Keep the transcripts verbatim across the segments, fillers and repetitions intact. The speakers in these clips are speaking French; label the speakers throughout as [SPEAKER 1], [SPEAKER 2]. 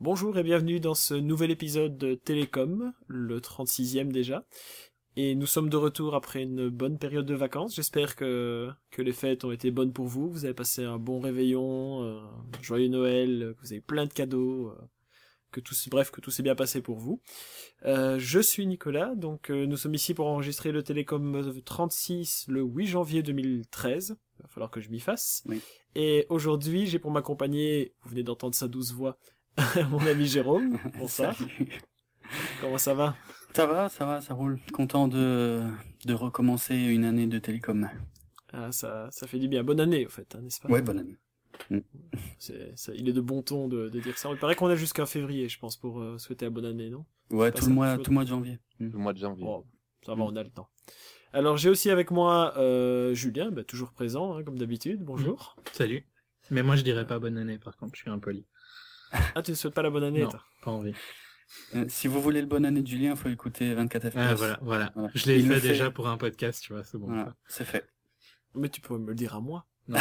[SPEAKER 1] Bonjour et bienvenue dans ce nouvel épisode de Télécom, le trente-sixième déjà. Et nous sommes de retour après une bonne période de vacances. J'espère que, que les fêtes ont été bonnes pour vous. Vous avez passé un bon réveillon, euh, un joyeux Noël, que vous avez plein de cadeaux, euh, que tout, bref, que tout s'est bien passé pour vous. Euh, je suis Nicolas, donc euh, nous sommes ici pour enregistrer le Télécom trente-six le huit janvier deux mille treize. Il va falloir que je m'y fasse.
[SPEAKER 2] Oui.
[SPEAKER 1] Et aujourd'hui, j'ai pour m'accompagner, vous venez d'entendre sa douce voix, mon ami Jérôme. Bonsoir.
[SPEAKER 2] Salut.
[SPEAKER 1] Comment ça va?
[SPEAKER 2] Ça va, ça va, ça roule. Content de, de recommencer une année de télécom.
[SPEAKER 1] Ah, ça, ça fait du bien. Bonne année, en fait, hein, n'est-ce pas?
[SPEAKER 2] Ouais, bonne année.
[SPEAKER 1] C'est, ça, il est de bon ton de, de dire ça. Il paraît qu'on a jusqu'à février, je pense, pour euh, souhaiter la bonne année, non?
[SPEAKER 2] Ouais,
[SPEAKER 1] Pas
[SPEAKER 2] tout
[SPEAKER 1] ça,
[SPEAKER 2] le mois,
[SPEAKER 1] je-
[SPEAKER 2] tout le mois de janvier. Mm.
[SPEAKER 3] Le mois de janvier.
[SPEAKER 1] Oh, ça va,
[SPEAKER 2] Mm.
[SPEAKER 1] on a le temps. Alors, j'ai aussi avec moi euh, Julien, bah, toujours présent, hein, comme d'habitude. Bonjour.
[SPEAKER 4] Salut. Mais moi je dirais pas bonne année par contre, je suis impoli.
[SPEAKER 1] Ah, tu ne souhaites pas la bonne année,
[SPEAKER 4] Non,
[SPEAKER 1] toi?
[SPEAKER 4] pas envie.
[SPEAKER 2] Euh, si vous voulez le bonne année de Julien, faut écouter vingt-quatre F P S.
[SPEAKER 4] Ah voilà, voilà.
[SPEAKER 2] Voilà.
[SPEAKER 4] Je l'ai
[SPEAKER 2] Il le
[SPEAKER 4] fait
[SPEAKER 2] fait.
[SPEAKER 4] déjà pour un podcast, tu vois, c'est bon.
[SPEAKER 2] Voilà, c'est fait.
[SPEAKER 1] Mais tu peux me le dire à moi.
[SPEAKER 4] Non.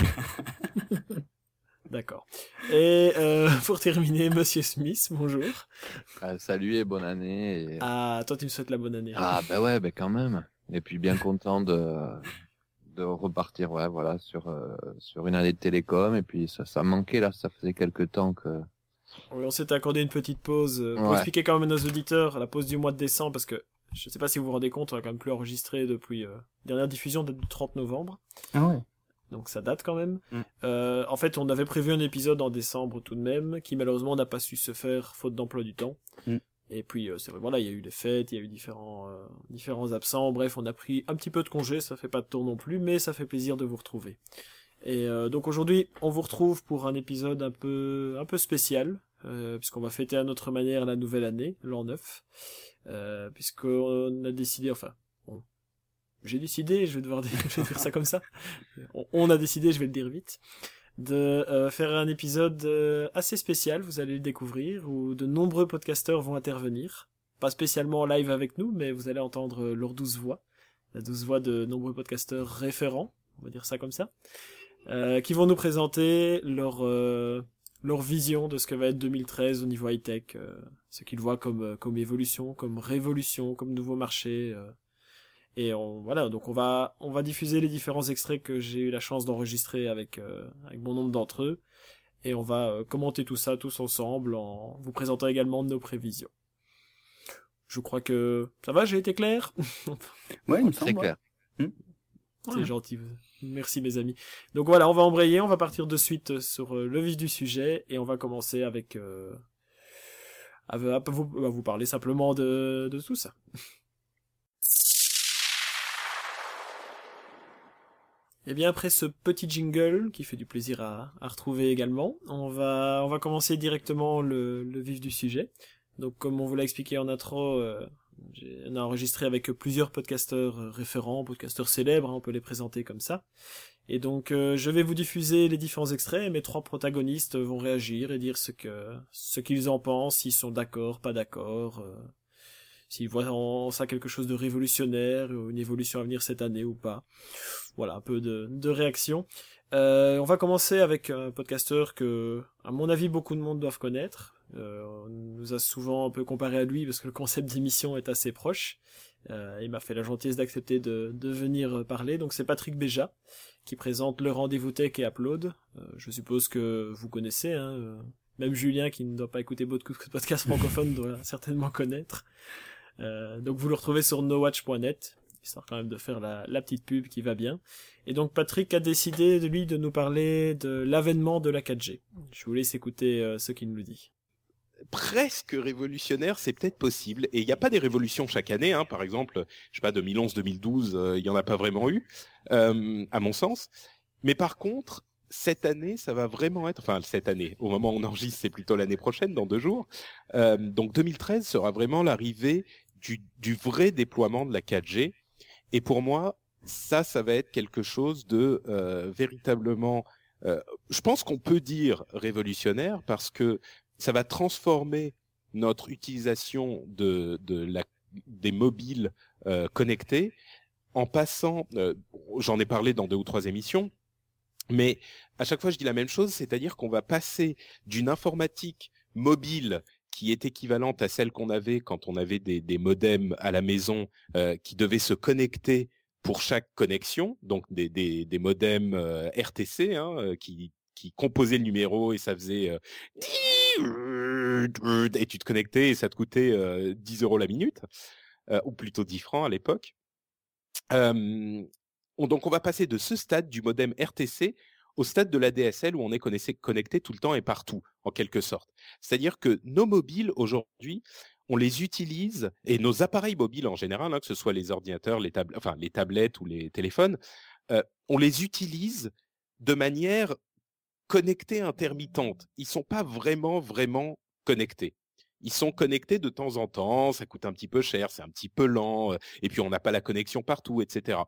[SPEAKER 1] D'accord. Et euh, pour terminer, Monsieur Smith, bonjour.
[SPEAKER 3] Ah, salut et bonne année. Et...
[SPEAKER 1] Ah, toi, tu me souhaites la bonne année.
[SPEAKER 3] Ah bah ouais, bah quand même. Et puis bien content de de repartir, ouais, voilà, sur euh, sur une année de télécom. Et puis ça, ça manquait là, ça faisait quelques temps que.
[SPEAKER 1] Oui, on s'est accordé une petite pause euh, pour
[SPEAKER 3] Ouais.
[SPEAKER 1] expliquer quand même à nos auditeurs la pause du mois de décembre, parce que je sais pas si vous vous rendez compte, on a quand même plus enregistré depuis euh, dernière diffusion date du trente novembre,
[SPEAKER 2] Ah ouais.
[SPEAKER 1] donc ça date quand même.
[SPEAKER 2] Mm.
[SPEAKER 1] Euh, en fait, on avait prévu un épisode en décembre tout de même, qui malheureusement n'a pas su se faire faute d'emploi du temps.
[SPEAKER 2] Mm.
[SPEAKER 1] Et puis euh, c'est vrai, voilà, il y a eu les fêtes, il y a eu différents euh, différents absents. Bref, on a pris un petit peu de congé, ça fait pas de tour non plus, mais ça fait plaisir de vous retrouver. Et euh, donc aujourd'hui, on vous retrouve pour un épisode un peu un peu spécial, euh, puisqu'on va fêter à notre manière la nouvelle année, l'an neuf, euh, puisqu'on a décidé, enfin, bon, j'ai décidé, je vais devoir dire, je vais dire ça comme ça, on, on a décidé, je vais le dire vite, de euh, faire un épisode euh, assez spécial, vous allez le découvrir, où de nombreux podcasteurs vont intervenir, pas spécialement en live avec nous, mais vous allez entendre euh, leur douce voix, la douce voix de nombreux podcasteurs référents, on va dire ça comme ça, euh, qui vont nous présenter leur euh, leur vision de ce que va être deux mille treize au niveau high-tech, euh, ce qu'ils voient comme euh, comme évolution, comme révolution, comme nouveau marché. Euh, et on, voilà, donc on va on va diffuser les différents extraits que j'ai eu la chance d'enregistrer avec euh, avec bon nombre d'entre eux, et on va euh, commenter tout ça tous ensemble en vous présentant également nos prévisions. Je crois que ça va, j'ai été clair.
[SPEAKER 2] Ouais, il me
[SPEAKER 3] C'est
[SPEAKER 2] semble.
[SPEAKER 3] clair.
[SPEAKER 1] C'est
[SPEAKER 4] Ouais.
[SPEAKER 1] gentil. Merci mes amis. Donc voilà, on va embrayer, on va partir de suite sur euh, le vif du sujet, et on va commencer avec euh, à, à vous, à vous parler simplement de, de tout ça. Et bien après ce petit jingle qui fait du plaisir à, à retrouver également, on va on va commencer directement le, le vif du sujet. Donc comme on vous l'a expliqué en intro, euh, j'ai- on a enregistré avec plusieurs podcasteurs euh, référents, podcasteurs célèbres, hein, on peut les présenter comme ça. Et donc euh, je vais vous diffuser les différents extraits, et mes trois protagonistes vont réagir et dire ce que ce qu'ils en pensent, s'ils sont d'accord, pas d'accord, euh, s'ils voient en ça quelque chose de révolutionnaire, ou une évolution à venir cette année ou pas. Voilà, un peu de, de réaction. Euh, on va commencer avec un podcasteur que, à mon avis, beaucoup de monde doivent connaître. Euh, on nous a souvent un peu comparé à lui parce que le concept d'émission est assez proche. Euh, il m'a fait la gentillesse d'accepter de, de venir parler. Donc c'est Patrick Béja qui présente le Rendez-vous Tech et Upload. Euh, je suppose que vous connaissez, hein, euh, même Julien qui ne doit pas écouter beaucoup de podcasts francophones doit certainement connaître. Euh, donc vous le retrouvez sur nowatch point net, histoire quand même de faire la, la petite pub qui va bien. Et donc Patrick a décidé, de lui, de nous parler de l'avènement de la quatre G. Je vous laisse écouter euh, ce qu'il nous dit.
[SPEAKER 5] Presque révolutionnaire, c'est peut-être possible. Et il n'y a pas des révolutions chaque année, hein. Par exemple, je sais pas, deux mille onze, deux mille douze, euh, il y en a pas vraiment eu, euh, à mon sens. Mais par contre, cette année, ça va vraiment être, enfin cette année, au moment où on enregistre, c'est plutôt l'année prochaine, dans deux jours. Euh, donc deux mille treize sera vraiment l'arrivée du, du vrai déploiement de la quatre G. Et pour moi, ça, ça va être quelque chose de euh, véritablement, euh, je pense qu'on peut dire révolutionnaire, parce que ça va transformer notre utilisation de, de la, des mobiles euh, connectés en passant, euh, j'en ai parlé dans deux ou trois émissions, mais à chaque fois je dis la même chose, c'est-à-dire qu'on va passer d'une informatique mobile qui est équivalente à celle qu'on avait quand on avait des, des modems à la maison euh, qui devaient se connecter pour chaque connexion, donc des, des, des modems euh, R T C hein, euh, qui, qui composaient le numéro et ça faisait euh, et tu te connectais et ça te coûtait euh, dix euros la minute, euh, ou plutôt dix francs à l'époque. Euh, on, donc on va passer de ce stade du modem R T C au stade de l'A D S L où on est connecté, connecté tout le temps et partout, en quelque sorte. C'est-à-dire que nos mobiles, aujourd'hui, on les utilise, et nos appareils mobiles en général, hein, que ce soit les ordinateurs, les, tab- enfin, les tablettes ou les téléphones, euh, on les utilise de manière connectée intermittente. Ils sont pas vraiment, vraiment connectés. Ils sont connectés de temps en temps, ça coûte un petit peu cher, c'est un petit peu lent, et puis on n'a pas la connexion partout, et cetera.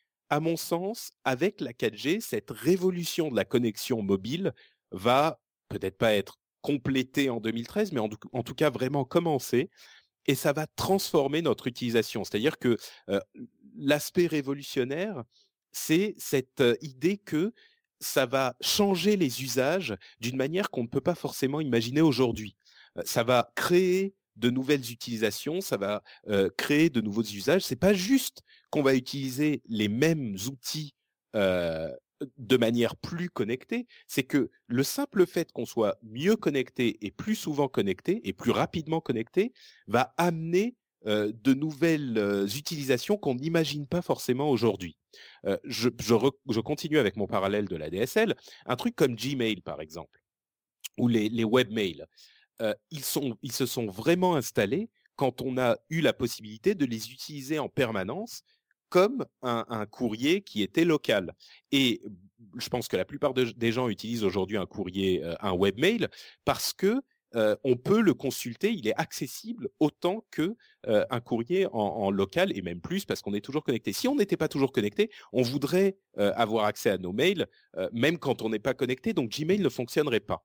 [SPEAKER 5] À mon sens, avec la quatre G, cette révolution de la connexion mobile va peut-être pas être complétée en deux mille treize, mais en, en tout cas vraiment commencer, et ça va transformer notre utilisation. C'est-à-dire que euh, l'aspect révolutionnaire, c'est cette euh, idée que ça va changer les usages d'une manière qu'on ne peut pas forcément imaginer aujourd'hui. Euh, ça va créer de nouvelles utilisations, ça va euh, créer de nouveaux usages. C'est pas juste qu'on va utiliser les mêmes outils euh, de manière plus connectée, c'est que le simple fait qu'on soit mieux connecté et plus souvent connecté et plus rapidement connecté va amener euh, de nouvelles euh, utilisations qu'on n'imagine pas forcément aujourd'hui. Euh, je, je, re, je continue avec mon parallèle de l'A D S L. Un truc comme Gmail, par exemple, ou les, les webmails. Euh, ils, sont, ils se sont vraiment installés quand on a eu la possibilité de les utiliser en permanence comme un, un courrier qui était local. Et je pense que la plupart de, des gens utilisent aujourd'hui un courrier, euh, un webmail, parce que euh, on peut le consulter, il est accessible autant que euh, un courrier en, en local, et même plus parce qu'on est toujours connecté. Si on n'était pas toujours connecté, on voudrait euh, avoir accès à nos mails, euh, même quand on n'est pas connecté, donc Gmail ne fonctionnerait pas.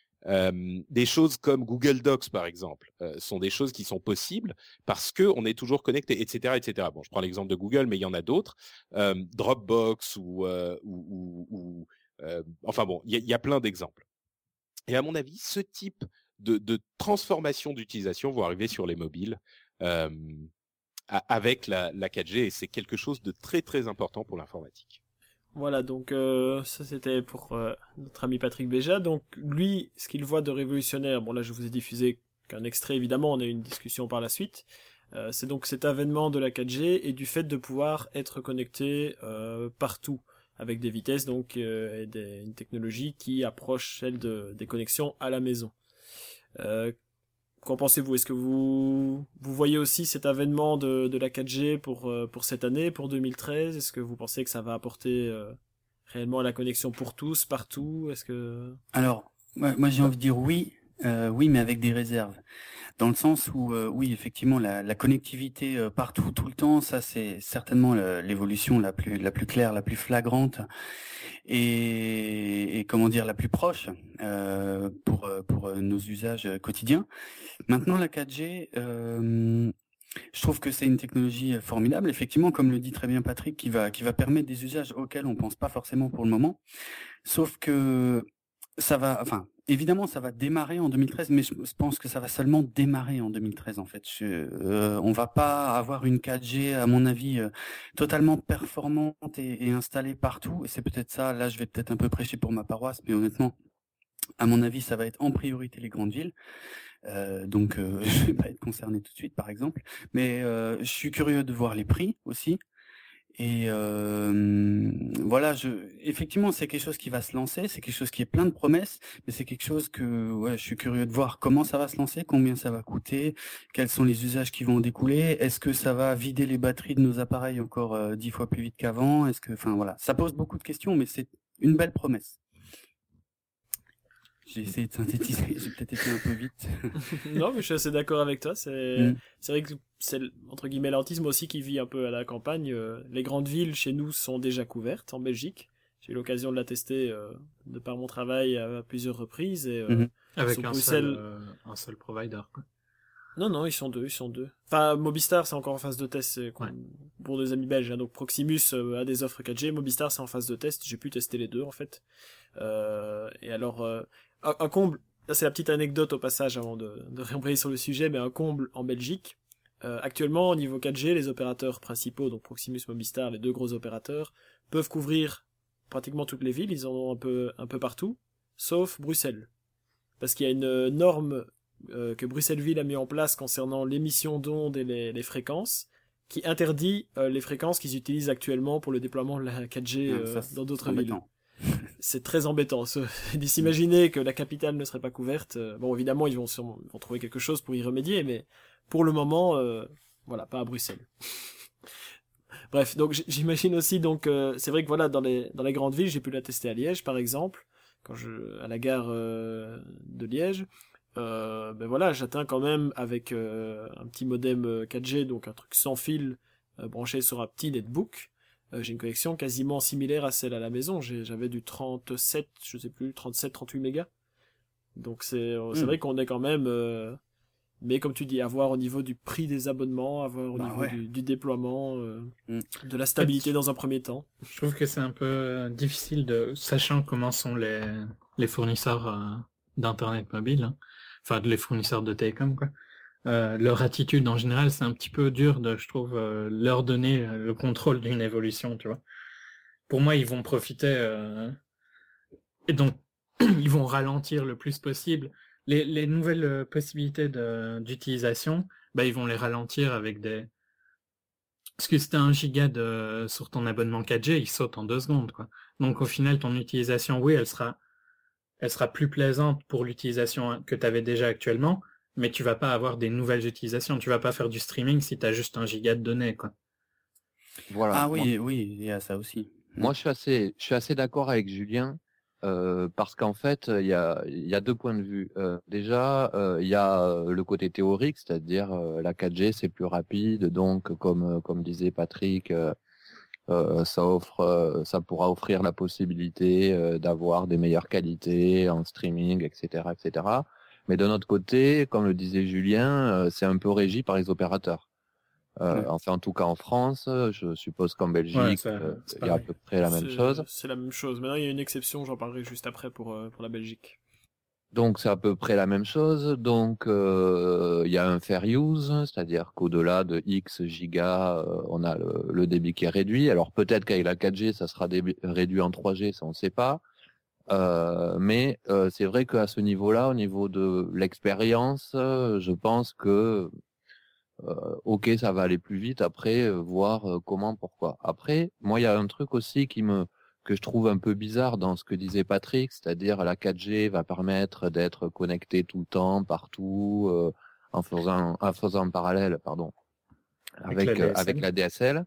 [SPEAKER 5] Euh, des choses comme Google Docs, par exemple, euh, sont des choses qui sont possibles parce que on est toujours connecté, et cetera, et cetera. Bon, je prends l'exemple de Google, mais il y en a d'autres, euh, Dropbox ou, euh, ou, ou, ou euh, enfin bon, il y, y a plein d'exemples. Et à mon avis, ce type de, de transformation d'utilisation va arriver sur les mobiles euh, avec la, la quatre G, et c'est quelque chose de très très important pour l'informatique.
[SPEAKER 1] Voilà, donc euh, ça c'était pour euh, notre ami Patrick Béja. Donc lui, ce qu'il voit de révolutionnaire, bon là je vous ai diffusé qu'un extrait évidemment, on a eu une discussion par la suite, euh, c'est donc cet avènement de la quatre G et du fait de pouvoir être connecté euh, partout, avec des vitesses donc euh, et des, une technologie qui approche celle de, des connexions à la maison. Euh, Qu'en pensez-vous? Est-ce que vous vous voyez aussi cet avènement de, de la quatre G pour, euh, pour cette année, pour deux mille treize? Est-ce que vous pensez que ça va apporter euh, réellement la connexion pour tous, partout? Est-ce que...
[SPEAKER 2] Alors, moi, moi j'ai envie de dire oui, euh, oui, mais avec des réserves. Dans le sens où, euh, oui, effectivement, la, la connectivité euh, partout, tout le temps, ça c'est certainement le, l'évolution la plus, la plus claire, la plus flagrante et, et comment dire, la plus proche euh, pour, pour nos usages quotidiens. Maintenant, la quatre G, euh, je trouve que c'est une technologie formidable, effectivement, comme le dit très bien Patrick, qui va, qui va permettre des usages auxquels on pense pas forcément pour le moment. Sauf que ça va, enfin, évidemment, ça va démarrer en deux mille treize, mais je pense que ça va seulement démarrer en deux mille treize, en fait. Je, euh, on va pas avoir une quatre G, à mon avis, euh, totalement performante et, et installée partout. Et c'est peut-être ça, là, je vais peut-être un peu prêcher pour ma paroisse, mais honnêtement, à mon avis, ça va être en priorité les grandes villes. Euh, donc, euh, je vais pas être concerné tout de suite, par exemple. Mais euh, je suis curieux de voir les prix aussi. Et euh, voilà, je, effectivement, c'est quelque chose qui va se lancer, c'est quelque chose qui est plein de promesses, mais c'est quelque chose que, ouais, je suis curieux de voir comment ça va se lancer, combien ça va coûter, quels sont les usages qui vont en découler, est-ce que ça va vider les batteries de nos appareils encore euh, dix fois plus vite qu'avant, est-ce que, enfin voilà, ça pose beaucoup de questions, mais c'est une belle promesse. J'ai essayé de synthétiser, j'ai peut-être été un peu vite.
[SPEAKER 1] Non, mais je suis assez d'accord avec toi. C'est,
[SPEAKER 2] Mm.
[SPEAKER 1] c'est vrai que c'est, entre guillemets, l'autisme aussi qui vit un peu à la campagne. Euh, les grandes villes, chez nous, sont déjà couvertes en Belgique. J'ai eu l'occasion de la tester euh, de par mon travail à, à plusieurs reprises. Et, euh,
[SPEAKER 2] Mhm.
[SPEAKER 4] Avec
[SPEAKER 1] sous
[SPEAKER 4] un
[SPEAKER 1] Bruxelles-
[SPEAKER 4] seul, euh, un seul provider, quoi.
[SPEAKER 1] Non, non, ils sont deux, ils sont deux. Enfin, Mobistar, c'est encore en phase de test c'est qu'on-
[SPEAKER 4] Ouais.
[SPEAKER 1] pour des amis belges. Hein. Donc Proximus euh, a des offres quatre G, Mobistar, c'est en phase de test. J'ai pu tester les deux, en fait. Euh, et alors, euh, un, un comble, ça c'est la petite anecdote au passage avant de, de réembrayer sur le sujet, mais un comble en Belgique. Euh, actuellement, au niveau quatre G, les opérateurs principaux, donc Proximus, Mobistar, les deux gros opérateurs, peuvent couvrir pratiquement toutes les villes, ils en ont un peu, un peu partout, sauf Bruxelles. Parce qu'il y a une norme euh, que Bruxelles-Ville a mis en place concernant l'émission d'ondes et les, les fréquences, qui interdit euh, les fréquences qu'ils utilisent actuellement pour le déploiement de la quatre G euh,
[SPEAKER 2] Ça, c'est
[SPEAKER 1] dans d'autres villes.
[SPEAKER 2] embêtant.
[SPEAKER 1] C'est très embêtant. Ce... S'imaginer que la capitale ne serait pas couverte, euh, bon évidemment ils vont, sûrement, ils vont trouver quelque chose pour y remédier, mais pour le moment, euh, voilà, pas à Bruxelles. Bref, donc j- j'imagine aussi, donc euh, c'est vrai que voilà, dans les, dans les grandes villes, j'ai pu la tester à Liège par exemple, quand je, à la gare euh, de Liège. Euh, ben voilà, j'atteins quand même avec euh, un petit modem euh, quatre G, donc un truc sans fil euh, branché sur un petit netbook. Euh, j'ai une connexion quasiment similaire à celle à la maison. J'ai, j'avais du trente-sept, je sais plus, trente-sept, trente-huit mégas. Donc c'est, euh, c'est
[SPEAKER 2] Mm.
[SPEAKER 1] vrai qu'on est quand même, euh, mais comme tu dis, à voir au niveau du prix des abonnements, à voir au
[SPEAKER 2] Bah
[SPEAKER 1] niveau
[SPEAKER 2] ouais.
[SPEAKER 1] du, du déploiement, euh,
[SPEAKER 2] Mm.
[SPEAKER 1] de la stabilité dans un premier temps.
[SPEAKER 4] Je trouve que c'est un peu euh, difficile de, sachant comment sont les, les fournisseurs euh, d'internet mobile, hein. Enfin les fournisseurs de télécom, quoi. Euh, leur attitude en général, c'est un petit peu dur de, je trouve, euh, leur donner euh, le contrôle d'une évolution, tu vois. Pour moi, ils vont profiter euh, et donc ils vont ralentir le plus possible les, les nouvelles euh, possibilités de, d'utilisation. Bah, ils vont les ralentir avec des. Parce que si t'as un giga de, sur ton abonnement quatre G, il saute en deux secondes, quoi. Donc au final, ton utilisation, oui, elle sera, elle sera plus plaisante pour l'utilisation que tu avais déjà actuellement, mais tu vas pas avoir des nouvelles utilisations. Tu vas pas faire du streaming si tu as juste un giga de données, quoi.
[SPEAKER 3] Voilà.
[SPEAKER 2] Ah
[SPEAKER 3] Moi,
[SPEAKER 2] oui, oui, il y a ça aussi. Mm.
[SPEAKER 3] moi, je suis assez, je suis assez d'accord avec Julien euh, parce qu'en fait, il y a, il y a deux points de vue. Euh, déjà, euh, il y a euh, le côté théorique, c'est-à-dire euh, la quatre G, c'est plus rapide, donc comme euh, comme disait Patrick, euh, euh, ça offre, euh, ça pourra offrir la possibilité euh, d'avoir des meilleures qualités en streaming, et cetera, et cetera. Mais d'un autre côté, comme le disait Julien, euh, c'est un peu régi par les opérateurs. Euh,
[SPEAKER 2] Ouais.
[SPEAKER 3] Enfin, en tout cas en France, je suppose qu'en
[SPEAKER 4] Ouais,
[SPEAKER 3] Belgique,
[SPEAKER 4] ça-
[SPEAKER 3] euh,
[SPEAKER 4] c'est
[SPEAKER 3] il y a à
[SPEAKER 4] pareil.
[SPEAKER 3] peu près la même
[SPEAKER 1] C'est-
[SPEAKER 3] chose.
[SPEAKER 1] C'est la même chose. Maintenant, il y a une exception, j'en parlerai juste après pour, euh, pour la Belgique.
[SPEAKER 3] Donc c'est à peu près la même chose. Donc euh, il y a un fair use, c'est-à-dire qu'au-delà de X gigas, euh, on a le, le débit qui est réduit. Alors peut-être qu'avec la quatre G, ça sera débit- réduit en trois G, ça on ne sait pas. Euh, mais euh, c'est vrai qu'à ce niveau-là, au niveau de l'expérience, euh, je pense que euh, ok, ça va aller plus vite. Après, euh, voir euh, comment, pourquoi. Après, moi, il y a un truc aussi qui me que je trouve un peu bizarre dans ce que disait Patrick, c'est-à-dire la quatre G va permettre d'être connecté tout le temps, partout, euh, en faisant en faisant un parallèle, pardon,
[SPEAKER 4] Avec
[SPEAKER 3] avec
[SPEAKER 4] la
[SPEAKER 3] euh,
[SPEAKER 4] D S L.
[SPEAKER 3] avec la D S L.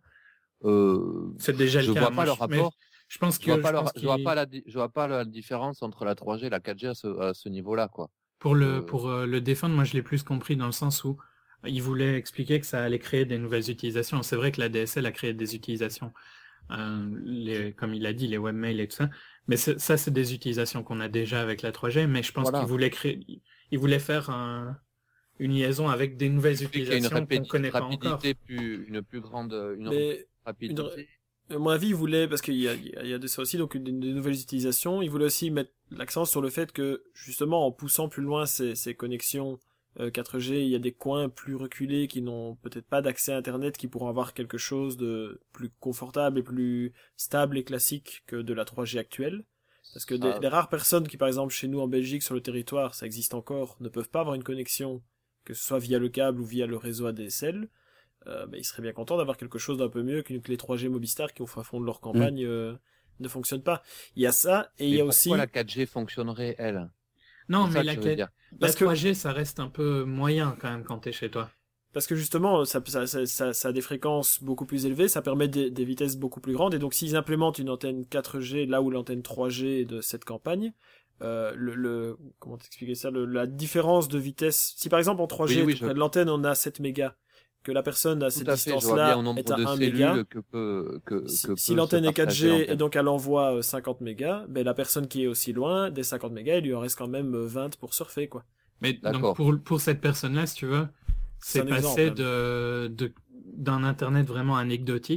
[SPEAKER 3] Euh,
[SPEAKER 4] C'est déjà
[SPEAKER 3] je
[SPEAKER 4] le cas.
[SPEAKER 3] vois
[SPEAKER 4] Moi,
[SPEAKER 3] pas le
[SPEAKER 4] je, mais
[SPEAKER 3] rapport.
[SPEAKER 4] je pense
[SPEAKER 3] Je vois
[SPEAKER 4] que
[SPEAKER 3] pas
[SPEAKER 4] je
[SPEAKER 3] le,
[SPEAKER 4] pense
[SPEAKER 3] je vois
[SPEAKER 4] qu'il
[SPEAKER 3] pas la, di- je vois pas la différence entre la trois G et la quatre G à ce, à ce niveau-là, quoi.
[SPEAKER 4] pour le
[SPEAKER 3] Euh,
[SPEAKER 4] pour euh, le défendre, moi je l'ai plus compris dans le sens où il voulait expliquer que ça allait créer des nouvelles utilisations. C'est vrai que la D S L a créé des utilisations, euh, les, comme il a dit, les webmails et tout ça. Mais c'est- ça, c'est des utilisations qu'on a déjà avec la trois G. Mais je pense
[SPEAKER 3] Voilà.
[SPEAKER 4] qu'il voulait créer, il voulait faire un- une liaison avec des nouvelles
[SPEAKER 3] Il y a une
[SPEAKER 4] utilisations qu'on
[SPEAKER 3] répéti-
[SPEAKER 4] connaît pas encore.
[SPEAKER 3] rapidité plus, une plus grande, une
[SPEAKER 1] Mais une,
[SPEAKER 3] rapidité.
[SPEAKER 1] à mon avis, il voulait, parce qu'il y a, il y a- il y a de ça aussi, donc des, des nouvelles utilisations, il voulait aussi mettre l'accent sur le fait que, justement, en poussant plus loin ces, ces connexions euh, quatre G, il y a des coins plus reculés qui n'ont peut-être pas d'accès à Internet, qui pourront avoir quelque chose de plus confortable et plus stable et classique que de la trois G actuelle. Parce que des,
[SPEAKER 3] Ça-
[SPEAKER 1] les rares personnes qui, par exemple, chez nous en Belgique, sur le territoire, ça existe encore, ne peuvent pas avoir une connexion, que ce soit via le câble ou via le réseau A D S L. Euh, bah, ils seraient bien contents d'avoir quelque chose d'un peu mieux qu'une que les trois G Mobistar qui au fin fond de leur campagne euh, ne fonctionnent pas. Il y a ça et il
[SPEAKER 3] Mais
[SPEAKER 1] y a
[SPEAKER 3] pourquoi
[SPEAKER 1] aussi
[SPEAKER 3] la quatre G fonctionnerait, elle?
[SPEAKER 4] Non,
[SPEAKER 3] C'est ça
[SPEAKER 4] mais
[SPEAKER 3] que
[SPEAKER 4] la,
[SPEAKER 3] je veux dire.
[SPEAKER 4] la
[SPEAKER 1] Parce que-
[SPEAKER 4] trois G, ça reste un peu moyen quand même quand t'es chez toi.
[SPEAKER 1] parce que justement ça, ça, ça, ça, ça a des fréquences beaucoup plus élevées, ça permet des, des vitesses beaucoup plus grandes et donc s'ils implémentent une antenne quatre G là où l'antenne trois G est de cette campagne, euh, le, le comment t'expliquer ça, le, la différence de vitesse, si par exemple en trois G
[SPEAKER 3] Oui, oui,
[SPEAKER 1] tout
[SPEAKER 3] je-
[SPEAKER 1] près de l'antenne on a sept mégas, que la personne à
[SPEAKER 3] Tout
[SPEAKER 1] cette
[SPEAKER 3] à fait, je vois
[SPEAKER 1] distance-là
[SPEAKER 3] bien au nombre
[SPEAKER 1] est à
[SPEAKER 3] de
[SPEAKER 1] un méga,
[SPEAKER 3] cellules que peut, que,
[SPEAKER 1] si,
[SPEAKER 3] que
[SPEAKER 1] si
[SPEAKER 3] peut
[SPEAKER 1] l'antenne
[SPEAKER 3] se
[SPEAKER 1] est quatre
[SPEAKER 3] partager
[SPEAKER 1] G et
[SPEAKER 3] l'antenne.
[SPEAKER 1] donc elle envoie euh, cinquante mégas, ben la personne qui est aussi loin des cinquante mégas, il lui en reste quand même euh, vingt pour surfer quoi.
[SPEAKER 4] Mais
[SPEAKER 3] D'accord.
[SPEAKER 4] donc pour pour cette personne-là, si tu veux,
[SPEAKER 1] C'est
[SPEAKER 4] c'est
[SPEAKER 1] un
[SPEAKER 4] passé
[SPEAKER 1] exemple,
[SPEAKER 4] de de d'un internet vraiment anecdotique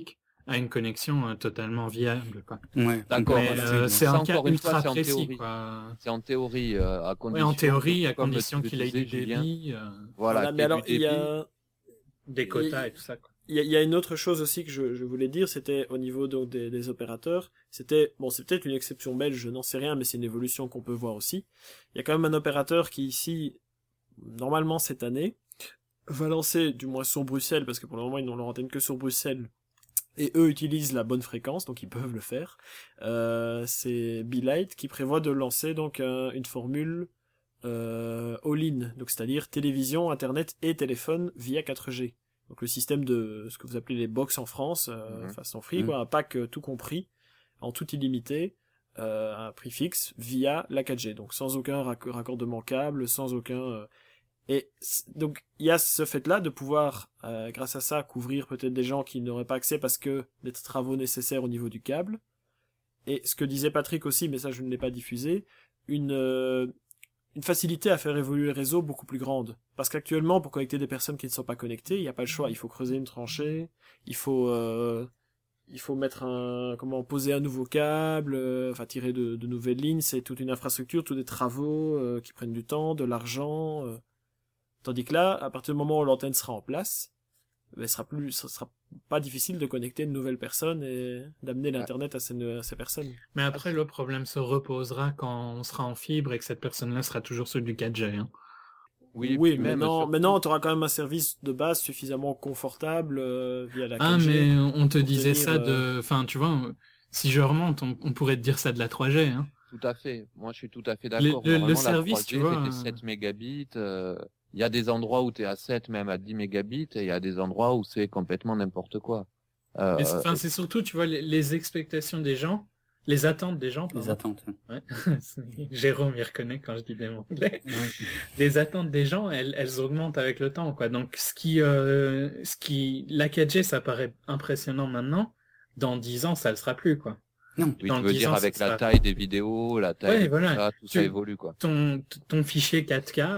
[SPEAKER 4] à une connexion euh, totalement viable, quoi.
[SPEAKER 2] Ouais,
[SPEAKER 3] D'accord.
[SPEAKER 4] Mais,
[SPEAKER 3] voilà.
[SPEAKER 4] euh, c'est un cas
[SPEAKER 3] Encore une
[SPEAKER 4] ultra
[SPEAKER 3] fois, c'est en
[SPEAKER 4] précis,
[SPEAKER 3] théorie.
[SPEAKER 4] quoi.
[SPEAKER 3] C'est en théorie, euh, à
[SPEAKER 4] Ouais,
[SPEAKER 3] condition.
[SPEAKER 4] en théorie, à
[SPEAKER 3] comme
[SPEAKER 4] condition
[SPEAKER 3] tu
[SPEAKER 4] qu'il ait
[SPEAKER 3] disais,
[SPEAKER 4] du
[SPEAKER 3] Julien,
[SPEAKER 4] débit, euh,
[SPEAKER 3] Voilà,
[SPEAKER 1] Voilà,
[SPEAKER 3] qu'il
[SPEAKER 1] mais
[SPEAKER 3] y ait
[SPEAKER 1] alors
[SPEAKER 3] du
[SPEAKER 1] il y
[SPEAKER 3] débit.
[SPEAKER 1] a
[SPEAKER 4] des quotas et tout ça, quoi.
[SPEAKER 1] il y a, il y a une autre chose aussi que je, je voulais dire, c'était au niveau donc des, des opérateurs. C'était bon, c'est peut-être une exception belge, je n'en sais rien, mais c'est une évolution qu'on peut voir aussi. Il y a quand même un opérateur qui ici, normalement cette année, va lancer, du moins sur Bruxelles, parce que pour le moment ils n'ont leur antenne que sur Bruxelles, et eux utilisent la bonne fréquence, donc ils peuvent le faire. Euh, c'est Beelight qui prévoit de lancer donc un- une formule euh, all-in, donc c'est-à-dire télévision, internet et téléphone via quatre G. Donc le système de ce que vous appelez les box en France, euh,
[SPEAKER 3] Mhm.
[SPEAKER 1] façon free,
[SPEAKER 2] Mhm.
[SPEAKER 1] quoi, un pack euh, tout compris, en tout illimité, euh, à un prix fixe via la quatre G, donc sans aucun rac- raccordement câble, sans aucun euh, et c- donc il y a ce fait-là de pouvoir, euh, grâce à ça, couvrir peut-être des gens qui n'auraient pas accès parce que des travaux nécessaires au niveau du câble. Et ce que disait Patrick aussi, mais ça je ne l'ai pas diffusé, une euh, une facilité à faire évoluer le réseau beaucoup plus grande. Parce qu'actuellement, pour connecter des personnes qui ne sont pas connectées, il n'y a pas le choix. Il faut creuser une tranchée, il faut euh, il faut mettre un comment poser un nouveau câble, euh, enfin tirer de, de nouvelles lignes. C'est toute une infrastructure, tous des travaux euh, qui prennent du temps, de l'argent. euh. Tandis que là, à partir du moment où l'antenne sera en place, ben, ce sera plus, ce sera pas difficile de connecter de nouvelles personnes et d'amener l'internet à ces, à ces personnes.
[SPEAKER 4] Mais après, le problème se reposera quand on sera en fibre et que cette personne-là sera toujours sur du quatre G, hein.
[SPEAKER 3] Oui,
[SPEAKER 1] Oui,
[SPEAKER 3] puis même
[SPEAKER 1] maintenant,
[SPEAKER 3] surtout-
[SPEAKER 1] maintenant, tu auras quand même un service de base suffisamment confortable euh, via la
[SPEAKER 4] Ah,
[SPEAKER 1] quatre G.
[SPEAKER 4] mais on te
[SPEAKER 1] pour
[SPEAKER 4] disait
[SPEAKER 1] tenir,
[SPEAKER 4] ça
[SPEAKER 1] euh,
[SPEAKER 4] de... Enfin, tu vois, euh, si je remonte, on, on pourrait te dire ça de la trois G, hein.
[SPEAKER 3] Tout à fait. Moi, je suis tout à fait
[SPEAKER 4] Le,
[SPEAKER 3] d'accord.
[SPEAKER 4] le, le
[SPEAKER 3] Normalement, la
[SPEAKER 4] service, tu
[SPEAKER 3] trois G,
[SPEAKER 4] vois...
[SPEAKER 3] c'était
[SPEAKER 4] euh,
[SPEAKER 3] sept mégabits. euh, Il y a des endroits où tu es à sept, même à dix mégabits, et il y a des endroits où c'est complètement n'importe quoi.
[SPEAKER 4] mais c'est-
[SPEAKER 3] Euh,
[SPEAKER 4] Enfin, c'est surtout, tu vois, les, les expectations des gens, les attentes des gens,
[SPEAKER 2] Les
[SPEAKER 4] pardon.
[SPEAKER 2] attentes.
[SPEAKER 4] Ouais. Jérôme y reconnaît quand je dis des mots anglais.
[SPEAKER 2] Ouais.
[SPEAKER 4] Les attentes des gens, elles, elles augmentent avec le temps, quoi. Donc, ce qui, euh, ce qui, la quatre G, ça paraît impressionnant maintenant. Dans dix ans, ça le sera plus, quoi.
[SPEAKER 2] Non.
[SPEAKER 3] oui,
[SPEAKER 4] dans
[SPEAKER 3] tu veux
[SPEAKER 4] dix
[SPEAKER 3] dire
[SPEAKER 4] ans,
[SPEAKER 3] avec
[SPEAKER 4] ça
[SPEAKER 3] la
[SPEAKER 4] sera-
[SPEAKER 3] taille des vidéos, la taille
[SPEAKER 4] Ouais,
[SPEAKER 3] de tout
[SPEAKER 4] voilà.
[SPEAKER 3] ça, tout
[SPEAKER 4] Tu-
[SPEAKER 3] ça évolue, quoi.
[SPEAKER 4] Ton, ton fichier quatre K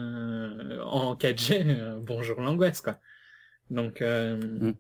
[SPEAKER 4] euh, en quatre G, euh, bonjour l'angoisse, quoi. Donc, euh,
[SPEAKER 2] Mm.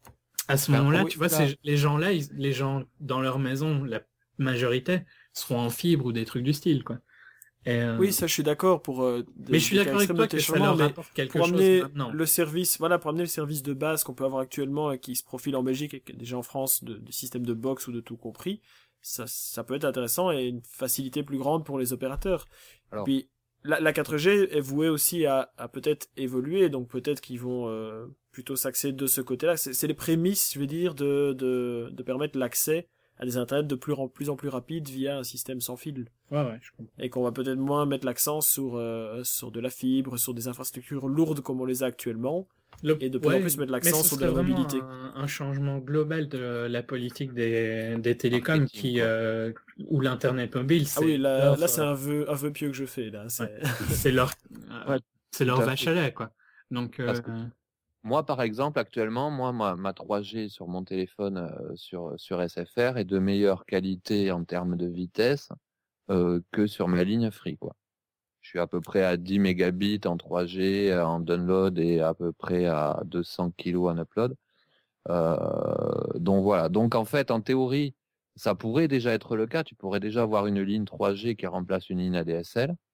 [SPEAKER 4] à ce
[SPEAKER 3] Ben,
[SPEAKER 4] moment-là,
[SPEAKER 3] oui,
[SPEAKER 4] tu vois,
[SPEAKER 3] là-
[SPEAKER 4] ces- les gens-là, ils- les gens dans leur maison, la majorité, seront en fibre ou des trucs du style, quoi. Et, euh,
[SPEAKER 1] Oui, ça je suis d'accord pour euh, des,
[SPEAKER 4] mais je suis
[SPEAKER 1] des cas
[SPEAKER 4] d'accord avec
[SPEAKER 1] extrêmes
[SPEAKER 4] toi
[SPEAKER 1] de
[SPEAKER 4] que ça
[SPEAKER 1] téléchargement,
[SPEAKER 4] leur
[SPEAKER 1] mais
[SPEAKER 4] apporte quelque
[SPEAKER 1] pour
[SPEAKER 4] chose
[SPEAKER 1] amener
[SPEAKER 4] maintenant.
[SPEAKER 1] le service, voilà, pour amener le service de base qu'on peut avoir actuellement et qui se profile en Belgique et qui est déjà en France de, de système de box ou de tout compris, ça, ça peut être intéressant et une facilité plus grande pour les opérateurs.
[SPEAKER 3] Alors-
[SPEAKER 1] Puis la, la quatre G est vouée aussi à, à peut-être évoluer, donc peut-être qu'ils vont euh, plutôt s'axer de ce côté-là. C'est c'est les prémices, je veux dire, de, de, de permettre l'accès à des internets de plus en plus en plus rapides via un système sans fil.
[SPEAKER 4] Ouais, ouais, je comprends.
[SPEAKER 1] Et qu'on va peut-être moins mettre l'accent sur euh, sur de la fibre, sur des infrastructures lourdes comme on les a actuellement,
[SPEAKER 4] Le-
[SPEAKER 1] et de plus en plus mettre l'accent
[SPEAKER 4] mais ce
[SPEAKER 1] sur de
[SPEAKER 4] serait
[SPEAKER 1] la
[SPEAKER 4] vraiment
[SPEAKER 1] mobilité.
[SPEAKER 4] Un, un changement global de la politique des, des télécoms
[SPEAKER 3] Marketing,
[SPEAKER 4] qui,
[SPEAKER 3] quoi.
[SPEAKER 4] euh, où l'internet mobile, c'est
[SPEAKER 1] Ah oui, là,
[SPEAKER 4] leur,
[SPEAKER 1] là c'est un vœu un vœu pieux que je fais là. C'est
[SPEAKER 4] Ouais. c'est leur, euh,
[SPEAKER 3] Ouais,
[SPEAKER 4] c'est leur
[SPEAKER 3] tout à
[SPEAKER 4] vache
[SPEAKER 3] fait.
[SPEAKER 4] à lait, quoi. Donc,
[SPEAKER 3] Parce
[SPEAKER 4] euh,
[SPEAKER 3] que- Moi, par exemple, actuellement, moi, ma, ma trois G sur mon téléphone euh, sur, sur S F R est de meilleure qualité en termes de vitesse euh, que sur ma ligne Free, quoi. Je suis à peu près à dix mégabits en trois G euh, en download et à peu près à deux cents kilos en upload. Euh, donc voilà. Donc en fait, en théorie, ça pourrait déjà être le cas. Tu pourrais déjà avoir une ligne trois G qui remplace une ligne A D S L.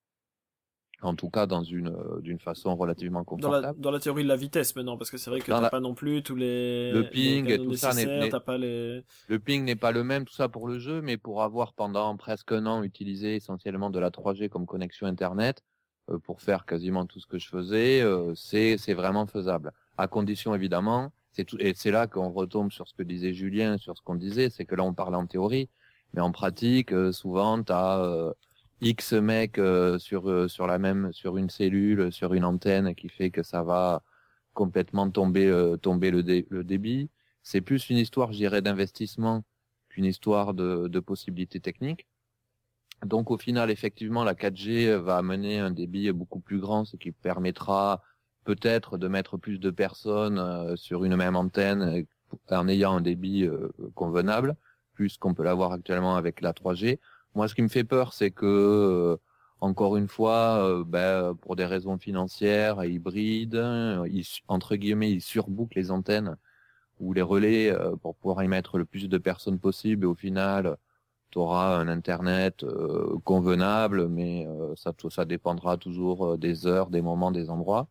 [SPEAKER 3] En tout cas, dans une euh, d'une façon relativement
[SPEAKER 1] dans la
[SPEAKER 3] confortable.
[SPEAKER 1] dans la théorie de la vitesse maintenant, parce que c'est vrai que
[SPEAKER 3] Dans
[SPEAKER 1] t'as
[SPEAKER 3] la-
[SPEAKER 1] pas non plus tous les
[SPEAKER 3] Le
[SPEAKER 1] les
[SPEAKER 3] ping et
[SPEAKER 1] canaux
[SPEAKER 3] tout ça n'est-
[SPEAKER 1] nécessaires,
[SPEAKER 3] n'est-
[SPEAKER 1] t'as pas les
[SPEAKER 3] Le ping n'est pas le même, tout ça pour le jeu, mais pour avoir pendant presque un an utilisé essentiellement de la trois G comme connexion Internet, euh, pour faire quasiment tout ce que je faisais, euh, c'est c'est vraiment faisable. À condition évidemment, c'est tout, et c'est là qu'on retombe sur ce que disait Julien, sur ce qu'on disait, c'est que là on parle en théorie, mais en pratique, euh, souvent t'as euh, X mecs euh, sur euh, sur la même, sur une cellule, sur une antenne, qui fait que ça va complètement tomber euh, tomber le, dé, le débit. C'est plus une histoire, je dirais, d'investissement qu'une histoire de, de possibilités techniques. Donc au final, effectivement, la quatre G va amener un débit beaucoup plus grand, ce qui permettra peut-être de mettre plus de personnes euh, sur une même antenne euh, en ayant un débit euh, convenable, plus qu'on peut l'avoir actuellement avec la trois G. Moi, ce qui me fait peur, c'est que, euh, encore une fois, euh, ben, pour des raisons financières, hybrides, ils, entre guillemets, ils surbouclent les antennes ou les relais euh, pour pouvoir y mettre le plus de personnes possible. Et au final, tu auras un internet euh, convenable, mais euh, ça, ça dépendra toujours des heures, des moments, des endroits.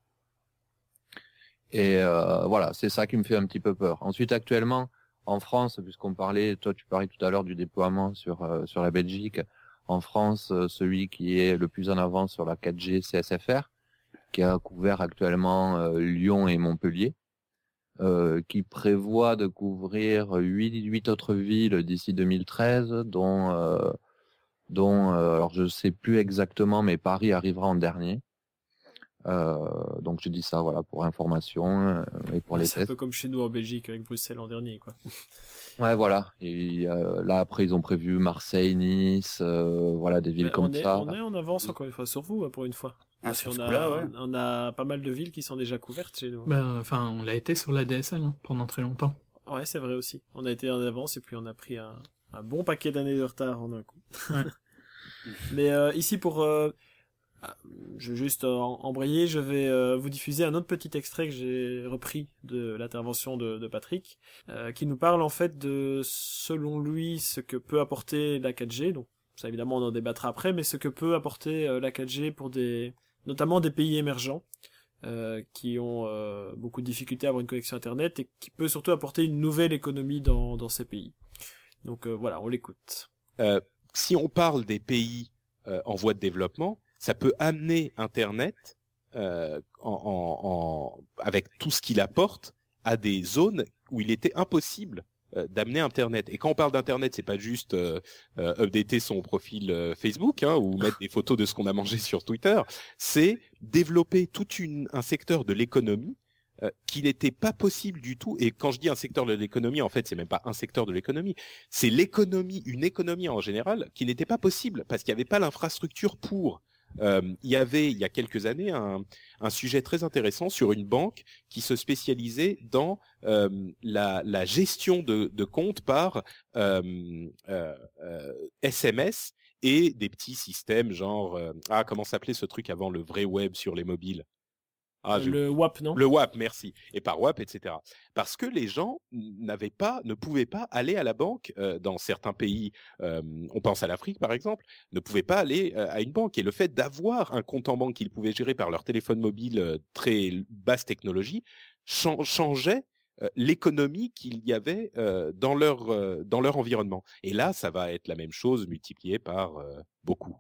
[SPEAKER 3] Et euh, voilà, c'est ça qui me fait un petit peu peur. Ensuite, actuellement, en France, puisqu'on parlait, toi tu parlais tout à l'heure du déploiement sur euh, sur la Belgique. En France, euh, celui qui est le plus en avance sur la quatre G, c'est S F R, qui a couvert actuellement euh, Lyon et Montpellier, euh, qui prévoit de couvrir huit, huit autres villes d'ici deux mille treize, dont euh, dont euh, alors je sais plus exactement, mais Paris arrivera en dernier. Euh, donc je dis ça voilà pour information euh, et pour
[SPEAKER 1] Ouais,
[SPEAKER 3] les
[SPEAKER 1] c'est
[SPEAKER 3] tests.
[SPEAKER 1] un peu comme chez nous en Belgique avec Bruxelles en dernier, quoi.
[SPEAKER 3] Ouais, voilà. Et euh, là après ils ont prévu Marseille, Nice, euh, voilà des villes
[SPEAKER 1] Mais
[SPEAKER 3] comme
[SPEAKER 1] on est,
[SPEAKER 3] ça.
[SPEAKER 1] on est en avance encore une fois sur vous, hein, pour une fois.
[SPEAKER 2] Ah,
[SPEAKER 1] Parce
[SPEAKER 2] sur
[SPEAKER 1] qu'on
[SPEAKER 2] ce
[SPEAKER 1] a,
[SPEAKER 2] coup-là, ouais.
[SPEAKER 1] on a pas mal de villes qui sont déjà couvertes chez nous.
[SPEAKER 4] Ben, enfin, on l'a été sur la D S L hein, pendant très longtemps.
[SPEAKER 1] Ouais, c'est vrai aussi. On a été en avance et puis on a pris un, un bon paquet d'années de retard en un coup.
[SPEAKER 4] Ouais.
[SPEAKER 1] Mais euh, ici pour, euh, je vais juste euh, embrayer, je vais euh, vous diffuser un autre petit extrait que j'ai repris de l'intervention de, de Patrick, euh, qui nous parle en fait de, selon lui, ce que peut apporter la quatre G. Donc ça évidemment on en débattra après, mais ce que peut apporter euh, la quatre G pour des, notamment des pays émergents. Euh, qui ont euh, beaucoup de difficultés à avoir une connexion internet et qui peut surtout apporter une nouvelle économie dans, dans ces pays. Donc euh, voilà, on l'écoute.
[SPEAKER 5] Euh, si on parle des pays euh, en voie de développement, ça peut amener Internet euh, en, en, en, avec tout ce qu'il apporte à des zones où il était impossible euh, d'amener Internet. Et quand on parle d'Internet, c'est pas juste euh, euh, updater son profil euh, Facebook hein, ou mettre des photos de ce qu'on a mangé sur Twitter. C'est développer tout une, un secteur de l'économie euh, qui n'était pas possible du tout. Et quand je dis un secteur de l'économie, en fait, c'est même pas un secteur de l'économie. C'est l'économie, une économie en général, qui n'était pas possible parce qu'il n'y avait pas l'infrastructure pour. Euh, il y avait, il y a quelques années, un, un sujet très intéressant sur une banque qui se spécialisait dans euh, la, la gestion de, de comptes par euh, euh, euh, S M S et des petits systèmes genre euh, ah comment s'appelait ce truc avant le vrai web sur les mobiles. Ah,
[SPEAKER 1] Euh, le W A P, non?
[SPEAKER 5] Le W A P, merci. Et par W A P, et cetera. Parce que les gens n'avaient pas, ne pouvaient pas aller à la banque euh, dans certains pays. Euh, on pense à l'Afrique, par exemple, ne pouvaient pas aller euh, à une banque. Et le fait d'avoir un compte en banque qu'ils pouvaient gérer par leur téléphone mobile euh, très basse technologie chan- changeait euh, l'économie qu'il y avait euh, dans leur euh, dans leur environnement. Et là, ça va être la même chose multipliée par euh, beaucoup.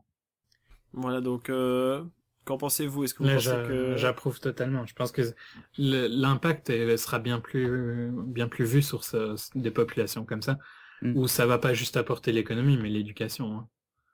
[SPEAKER 1] Voilà, donc euh, qu'en pensez-vous? Est-ce que vous
[SPEAKER 4] Là,
[SPEAKER 1] pensez
[SPEAKER 4] j'a-
[SPEAKER 1] que
[SPEAKER 4] j'approuve totalement. Je pense que le- l'impact est- sera bien plus bien plus vu sur ce- des populations comme ça,
[SPEAKER 2] Mm.
[SPEAKER 4] où ça va pas juste apporter l'économie, mais l'éducation. hein.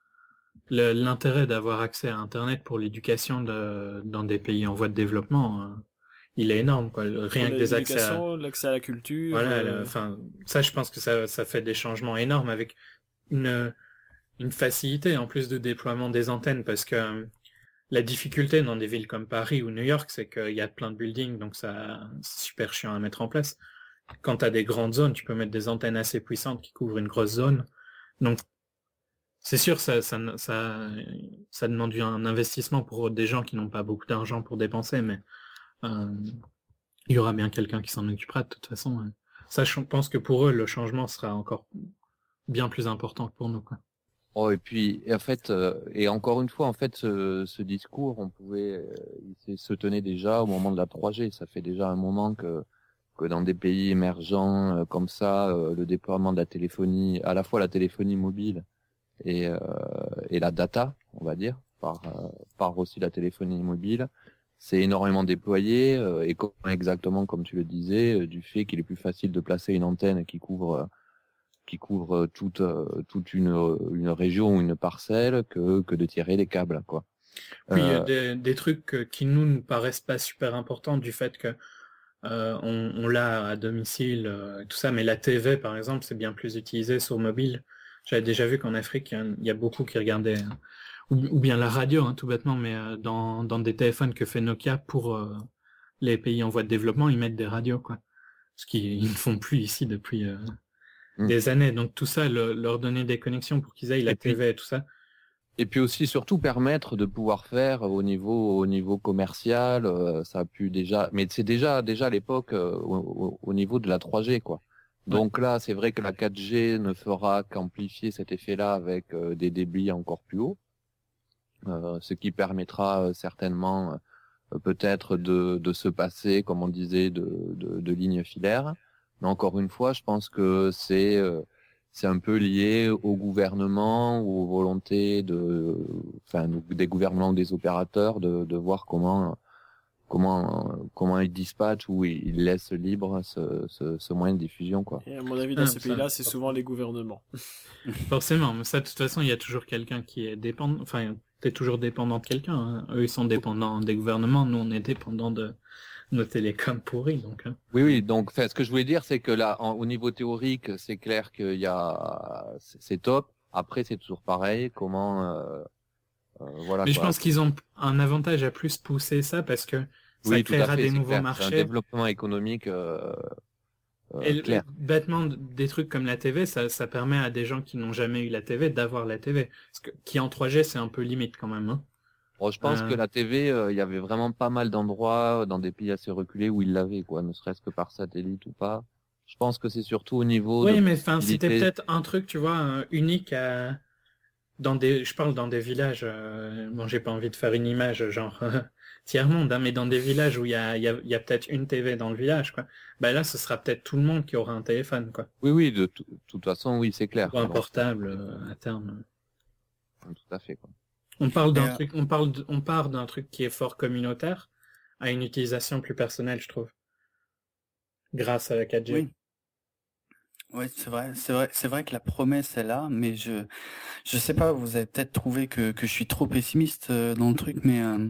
[SPEAKER 4] Le- L'intérêt d'avoir accès à Internet pour l'éducation de- dans des pays en voie de développement, euh, il est énorme, quoi. Le- Rien que des accès à,
[SPEAKER 1] l'éducation, l'accès à la culture,
[SPEAKER 4] voilà,
[SPEAKER 1] euh,
[SPEAKER 4] le- enfin, ça, je pense que ça, ça fait des changements énormes avec une une facilité en plus de déploiement des antennes, parce que euh, la difficulté dans des villes comme Paris ou New York, c'est qu'il y a plein de buildings, donc ça, c'est super chiant à mettre en place. Quand tu as des grandes zones, tu peux mettre des antennes assez puissantes qui couvrent une grosse zone. Donc, c'est sûr, ça, ça, ça, ça demande un investissement pour des gens qui n'ont pas beaucoup d'argent pour dépenser, mais euh, il y aura bien quelqu'un qui s'en occupera de toute façon. hein. Ça, je pense que pour eux, le changement sera encore bien plus important que pour nous, quoi.
[SPEAKER 3] Oh, et puis, et en fait, euh, et encore une fois, en fait, ce, ce discours, on pouvait, euh, il se tenait déjà au moment de la trois G. Ça fait déjà un moment que, que dans des pays émergents euh, comme ça, euh, le déploiement de la téléphonie, à la fois la téléphonie mobile et, euh, et la data, on va dire, par, euh, par aussi la téléphonie mobile, c'est énormément déployé, euh, et comme, exactement comme tu le disais, euh, du fait qu'il est plus facile de placer une antenne qui couvre euh, qui couvre toute toute une une région ou une parcelle que que de tirer les câbles, quoi.
[SPEAKER 4] Puis il y a
[SPEAKER 3] Euh,
[SPEAKER 4] des, des trucs qui nous ne paraissent pas super importants du fait que euh, on, on l'a à domicile euh, et tout ça, mais la T V par exemple c'est bien plus utilisé sur mobile. J'avais déjà vu qu'en Afrique il y, a, il y a beaucoup qui regardaient hein, ou, ou bien la radio hein, tout bêtement, mais euh, dans dans des téléphones que fait Nokia pour euh, les pays en voie de développement, ils mettent des radios quoi, ce qu'ils ne font plus ici depuis euh,
[SPEAKER 3] Mm.
[SPEAKER 4] des années. Donc tout ça, le, leur donner des connexions pour qu'ils aient la
[SPEAKER 3] Et puis-
[SPEAKER 4] T V et tout ça,
[SPEAKER 3] Et puis aussi, surtout, permettre de pouvoir faire au niveau, au niveau commercial, euh, ça a pu déjà, mais c'est déjà, déjà à l'époque, euh, au, au niveau de la trois G, quoi. Donc ouais. Là, c'est vrai que la quatre G ne fera qu'amplifier cet effet-là avec euh, des débits encore plus hauts, euh, ce qui permettra euh, certainement euh, peut-être de, de se passer, comme on disait, de, de, de lignes filaires. Mais encore une fois, je pense que c'est euh, c'est un peu lié au gouvernement ou aux volontés de, enfin, des gouvernements ou des opérateurs de, de voir comment, comment, comment ils dispatchent ou ils laissent libre ce, ce, ce moyen de diffusion, quoi.
[SPEAKER 1] Et à mon avis, dans ah, ces pays-là, c'est souvent les gouvernements.
[SPEAKER 4] Forcément, mais ça, de toute façon, il y a toujours quelqu'un qui est dépendant, enfin, t'es toujours dépendant de quelqu'un, hein. Eux, ils sont dépendants des gouvernements, nous, on est dépendants de nos télécoms pourris, donc. Hein.
[SPEAKER 3] Oui, oui. Donc, ce que je voulais dire, c'est que là, en, au niveau théorique, c'est clair qu'il y a, c'est top. Après, c'est toujours pareil. Comment, euh, euh, voilà.
[SPEAKER 4] Mais
[SPEAKER 3] quoi.
[SPEAKER 4] Je pense qu'ils ont un avantage à plus pousser ça parce que ça
[SPEAKER 3] oui,
[SPEAKER 4] créera
[SPEAKER 3] fait,
[SPEAKER 4] des nouveaux
[SPEAKER 3] clair.
[SPEAKER 4] marchés.
[SPEAKER 3] C'est un développement économique. Euh, euh,
[SPEAKER 4] Et
[SPEAKER 3] clair.
[SPEAKER 4] Bêtement, des trucs comme la T V, ça, ça permet à des gens qui n'ont jamais eu la T V d'avoir la T V. Parce que qui en trois G, c'est un peu limite quand même. Hein.
[SPEAKER 3] Bon, je pense euh... que la T V, il euh, y avait vraiment pas mal d'endroits dans des pays assez reculés où ils l'avaient, quoi, ne serait-ce que par satellite ou pas. Je pense que c'est surtout au niveau.
[SPEAKER 4] Oui,
[SPEAKER 3] de
[SPEAKER 4] mais enfin, c'était peut-être un truc, tu vois, euh, unique à dans des. Je parle dans des villages. Euh... Bon, j'ai pas envie de faire une image genre tiers monde, hein, mais dans des villages où il y a, il y a, il y a peut-être une T V dans le village, quoi. Ben là, ce sera peut-être tout le monde qui aura un téléphone, quoi.
[SPEAKER 3] Oui, oui, de t- toute façon, oui, c'est clair.
[SPEAKER 4] Ou un portable euh, à terme.
[SPEAKER 3] Tout à fait, quoi.
[SPEAKER 4] On parle d'un truc, on parle, de, on part d'un truc qui est fort communautaire à une utilisation plus personnelle, je trouve, grâce à la quatre G.
[SPEAKER 2] Oui, oui, c'est vrai, c'est vrai, c'est vrai que la promesse est là, mais je, je sais pas, vous avez peut-être trouvé que que je suis trop pessimiste dans le truc, mais euh,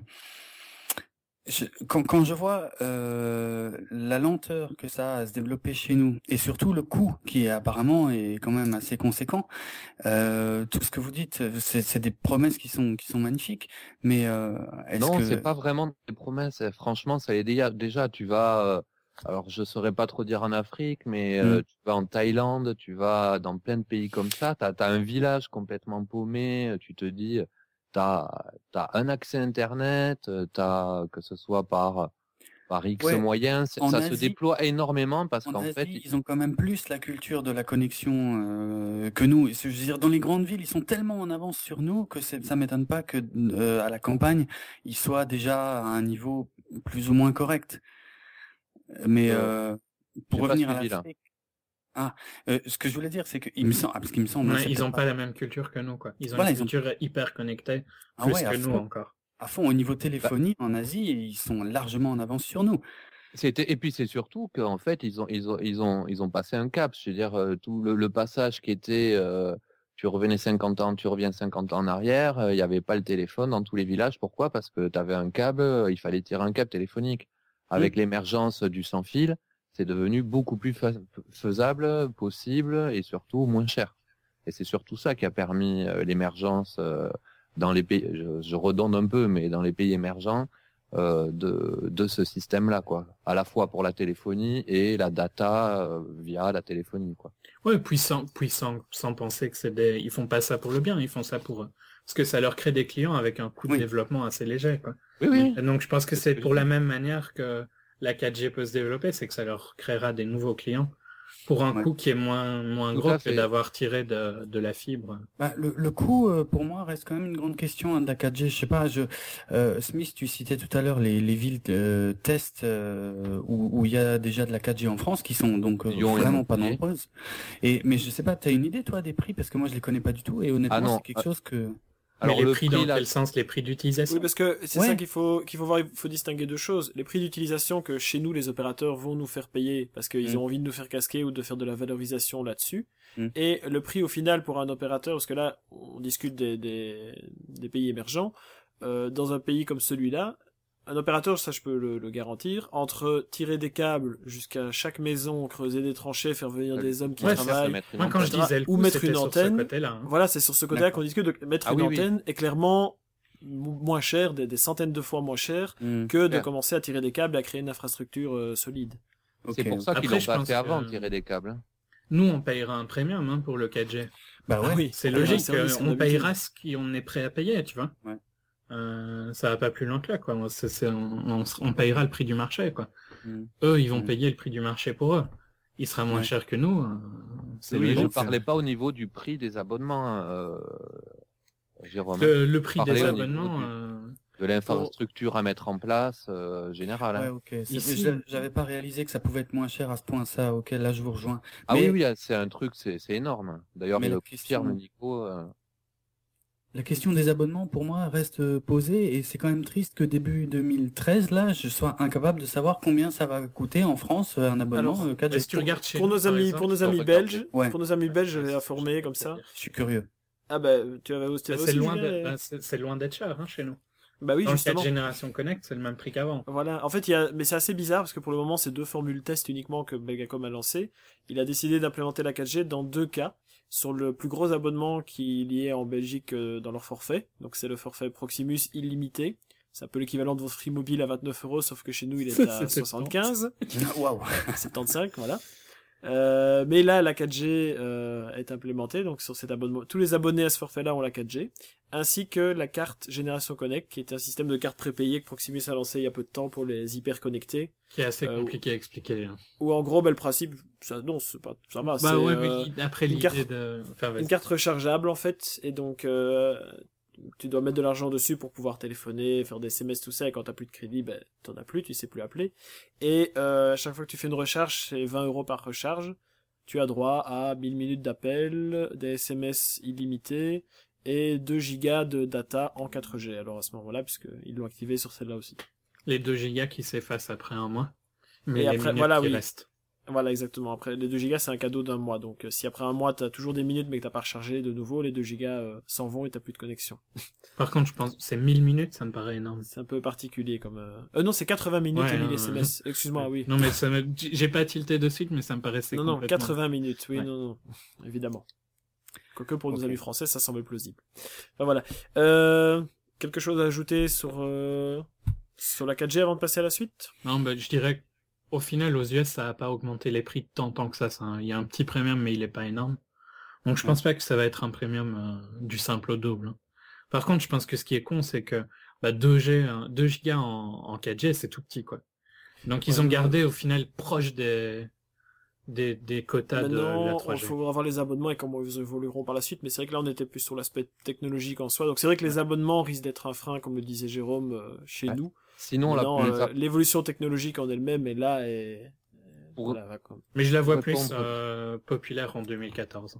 [SPEAKER 2] je, quand quand je vois euh, la lenteur que ça a à se développer chez nous, et surtout le coût qui est apparemment est quand même assez conséquent. Euh, tout ce que vous dites, c'est, c'est des promesses qui sont qui sont magnifiques, mais euh, est-ce
[SPEAKER 3] non,
[SPEAKER 2] que...
[SPEAKER 3] c'est pas vraiment des promesses. Franchement, ça est déjà. Déjà, tu vas. Euh, alors, je saurais pas trop dire en Afrique, mais euh, mm. tu vas en Thaïlande, tu vas dans plein de pays comme ça. T'as t'as un village complètement paumé. Tu te dis, t'as t'as un accès Internet, t'as que ce soit par par X ouais, moyens, ça Asie, se déploie énormément parce qu'en
[SPEAKER 2] Asie,
[SPEAKER 3] fait
[SPEAKER 2] ils ont quand même plus la culture de la connexion euh, que nous. Je veux dire, dans les grandes villes, ils sont tellement en avance sur nous que c'est, ça m'étonne pas que euh, à la campagne, ils soient déjà à un niveau plus ou moins correct. Mais euh, pour revenir à l'Afrique, ah, euh, ce que je voulais dire, c'est que il me semble, parce qu'il me semble,
[SPEAKER 4] ouais, ils n'ont pas, pas la même culture que nous, quoi. Ils ont
[SPEAKER 2] voilà,
[SPEAKER 4] une
[SPEAKER 2] ils
[SPEAKER 4] culture
[SPEAKER 2] ont...
[SPEAKER 4] hyper connectée,
[SPEAKER 2] ah
[SPEAKER 4] plus
[SPEAKER 2] ouais,
[SPEAKER 4] que nous
[SPEAKER 2] fond.
[SPEAKER 4] encore.
[SPEAKER 2] À fond, au niveau téléphonie, en Asie, ils sont largement en avance sur nous.
[SPEAKER 3] C'était et puis c'est surtout qu'en fait ils ont ils ont ils ont ils ont passé un cap. Je veux dire euh, tout le, le passage qui était euh, tu revenais cinquante ans, tu reviens cinquante ans en arrière, il euh, n'y avait pas le téléphone dans tous les villages. Pourquoi ? Parce que tu avais un câble, euh, il fallait tirer un câble téléphonique. Avec mmh. l'émergence du sans fil, c'est devenu beaucoup plus fa- faisable, possible et surtout moins cher. Et c'est surtout ça qui a permis euh, l'émergence euh, dans les pays. Je, je redonne un peu, mais dans les pays émergents. Euh, de, de ce système-là, quoi. À la fois pour la téléphonie et la data euh, via la téléphonie, quoi.
[SPEAKER 4] Ouais, puis sans, puis sans, sans penser que c'est des, ils font pas ça pour le bien, ils font ça pour, parce que ça leur crée des clients avec un coût de oui. développement assez léger, quoi.
[SPEAKER 3] Oui, oui.
[SPEAKER 4] Et donc je pense que c'est pour la même manière que la quatre G peut se développer, c'est que ça leur créera des nouveaux clients pour un ouais. coût qui est moins moins Tout gros que d'avoir tiré de, de la fibre.
[SPEAKER 2] Bah, le, le coût, euh, pour moi, reste quand même une grande question hein, de la quatre G. Je sais pas, je, euh, Smith, tu citais tout à l'heure les, les villes euh, test euh, où, où il y a déjà de la quatre G en France, qui sont donc euh, vraiment pas nombreuses. Et mais je sais pas, t'as une idée toi des prix parce que moi je les connais pas du tout et honnêtement ah non. c'est quelque chose que
[SPEAKER 4] Alors, mais les prix, prix dans là... quel sens? Les prix d'utilisation?
[SPEAKER 1] Oui, parce que c'est ouais. ça qu'il faut, qu'il faut voir, il faut distinguer deux choses. Les prix d'utilisation que chez nous, les opérateurs vont nous faire payer parce qu'ils mmh. ont envie de nous faire casquer ou de faire de la valorisation là-dessus. Mmh. Et le prix au final pour un opérateur, parce que là, on discute des, des, des pays émergents, euh, dans un pays comme celui-là, un opérateur, ça je peux le, le garantir, entre tirer des câbles jusqu'à chaque maison, creuser des tranchées, faire venir des hommes qui
[SPEAKER 4] ouais,
[SPEAKER 1] travaillent,
[SPEAKER 4] moi quand je disais le coup,
[SPEAKER 1] ou mettre une antenne,
[SPEAKER 4] hein.
[SPEAKER 1] voilà, c'est sur ce côté-là qu'on discute de mettre ah, une oui, antenne oui. est clairement moins cher, des, des centaines de fois moins cher mmh, que de clair. commencer à tirer des câbles et à créer une infrastructure euh, solide.
[SPEAKER 3] Okay. C'est pour ça qu'ils l'ont pas fait avant, que... tirer des câbles.
[SPEAKER 4] nous, on payera un premium hein, pour le quatre G.
[SPEAKER 2] Bah ouais.
[SPEAKER 1] Ah oui,
[SPEAKER 4] C'est
[SPEAKER 1] on paiera
[SPEAKER 4] logique,
[SPEAKER 1] le service,
[SPEAKER 4] euh,
[SPEAKER 1] comme
[SPEAKER 4] on
[SPEAKER 1] d'habitude.
[SPEAKER 4] payera ce qu'on est prêt à payer, tu vois.
[SPEAKER 2] Ouais.
[SPEAKER 4] Euh, ça va pas plus loin que là, quoi. C'est, c'est, on, on, on payera le prix du marché, quoi.
[SPEAKER 2] Mm.
[SPEAKER 4] Eux, ils vont
[SPEAKER 2] Mm.
[SPEAKER 4] payer le prix du marché pour eux. Il sera moins
[SPEAKER 2] Ouais.
[SPEAKER 4] cher que nous. euh, c'est
[SPEAKER 3] Oui, je
[SPEAKER 4] logique.
[SPEAKER 3] parlais pas au niveau du prix des abonnements, euh, Jérôme.
[SPEAKER 4] Le, le prix
[SPEAKER 3] Parler
[SPEAKER 4] des
[SPEAKER 3] au niveau
[SPEAKER 4] abonnements,
[SPEAKER 3] du-
[SPEAKER 4] euh,
[SPEAKER 3] De l'infrastructure à mettre en place, euh, générale.
[SPEAKER 2] Ouais,
[SPEAKER 3] hein.
[SPEAKER 2] ok. C'est-
[SPEAKER 4] Ici-
[SPEAKER 2] j'a- J'avais pas réalisé que ça pouvait être moins cher à ce point, ça. Ok, là, je vous rejoins.
[SPEAKER 3] Ah
[SPEAKER 2] Mais
[SPEAKER 3] oui, oui, c'est un truc, c'est c'est énorme. D'ailleurs,
[SPEAKER 2] Mais
[SPEAKER 3] il
[SPEAKER 2] la
[SPEAKER 3] le
[SPEAKER 2] question-
[SPEAKER 3] confirme, Nico. euh,
[SPEAKER 2] la question des abonnements, pour moi, reste euh, posée et c'est quand même triste que début deux mille treize, là, je sois incapable de savoir combien ça va coûter en France euh, un abonnement
[SPEAKER 1] Alors,
[SPEAKER 2] euh, quatre G.
[SPEAKER 4] si tu regardes chez
[SPEAKER 1] Pour
[SPEAKER 4] nous,
[SPEAKER 1] nos
[SPEAKER 4] par
[SPEAKER 1] amis,
[SPEAKER 4] exemple,
[SPEAKER 1] pour nos
[SPEAKER 3] faut
[SPEAKER 1] amis
[SPEAKER 3] regarder.
[SPEAKER 1] belges,
[SPEAKER 2] Ouais.
[SPEAKER 1] pour nos amis belges, je vais
[SPEAKER 4] Ouais,
[SPEAKER 1] informer comme ça.
[SPEAKER 2] Je suis curieux.
[SPEAKER 1] Ah bah, tu avais aussi, tu
[SPEAKER 4] bah,
[SPEAKER 1] avais
[SPEAKER 4] c'est
[SPEAKER 1] aussi,
[SPEAKER 4] loin,
[SPEAKER 1] Julien,
[SPEAKER 4] de-
[SPEAKER 1] et-
[SPEAKER 4] bah, c'est c'est loin d'être cher hein, chez nous.
[SPEAKER 1] Bah oui,
[SPEAKER 4] Dans le
[SPEAKER 1] justement.
[SPEAKER 4] quatre Génération Connect, c'est le même prix qu'avant.
[SPEAKER 1] Voilà. En fait, il y a, mais c'est assez bizarre parce que pour le moment, c'est deux formules test uniquement que Belgacom a lancé. Il a décidé d'implémenter la quatre G dans deux cas. Sur le plus gros abonnement qu'il y ait en Belgique euh, dans leur forfait. Donc c'est le forfait Proximus illimité. C'est un peu l'équivalent de votre Free Mobile à vingt-neuf euros, sauf que chez nous, il est à
[SPEAKER 4] C'est
[SPEAKER 1] soixante-quinze.
[SPEAKER 2] Waouh.
[SPEAKER 1] soixante-quinze, voilà. Euh, mais là, la quatre G euh, est implémentée, donc sur cet abonnement, tous les abonnés à ce forfait-là ont la quatre G, ainsi que la carte Génération Connect, qui est un système de carte prépayée que Proximus a lancé il y a peu de temps pour les hyper connectés.
[SPEAKER 4] Qui est assez
[SPEAKER 1] Euh,
[SPEAKER 4] compliqué à expliquer. hein.
[SPEAKER 1] Où en gros, bah, le principe, ça, non, c'est pas, ça va.
[SPEAKER 4] Bah
[SPEAKER 1] c'est,
[SPEAKER 4] ouais,
[SPEAKER 1] euh,
[SPEAKER 4] mais après
[SPEAKER 1] une
[SPEAKER 4] l'idée
[SPEAKER 1] carte-
[SPEAKER 4] de... Enfin, vas-y.
[SPEAKER 1] une carte rechargeable en fait, et donc euh, tu dois mettre de l'argent dessus pour pouvoir téléphoner, faire des S M S, tout ça, et quand t'as plus de crédit, ben t'en as plus, tu sais plus appeler. Et euh, à chaque fois que tu fais une recharge, c'est vingt euros par recharge. Tu as droit à mille minutes d'appel, des S M S illimités et deux gigas de data en quatre G. Alors à ce moment-là, puisque ils l'ont activé sur celle-là aussi.
[SPEAKER 4] Les deux gigas qui s'effacent après un mois. Mais
[SPEAKER 1] Et
[SPEAKER 4] les
[SPEAKER 1] après,
[SPEAKER 4] minutes
[SPEAKER 1] voilà,
[SPEAKER 4] qui
[SPEAKER 1] oui.
[SPEAKER 4] restent.
[SPEAKER 1] Voilà, exactement. Après, les deux gigas, c'est un cadeau d'un mois. Donc, euh, si après un mois, t'as toujours des minutes, mais que t'as pas rechargé de nouveau, les deux gigas euh, s'en vont et t'as plus de connexion.
[SPEAKER 4] Par contre, je pense c'est mille minutes, ça me paraît énorme.
[SPEAKER 1] C'est un peu particulier comme... Euh, euh non, c'est quatre-vingts minutes
[SPEAKER 4] Ouais,
[SPEAKER 1] et mille
[SPEAKER 4] non,
[SPEAKER 1] S M S. Excuse-moi, oui.
[SPEAKER 4] Non mais ça me... j'ai pas tilté de suite, mais ça me paraissait
[SPEAKER 1] Non, non,
[SPEAKER 4] complètement...
[SPEAKER 1] quatre-vingts minutes. Oui,
[SPEAKER 4] Ouais.
[SPEAKER 1] non, non. Évidemment. Quoique pour nos
[SPEAKER 2] Ok.
[SPEAKER 1] amis français, ça semble plausible. Enfin, voilà. Euh, quelque chose à ajouter sur, euh, sur la quatre G avant de passer à la suite?
[SPEAKER 4] Non, bah, je dirais qu'au final, aux U S, ça a pas augmenté les prix tant, tant que ça. ça hein. Il y a un petit premium, mais il est pas énorme. Donc, je pense pas que ça va être un premium euh, du simple au double. hein. Par contre, je pense que ce qui est con, c'est que bah, deux G, hein, deux gigas en, en quatre G, c'est tout petit, quoi. Donc, ils
[SPEAKER 1] Ouais,
[SPEAKER 4] ont gardé au final proche des, des, des quotas de la
[SPEAKER 1] Maintenant,
[SPEAKER 4] trois
[SPEAKER 1] il
[SPEAKER 4] G.
[SPEAKER 1] faut avoir les abonnements et comment ils évolueront par la suite, mais c'est vrai que là, on était plus sur l'aspect technologique en soi. Donc, c'est vrai que les abonnements risquent d'être un frein, comme le disait Jérôme, euh, chez
[SPEAKER 3] Ouais.
[SPEAKER 1] nous.
[SPEAKER 3] Sinon, la
[SPEAKER 1] Maintenant,
[SPEAKER 3] plus
[SPEAKER 1] euh, l'évolution technologique en elle-même est là et...
[SPEAKER 3] Pour-
[SPEAKER 1] Voilà, va, quoi.
[SPEAKER 4] Mais je la vois
[SPEAKER 3] répondre-
[SPEAKER 4] plus euh, populaire en deux mille quatorze.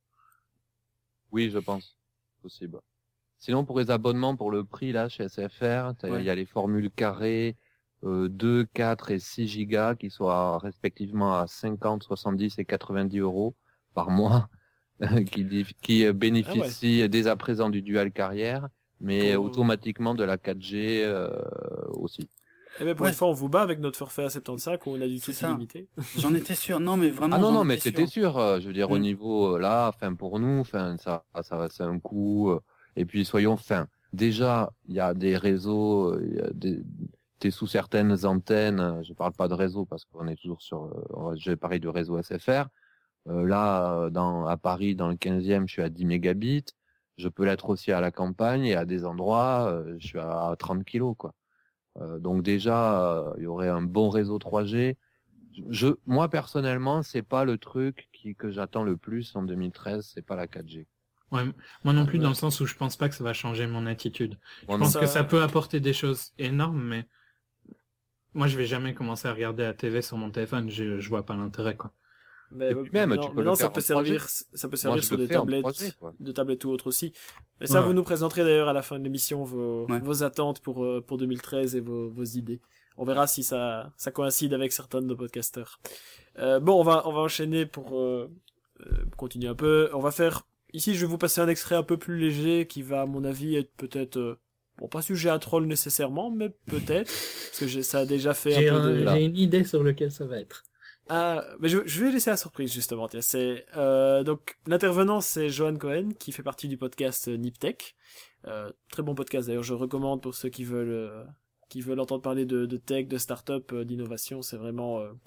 [SPEAKER 3] Oui, je pense. Possible. Sinon, pour les abonnements, pour le prix, là, chez S F R, t'as- il
[SPEAKER 2] Ouais.
[SPEAKER 3] y a les formules carrées, euh, deux, quatre et six gigas qui soient respectivement à cinquante, soixante-dix et quatre-vingt-dix euros par mois, qui, di- qui euh, bénéficient dès à présent du dual carrière, mais
[SPEAKER 1] Pour-
[SPEAKER 3] automatiquement de la quatre G euh, aussi.
[SPEAKER 1] Eh ben, pour
[SPEAKER 2] Ouais.
[SPEAKER 1] une fois, on vous bat avec notre forfait à soixante-quinze où on a du tout
[SPEAKER 2] C'est ça.
[SPEAKER 1] illimité.
[SPEAKER 2] J'en étais sûr. Non, mais vraiment.
[SPEAKER 3] Ah non,
[SPEAKER 2] j'en
[SPEAKER 3] non, mais
[SPEAKER 2] étais
[SPEAKER 3] c'était
[SPEAKER 2] sûr.
[SPEAKER 3] sûr. euh, Je veux dire, au
[SPEAKER 2] Mm.
[SPEAKER 3] niveau euh, là, enfin pour nous, enfin ça, ça, c'est un coût. euh, Et puis soyons fins. Déjà, il y a des réseaux, euh, il y a des, t'es sous certaines antennes. euh, Je parle pas de réseau parce qu'on est toujours sur. euh, on va- Je vais parler du réseau S F R. Euh, là, euh, dans à Paris, dans le quinzième, je suis à dix mégabits. Je peux l'être aussi à la campagne et à des endroits, euh, je suis à trente kilos, quoi. Euh, donc déjà, euh, il y aurait un bon réseau trois G. Je, moi personnellement, c'est pas le truc qui, que j'attends le plus en deux mille treize, c'est pas la quatre G.
[SPEAKER 4] Ouais, moi non plus,
[SPEAKER 1] Ouais.
[SPEAKER 4] dans le sens où je pense pas que ça va changer mon attitude.
[SPEAKER 3] Moi
[SPEAKER 4] Je
[SPEAKER 3] non
[SPEAKER 4] pense
[SPEAKER 1] Ça-
[SPEAKER 4] que ça peut apporter des choses énormes, mais moi je vais jamais commencer à regarder la T V sur mon téléphone, je, je vois pas l'intérêt, quoi.
[SPEAKER 1] Mais
[SPEAKER 3] Et
[SPEAKER 1] ouais,
[SPEAKER 3] puis même,
[SPEAKER 1] maintenant-
[SPEAKER 3] tu peux
[SPEAKER 1] maintenant,
[SPEAKER 3] le
[SPEAKER 1] ça
[SPEAKER 3] faire
[SPEAKER 1] peut
[SPEAKER 3] en trois G.
[SPEAKER 1] servir, ça peut
[SPEAKER 3] Moi,
[SPEAKER 1] servir
[SPEAKER 3] je
[SPEAKER 1] sur
[SPEAKER 3] le
[SPEAKER 1] des
[SPEAKER 3] fais en
[SPEAKER 1] tablettes,
[SPEAKER 3] trois G, quoi.
[SPEAKER 1] de tablettes ou autres aussi. Mais ça,
[SPEAKER 4] Ouais.
[SPEAKER 1] vous nous présenterez d'ailleurs à la fin de l'émission vos,
[SPEAKER 2] Ouais.
[SPEAKER 1] vos attentes pour, euh, pour deux mille treize et vos, vos idées. On verra si ça, ça coïncide avec certains de nos podcasteurs. Euh, bon, on va, on va enchaîner pour, euh, euh, continuer un peu. On va faire, ici, je vais vous passer un extrait un peu plus léger qui va, à mon avis, être peut-être, euh, bon, pas sujet à troll nécessairement, mais peut-être, parce que j'ai- ça a déjà fait
[SPEAKER 4] J'ai
[SPEAKER 1] un peu
[SPEAKER 4] un-
[SPEAKER 1] de...
[SPEAKER 4] j'ai une idée sur lequel ça va être.
[SPEAKER 1] Ah, mais je, je vais laisser la surprise justement. Tiens, c'est euh, donc l'intervenant, c'est Johan Cohen qui fait partie du podcast euh, Niptech. Euh, très bon podcast d'ailleurs. Je recommande pour ceux qui veulent euh, qui veulent entendre parler de, de tech, de start-up, euh, d'innovation. C'est vraiment euh,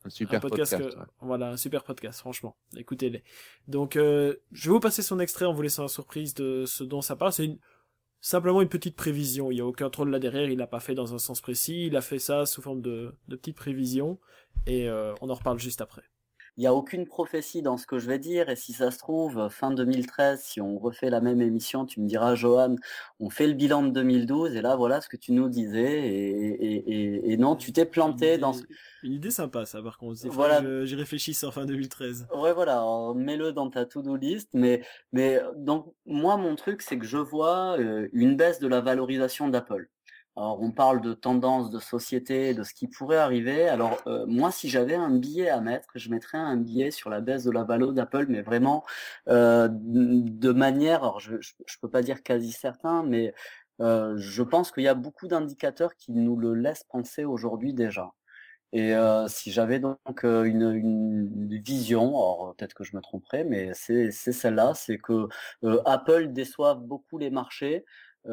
[SPEAKER 3] Un super
[SPEAKER 1] un podcast,
[SPEAKER 3] podcast.
[SPEAKER 1] que-
[SPEAKER 3] ouais.
[SPEAKER 1] voilà, un super podcast, franchement. Écoutez-les. Donc, euh, je vais vous passer son extrait en vous laissant la surprise de ce dont ça parle. C'est une, simplement une petite prévision. Il y a aucun troll là derrière. Il l'a pas fait dans un sens précis. Il a fait ça sous forme de, de petites prévisions. Et euh, on en reparle juste après.
[SPEAKER 6] Il n'y a aucune prophétie dans ce que je vais dire, et si ça se trouve, fin deux mille treize, si on refait la même émission, tu me diras, Johan, on fait le bilan de deux mille douze, et là, voilà ce que tu nous disais, et, et, et, et non, tu t'es planté
[SPEAKER 1] Une
[SPEAKER 6] dans
[SPEAKER 1] idée,
[SPEAKER 6] ce...
[SPEAKER 1] une idée sympa, ça, par contre. Il faut
[SPEAKER 6] Voilà.
[SPEAKER 1] que je- j'y réfléchisse en fin deux mille treize.
[SPEAKER 6] Ouais, voilà, alors, mets-le dans ta to-do list, mais, mais donc, moi, mon truc, c'est que je vois euh, une baisse de la valorisation d'Apple. Alors, on parle de tendance, de société, de ce qui pourrait arriver. Alors, euh, moi, si j'avais un billet à mettre, je mettrais un billet sur la baisse de la valo d'Apple, mais vraiment euh, de manière, alors je, je, je peux pas dire quasi certain, mais euh, je pense qu'il y a beaucoup d'indicateurs qui nous le laissent penser aujourd'hui déjà. Et euh, si j'avais donc euh, une, une vision, alors peut-être que je me tromperais, mais c'est c'est celle-là, c'est que euh, Apple déçoive beaucoup les marchés.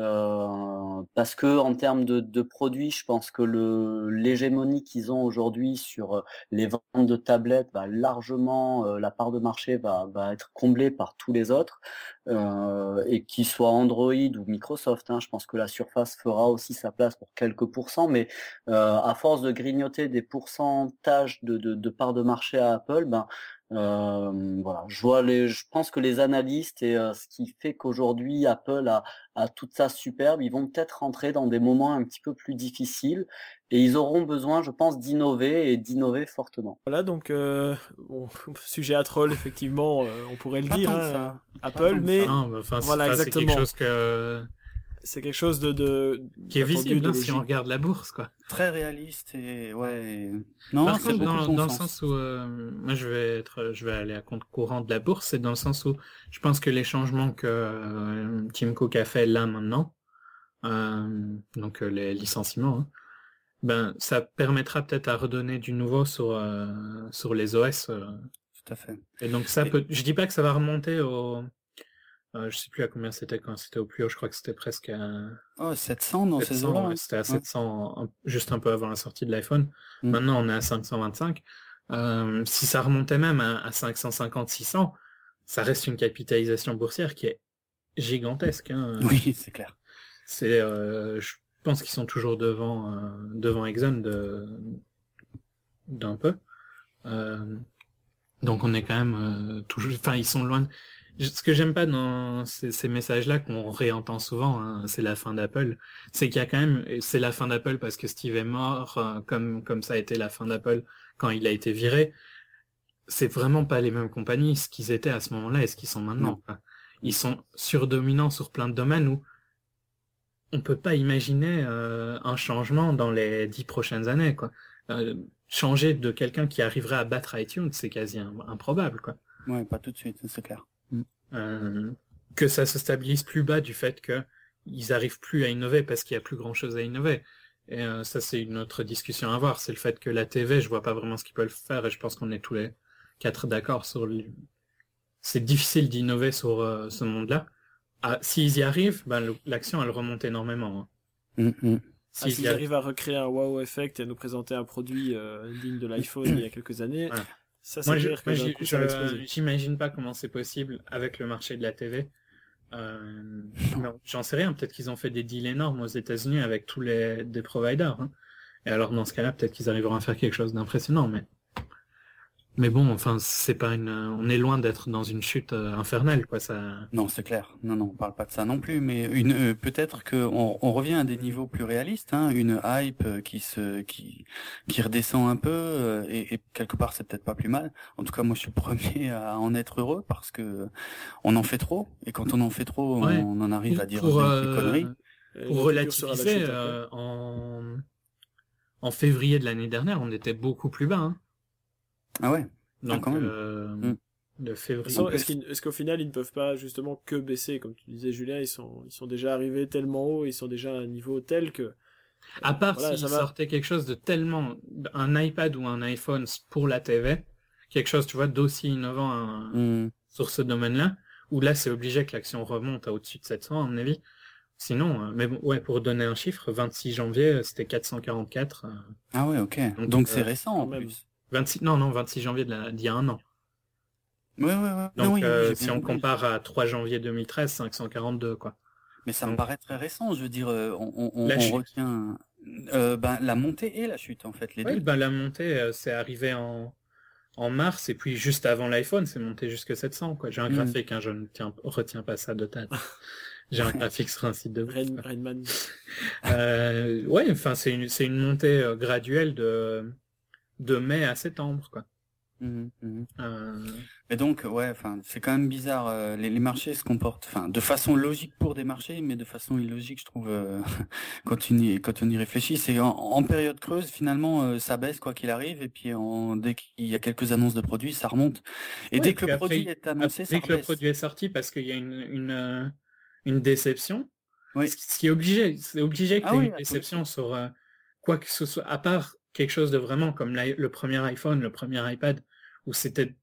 [SPEAKER 6] Euh, parce que en termes de, de produits, je pense que le l'hégémonie qu'ils ont aujourd'hui sur euh, les ventes de tablettes va largement, euh, la part de marché va, va être comblée par tous les autres, euh, et qu'ils soient Android ou Microsoft, hein, je pense que la Surface fera aussi sa place pour quelques pourcents, mais euh, à force de grignoter des pourcentages de, de, de part de marché à Apple, ben euh, voilà, je vois les, je pense que les analystes et euh, ce qui fait qu'aujourd'hui Apple a, a toute sa superbe, ils vont peut-être rentrer dans des moments un petit peu plus difficiles et ils auront besoin, je pense, d'innover et d'innover fortement.
[SPEAKER 1] Voilà, donc, euh, bon, sujet à troll, effectivement, euh, on pourrait le
[SPEAKER 2] Pas
[SPEAKER 1] dire,
[SPEAKER 2] tant que
[SPEAKER 1] hein,
[SPEAKER 2] ça.
[SPEAKER 1] Apple,
[SPEAKER 2] Pas tant que
[SPEAKER 1] mais
[SPEAKER 2] ça.
[SPEAKER 4] Non, bah, enfin, c'est-
[SPEAKER 1] Voilà,
[SPEAKER 4] enfin, c'est quelque
[SPEAKER 1] exactement.
[SPEAKER 4] chose que
[SPEAKER 1] c'est quelque chose de, de
[SPEAKER 4] qui est
[SPEAKER 1] d'attendu,
[SPEAKER 4] visible
[SPEAKER 1] de
[SPEAKER 4] hein, si on
[SPEAKER 1] logique.
[SPEAKER 4] regarde la bourse, quoi.
[SPEAKER 2] Très réaliste et ouais. Non,
[SPEAKER 4] Par
[SPEAKER 2] c'est
[SPEAKER 4] contre,
[SPEAKER 2] beaucoup de
[SPEAKER 4] dans,
[SPEAKER 2] bon
[SPEAKER 4] dans le
[SPEAKER 2] sens.
[SPEAKER 4] sens où euh, moi je vais être, je vais aller à compte courant de la bourse, c'est dans le sens où je pense que les changements que euh, Tim Cook a fait là maintenant, euh, donc euh, les licenciements, hein, ben ça permettra peut-être à redonner du nouveau sur euh, sur les O S. euh.
[SPEAKER 2] Tout à fait.
[SPEAKER 4] Et donc ça
[SPEAKER 2] Et-
[SPEAKER 4] peut, je dis pas que ça va remonter au, euh, je sais plus à combien c'était quand c'était au plus haut, je crois que c'était presque à
[SPEAKER 2] Oh, sept cents dans ces
[SPEAKER 4] sept cents,
[SPEAKER 2] eaux-là.
[SPEAKER 4] ouais,
[SPEAKER 2] hein.
[SPEAKER 4] c'était à
[SPEAKER 2] Ouais.
[SPEAKER 4] sept cents, un- juste un peu avant la sortie de l'iPhone.
[SPEAKER 2] Mm.
[SPEAKER 4] Maintenant, on est à cinq cent vingt-cinq. Euh, si ça remontait même à, à cinq cent cinquante, six cents, ça reste une capitalisation boursière qui est gigantesque. Hein.
[SPEAKER 2] Oui, c'est clair.
[SPEAKER 4] C'est, euh, je pense qu'ils sont toujours devant, euh, devant Exxon de, d'un peu. Euh, donc on est quand même euh, toujours, enfin ils sont loin. de- Ce que j'aime pas dans ces, ces messages-là qu'on réentend souvent, hein, c'est la fin d'Apple, c'est qu'il y a quand même, et c'est la fin d'Apple parce que Steve est mort, euh, comme comme ça a été la fin d'Apple quand il a été viré. C'est vraiment pas les mêmes compagnies, ce qu'ils étaient à ce moment-là et ce qu'ils sont maintenant.
[SPEAKER 2] Non.
[SPEAKER 4] quoi. Ils sont surdominants sur plein de domaines où on peut pas imaginer euh, un changement dans les dix prochaines années, quoi. Euh, changer de quelqu'un qui arriverait à battre iTunes, c'est quasi im- improbable, quoi.
[SPEAKER 2] Ouais, pas tout de suite, c'est clair.
[SPEAKER 4] Euh, que ça se stabilise plus bas du fait que ils arrivent plus à innover parce qu'il y a plus grand chose à innover. Et euh, ça, c'est une autre discussion à avoir. C'est le fait que la T V, je vois pas vraiment ce qu'ils peuvent faire et je pense qu'on est tous les quatre d'accord sur le... C'est difficile d'innover sur euh, ce monde-là. Ah, s'ils y arrivent, ben, le- l'action, elle remonte énormément. Hein.
[SPEAKER 2] Mm, mm.
[SPEAKER 1] Ah,
[SPEAKER 4] S'ils
[SPEAKER 1] s'ils
[SPEAKER 4] y arrivent...
[SPEAKER 1] arrivent à recréer un wow effect et à nous présenter un produit euh, digne de l'iPhone il y a quelques années,
[SPEAKER 4] Voilà.
[SPEAKER 1] ça c'est
[SPEAKER 4] Moi, je-
[SPEAKER 1] clair que
[SPEAKER 4] moi,
[SPEAKER 1] d'un
[SPEAKER 4] j'y-
[SPEAKER 1] coup ça va
[SPEAKER 4] je-
[SPEAKER 1] exploser.
[SPEAKER 4] j'imagine pas comment c'est possible avec le marché de la T V. Euh, non, j'en sais rien. Peut-être qu'ils ont fait des deals énormes aux États-Unis avec tous les des providers. Hein. Et alors dans ce cas-là, peut-être qu'ils arriveront à faire quelque chose d'impressionnant. Mais mais bon, enfin, c'est pas une. On est loin d'être dans une chute euh, infernale, quoi. Ça.
[SPEAKER 2] Non, c'est clair. Non, non, on parle pas de ça non plus, mais une euh, peut-être que on, on revient à des niveaux plus réalistes, hein, une hype euh, qui se qui qui redescend un peu euh, et, et quelque part c'est peut-être pas plus mal. En tout cas, moi je suis le premier à en être heureux parce que on en fait trop et quand on en fait trop,
[SPEAKER 4] Ouais.
[SPEAKER 2] on en arrive à dire
[SPEAKER 4] Pour,
[SPEAKER 2] des,
[SPEAKER 4] euh,
[SPEAKER 2] des conneries.
[SPEAKER 1] Et
[SPEAKER 4] pour
[SPEAKER 1] le futur sera la
[SPEAKER 4] relativiser,
[SPEAKER 1] chute après.
[SPEAKER 4] euh, en en février de l'année dernière, on était beaucoup plus bas. Hein.
[SPEAKER 2] Ah ouais.
[SPEAKER 4] Donc
[SPEAKER 2] quand même.
[SPEAKER 4] euh,
[SPEAKER 2] Mm.
[SPEAKER 4] de février.
[SPEAKER 1] Sans-
[SPEAKER 2] plus-
[SPEAKER 1] Est-ce qu'ils- est-ce qu'au final ils ne peuvent pas justement que baisser, comme tu disais Julien, ils sont ils sont déjà arrivés tellement haut, ils sont déjà à un niveau tel que
[SPEAKER 4] À part
[SPEAKER 1] Voilà,
[SPEAKER 4] s'ils
[SPEAKER 1] ça va.
[SPEAKER 4] sortaient quelque chose de tellement... Un iPad ou un iPhone pour la T V, quelque chose, tu vois, d'aussi innovant hein,
[SPEAKER 2] Mm.
[SPEAKER 4] sur ce domaine-là, où là, c'est obligé que l'action remonte à au-dessus de sept cents, à mon avis. Sinon, euh, mais bon, ouais, pour donner un chiffre, vingt-six janvier, euh, c'était quatre cent quarante-quatre. euh,
[SPEAKER 2] Ah ouais, ok.
[SPEAKER 4] Donc,
[SPEAKER 2] Donc c'est
[SPEAKER 4] euh,
[SPEAKER 2] récent
[SPEAKER 1] quand
[SPEAKER 2] en
[SPEAKER 1] même.
[SPEAKER 2] plus.
[SPEAKER 4] vingt-six, non, non, vingt-six janvier de la, d'il y a un an.
[SPEAKER 2] Ouais, ouais, ouais.
[SPEAKER 4] Donc,
[SPEAKER 2] non, oui,
[SPEAKER 4] euh,
[SPEAKER 2] oui,
[SPEAKER 4] si on compare à trois janvier deux mille treize, cinq cent quarante-deux, quoi.
[SPEAKER 2] Mais ça me
[SPEAKER 4] Donc,
[SPEAKER 2] paraît très récent. Je veux dire, euh, on, on,
[SPEAKER 4] la
[SPEAKER 2] on
[SPEAKER 4] chute.
[SPEAKER 2] retient euh, ben, la montée et la chute, en fait, les
[SPEAKER 4] Oui,
[SPEAKER 2] deux.
[SPEAKER 4] ben, la montée, euh, c'est arrivé en, en mars, et puis juste avant l'iPhone, c'est monté jusque sept cents, quoi. J'ai un
[SPEAKER 2] Mm.
[SPEAKER 4] graphique, hein, je ne tiens, retiens pas ça de tête. J'ai un graphique sur un site de web.
[SPEAKER 1] Rain, Rainman.
[SPEAKER 4] Euh, ouais, enfin, c'est une, c'est une montée euh, graduelle de, de mai à septembre, quoi.
[SPEAKER 2] Mhm, mhm.
[SPEAKER 4] Euh,
[SPEAKER 2] Et donc, ouais, enfin, c'est quand même bizarre. euh, les, les marchés se comportent, enfin, de façon logique pour des marchés, mais de façon illogique, je trouve, euh, quand on y, quand on y réfléchit. C'est en, en période creuse, finalement, euh, ça baisse quoi qu'il arrive, et puis en, dès qu'il y a quelques annonces de produits, ça remonte. Et
[SPEAKER 4] ouais,
[SPEAKER 2] dès
[SPEAKER 4] et
[SPEAKER 2] que
[SPEAKER 4] puis
[SPEAKER 2] le
[SPEAKER 4] après,
[SPEAKER 2] produit est annoncé, ça
[SPEAKER 4] dès que le
[SPEAKER 2] rebaisse.
[SPEAKER 4] produit est sorti, parce qu'il y a une, une, euh, une déception,
[SPEAKER 2] Oui.
[SPEAKER 4] ce qui ce qui est obligé, c'est obligé qu'il
[SPEAKER 2] Ah
[SPEAKER 4] y ait
[SPEAKER 2] oui,
[SPEAKER 4] une
[SPEAKER 2] à tous les
[SPEAKER 4] déception sur euh, quoi que ce soit, à part quelque chose de vraiment comme l'i- le premier iPhone, le premier iPad, où c'était,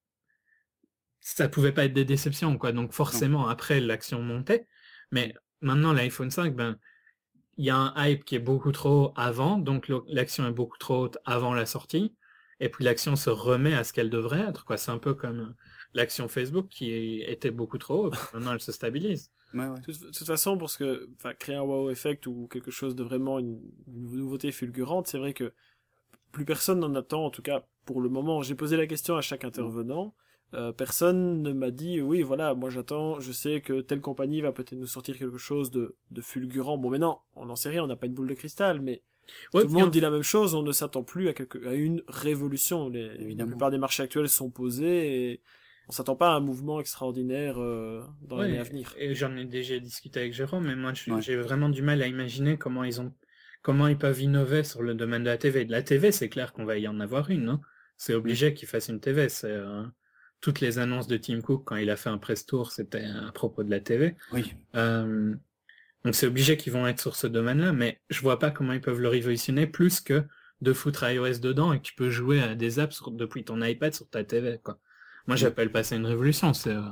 [SPEAKER 4] ça pouvait pas être des déceptions, quoi. Donc forcément, après, l'action montait. Mais maintenant, l'iPhone cinq, ben, il y a un hype qui est beaucoup trop haut avant, donc le- l'action est beaucoup trop haute avant la sortie, et puis l'action se remet à ce qu'elle devrait être, quoi. C'est un peu comme euh, l'action Facebook qui est- était beaucoup trop haute. Maintenant, elle se stabilise.
[SPEAKER 2] Ouais, ouais.
[SPEAKER 1] De toute, de toute façon, pour ce que, enfin, créer un wow effect ou quelque chose de vraiment une, une nouveauté fulgurante, c'est vrai que plus personne n'en attend, en tout cas pour le moment. J'ai posé la question à chaque intervenant. Euh, personne ne m'a dit, oui, voilà, moi j'attends, je sais que telle compagnie va peut-être nous sortir quelque chose de, de fulgurant. Bon, maintenant, on n'en sait rien, on n'a pas une boule de cristal, mais
[SPEAKER 4] Ouais,
[SPEAKER 1] tout le
[SPEAKER 4] puis
[SPEAKER 1] monde
[SPEAKER 4] en-
[SPEAKER 1] dit la même chose, on ne s'attend plus à, quelque, à une révolution. Les, la
[SPEAKER 2] Évidemment.
[SPEAKER 1] plupart des marchés actuels sont posés et on s'attend pas à un mouvement extraordinaire euh, dans
[SPEAKER 4] ouais,
[SPEAKER 1] l'année à venir.
[SPEAKER 4] et j'en ai déjà discuté avec Jérôme, mais moi, je-
[SPEAKER 2] Ouais.
[SPEAKER 4] j'ai vraiment du mal à imaginer comment ils ont, comment ils peuvent innover sur le domaine de la T V. De la T V, c'est clair qu'on va y en avoir une, hein. C'est obligé qu'ils fassent une T V. C'est, euh, toutes les annonces de Tim Cook quand il a fait un press tour, c'était à propos de la T V.
[SPEAKER 2] Oui.
[SPEAKER 4] Euh, donc c'est obligé qu'ils vont être sur ce domaine-là, mais je vois pas comment ils peuvent le révolutionner plus que de foutre iOS dedans et que tu peux jouer à des apps sur- depuis ton iPad sur ta T V, quoi. Moi, j'appelle pas ça une révolution, c'est, euh,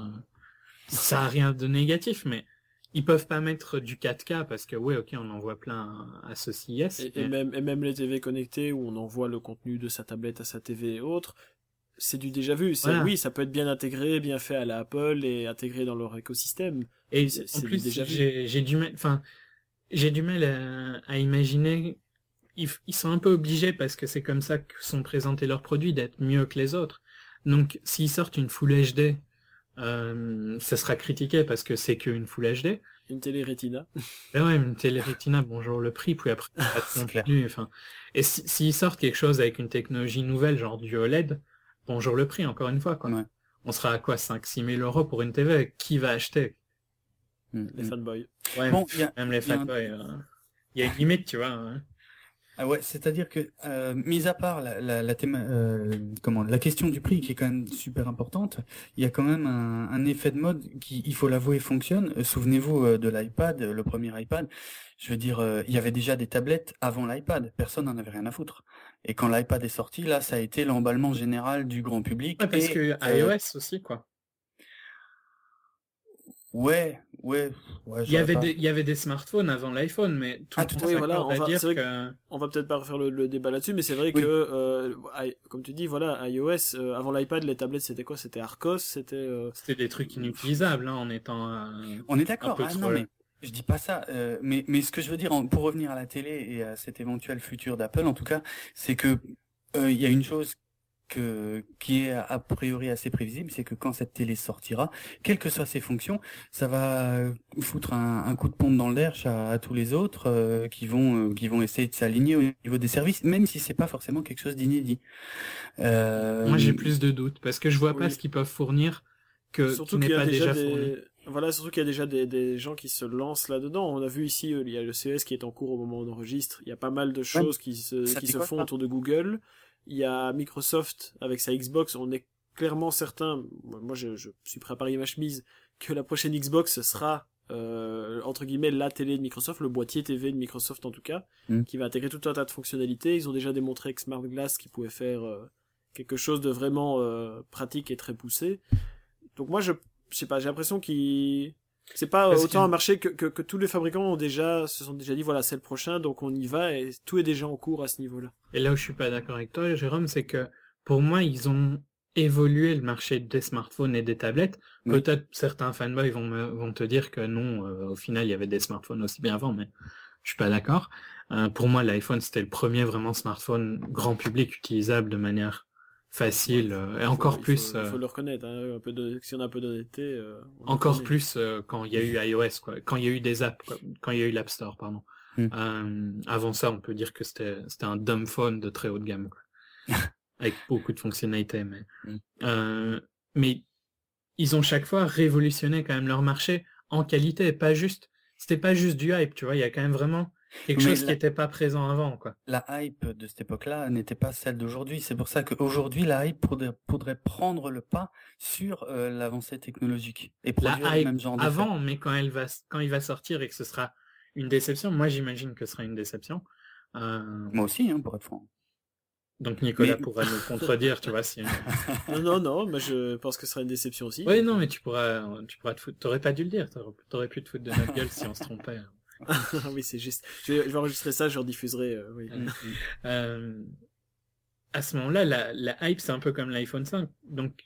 [SPEAKER 4] ça a rien de négatif, mais ils peuvent pas mettre du quatre K parce que, ouais, ok, on en voit plein à ce C I S.
[SPEAKER 1] Et, et
[SPEAKER 4] mais-
[SPEAKER 1] même, et même les T V connectées où on envoie le contenu de sa tablette à sa T V et autres, c'est du déjà vu. C'est,
[SPEAKER 4] Voilà.
[SPEAKER 1] Oui, ça peut être bien intégré, bien fait à la Apple et intégré dans leur écosystème.
[SPEAKER 4] Et
[SPEAKER 1] c'est-
[SPEAKER 4] en
[SPEAKER 1] c'est
[SPEAKER 4] plus,
[SPEAKER 1] déjà vu.
[SPEAKER 4] j'ai, j'ai du mal, enfin, j'ai du mal à, à imaginer, ils, f- ils sont un peu obligés parce que c'est comme ça que sont présentés leurs produits d'être mieux que les autres. Donc, s'ils sortent une Full H D, euh, ça sera critiqué parce que c'est qu'une Full H D.
[SPEAKER 1] Une télé Retina.
[SPEAKER 4] Mais ouais, une télé Retina, bonjour le prix, puis après, pas de
[SPEAKER 2] C'est clair.
[SPEAKER 4] contenu, enfin. Et si- s'ils sortent quelque chose avec une technologie nouvelle, genre du O L E D, bonjour le prix, encore une fois, quoi.
[SPEAKER 2] Ouais.
[SPEAKER 4] On sera à quoi, cinq six mille euros pour une T V? Qui va acheter?
[SPEAKER 2] Mm,
[SPEAKER 1] Les
[SPEAKER 2] mm.
[SPEAKER 1] fanboys.
[SPEAKER 4] Ouais,
[SPEAKER 2] Bon, il y a,
[SPEAKER 4] même les
[SPEAKER 2] il y a un-
[SPEAKER 4] fanboys, euh, il y a une limite, tu vois. hein.
[SPEAKER 2] Ah ouais, c'est-à-dire que, euh, mis à part la, la, la, théma- euh, comment, la question du prix qui est quand même super importante, il y a quand même un, un effet de mode qui, il faut l'avouer, fonctionne. Euh, Souvenez-vous euh, de l'iPad, euh, le premier iPad. Je veux dire, euh, il y avait déjà des tablettes avant l'iPad. Personne n'en avait rien à foutre. Et quand l'iPad est sorti, là, ça a été l'emballement général du grand public.
[SPEAKER 4] Ouais, parce
[SPEAKER 2] et,
[SPEAKER 4] que
[SPEAKER 2] euh,
[SPEAKER 4] iOS aussi, quoi.
[SPEAKER 2] ouais, ouais, ouais.
[SPEAKER 4] Il y
[SPEAKER 2] j'aurais
[SPEAKER 4] avait
[SPEAKER 2] pas-
[SPEAKER 4] des, il y avait des smartphones avant l'iPhone, mais tout
[SPEAKER 2] Ah,
[SPEAKER 4] le
[SPEAKER 2] tout
[SPEAKER 4] monde
[SPEAKER 2] à fait.
[SPEAKER 1] Voilà,
[SPEAKER 4] s'accorde
[SPEAKER 1] on
[SPEAKER 4] à
[SPEAKER 1] va-
[SPEAKER 4] dire
[SPEAKER 1] c'est vrai
[SPEAKER 4] que...
[SPEAKER 1] On va peut-être pas refaire le, le débat là-dessus, mais c'est vrai
[SPEAKER 2] Oui.
[SPEAKER 1] que, euh, i- comme tu dis, voilà, iOS, euh, avant l'iPad, les tablettes, c'était quoi? C'était Arcos, c'était... euh,
[SPEAKER 4] C'était des trucs inutilisables, hein, en étant... euh,
[SPEAKER 2] On est
[SPEAKER 4] un
[SPEAKER 2] d'accord,
[SPEAKER 4] peu
[SPEAKER 2] ah,
[SPEAKER 4] trop,
[SPEAKER 2] non,
[SPEAKER 4] là.
[SPEAKER 2] mais je dis pas ça. euh, mais, mais ce que je veux dire, en- pour revenir à la télé et à cet éventuel futur d'Apple, en tout cas, c'est que euh, il y a une chose que, qui est a a priori assez prévisible, c'est que quand cette télé sortira, quelles que soient ses fonctions, ça va euh, foutre un, un coup de pompe dans l'air à, à tous les autres euh, qui vont euh, qui vont essayer de s'aligner au niveau des services, même si c'est pas forcément quelque chose d'inédit. Euh,
[SPEAKER 4] Moi, j'ai plus de doutes, parce que je vois pas
[SPEAKER 1] oui.
[SPEAKER 4] ce qu'ils peuvent fournir que
[SPEAKER 1] surtout
[SPEAKER 4] qui
[SPEAKER 1] qu'il
[SPEAKER 4] n'est
[SPEAKER 1] y a
[SPEAKER 4] pas
[SPEAKER 1] déjà
[SPEAKER 4] déjà fourni.
[SPEAKER 1] des... Voilà, surtout qu'il y a déjà des, des gens qui se lancent là-dedans. On a vu ici, euh, il y a le C E S qui est en cours au moment où on enregistre. Il y a pas mal de choses qui se,
[SPEAKER 2] ça
[SPEAKER 1] qui
[SPEAKER 2] dit
[SPEAKER 1] se
[SPEAKER 2] quoi,
[SPEAKER 1] font
[SPEAKER 2] ça
[SPEAKER 1] autour de Google. Il y a Microsoft avec sa Xbox. On est clairement certain, moi je, je suis prêt à parier ma chemise, que la prochaine Xbox sera, euh, entre guillemets, la télé de Microsoft, le boîtier T V de Microsoft en tout cas,
[SPEAKER 2] Mm.
[SPEAKER 1] qui va intégrer tout un tas de fonctionnalités. Ils ont déjà démontré avec Smart Glass qu'ils pouvaient faire euh, quelque chose de vraiment euh, pratique et très poussé. Donc moi je je sais pas, j'ai l'impression qu'ils c'est pas
[SPEAKER 4] Parce
[SPEAKER 1] autant
[SPEAKER 4] que-
[SPEAKER 1] un marché que, que, que tous les fabricants ont déjà se sont déjà dit voilà c'est le prochain donc on y va et tout est déjà en cours à ce niveau-là.
[SPEAKER 4] Et là où je suis pas d'accord avec toi, Jérôme, c'est que pour moi, ils ont évolué le marché des smartphones et des tablettes.
[SPEAKER 2] Oui.
[SPEAKER 4] Peut-être certains fanboys vont, me, vont te dire que non, euh, au final, il y avait des smartphones aussi bien avant, mais je suis pas d'accord. Euh, pour moi, l'iPhone, c'était le premier vraiment smartphone grand public utilisable de manière facile, euh, et
[SPEAKER 1] Il faut-
[SPEAKER 4] encore
[SPEAKER 1] il
[SPEAKER 4] plus...
[SPEAKER 1] faut, il
[SPEAKER 4] euh,
[SPEAKER 1] faut le reconnaître, hein, un peu de, si on a un peu d'honnêteté. euh, on le
[SPEAKER 4] Encore
[SPEAKER 1] reconnaît.
[SPEAKER 4] plus euh, quand il y a eu iOS, quoi. Quand il y a eu des apps, quoi. Quand il y a eu l'App Store, pardon.
[SPEAKER 2] Mm.
[SPEAKER 4] Euh, avant ça, on peut dire que c'était c'était un dumb phone de très haut de gamme, quoi. Avec beaucoup de fonctionnalités, mais
[SPEAKER 2] Mm.
[SPEAKER 4] euh, mais ils ont chaque fois révolutionné quand même leur marché en qualité, pas juste. C'était pas juste du hype, tu vois. Il y a quand même vraiment quelque
[SPEAKER 2] Mais
[SPEAKER 4] chose
[SPEAKER 2] la-
[SPEAKER 4] qui n'était pas présent avant, quoi.
[SPEAKER 2] La hype de cette époque-là n'était pas celle d'aujourd'hui. C'est pour ça qu'aujourd'hui, la hype pourrait, pourrait prendre le pas sur euh, l'avancée technologique et
[SPEAKER 4] La
[SPEAKER 2] produire le
[SPEAKER 4] hype
[SPEAKER 2] même genre d'effet.
[SPEAKER 4] avant, mais quand elle va quand il va sortir et que ce sera une déception, moi j'imagine que ce sera une déception. Euh,
[SPEAKER 2] Moi aussi, hein, pour être franc.
[SPEAKER 4] Donc Nicolas
[SPEAKER 2] Mais-
[SPEAKER 4] pourra nous contredire, tu vois. Si...
[SPEAKER 1] Non, non, non, mais je pense que ce sera une déception aussi.
[SPEAKER 4] Oui, non, mais tu pourras, tu pourras te foutre. T'aurais pas dû le dire. T'aurais, t'aurais pu te foutre de notre gueule si on se trompait.
[SPEAKER 1] Oui, c'est juste. Je vais, je vais enregistrer ça, je rediffuserai. Euh, oui.
[SPEAKER 2] Mm, mm.
[SPEAKER 4] Euh, à ce moment-là, la, la hype, c'est un peu comme l'iPhone cinq. Donc,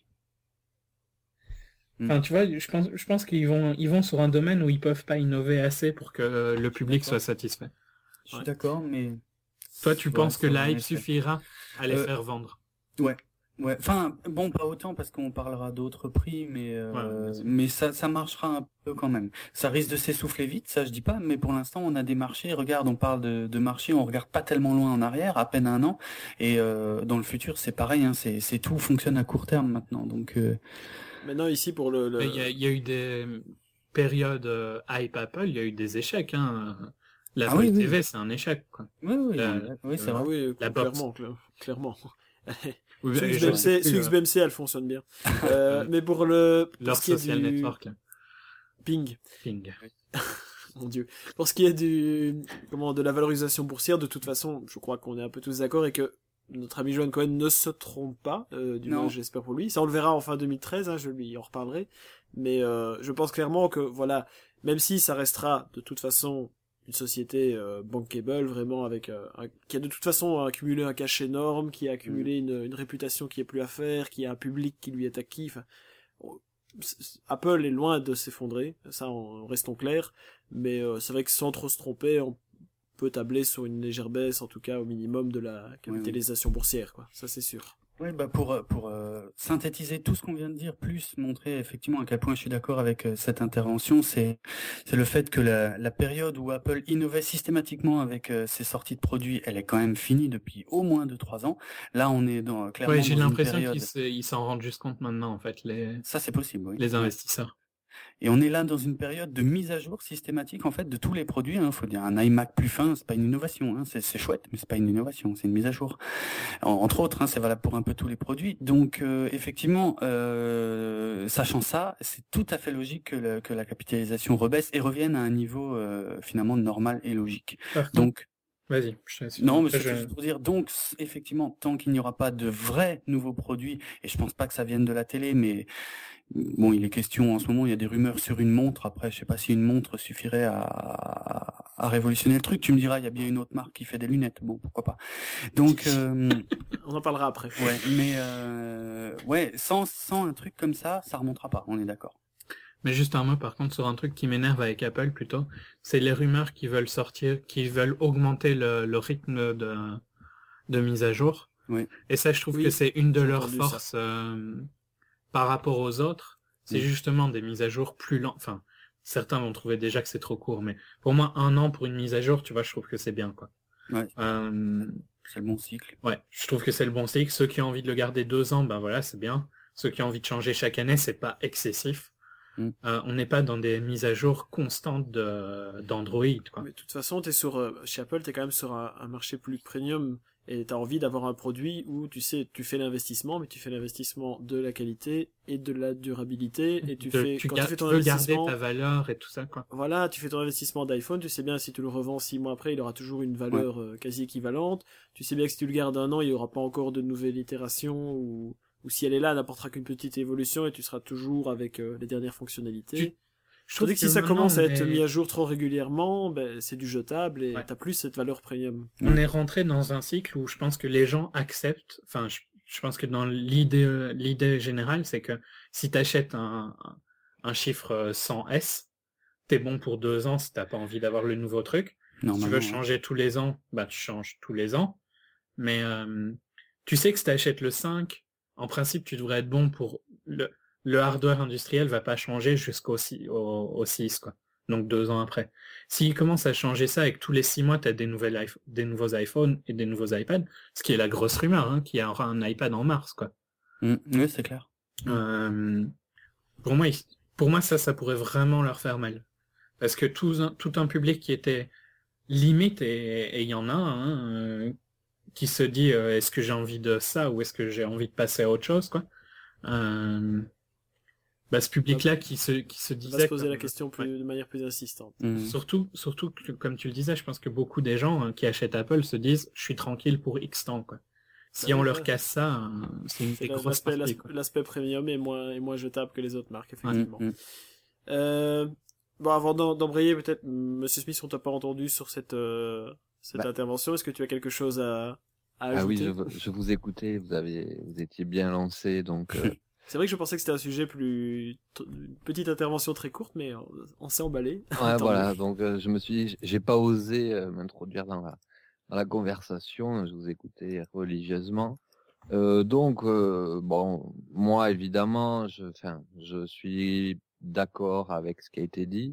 [SPEAKER 2] Mm.
[SPEAKER 4] enfin, tu vois, je pense, je pense qu'ils vont, ils vont sur un domaine où ils peuvent pas innover assez pour que le public
[SPEAKER 2] d'accord.
[SPEAKER 4] soit satisfait.
[SPEAKER 2] Je suis
[SPEAKER 1] Ouais.
[SPEAKER 2] d'accord, mais...
[SPEAKER 4] Toi, tu
[SPEAKER 2] Ouais,
[SPEAKER 4] penses que
[SPEAKER 2] ça,
[SPEAKER 4] la
[SPEAKER 2] en
[SPEAKER 4] hype
[SPEAKER 2] effet.
[SPEAKER 4] suffira à les
[SPEAKER 2] Euh,
[SPEAKER 4] faire vendre?
[SPEAKER 2] Ouais. Ouais, enfin, bon, pas autant parce qu'on parlera d'autres prix, mais euh,
[SPEAKER 4] Ouais, bien sûr.
[SPEAKER 2] mais ça, ça marchera un peu quand même. Ça risque de s'essouffler vite, ça je dis pas, mais pour l'instant on a des marchés. Regarde, on parle de, de marchés, on regarde pas tellement loin en arrière, à peine un an, et euh, dans le futur c'est pareil, hein, c'est c'est tout fonctionne à court terme maintenant, donc euh,
[SPEAKER 1] Maintenant, ici, pour le. le-
[SPEAKER 4] Mais Il y, a, il y a eu des périodes euh, hype Apple, il y a eu des échecs. Hein. La
[SPEAKER 2] Ah
[SPEAKER 4] Apple
[SPEAKER 2] oui, oui.
[SPEAKER 4] T V, c'est un échec, quoi.
[SPEAKER 2] oui, oui,
[SPEAKER 4] La-
[SPEAKER 2] oui, oui, c'est
[SPEAKER 1] Ah
[SPEAKER 2] vrai.
[SPEAKER 1] oui,
[SPEAKER 4] La box.
[SPEAKER 1] clairement, cla- clairement.
[SPEAKER 4] Oui,
[SPEAKER 1] Sur
[SPEAKER 4] et
[SPEAKER 1] X
[SPEAKER 4] je
[SPEAKER 1] B M C,
[SPEAKER 4] sais plus,
[SPEAKER 1] sur
[SPEAKER 4] euh,
[SPEAKER 1] X B M C, elle fonctionne bien. Euh, mais pour le, pour
[SPEAKER 4] leur
[SPEAKER 1] ce qui est
[SPEAKER 4] social
[SPEAKER 1] du
[SPEAKER 4] network, là.
[SPEAKER 1] ping,
[SPEAKER 4] Ping.
[SPEAKER 1] mon dieu. Pour ce qui est du, comment, de la valorisation boursière, de toute façon, je crois qu'on est un peu tous d'accord et que notre ami Johan Cohen ne se trompe pas, euh, du
[SPEAKER 2] Non.
[SPEAKER 1] moins j'espère pour lui. Ça on le verra en fin deux mille treize, hein, je lui en reparlerai. Mais euh, je pense clairement que voilà, même si ça restera de toute façon une société euh, bankable vraiment avec euh, un- qui a de toute façon accumulé un cash énorme, qui a accumulé une, une réputation qui est plus à faire, qui a un public qui lui est acquis. Enfin, on- c- c- Apple est loin de s'effondrer, ça en restons clairs. Mais euh, c'est vrai que sans trop se tromper, on peut tabler sur une légère baisse, en tout cas au minimum de la capitalisation boursière, quoi. Ça c'est sûr.
[SPEAKER 2] Oui, bah pour euh, pour euh, synthétiser tout ce qu'on vient de dire, plus montrer effectivement à quel point je suis d'accord avec euh, cette intervention, c'est c'est le fait que la, la période où Apple innovait systématiquement avec euh, ses sorties de produits, elle est quand même finie depuis au moins deux trois ans. Là, on est dans clairement
[SPEAKER 4] Ouais, j'ai
[SPEAKER 2] dans une
[SPEAKER 4] l'impression
[SPEAKER 2] période.
[SPEAKER 4] qu'ils se- ils s'en rendent juste compte maintenant, en fait, les,
[SPEAKER 2] Ça, c'est possible, oui.
[SPEAKER 4] les investisseurs.
[SPEAKER 2] Et on est là dans une période de mise à jour systématique en fait de tous les produits. Hein. Faut dire un iMac plus fin, c'est pas une innovation, hein. c'est, c'est chouette, mais c'est pas une innovation, c'est une mise à jour. En- entre autres, hein, c'est valable pour un peu tous les produits. Donc euh, effectivement, euh, sachant ça, c'est tout à fait logique que, le- que la capitalisation rebaisse et revienne à un niveau euh, finalement normal et logique.
[SPEAKER 4] Par contre,
[SPEAKER 2] Donc
[SPEAKER 4] vas-y, je te laisse.
[SPEAKER 2] non, mais
[SPEAKER 4] Après,
[SPEAKER 2] c'est
[SPEAKER 4] je-
[SPEAKER 2] juste pour dire, donc, c- effectivement, tant qu'il n'y aura pas de vrais nouveaux produits, et je pense pas que ça vienne de la télé, mais bon, il est question en ce moment, il y a des rumeurs sur une montre. Après, je sais pas si une montre suffirait à, à révolutionner le truc. Tu me diras, il y a bien une autre marque qui fait des lunettes. Bon, pourquoi pas. Donc, euh,
[SPEAKER 1] On en parlera après.
[SPEAKER 2] ouais, mais euh, ouais, sans sans un truc comme ça, ça remontera pas. On est d'accord.
[SPEAKER 4] Mais juste un mot, par contre, sur un truc qui m'énerve avec Apple, plutôt, c'est les rumeurs qui veulent sortir, qui veulent augmenter le, le rythme de, de mise à jour.
[SPEAKER 2] Oui.
[SPEAKER 4] Et ça, je trouve
[SPEAKER 1] Oui,
[SPEAKER 4] que c'est une de
[SPEAKER 1] j'ai
[SPEAKER 4] leurs
[SPEAKER 1] entendu
[SPEAKER 4] forces euh, par rapport aux autres. C'est
[SPEAKER 2] Oui.
[SPEAKER 4] justement des mises à jour plus lentes. Enfin, certains vont trouver déjà que c'est trop court, mais pour moi, un an pour une mise à jour, tu vois, je trouve que c'est bien, quoi.
[SPEAKER 2] Ouais.
[SPEAKER 4] Euh,
[SPEAKER 2] C'est le bon cycle.
[SPEAKER 4] ouais, je trouve que c'est le bon cycle. Ceux qui ont envie de le garder deux ans, ben voilà, c'est bien. Ceux qui ont envie de changer chaque année, c'est pas excessif.
[SPEAKER 2] Mm.
[SPEAKER 4] Euh, on n'est pas dans des mises à jour constantes de, d'Android, quoi.
[SPEAKER 1] Mais de toute façon, t'es sur, euh, chez Apple, t'es quand même sur un, un marché plus premium et t'as envie d'avoir un produit où tu sais, tu fais l'investissement, mais tu fais l'investissement de la qualité et de la durabilité et tu
[SPEAKER 4] De-
[SPEAKER 1] fais,
[SPEAKER 4] tu,
[SPEAKER 1] quand
[SPEAKER 4] gar-
[SPEAKER 1] tu fais
[SPEAKER 4] tu
[SPEAKER 1] ton
[SPEAKER 4] veux garder
[SPEAKER 1] investissement,
[SPEAKER 4] ta valeur et tout ça, quoi.
[SPEAKER 1] voilà, tu fais ton investissement d'iPhone, tu sais bien si tu le revends six mois après, il aura toujours une valeur euh, quasi équivalente. Tu sais bien que si tu le gardes un an, il y aura pas encore de nouvelles itérations ou, ou si elle est là, elle n'apportera qu'une petite évolution et tu seras toujours avec euh, les dernières fonctionnalités.
[SPEAKER 4] Tu-
[SPEAKER 1] Je trouve que si
[SPEAKER 4] que
[SPEAKER 1] ça
[SPEAKER 4] maintenant,
[SPEAKER 1] commence à
[SPEAKER 4] on
[SPEAKER 1] être
[SPEAKER 4] est-
[SPEAKER 1] mis à jour trop régulièrement, ben, c'est du jetable et
[SPEAKER 4] Ouais.
[SPEAKER 1] t'as plus cette valeur premium.
[SPEAKER 4] On est rentré dans un cycle où je pense que les gens acceptent, enfin, je- je pense que dans l'idée, l'idée générale, c'est que si tu achètes un, un chiffre cent S, t'es bon pour deux ans si t'as pas envie d'avoir le nouveau truc. Si tu veux changer ouais. tous les ans, bah tu changes tous les ans. Mais euh, tu sais que si t'achètes le cinq, en principe, tu devrais être bon pour le, le hardware industriel va pas changer jusqu'au au, au six, quoi. Donc deux ans après. S'il commence à changer ça et que tous les six mois, tu as des, nouvelles, des nouveaux iPhones et des nouveaux iPads, ce qui est la grosse rumeur, hein, qu'il y aura un iPad en mars, quoi.
[SPEAKER 2] Mmh, oui, c'est clair.
[SPEAKER 4] Euh, pour moi, pour moi, ça, ça pourrait vraiment leur faire mal. Parce que tout un, tout un public qui était limite, et il y en a, hein, euh, qui se dit, euh, est-ce que j'ai envie de ça ou est-ce que j'ai envie de passer à autre chose, quoi. Euh, Bah, ce public-là qui se, qui se disait...
[SPEAKER 1] On va se poser
[SPEAKER 4] comme,
[SPEAKER 1] la question plus,
[SPEAKER 4] ouais.
[SPEAKER 1] de manière plus insistante.
[SPEAKER 4] Mmh. Surtout, surtout que, comme tu le disais, je pense que beaucoup des gens hein, qui achètent Apple se disent « je suis tranquille pour X temps ». Quoi. Si bah, on ouais. leur casse ça, c'est une c'est grosse
[SPEAKER 1] l'aspect,
[SPEAKER 4] partie.
[SPEAKER 1] L'aspect, l'aspect premium est moins, est moins jetable que les autres marques, effectivement.
[SPEAKER 2] Mmh.
[SPEAKER 1] Euh, bon, avant d'embrayer, peut-être, Monsieur Smith, on t'a pas entendu sur cette, euh, cette bah. intervention. Est-ce que tu as quelque chose à, à ajouter ?
[SPEAKER 3] Ah oui, je, je vous écoutais, vous, avez, vous étiez bien lancé, donc... Euh...
[SPEAKER 1] C'est vrai que je pensais que c'était un sujet plus... Une petite intervention très courte, mais on, on s'est emballé.
[SPEAKER 3] Ouais, voilà, donc euh, je me suis dit, j'ai pas osé euh, m'introduire dans la, dans la conversation, je vous écoutais religieusement. Euh, donc, euh, bon, moi, évidemment, je, enfin, je suis d'accord avec ce qui a été dit.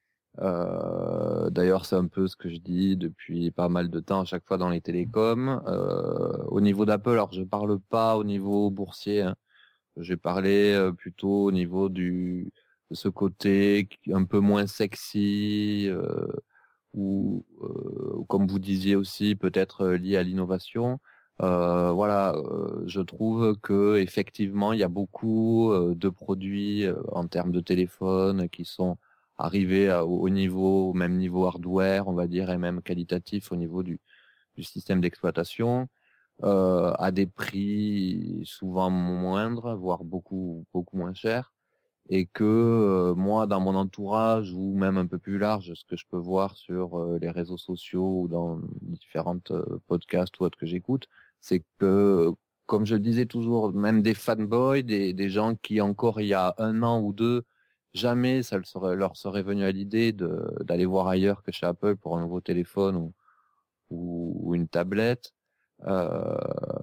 [SPEAKER 3] Euh, d'ailleurs, c'est un peu ce que je dis depuis pas mal de temps à chaque fois dans les télécoms. Euh, au niveau d'Apple, alors je parle pas au niveau boursier, hein. J'ai parlé euh, plutôt au niveau du de ce côté un peu moins sexy euh, ou euh, comme vous disiez aussi peut-être lié à l'innovation. Euh, voilà, euh, je trouve que effectivement il y a beaucoup euh, de produits euh, en termes de téléphone qui sont arrivés à, au niveau au même niveau hardware, on va dire, et même qualitatif au niveau du du système d'exploitation. Euh, à des prix souvent moindres, voire beaucoup beaucoup moins chers, et que euh, moi, dans mon entourage ou même un peu plus large, ce que je peux voir sur euh, les réseaux sociaux ou dans différentes euh, podcasts ou autres que j'écoute, c'est que, comme je le disais toujours, même des fanboys, des, des gens qui encore il y a un an ou deux, jamais ça leur serait, leur serait venu à l'idée de, d'aller voir ailleurs que chez Apple pour un nouveau téléphone ou, ou, ou une tablette. Euh,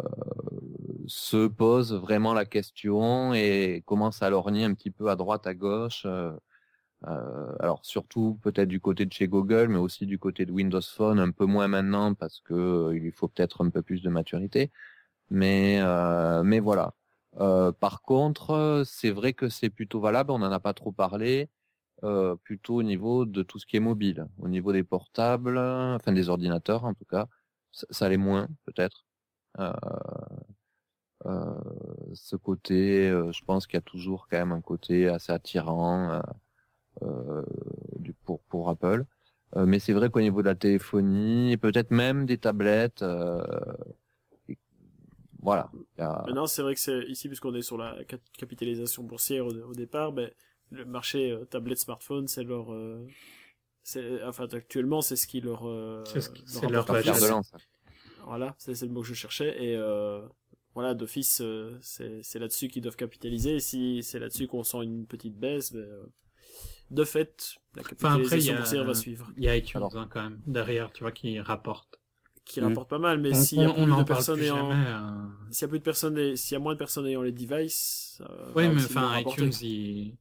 [SPEAKER 3] se pose vraiment la question et commence à lorgner un petit peu à droite, à gauche. Euh, euh, alors surtout peut-être du côté de chez Google, mais aussi du côté de Windows Phone, un peu moins maintenant parce que euh, il lui faut peut-être un peu plus de maturité. Mais euh, mais voilà. Euh, par contre, c'est vrai que c'est plutôt valable. On n'en a pas trop parlé. Euh, plutôt au niveau de tout ce qui est mobile, au niveau des portables, enfin des ordinateurs en tout cas. Ça, ça l'est moins peut-être. Euh, euh, ce côté, euh, je pense qu'il y a toujours quand même un côté assez attirant euh, euh, du, pour pour Apple. Euh, mais c'est vrai qu'au niveau de la téléphonie, peut-être même des tablettes, euh, et, voilà. A...
[SPEAKER 1] Maintenant, c'est vrai que c'est ici, puisqu'on est sur la capitalisation boursière au, au départ, ben le marché euh, tablette smartphone, c'est leur euh, c'est enfin actuellement c'est ce qui leur euh,
[SPEAKER 4] c'est, ce qui,
[SPEAKER 1] leur
[SPEAKER 4] c'est leur
[SPEAKER 3] de lance.
[SPEAKER 1] Voilà, c'est, c'est le mot que je cherchais et euh, voilà, d'office euh, c'est c'est là-dessus qu'ils doivent capitaliser et si c'est là-dessus qu'on sent une petite baisse, ben, euh, de fait la capitalisation enfin, boursière va suivre.
[SPEAKER 4] Il y a iTunes hein, quand même derrière, tu vois, qui rapporte
[SPEAKER 1] qui mmh. rapporte pas mal, mais
[SPEAKER 4] on,
[SPEAKER 1] s'il y a
[SPEAKER 4] on,
[SPEAKER 1] plus
[SPEAKER 4] on
[SPEAKER 1] de personnes ayant
[SPEAKER 4] jamais, euh...
[SPEAKER 1] s'il y a plus de personnes et... s'il y a moins de personnes ayant les devices
[SPEAKER 4] euh, oui mais enfin iTunes il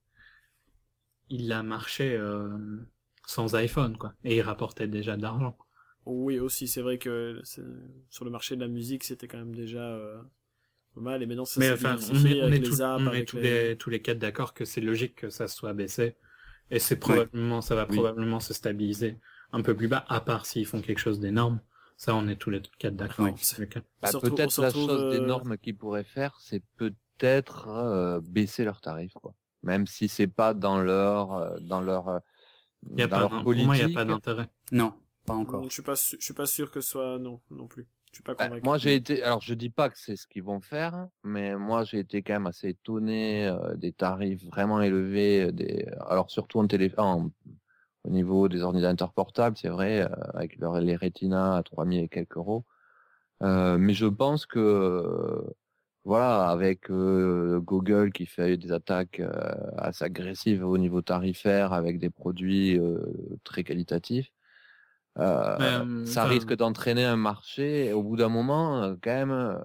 [SPEAKER 4] il a marché euh, sans iPhone, quoi. Et il rapportait déjà de l'argent.
[SPEAKER 1] Oui, aussi, c'est vrai que c'est... sur le marché de la musique, c'était quand même déjà euh, pas mal. Et maintenant, ça
[SPEAKER 4] s'est
[SPEAKER 1] enfin,
[SPEAKER 4] on est, on est,
[SPEAKER 1] tout, apps,
[SPEAKER 4] on est tous, les... les, tous les quatre d'accord que c'est logique que ça soit baissé. Et c'est probablement, ouais. ça va oui. probablement se stabiliser un peu plus bas, à part s'ils font quelque chose d'énorme. Ça, on est tous les quatre d'accord.
[SPEAKER 1] Oui.
[SPEAKER 3] C'est le cas. Bah, peut-être la chose euh... d'énorme qu'ils pourraient faire, c'est peut-être euh, baisser leurs tarifs, quoi. Même si c'est pas dans leur euh, dans leur euh,
[SPEAKER 4] y a
[SPEAKER 3] dans
[SPEAKER 4] pas
[SPEAKER 3] leur politique.
[SPEAKER 4] Pour moi, il y a pas d'intérêt.
[SPEAKER 2] Non, pas encore.
[SPEAKER 1] Je suis pas je suis pas sûr que ce soit non non plus. Je suis pas convaincu.
[SPEAKER 3] Bah, moi, j'ai été alors je dis pas que c'est ce qu'ils vont faire, mais moi j'ai été quand même assez étonné euh, des tarifs vraiment élevés des alors surtout en téléphone au niveau des ordinateurs portables, c'est vrai, euh, avec leur, les Retina à trois mille et quelques euros. Euh, mais je pense que voilà, avec euh, Google qui fait des attaques euh, assez agressives au niveau tarifaire avec des produits euh, très qualitatifs, euh,
[SPEAKER 4] Mais, euh,
[SPEAKER 3] ça
[SPEAKER 4] enfin,
[SPEAKER 3] risque d'entraîner un marché et au bout d'un moment, euh, quand même. euh,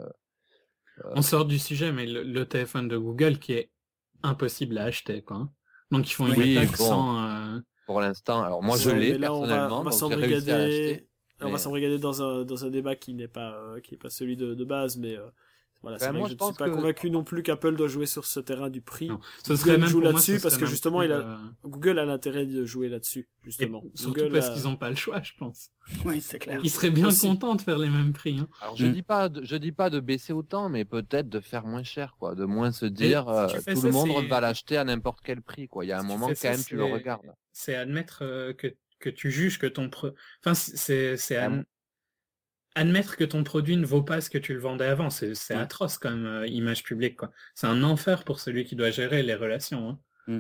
[SPEAKER 4] on sort du sujet, mais le, le téléphone de Google qui est impossible à acheter, quoi. hein. Donc ils font une
[SPEAKER 3] Oui,
[SPEAKER 4] attaque
[SPEAKER 3] bon.
[SPEAKER 4] sans. euh,
[SPEAKER 3] Pour l'instant, alors moi je
[SPEAKER 1] Ouais,
[SPEAKER 3] l'ai
[SPEAKER 1] mais là, on va,
[SPEAKER 3] personnellement,
[SPEAKER 1] on va
[SPEAKER 3] donc j'ai réussi à l'acheter.
[SPEAKER 1] s'embrigader, on va
[SPEAKER 3] mais-
[SPEAKER 1] s'embrigader dans un, dans un débat qui n'est pas, euh, qui est pas celui de, de base, mais, euh, voilà, c'est
[SPEAKER 3] Ben,
[SPEAKER 1] vrai
[SPEAKER 3] moi,
[SPEAKER 1] que je
[SPEAKER 3] je
[SPEAKER 1] ne suis
[SPEAKER 3] pense
[SPEAKER 1] pas
[SPEAKER 3] que-
[SPEAKER 1] convaincu non plus qu'Apple doit jouer sur ce terrain du prix.
[SPEAKER 4] Non. Ce serait
[SPEAKER 1] Google
[SPEAKER 4] même
[SPEAKER 1] joue
[SPEAKER 4] pour moi,
[SPEAKER 1] là-dessus
[SPEAKER 4] ce
[SPEAKER 1] parce
[SPEAKER 4] serait
[SPEAKER 1] que
[SPEAKER 4] même
[SPEAKER 1] justement,
[SPEAKER 4] plus
[SPEAKER 1] il a,
[SPEAKER 4] de-
[SPEAKER 1] Google a l'intérêt de jouer là-dessus,
[SPEAKER 4] Et
[SPEAKER 1] justement.
[SPEAKER 4] surtout
[SPEAKER 1] Google
[SPEAKER 4] parce
[SPEAKER 1] a-
[SPEAKER 4] qu'ils n'ont pas le choix, je pense.
[SPEAKER 2] Oui, c'est clair.
[SPEAKER 4] Ils seraient bien
[SPEAKER 1] Aussi.
[SPEAKER 4] contents de faire les mêmes prix. Hein.
[SPEAKER 3] Alors je
[SPEAKER 2] Mm.
[SPEAKER 3] dis pas, de, je dis pas de baisser autant, mais peut-être de faire moins cher, quoi, de moins se dire
[SPEAKER 4] si tu
[SPEAKER 3] euh,
[SPEAKER 4] fais
[SPEAKER 3] tout
[SPEAKER 4] ça,
[SPEAKER 3] le monde
[SPEAKER 4] c'est-
[SPEAKER 3] va l'acheter à n'importe quel prix, quoi. Il y a un
[SPEAKER 4] Si tu
[SPEAKER 3] moment
[SPEAKER 4] fais
[SPEAKER 3] quand
[SPEAKER 4] ça,
[SPEAKER 3] même tu le
[SPEAKER 4] c'est-
[SPEAKER 3] regardes.
[SPEAKER 4] C'est admettre euh, que, que tu juges que ton pro... Enfin, c'est c'est
[SPEAKER 3] Ah
[SPEAKER 4] ad-
[SPEAKER 3] bon
[SPEAKER 4] admettre que ton produit ne vaut pas ce que tu le vendais avant. C'est c'est
[SPEAKER 2] Ouais.
[SPEAKER 4] atroce comme euh, image publique, quoi. C'est un enfer pour celui qui doit gérer les relations. Hein.
[SPEAKER 2] Mm.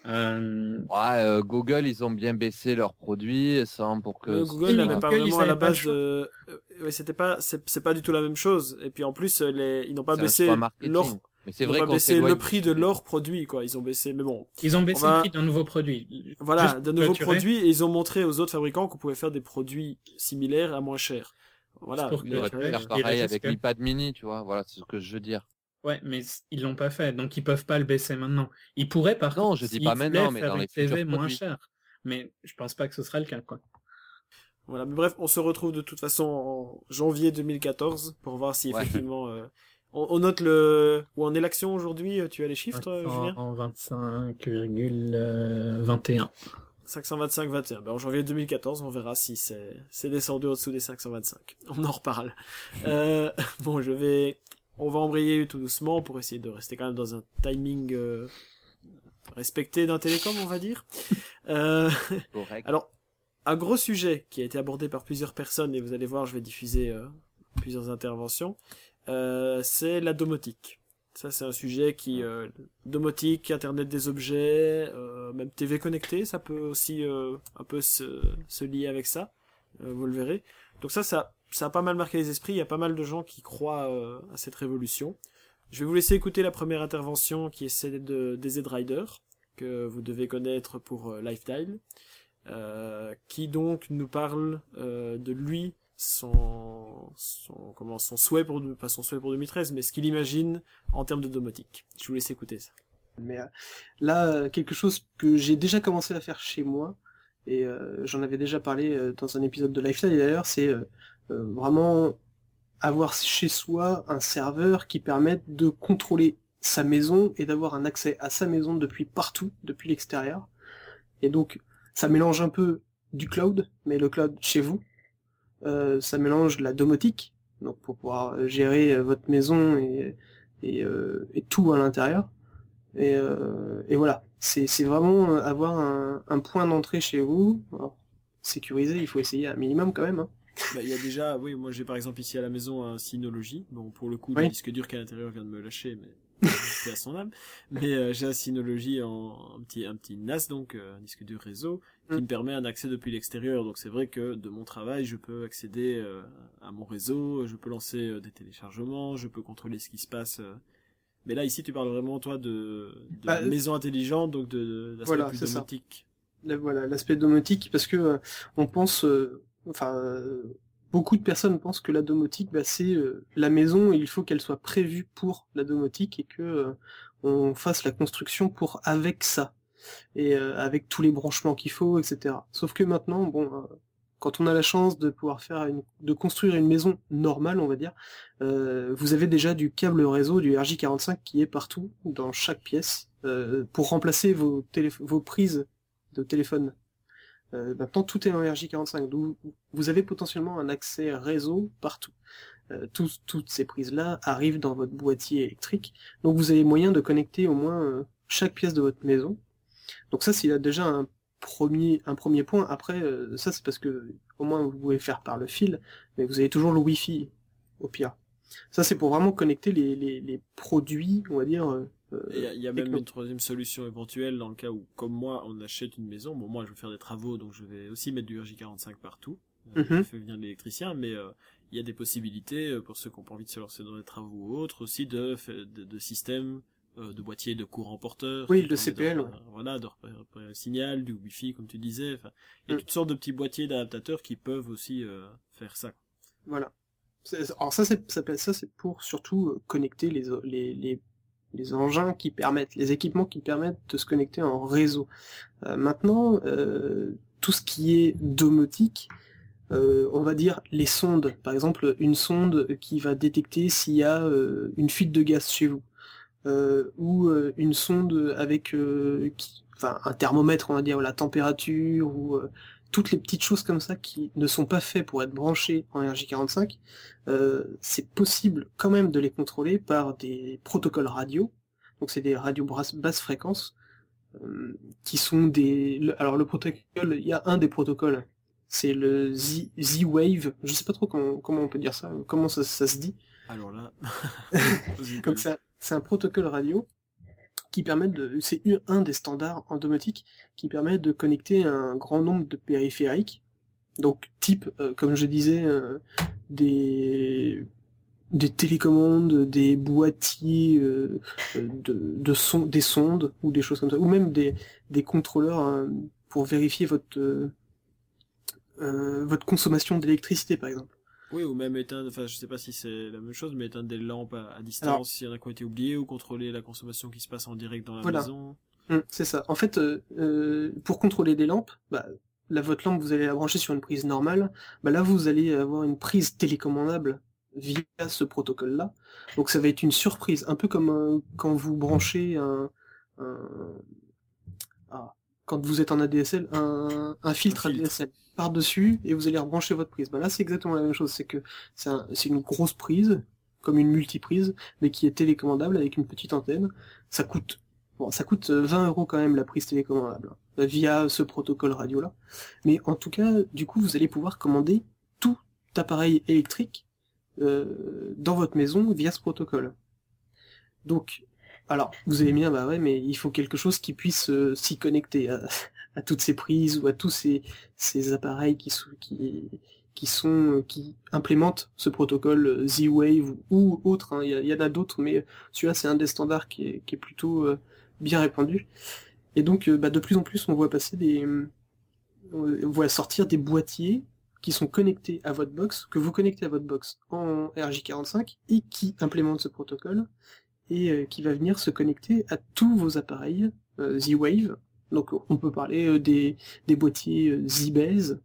[SPEAKER 4] Euh,
[SPEAKER 3] Ouais, euh, Google, ils ont bien baissé leurs produits sans pour que.
[SPEAKER 1] Euh, Google
[SPEAKER 4] Oui,
[SPEAKER 1] n'avait
[SPEAKER 4] mais
[SPEAKER 1] pas
[SPEAKER 4] Google,
[SPEAKER 1] vraiment
[SPEAKER 4] ils
[SPEAKER 1] à la
[SPEAKER 4] avaient pas le
[SPEAKER 1] base de, euh, ouais, c'était pas, c'est, c'est pas du tout la même chose. Et puis en plus, euh, les, ils n'ont pas
[SPEAKER 3] C'est un
[SPEAKER 1] baissé
[SPEAKER 3] choix marketing.
[SPEAKER 1] leur,
[SPEAKER 3] Mais c'est
[SPEAKER 1] ils n'ont
[SPEAKER 3] vrai
[SPEAKER 1] pas
[SPEAKER 3] qu'on
[SPEAKER 1] baissé
[SPEAKER 3] s'éloigne
[SPEAKER 1] le
[SPEAKER 3] du
[SPEAKER 1] prix de
[SPEAKER 3] sujet.
[SPEAKER 1] leur produit, quoi. Ils ont baissé, mais bon.
[SPEAKER 4] ils ont baissé
[SPEAKER 1] On va-
[SPEAKER 4] le prix d'un nouveau produit.
[SPEAKER 1] Voilà,
[SPEAKER 4] Juste
[SPEAKER 1] de
[SPEAKER 4] pour
[SPEAKER 1] nouveaux
[SPEAKER 4] clôturer,
[SPEAKER 1] produits, et ils ont montré aux autres fabricants qu'on pouvait faire des produits similaires à moins cher. Voilà.
[SPEAKER 4] Pour
[SPEAKER 3] Ils
[SPEAKER 4] que-
[SPEAKER 3] auraient
[SPEAKER 4] tu
[SPEAKER 3] pu
[SPEAKER 4] vois,
[SPEAKER 3] faire
[SPEAKER 4] je dirais
[SPEAKER 3] pareil
[SPEAKER 4] juste
[SPEAKER 3] avec
[SPEAKER 4] que-
[SPEAKER 3] l'iPad mini, tu vois. Voilà, c'est ce que je veux dire.
[SPEAKER 4] Ouais, mais c- ils l'ont pas fait, donc ils peuvent pas le baisser maintenant. Ils pourraient par
[SPEAKER 3] Non,
[SPEAKER 4] contre,
[SPEAKER 3] je dis
[SPEAKER 4] s'ils
[SPEAKER 3] pas
[SPEAKER 4] voulaient,
[SPEAKER 3] maintenant, mais
[SPEAKER 4] faire
[SPEAKER 3] dans
[SPEAKER 4] une
[SPEAKER 3] les
[SPEAKER 4] T V
[SPEAKER 3] futurs
[SPEAKER 4] moins
[SPEAKER 3] produits.
[SPEAKER 4] chère. Mais je pense pas que ce sera le cas, quoi.
[SPEAKER 1] Voilà, mais bref, on se retrouve de toute façon en janvier deux mille quatorze pour voir si
[SPEAKER 3] Ouais.
[SPEAKER 1] effectivement, euh, on, on note le, où en est l'action aujourd'hui. Tu as les chiffres, toi, Julien?
[SPEAKER 4] En vingt-cinq virgule vingt et un.
[SPEAKER 1] cinq cent vingt-cinq virgule vingt et un. Ben, en janvier deux mille quatorze, on verra si c'est, c'est descendu au-dessous des cinq cent vingt-cinq. On en reparle. Euh, bon, je vais, on va embrayer tout doucement pour essayer de rester quand même dans un timing euh, respecté d'un télécom, on va dire. Euh,
[SPEAKER 3] Correct.
[SPEAKER 1] alors, un gros sujet qui a été abordé par plusieurs personnes, et vous allez voir, je vais diffuser euh, plusieurs interventions, euh, c'est la domotique. Ça, c'est un sujet qui... Euh, domotique, Internet des objets, euh, même T V connectée, ça peut aussi euh, un peu se, se lier avec ça, euh, vous le verrez. Donc ça, ça, ça a pas mal marqué les esprits, il y a pas mal de gens qui croient euh, à cette révolution. Je vais vous laisser écouter la première intervention qui est celle de, des Z-Rider, que vous devez connaître pour euh, Lifestyle. Euh, qui donc nous parle euh, de lui, son, son, comment, son souhait pour, pas son souhait pour deux mille treize, mais ce qu'il imagine en termes de domotique. Je vous laisse écouter ça.
[SPEAKER 7] Mais euh, là, euh, quelque chose que j'ai déjà commencé à faire chez moi, et euh, j'en avais déjà parlé euh, dans un épisode de Lifestyle d'ailleurs, c'est euh, euh, vraiment avoir chez soi un serveur qui permette de contrôler sa maison et d'avoir un accès à sa maison depuis partout, depuis l'extérieur. Et donc, ça mélange un peu du cloud, mais le cloud chez vous. Euh, ça mélange de la domotique, donc pour pouvoir gérer euh, votre maison et, et, euh, et tout à l'intérieur. Et, euh, et voilà, c'est c'est vraiment avoir un, un point d'entrée chez vous. Alors, sécurisé, il faut essayer un minimum quand même. Hein.
[SPEAKER 1] Bah, il y a déjà, oui, moi j'ai par exemple ici à la maison un Synology. Bon, pour le coup,
[SPEAKER 7] Oui.
[SPEAKER 1] le disque dur qui est à l'intérieur vient de me lâcher, mais c'est à son âme. Mais euh, j'ai un Synology en un petit, un petit N A S, donc euh, un disque dur réseau, qui
[SPEAKER 7] Mm.
[SPEAKER 1] me permet un accès depuis l'extérieur. Donc c'est vrai que de mon travail, je peux accéder euh, à mon réseau, je peux lancer euh, des téléchargements, je peux contrôler ce qui se passe. euh. Mais là, ici, tu parles vraiment, toi, de, de
[SPEAKER 7] Bah,
[SPEAKER 1] maison intelligente, donc de, de l'aspect
[SPEAKER 7] voilà,
[SPEAKER 1] plus
[SPEAKER 7] c'est ça.
[SPEAKER 1] domotique.
[SPEAKER 7] Là, voilà, l'aspect domotique, parce que euh, on pense, euh, enfin, euh, beaucoup de personnes pensent que la domotique, bah, c'est euh, la maison, et il faut qu'elle soit prévue pour la domotique et que euh, on fasse la construction pour avec ça et euh, avec tous les branchements qu'il faut, et cetera. Sauf que maintenant, bon, euh, quand on a la chance de pouvoir faire une, de construire une maison normale, on va dire, euh, vous avez déjà du câble réseau, du R J quarante-cinq qui est partout dans chaque pièce euh, pour remplacer vos télé vos prises de téléphone. Euh, maintenant, tout est en R J quarante-cinq, donc vous avez potentiellement un accès réseau partout. Euh, tous- toutes ces prises-là arrivent dans votre boîtier électrique, donc vous avez moyen de connecter au moins euh, chaque pièce de votre maison. Donc ça, c'est déjà un premier, un premier point. Après, euh, ça c'est parce que au moins vous pouvez faire par le fil, mais vous avez toujours le Wi-Fi au pire. Ça c'est pour vraiment connecter les, les, les produits, on va dire. Euh,
[SPEAKER 1] Et il y a, il y a même
[SPEAKER 7] techno.
[SPEAKER 1] une troisième solution éventuelle dans le cas où, comme moi, on achète une maison. Bon, moi, je veux faire des travaux, donc je vais aussi mettre du R J quarante-cinq partout. Euh,
[SPEAKER 7] Mhm.
[SPEAKER 1] Je fais venir de l'électricien, mais euh, il y a des possibilités pour ceux qui n'ont pas envie de se lancer dans des travaux ou autres aussi de de, de systèmes euh, de boîtiers de courant porteur.
[SPEAKER 7] Oui, le C P L.
[SPEAKER 1] De, ouais. Voilà, de repérer le signal, du Wi-Fi comme tu disais. Enfin, il y a mm. toutes sortes de petits boîtiers d'adaptateurs qui peuvent aussi euh, faire ça.
[SPEAKER 7] Voilà. C'est, alors ça c'est ça, ça c'est pour surtout euh, connecter les les les les engins qui permettent, les équipements qui permettent de se connecter en réseau. Euh, maintenant, euh, tout ce qui est domotique, euh, on va dire les sondes. Par exemple, une sonde qui va détecter s'il y a euh, une fuite de gaz chez vous, euh, ou euh, une sonde avec, euh, qui, enfin, un thermomètre, on va dire, la température, ou euh, toutes les petites choses comme ça qui ne sont pas faites pour être branchées en R J quarante-cinq, euh, c'est possible quand même de les contrôler par des protocoles radio. Donc c'est des radios basse fréquence, euh, qui sont des... Le, alors le protocole, il y a un des protocoles, c'est le Z, Z-Wave, je sais pas trop comment, comment on peut dire ça, comment ça, ça se dit.
[SPEAKER 1] Alors là...
[SPEAKER 7] Donc c'est un, c'est un protocole radio qui permet de, c'est un des standards en domotique qui permet de connecter un grand nombre de périphériques, donc type, euh, comme je disais, euh, des des télécommandes, des boîtiers euh, de, de son, des sondes ou des choses comme ça, ou même des des contrôleurs euh, pour vérifier votre euh, euh, votre consommation d'électricité par exemple.
[SPEAKER 1] Oui, ou même éteindre, enfin je sais pas si c'est la même chose, mais éteindre des lampes à, à distance s'il y en a qui ont été oubliées, ou contrôler la consommation qui se passe en direct dans la
[SPEAKER 7] voilà.
[SPEAKER 1] maison.
[SPEAKER 7] Mmh, c'est ça. En fait, euh, euh, pour contrôler des lampes, bah, là votre lampe vous allez la brancher sur une prise normale, bah là vous allez avoir une prise télécommandable via ce protocole-là. Donc ça va être une surprise, un peu comme euh, quand vous branchez un, un... Ah, quand vous êtes en A D S L, un, un filtre, un filtre. A D S L par-dessus, et vous allez rebrancher votre prise. Ben là, c'est exactement la même chose, c'est que c'est, un, c'est une grosse prise, comme une multiprise, mais qui est télécommandable avec une petite antenne. Ça coûte, bon, ça coûte vingt euros quand même la prise télécommandable, hein, via ce protocole radio-là. Mais en tout cas, du coup, vous allez pouvoir commander tout appareil électrique euh, dans votre maison via ce protocole. Donc, alors, vous allez me dire, bah ouais, mais il faut quelque chose qui puisse euh, s'y connecter à, à toutes ces prises ou à tous ces, ces appareils qui sont, qui, qui sont, qui implémentent ce protocole Z-Wave ou autre, hein. Il y, y en a d'autres, mais celui-là, c'est un des standards qui est, qui est plutôt euh, bien répandu. Et donc, euh, bah, de plus en plus, on voit passer des, on voit sortir des boîtiers qui sont connectés à votre box, que vous connectez à votre box en R J quarante-cinq et qui implémentent ce protocole, et euh, qui va venir se connecter à tous vos appareils euh, Z-Wave. Donc on peut parler euh, des, des boîtiers euh, Z-Base,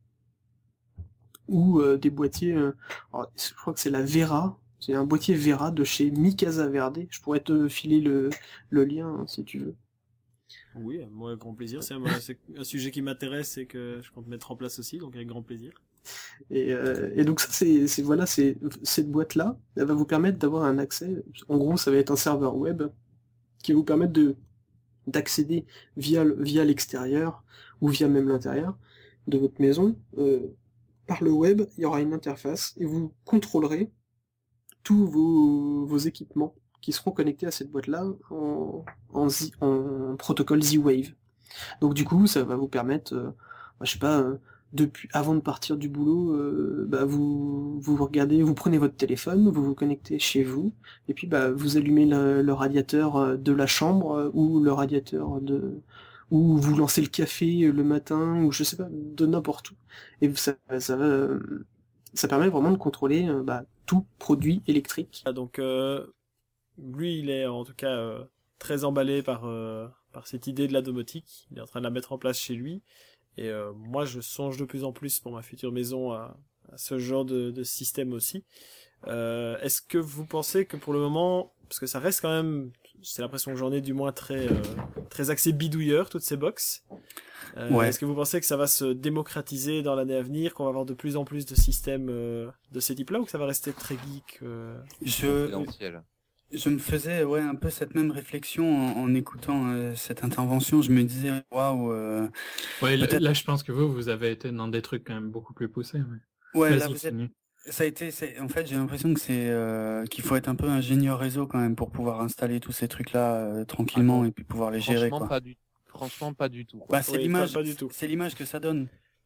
[SPEAKER 7] ou euh, des boîtiers, euh, alors, je crois que c'est la Vera, c'est un boîtier Vera de chez Mikasa Verde, je pourrais te filer le, le lien hein, si tu veux.
[SPEAKER 1] Oui, moi avec grand plaisir, c'est un, c'est un sujet qui m'intéresse et que je compte mettre en place aussi, donc avec grand plaisir.
[SPEAKER 7] Et, euh, et donc ça c'est, c'est voilà, c'est cette boîte là, elle va vous permettre d'avoir un accès. En gros, ça va être un serveur web qui va vous permettre de d'accéder via via l'extérieur ou via même l'intérieur de votre maison euh, par le web. Il y aura une interface et vous contrôlerez tous vos vos équipements qui seront connectés à cette boîte là en en, Z, en protocole Z-Wave. Donc du coup, ça va vous permettre, euh, je sais pas. Euh, Depuis, avant de partir du boulot, euh, bah vous vous regardez, vous prenez votre téléphone, vous vous connectez chez vous, et puis bah vous allumez le, le radiateur de la chambre ou le radiateur de, ou vous lancez le café le matin ou je sais pas, de n'importe où. Et ça ça ça permet vraiment de contrôler bah, tout produit électrique.
[SPEAKER 1] Ah, donc euh, lui, il est en tout cas euh, très emballé par euh, par cette idée de la domotique. Il est en train de la mettre en place chez lui. Et euh, moi, je songe de plus en plus pour ma future maison à, à ce genre de, de système aussi. Euh, est-ce que vous pensez que pour le moment, parce que ça reste quand même, c'est l'impression que j'en ai du moins très euh, très axé bidouilleur, toutes ces box. Euh, ouais. Est-ce que vous pensez que ça va se démocratiser dans l'année à venir, qu'on va avoir de plus en plus de systèmes euh, de ces types-là, ou que ça va rester très geek euh...
[SPEAKER 2] Je... Je me faisais ouais un peu cette même réflexion en, en écoutant euh, cette intervention. Je me disais waouh. Euh,
[SPEAKER 4] ouais, là, là je pense que vous vous avez été dans des trucs quand même beaucoup plus poussés. Mais...
[SPEAKER 2] Ouais, là vous êtes... ça a été. C'est... En fait, j'ai l'impression que c'est euh, qu'il faut être un peu ingénieur réseau quand même pour pouvoir installer tous ces trucs-là euh, tranquillement ah, et puis pouvoir les gérer. Quoi.
[SPEAKER 3] Pas du... Franchement, pas du tout.
[SPEAKER 2] Quoi. Bah c'est oui, l'image. Pas, pas du tout. C'est l'image que ça donne.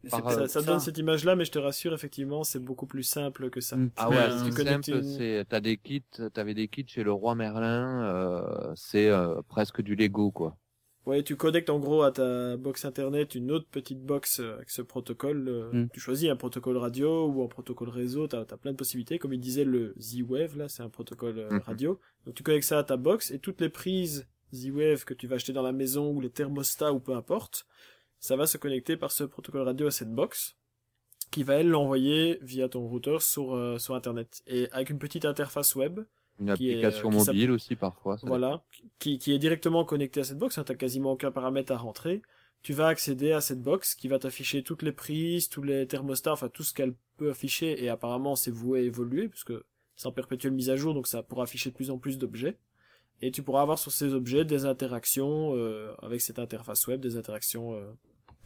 [SPEAKER 3] Par,
[SPEAKER 1] Ça,
[SPEAKER 3] euh,
[SPEAKER 1] ça
[SPEAKER 6] ça.
[SPEAKER 1] donne cette image-là, mais je te rassure, effectivement, c'est beaucoup plus simple que ça.
[SPEAKER 2] Mm.
[SPEAKER 3] Ah
[SPEAKER 4] Mais,
[SPEAKER 3] ouais,
[SPEAKER 4] euh,
[SPEAKER 3] c'est
[SPEAKER 1] tu connectes
[SPEAKER 3] simple,
[SPEAKER 1] une-
[SPEAKER 3] c'est, t'as des kits, t'avais des kits chez le roi Merlin, euh, c'est euh, presque du Lego, quoi.
[SPEAKER 1] Ouais, tu connectes en gros à ta box internet une autre petite box euh, avec ce protocole. euh,
[SPEAKER 2] Mm.
[SPEAKER 1] Tu choisis un protocole radio ou un protocole réseau, t'as as plein de possibilités. Comme il disait, le Z-Wave, là, c'est un protocole euh,
[SPEAKER 3] Mhm.
[SPEAKER 1] radio. Donc tu connectes ça à ta box et toutes les prises Z-Wave que tu vas acheter dans la maison ou les thermostats ou peu importe, ça va se connecter par ce protocole radio à cette box qui va elle l'envoyer via ton routeur sur, euh, sur internet. Et avec une petite interface web,
[SPEAKER 3] Une
[SPEAKER 1] Qui est,
[SPEAKER 3] application
[SPEAKER 1] euh, qui s'appelle-
[SPEAKER 3] mobile aussi parfois. ça
[SPEAKER 1] voilà, qui, qui est directement connecté à cette box, hein, t'as quasiment aucun paramètre à rentrer. Tu vas accéder à cette box qui va t'afficher toutes les prises, tous les thermostats, enfin tout ce qu'elle peut afficher, et apparemment c'est voué à évoluer, puisque c'est en perpétuelle mise à jour, donc ça pourra afficher de plus en plus d'objets. Et tu pourras avoir sur ces objets des interactions euh, avec cette interface web, des interactions euh,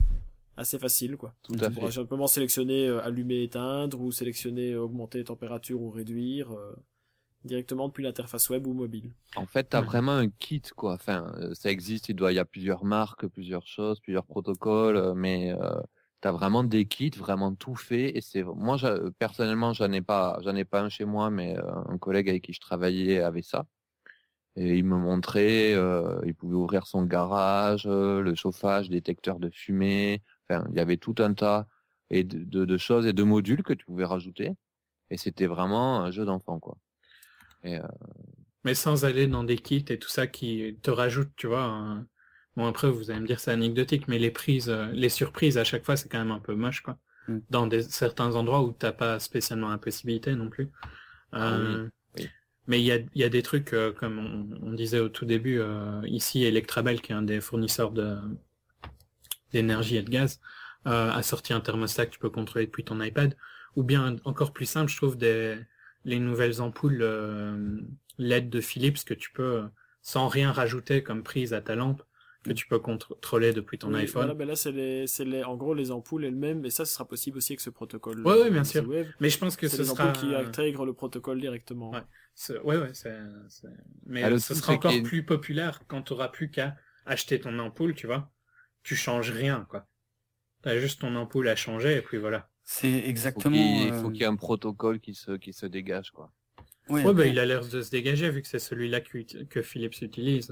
[SPEAKER 1] assez faciles, quoi.
[SPEAKER 3] Tout à
[SPEAKER 1] Tu pourras
[SPEAKER 3] fait.
[SPEAKER 1] simplement sélectionner euh, allumer, éteindre, ou sélectionner euh, augmenter température ou réduire, euh, directement depuis l'interface web ou mobile.
[SPEAKER 3] En fait, t'as
[SPEAKER 4] Ouais.
[SPEAKER 3] vraiment un kit, quoi. Enfin, euh, ça existe, il doit, il y a plusieurs marques, plusieurs choses, plusieurs protocoles, euh, mais euh, t'as vraiment des kits, vraiment tout fait. Et c'est, moi, j'a- personnellement, j'en ai pas, j'en ai pas un chez moi, mais euh, un collègue avec qui je travaillais avait ça. Et il me montrait, euh, il pouvait ouvrir son garage, euh, le chauffage, détecteur de fumée. Enfin, il y avait tout un tas et de, de, de choses et de modules que tu pouvais rajouter. Et c'était vraiment un jeu d'enfant, quoi. Et, euh,
[SPEAKER 4] Mais sans aller dans des kits et tout ça qui te rajoutent, tu vois. un- Bon, après, vous allez me dire c'est anecdotique, mais les prises, euh, les surprises à chaque fois, c'est quand même un peu moche, quoi.
[SPEAKER 2] Mm.
[SPEAKER 4] Dans des, certains endroits où t'as pas spécialement la possibilité non plus.
[SPEAKER 3] Ah
[SPEAKER 4] Euh,
[SPEAKER 3] oui, oui.
[SPEAKER 4] Mais il y a, il y a des trucs, euh, comme on, on disait au tout début, euh, ici, Electrabel, qui est un des fournisseurs de d'énergie et de gaz, euh, a sorti un thermostat que tu peux contrôler depuis ton iPad. Ou bien, encore plus simple, je trouve, des, les nouvelles ampoules euh, L E D de Philips que tu peux, euh, sans rien rajouter comme prise à ta lampe, que tu peux contrôler depuis ton
[SPEAKER 1] Oui,
[SPEAKER 4] iPhone.
[SPEAKER 1] voilà, ben là c'est les, c'est les, en gros les ampoules elles-mêmes, et ça ce sera possible aussi avec ce protocole.
[SPEAKER 4] Ouais, ouais,
[SPEAKER 1] euh,
[SPEAKER 4] bien sûr.
[SPEAKER 1] Z-Wave.
[SPEAKER 4] Mais je pense que
[SPEAKER 1] C'est
[SPEAKER 4] ce
[SPEAKER 1] les
[SPEAKER 4] sera...
[SPEAKER 1] ampoules qui intègrent le protocole directement.
[SPEAKER 4] Ouais. C'est- Ouais, ouais, c'est, c'est- mais
[SPEAKER 3] Ah, le
[SPEAKER 4] ce
[SPEAKER 3] truc,
[SPEAKER 4] sera
[SPEAKER 3] c'est
[SPEAKER 4] encore
[SPEAKER 3] qu'il y a-
[SPEAKER 4] plus populaire quand tu auras plus qu'à acheter ton ampoule, tu vois. Tu changes rien, quoi. T'as juste ton ampoule à changer, et puis voilà.
[SPEAKER 2] C'est
[SPEAKER 3] faut
[SPEAKER 2] exactement.
[SPEAKER 3] qu'il
[SPEAKER 2] euh,
[SPEAKER 3] faut qu'il y ait un protocole qui se, qui se dégage, quoi.
[SPEAKER 2] ouais,
[SPEAKER 4] Ouais, bah,
[SPEAKER 2] après-
[SPEAKER 4] il a l'air de se dégager, vu que c'est celui-là que, que Philips utilise.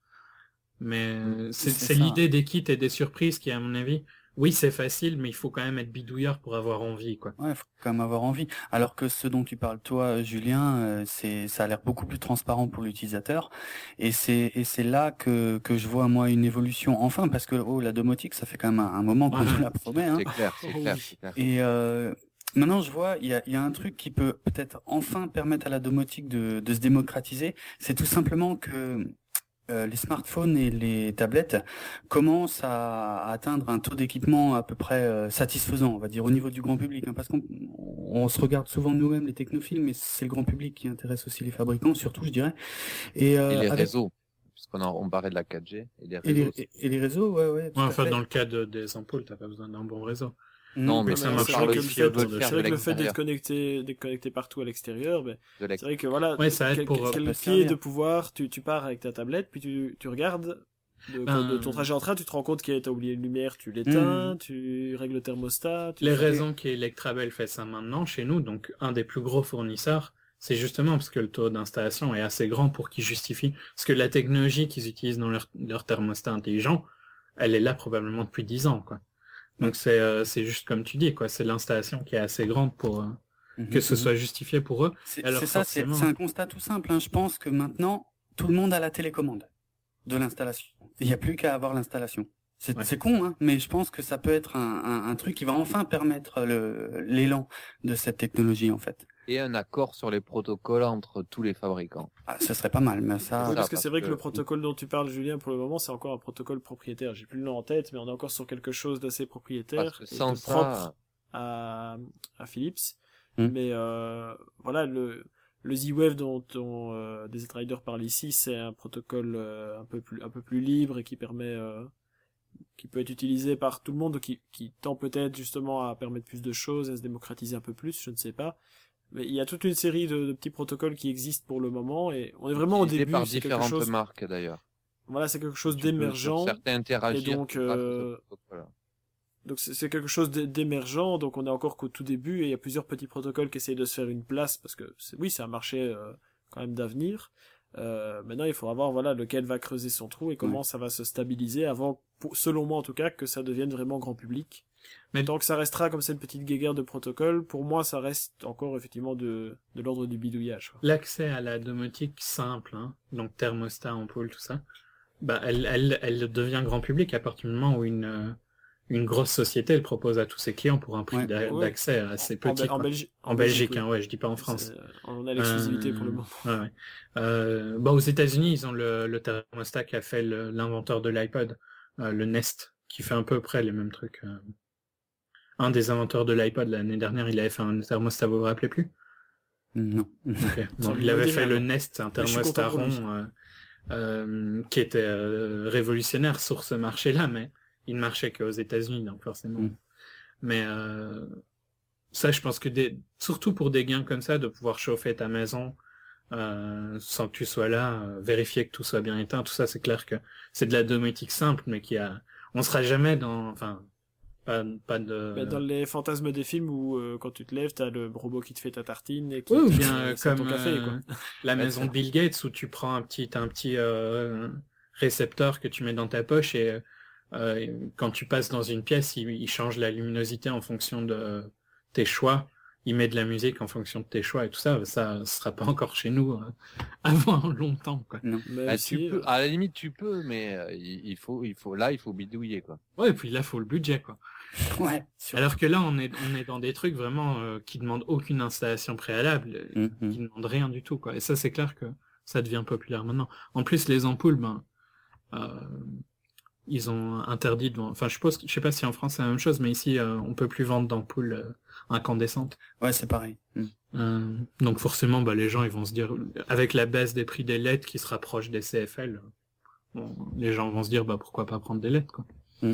[SPEAKER 4] Mais
[SPEAKER 2] Mm,
[SPEAKER 4] c'est,
[SPEAKER 2] c'est
[SPEAKER 4] c'est
[SPEAKER 2] ça.
[SPEAKER 4] l'idée des kits et des surprises qui, à mon avis, oui, c'est facile, mais il faut quand même être bidouilleur pour avoir envie, quoi.
[SPEAKER 2] Ouais, faut quand même avoir envie. Alors que ce dont tu parles, toi, Julien, euh, c'est, ça a l'air beaucoup plus transparent pour l'utilisateur. Et c'est, et c'est là que, que je vois, moi, une évolution. Enfin, parce que, oh, la domotique, ça fait quand même un, un moment qu'on
[SPEAKER 4] Ouais.
[SPEAKER 2] nous la promet, hein.
[SPEAKER 3] C'est clair, c'est
[SPEAKER 1] Oh
[SPEAKER 3] clair,
[SPEAKER 1] oui.
[SPEAKER 3] c'est clair.
[SPEAKER 2] Et, euh, maintenant, je vois, il y a, il y a un truc qui peut peut-être enfin permettre à la domotique de, de se démocratiser. C'est tout simplement que, euh, les smartphones et les tablettes commencent à, à atteindre un taux d'équipement à peu près euh, satisfaisant, on va dire, au niveau du grand public, hein, parce qu'on on se regarde souvent nous-mêmes, les technophiles, mais c'est le grand public qui intéresse aussi les fabricants, surtout, je dirais. Et, euh,
[SPEAKER 3] Et les
[SPEAKER 2] avec-
[SPEAKER 3] réseaux, puisqu'on en- on parlait de la quatre G, et les
[SPEAKER 2] et les,
[SPEAKER 3] réseaux.
[SPEAKER 2] et- et les réseaux, ouais, ouais. tout
[SPEAKER 4] Ouais,
[SPEAKER 2] à
[SPEAKER 4] enfin,
[SPEAKER 2] fait.
[SPEAKER 4] dans le cas de- des ampoules, t'as pas besoin d'un bon réseau.
[SPEAKER 3] Non, mais
[SPEAKER 4] ça
[SPEAKER 1] Ouais,
[SPEAKER 4] marche
[SPEAKER 1] c'est
[SPEAKER 4] par
[SPEAKER 1] vrai
[SPEAKER 4] le
[SPEAKER 1] que le
[SPEAKER 4] fil,
[SPEAKER 1] fait,
[SPEAKER 4] on veut le
[SPEAKER 1] c'est
[SPEAKER 3] faire
[SPEAKER 1] vrai
[SPEAKER 3] de
[SPEAKER 1] que le fait d'être
[SPEAKER 3] l'extérieur.
[SPEAKER 1] connecté, d'être connecté partout à l'extérieur, ben,
[SPEAKER 3] De
[SPEAKER 1] c'est
[SPEAKER 3] l'ex-
[SPEAKER 1] vrai que voilà,
[SPEAKER 4] Ouais, ça aide
[SPEAKER 1] quel,
[SPEAKER 4] pour,
[SPEAKER 1] quel-
[SPEAKER 4] euh,
[SPEAKER 1] quel
[SPEAKER 2] peut
[SPEAKER 1] pied
[SPEAKER 2] servir.
[SPEAKER 1] de pouvoir, tu, tu pars avec ta tablette, puis tu, tu regardes de,
[SPEAKER 4] Ben,
[SPEAKER 1] de ton trajet en train, tu te rends compte que t'as oublié une lumière, tu l'éteins,
[SPEAKER 2] Mhm.
[SPEAKER 1] tu règles le thermostat. Tu
[SPEAKER 4] Les
[SPEAKER 1] fais-
[SPEAKER 4] raisons qu'Electrabel fait ça maintenant chez nous, donc un des plus gros fournisseurs, c'est justement parce que le taux d'installation est assez grand pour qu'ils justifient. Parce que la technologie qu'ils utilisent dans leur, leur thermostat intelligent, elle est là probablement depuis dix ans, quoi. Donc c'est euh, c'est juste comme tu dis, quoi. C'est l'installation qui est assez grande pour euh,
[SPEAKER 2] Mhm,
[SPEAKER 4] que ce
[SPEAKER 2] mhm.
[SPEAKER 4] soit justifié pour eux.
[SPEAKER 2] C'est
[SPEAKER 4] Alors
[SPEAKER 2] c'est ça, c'est
[SPEAKER 4] forcément-
[SPEAKER 2] c'est un constat tout simple, hein. Je pense que maintenant, tout le monde a la télécommande de l'installation. Il n'y a plus qu'à avoir l'installation. C'est
[SPEAKER 4] Ouais.
[SPEAKER 2] c'est con, hein, mais je pense que ça peut être un, un, un truc qui va enfin permettre le l'élan de cette technologie, en fait.
[SPEAKER 3] Et un accord sur les protocoles entre tous les fabricants.
[SPEAKER 2] Ah, ce serait pas mal, mais ça...
[SPEAKER 1] Oui,
[SPEAKER 3] ça,
[SPEAKER 1] parce que
[SPEAKER 3] parce
[SPEAKER 1] c'est vrai que,
[SPEAKER 3] que-
[SPEAKER 1] le protocole dont tu parles, Julien, pour le moment, c'est encore un protocole propriétaire. J'ai plus le nom en tête, mais on est encore sur quelque chose d'assez propriétaire
[SPEAKER 3] Parce que
[SPEAKER 1] et
[SPEAKER 3] sans
[SPEAKER 1] de
[SPEAKER 3] ça,
[SPEAKER 1] propre à, à Philips.
[SPEAKER 2] Hmm.
[SPEAKER 1] Mais euh, voilà, le, le Z-Wave dont, dont euh, Desert Rider parle ici, c'est un protocole euh, un peu plus un peu plus libre et qui permet euh, qui peut être utilisé par tout le monde, qui, qui tend peut-être justement à permettre plus de choses, à se démocratiser un peu plus, je ne sais pas. Mais il y a toute une série de, de petits protocoles qui existent pour le moment, et on est vraiment au
[SPEAKER 3] utilisé
[SPEAKER 1] début.
[SPEAKER 3] par
[SPEAKER 1] C'est quelque
[SPEAKER 3] différentes
[SPEAKER 1] chose,
[SPEAKER 3] marques d'ailleurs.
[SPEAKER 1] voilà, c'est quelque chose
[SPEAKER 3] Tu peux, sur
[SPEAKER 1] d'émergent.
[SPEAKER 3] certains interagir
[SPEAKER 1] et donc,
[SPEAKER 3] grâce à ce
[SPEAKER 1] euh,
[SPEAKER 3] protocole.
[SPEAKER 1] donc c'est, c'est quelque chose d'émergent, donc on est encore qu'au tout début et il y a plusieurs petits protocoles qui essayent de se faire une place parce que c'est, oui, c'est un marché euh, quand même d'avenir. Euh, maintenant, il faudra voir voilà lequel va creuser son trou et comment ouais. ça va se stabiliser avant, pour, selon moi en tout cas, que ça devienne vraiment grand public. Mais donc ça restera comme cette petite guéguerre de protocole. Pour moi, ça reste encore effectivement de, de l'ordre du bidouillage. Quoi.
[SPEAKER 4] L'accès à la domotique simple, hein, donc thermostat, ampoule, tout ça, bah elle, elle, elle devient grand public à partir du moment où une une grosse société elle propose à tous ses clients pour un prix ouais, d'a- ouais. d'accès assez petit. En,
[SPEAKER 1] en, Belgi-
[SPEAKER 4] en, en Belgique, Belgique hein, ouais, je dis pas en France.
[SPEAKER 1] C'est, on a l'exclusivité euh, pour le moment.
[SPEAKER 4] Ouais, ouais. Euh, bah aux États-Unis, ils ont le, le thermostat qui a fait le, l'inventeur de l'iPod, euh, le Nest, qui fait à peu près les mêmes trucs. Euh. Un des inventeurs de l'iPod l'année dernière, il avait fait un thermostat, vous vous rappelez plus?
[SPEAKER 2] Non.
[SPEAKER 4] Okay. Donc, il avait fait le Nest, un thermostat rond euh, euh, qui était euh, révolutionnaire sur ce marché-là, mais il ne marchait qu'aux États-Unis, donc forcément. Mm. Mais euh, ça, je pense que des, surtout pour des gains comme ça, de pouvoir chauffer ta maison euh, sans que tu sois là, euh, vérifier que tout soit bien éteint, tout ça, c'est clair que c'est de la domotique simple, mais qui a, on sera jamais dans, enfin. Pas, pas de...
[SPEAKER 1] Bah, dans les fantasmes des films où euh, quand tu te lèves, t'as le robot qui te fait ta tartine et qui
[SPEAKER 4] oui,
[SPEAKER 1] te
[SPEAKER 4] bien
[SPEAKER 1] euh,
[SPEAKER 4] comme
[SPEAKER 1] ton café, quoi.
[SPEAKER 4] Euh, la maison de Bill Gates où tu prends un petit, un petit euh, récepteur que tu mets dans ta poche et euh, quand tu passes dans une pièce, il, il change la luminosité en fonction de tes choix. Il met de la musique en fonction de tes choix et tout ça. Ça ne sera pas encore chez nous euh, avant longtemps, quoi.
[SPEAKER 3] Non. Ah, aussi, tu peux, à la limite, tu peux, mais euh, il faut, il faut, là, il faut bidouiller, quoi.
[SPEAKER 4] Ouais, et puis là, il faut le budget, quoi.
[SPEAKER 2] Ouais.
[SPEAKER 4] Alors que là, on est, on est dans des trucs vraiment euh, qui demandent aucune installation préalable, mm-hmm. qui demandent rien du tout, quoi. Et ça, c'est clair que ça devient populaire maintenant. En plus, les ampoules, ben, euh, ils ont interdit de, enfin, je suppose, je sais pas si en France c'est la même chose, mais ici, euh, on peut plus vendre d'ampoules euh, incandescentes.
[SPEAKER 2] Ouais, c'est pareil.
[SPEAKER 4] Mm. Euh, donc forcément, bah, les gens, ils vont se dire, avec la baisse des prix des L E D qui se rapproche des C F L, bon, les gens vont se dire, bah, pourquoi pas prendre des L E D, quoi.
[SPEAKER 2] Mm.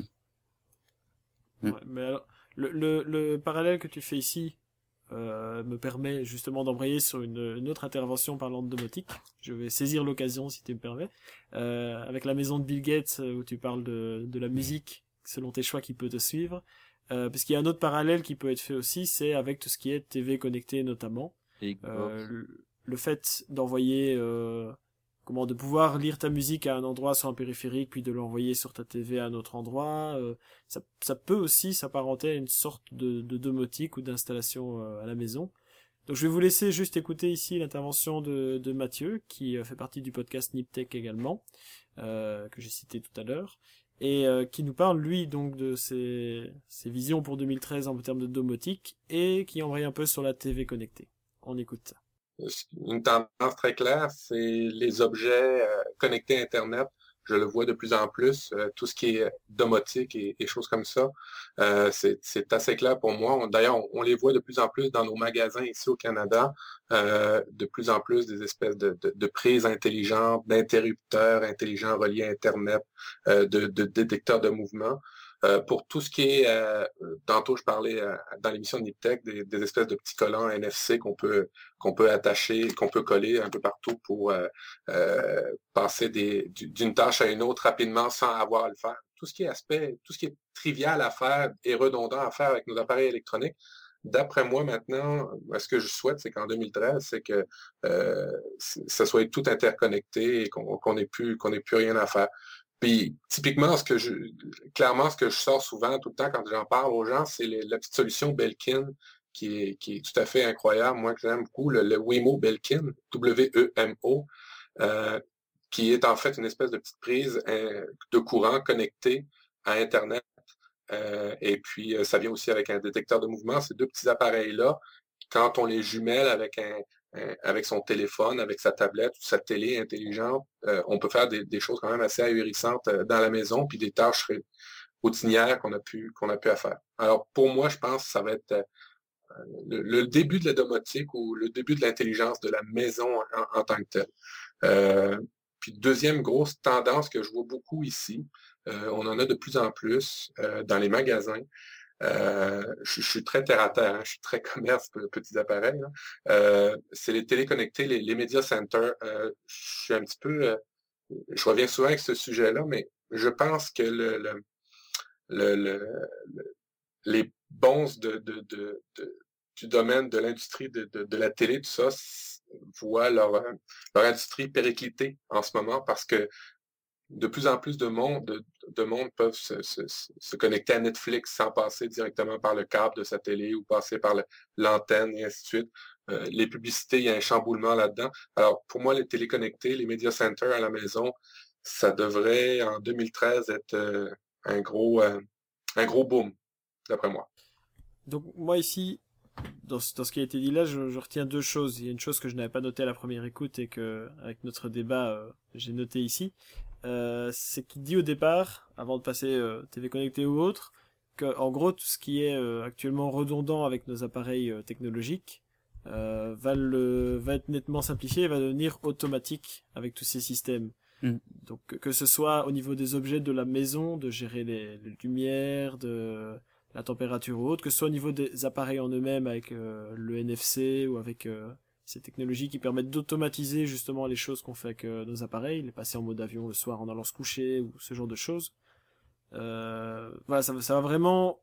[SPEAKER 1] Ouais, mais alors, le, le, le parallèle que tu fais ici euh, me permet justement d'embrayer sur une, une autre intervention parlant de domotique. Je vais saisir l'occasion, si tu me permets. Euh, avec la maison de Bill Gates, où tu parles de, de la musique, selon tes choix, qui peut te suivre. Euh, parce qu'il y a un autre parallèle qui peut être fait aussi, c'est avec tout ce qui est T V connecté notamment. Euh, le, le fait d'envoyer... Euh, comment de pouvoir lire ta musique à un endroit sur un périphérique, puis de l'envoyer sur ta T V à un autre endroit, euh, ça, ça peut aussi s'apparenter à une sorte de, de domotique ou d'installation euh, à la maison. Donc je vais vous laisser juste écouter ici l'intervention de, de Mathieu, qui euh, fait partie du podcast Niptech également, euh, que j'ai cité tout à l'heure, et euh, qui nous parle, lui, donc de ses, ses visions pour deux mille treize en termes de domotique, et qui embraye un peu sur la T V connectée. On écoute ça.
[SPEAKER 8] Une tendance très claire, c'est les objets euh, connectés à Internet. Je le vois de plus en plus. Euh, tout ce qui est domotique et, et choses comme ça, euh, c'est, c'est assez clair pour moi. On, d'ailleurs, on, on les voit de plus en plus dans nos magasins ici au Canada. Euh, de plus en plus des espèces de, de, de prises intelligentes, d'interrupteurs intelligents reliés à Internet, euh, de, de détecteurs de mouvement. Euh, pour tout ce qui est, euh, tantôt je parlais euh, dans l'émission de Niptech, des, des espèces de petits collants N F C qu'on peut qu'on peut attacher, qu'on peut coller un peu partout pour euh, euh, passer des, d'une tâche à une autre rapidement sans avoir à le faire. Tout ce qui est aspect, tout ce qui est trivial à faire et redondant à faire avec nos appareils électroniques, d'après moi maintenant, ce que je souhaite, c'est qu'en deux mille treize, c'est que euh, ça soit tout interconnecté et qu'on qu'on ait plus qu'on ait plus rien à faire. Puis, typiquement, ce que je, clairement, ce que je sors souvent, tout le temps, quand j'en parle aux gens, c'est les, la petite solution Belkin, qui est, qui est tout à fait incroyable. Moi, que j'aime beaucoup, le, le Wemo Belkin, W E M O, euh, qui est en fait une espèce de petite prise euh, de courant connectée à Internet. Euh, et puis, euh, ça vient aussi avec un détecteur de mouvement. Ces deux petits appareils-là, quand on les jumelle avec un, avec son téléphone, avec sa tablette ou sa télé intelligente, euh, on peut faire des, des choses quand même assez ahurissantes euh, dans la maison, puis des tâches routinières qu'on a pu qu'on a pu à faire. Alors pour moi, je pense que ça va être euh, le, le début de la domotique ou le début de l'intelligence de la maison en, en tant que telle. Euh, puis deuxième grosse tendance que je vois beaucoup ici, euh, on en a de plus en plus euh, dans les magasins. Euh, je, je suis très terre à terre, hein, je suis très commerce, petits appareils. Hein. Euh, c'est les téléconnectés, les, les media centers. Euh, je suis un petit peu, euh, je reviens souvent avec ce sujet-là, mais je pense que le, le, le, le, les bons de, de, de, de, du domaine de l'industrie de, de, de la télé, tout ça, voient leur, leur industrie péricliter en ce moment parce que de plus en plus de monde, de, de monde peuvent se, se, se connecter à Netflix sans passer directement par le câble de sa télé ou passer par le, l'antenne et ainsi de suite. Euh, les publicités, il y a un chamboulement là-dedans. Alors, pour moi, les téléconnectés, les media centers à la maison, ça devrait, en deux mille treize, être euh, un gros euh, un gros boom, d'après moi.
[SPEAKER 1] Donc, moi, ici, dans ce, dans ce qui a été dit là, je, je retiens deux choses. Il y a une chose que je n'avais pas notée à la première écoute et que, avec notre débat, euh, j'ai noté ici. Euh, c'est qu'il dit au départ, avant de passer euh, T V connecté ou autre, que en gros tout ce qui est euh, actuellement redondant avec nos appareils euh, technologiques euh, va le va être nettement simplifié et va devenir automatique avec tous ces systèmes. Mm. Donc que ce soit au niveau des objets de la maison, de gérer les, les lumières, de la température ou autre, que ce soit au niveau des appareils en eux-mêmes avec euh, le N F C ou avec euh, ces technologies qui permettent d'automatiser justement les choses qu'on fait avec euh, nos appareils, les passer en mode avion le soir en allant se coucher ou ce genre de choses. Euh, voilà, ça, ça va vraiment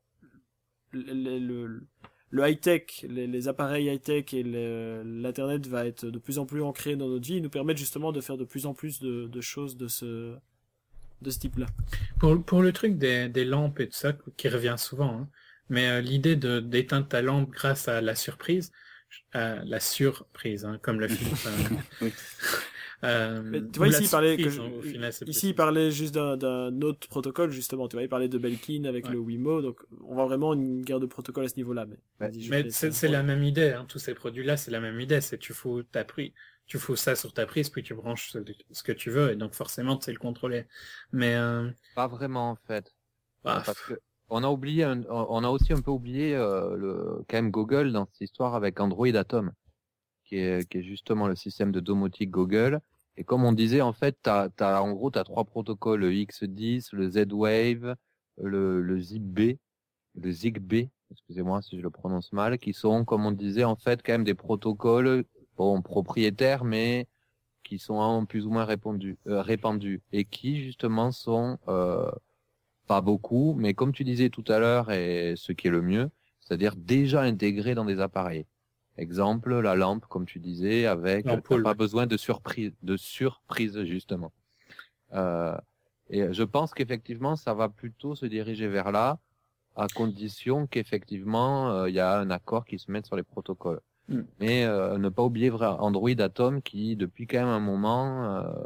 [SPEAKER 1] le, le, le high-tech, les, les appareils high-tech et le, l'internet va être de plus en plus ancré dans notre vie et nous permettre justement de faire de plus en plus de, de choses de ce de ce type-là.
[SPEAKER 4] Pour pour le truc des, des lampes et tout ça qui revient souvent, hein, mais euh, l'idée de d'éteindre ta lampe grâce à la surprise. Euh, la surprise, hein, comme le film. Euh,
[SPEAKER 1] oui.
[SPEAKER 4] euh,
[SPEAKER 1] Mais tu vois, ici, il parlait, que je,
[SPEAKER 4] hein, final,
[SPEAKER 1] ici, il parlait juste d'un, d'un autre protocole, justement. Tu vois, il parlait de Belkin avec ouais. le Wimo, donc on voit vraiment une guerre de protocole à ce niveau-là. Mais,
[SPEAKER 4] ouais. mais c'est, c'est la même idée, hein, tous ces produits-là, c'est la même idée. C'est tu fous ta prise, tu fous ça sur ta prise, puis tu branches ce, ce que tu veux, et donc forcément, tu sais le contrôler. Mais euh...
[SPEAKER 3] pas vraiment en fait.
[SPEAKER 4] Ah,
[SPEAKER 3] parce que on a oublié, un, on a aussi un peu oublié euh, le, quand même Google dans cette histoire avec Android Atom, qui est, qui est justement le système de domotique Google. Et comme on disait, en fait, t'as, t'as, en gros, t'as trois protocoles, le X dix, le Z-Wave, le, le ZigBee, le ZigBee, excusez-moi si je le prononce mal, qui sont, comme on disait, en fait, quand même des protocoles, bon, propriétaires, mais qui sont plus ou moins répandus, euh, répandus, et qui, justement, sont, euh, pas beaucoup, mais comme tu disais tout à l'heure, et ce qui est le mieux, c'est-à-dire déjà intégré dans des appareils. Exemple, la lampe, comme tu disais, avec t'as pas besoin de surprise, de surprise justement. Euh, et je pense qu'effectivement, ça va plutôt se diriger vers là, à condition qu'effectivement, il euh, y a un accord qui se mette sur les protocoles. Mm. Mais euh, ne pas oublier vrai, Android Atom, qui depuis quand même un moment euh,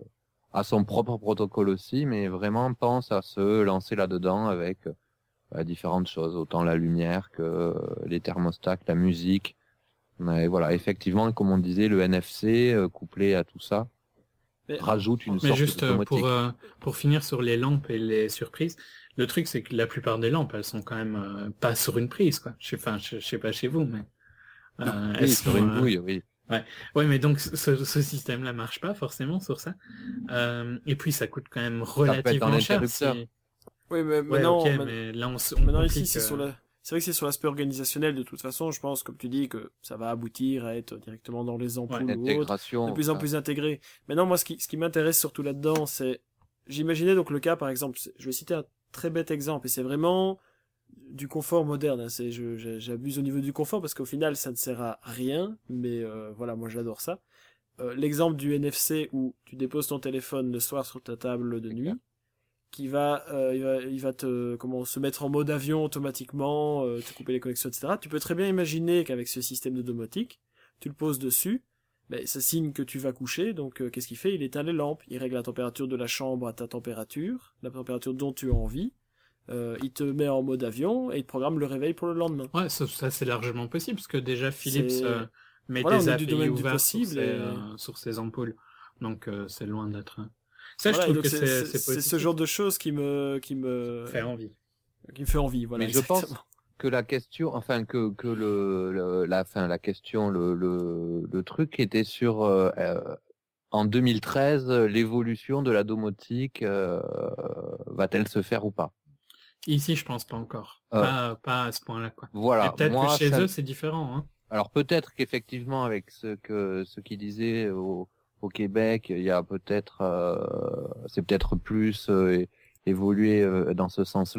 [SPEAKER 3] a son propre protocole aussi, mais vraiment pense à se lancer là-dedans avec euh, différentes choses, autant la lumière que euh, les thermostats, la musique. Mais voilà, effectivement, comme on disait, le N F C euh, couplé à tout ça mais, rajoute une
[SPEAKER 4] mais
[SPEAKER 3] sorte
[SPEAKER 4] juste
[SPEAKER 3] de domotique.
[SPEAKER 4] pour euh, pour finir sur les lampes et les surprises, le truc c'est que la plupart des lampes, elles sont quand même euh, pas sur une prise, quoi. Je sais, enfin, je, je sais pas chez vous, mais
[SPEAKER 3] euh, non, elles oui, sont, sur une bouille, euh, oui.
[SPEAKER 4] Ouais, ouais, mais donc ce, ce système-là marche pas forcément sur ça. Euh, et puis ça coûte quand même relativement cher. Si...
[SPEAKER 1] Oui, mais
[SPEAKER 4] ouais,
[SPEAKER 1] maintenant,
[SPEAKER 4] okay,
[SPEAKER 1] man...
[SPEAKER 4] mais là on, on
[SPEAKER 1] maintenant ici c'est euh... sur la. C'est vrai que c'est sur l'aspect organisationnel de toute façon. Je pense, comme tu dis, que ça va aboutir à être directement dans les ampoules ouais, ou autre, de plus en plus intégré. Maintenant, moi, ce qui, ce qui m'intéresse surtout là-dedans, c'est, j'imaginais donc le cas, par exemple, je vais citer un très bête exemple, et c'est vraiment du confort moderne. Hein. C'est, je, j'abuse au niveau du confort parce qu'au final, ça ne sert à rien, mais euh, voilà, moi j'adore ça. Euh, l'exemple du N F C où tu déposes ton téléphone le soir sur ta table de nuit. Qui va, euh, il va, il va te, comment, se mettre en mode avion automatiquement, euh, te couper les connexions, et cetera. Tu peux très bien imaginer qu'avec ce système de domotique, tu le poses dessus, ben, ça signe que tu vas coucher, donc, euh, qu'est-ce qu'il fait? Il éteint les lampes, il règle la température de la chambre à ta température, la température dont tu as envie, euh, il te met en mode avion, et il te programme le réveil pour le lendemain.
[SPEAKER 4] Ouais, ça, ça c'est largement possible, parce que déjà Philips euh, met voilà, des A P I ouverts sur, ses, et... euh, sur ses ampoules, donc euh, c'est loin d'être... Ça,
[SPEAKER 1] voilà,
[SPEAKER 4] je trouve que
[SPEAKER 1] c'est,
[SPEAKER 4] c'est,
[SPEAKER 1] c'est,
[SPEAKER 4] c'est,
[SPEAKER 1] c'est ce genre de choses qui me, qui me
[SPEAKER 4] fait envie,
[SPEAKER 1] qui me fait envie. Voilà.
[SPEAKER 3] Mais je pense que la question, enfin que que le, le la fin, la question, le le le truc était sur euh, euh, en deux mille treize, l'évolution de la domotique euh, va-t-elle se faire ou pas?
[SPEAKER 4] Ici, je pense pas encore, euh, pas pas à ce point-là, quoi.
[SPEAKER 3] Voilà.
[SPEAKER 4] Et peut-être
[SPEAKER 3] moi,
[SPEAKER 4] que chez
[SPEAKER 3] ça...
[SPEAKER 4] eux, c'est différent, hein.
[SPEAKER 3] Alors peut-être qu'effectivement, avec ce que ce qu'ils disaient au Au Québec, il y a peut-être, euh, c'est peut-être plus euh, évolué euh, dans ce sens-là.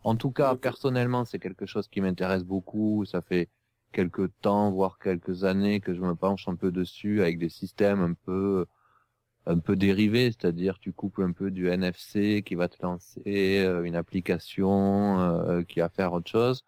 [SPEAKER 3] En tout cas,
[SPEAKER 1] Donc,
[SPEAKER 3] personnellement, c'est quelque chose qui m'intéresse beaucoup. Ça fait quelques temps, voire quelques années que je me penche un peu dessus avec des systèmes un peu, un peu dérivés. C'est-à-dire, tu couples un peu du N F C qui va te lancer euh, une application euh, qui va faire autre chose.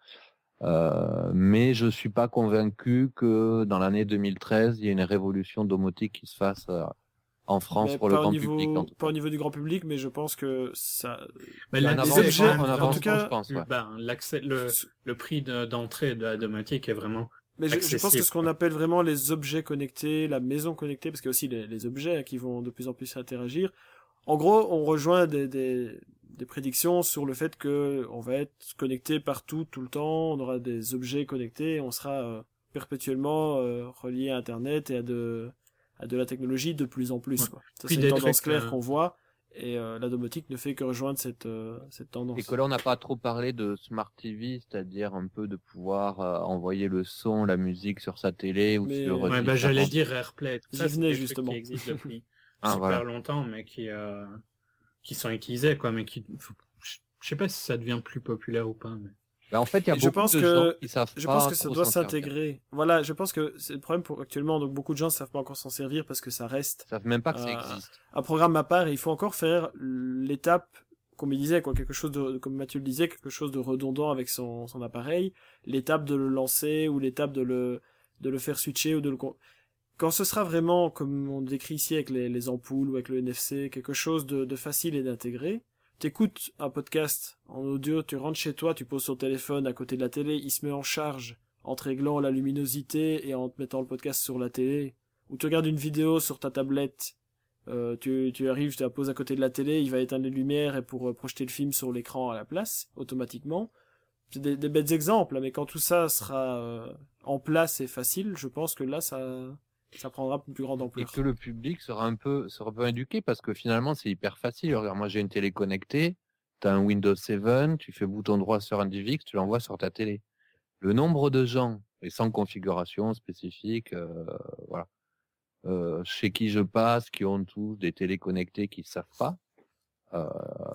[SPEAKER 3] Euh, mais je suis pas convaincu que dans l'année deux mille treize, il y ait une révolution domotique qui se fasse euh, en France
[SPEAKER 1] mais
[SPEAKER 3] pour le
[SPEAKER 1] pas au
[SPEAKER 3] grand
[SPEAKER 1] niveau,
[SPEAKER 3] public. En tout
[SPEAKER 1] pas
[SPEAKER 3] cas.
[SPEAKER 1] au niveau du grand public, mais je pense que ça,
[SPEAKER 4] Mais
[SPEAKER 3] Il y a un
[SPEAKER 4] là,
[SPEAKER 1] les
[SPEAKER 3] avancement,
[SPEAKER 1] objets,
[SPEAKER 3] un
[SPEAKER 1] en tout
[SPEAKER 3] avancement,
[SPEAKER 1] cas,
[SPEAKER 3] je pense. Ouais.
[SPEAKER 4] Ben, l'accès, le, le prix de- d'entrée de la domotique est vraiment
[SPEAKER 1] mais je, je pense que
[SPEAKER 4] accessible,
[SPEAKER 1] ce qu'on
[SPEAKER 4] quoi.
[SPEAKER 1] appelle vraiment les objets connectés, la maison connectée, parce qu'il y a aussi les, les objets hein, qui vont de plus en plus interagir. En gros, on rejoint des, des, des prédictions sur le fait que on va être connecté partout, tout le temps, on aura des objets connectés, on sera euh, perpétuellement euh, relié à Internet et à de, à de la technologie de plus en plus.
[SPEAKER 4] Ouais.
[SPEAKER 1] Quoi. Ça,
[SPEAKER 4] Puis
[SPEAKER 1] c'est
[SPEAKER 4] des
[SPEAKER 1] une tendance
[SPEAKER 4] trucs,
[SPEAKER 1] claire
[SPEAKER 4] euh,
[SPEAKER 1] qu'on voit, et euh, la domotique ne fait que rejoindre cette, euh, cette tendance.
[SPEAKER 3] Et que là, on n'a pas trop parlé de Smart T V, c'est-à-dire un peu de pouvoir euh, envoyer le son, la musique sur sa télé ou
[SPEAKER 1] Mais-
[SPEAKER 3] sur
[SPEAKER 1] Ouais,
[SPEAKER 4] Ouais, bah,
[SPEAKER 3] différents-
[SPEAKER 4] j'allais dire AirPlay. Tout
[SPEAKER 1] J'y
[SPEAKER 4] ça, c'est
[SPEAKER 1] venais,
[SPEAKER 4] des trucs
[SPEAKER 1] justement.
[SPEAKER 4] qui existent depuis
[SPEAKER 3] Ah,
[SPEAKER 4] super
[SPEAKER 3] voilà.
[SPEAKER 4] longtemps, mais qui, euh, qui sont utilisés, quoi, mais qui, je je sais pas si ça devient plus populaire ou pas, mais.
[SPEAKER 3] Ben, en fait, il y a
[SPEAKER 1] Et je
[SPEAKER 3] beaucoup
[SPEAKER 1] pense
[SPEAKER 3] de
[SPEAKER 1] que-
[SPEAKER 3] gens qui savent
[SPEAKER 1] Je
[SPEAKER 3] pas
[SPEAKER 1] pense que ça
[SPEAKER 3] trop
[SPEAKER 1] doit
[SPEAKER 3] s'en servir.
[SPEAKER 1] s'intégrer. Voilà, je pense que c'est le problème pour actuellement. Donc beaucoup de gens ne savent pas encore s'en servir parce que ça reste
[SPEAKER 3] Ils savent même pas que ça
[SPEAKER 1] Euh,
[SPEAKER 3] existe.
[SPEAKER 1] un programme à part. Et il faut encore faire l'étape, comme il disait, quoi, quelque chose de, comme Mathieu le disait, quelque chose de redondant avec son, son appareil. L'étape de le lancer ou l'étape de le, de le faire switcher ou de le. con- Quand ce sera vraiment, comme on décrit ici avec les, les ampoules ou avec le N F C, quelque chose de, de facile et d'intégrer. T'écoutes un podcast en audio, tu rentres chez toi, tu poses ton téléphone à côté de la télé, il se met en charge en te réglant la luminosité et en te mettant le podcast sur la télé. Ou tu regardes une vidéo sur ta tablette, euh, tu, tu arrives, tu la poses à côté de la télé, il va éteindre les lumières et pour euh, projeter le film sur l'écran à la place, automatiquement. C'est des, des bêtes exemples, mais quand tout ça sera euh, en place et facile, je pense que là, ça, ça prendra une plus grande
[SPEAKER 3] Et
[SPEAKER 1] ampleur.
[SPEAKER 3] que le public sera un peu, sera un peu éduqué parce que finalement, c'est hyper facile. Regarde, moi, j'ai une télé connectée, t'as un Windows sept, tu fais bouton droit sur un D V X, tu l'envoies sur ta télé. Le nombre de gens, et sans configuration spécifique, euh, voilà, euh, chez qui je passe, qui ont tous des télés connectées, qui savent pas, euh,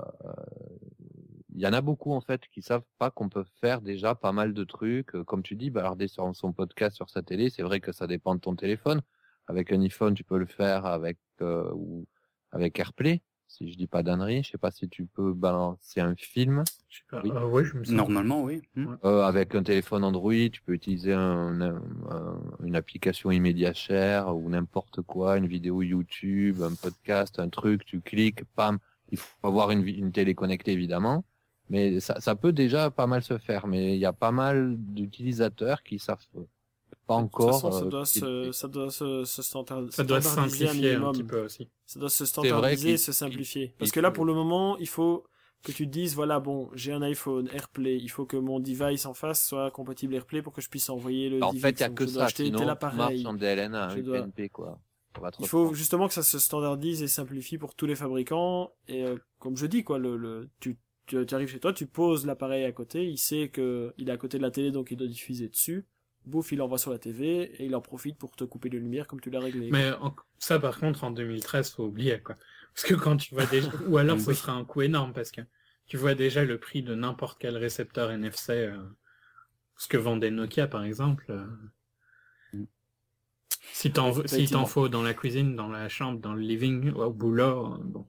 [SPEAKER 3] il y en a beaucoup en fait qui savent pas qu'on peut faire déjà pas mal de trucs. Euh, Comme tu dis, balarder sur son podcast sur sa télé, c'est vrai que ça dépend de ton téléphone. Avec un iPhone, tu peux le faire avec euh, ou avec AirPlay, si je dis pas d'ânerie. Je sais pas si tu peux balancer un film.
[SPEAKER 4] Je sais pas.
[SPEAKER 3] Oui.
[SPEAKER 4] Euh, ouais, je me sens.
[SPEAKER 2] Normalement, oui. Hmm.
[SPEAKER 4] Ouais.
[SPEAKER 3] Euh, avec un téléphone Android, tu peux utiliser un, un- un- une application immédiat share ou n'importe quoi, une vidéo YouTube, un podcast, un truc, tu cliques, pam. Il faut avoir une, vi- une télé connectée évidemment, mais ça, ça peut déjà pas mal se faire. Mais il y a pas mal d'utilisateurs qui savent pas
[SPEAKER 1] De toute
[SPEAKER 3] encore.
[SPEAKER 1] façon, ça
[SPEAKER 3] euh,
[SPEAKER 1] doit
[SPEAKER 3] ce qu'il
[SPEAKER 1] se,
[SPEAKER 3] fait.
[SPEAKER 1] ça doit se, se standard-
[SPEAKER 4] Ça doit se
[SPEAKER 1] standardiser
[SPEAKER 4] simplifier un
[SPEAKER 1] minimum.
[SPEAKER 4] petit peu aussi.
[SPEAKER 1] Ça doit se
[SPEAKER 3] vrai
[SPEAKER 1] standardiser et
[SPEAKER 3] qu'il-
[SPEAKER 1] se simplifier. Parce
[SPEAKER 3] il
[SPEAKER 1] que là,
[SPEAKER 3] faut-
[SPEAKER 1] pour le moment, il faut que tu te dises, voilà, bon, j'ai un iPhone, AirPlay, il faut que mon device en face soit compatible AirPlay pour que je puisse envoyer le
[SPEAKER 3] En
[SPEAKER 1] D V X.
[SPEAKER 3] fait, il y a
[SPEAKER 1] Donc,
[SPEAKER 3] que
[SPEAKER 1] je dois
[SPEAKER 3] ça.
[SPEAKER 1] acheter
[SPEAKER 3] Sinon,
[SPEAKER 1] tel
[SPEAKER 3] tu
[SPEAKER 1] appareil.
[SPEAKER 3] marches en D L N A,
[SPEAKER 1] Je
[SPEAKER 3] un
[SPEAKER 1] dois-
[SPEAKER 3] U P N P quoi. Ça va trop
[SPEAKER 1] Il faut
[SPEAKER 3] fort.
[SPEAKER 1] justement que ça se standardise et simplifie pour tous les fabricants. Et euh, comme je dis, quoi, le, le, tu, tu, tu arrives chez toi, tu poses l'appareil à côté, il sait que il est à côté de la télé, donc il doit diffuser dessus. Bouf, il l'envoie sur la T V et il en profite pour te couper les lumières comme tu l'as réglé.
[SPEAKER 4] Mais en- ça, par contre, en deux mille treize, faut oublier, quoi. Parce que quand tu vois déjà, ou alors ce
[SPEAKER 2] Oui.
[SPEAKER 4] sera un coût énorme parce que tu vois déjà le prix de n'importe quel récepteur N F C, euh, ce que vendait Nokia, par exemple. euh,
[SPEAKER 2] Mm.
[SPEAKER 4] Si t'en, veux- si
[SPEAKER 1] Effectivement.
[SPEAKER 4] t'en faut dans la cuisine, dans la chambre, dans le living, au boulot, euh, bon.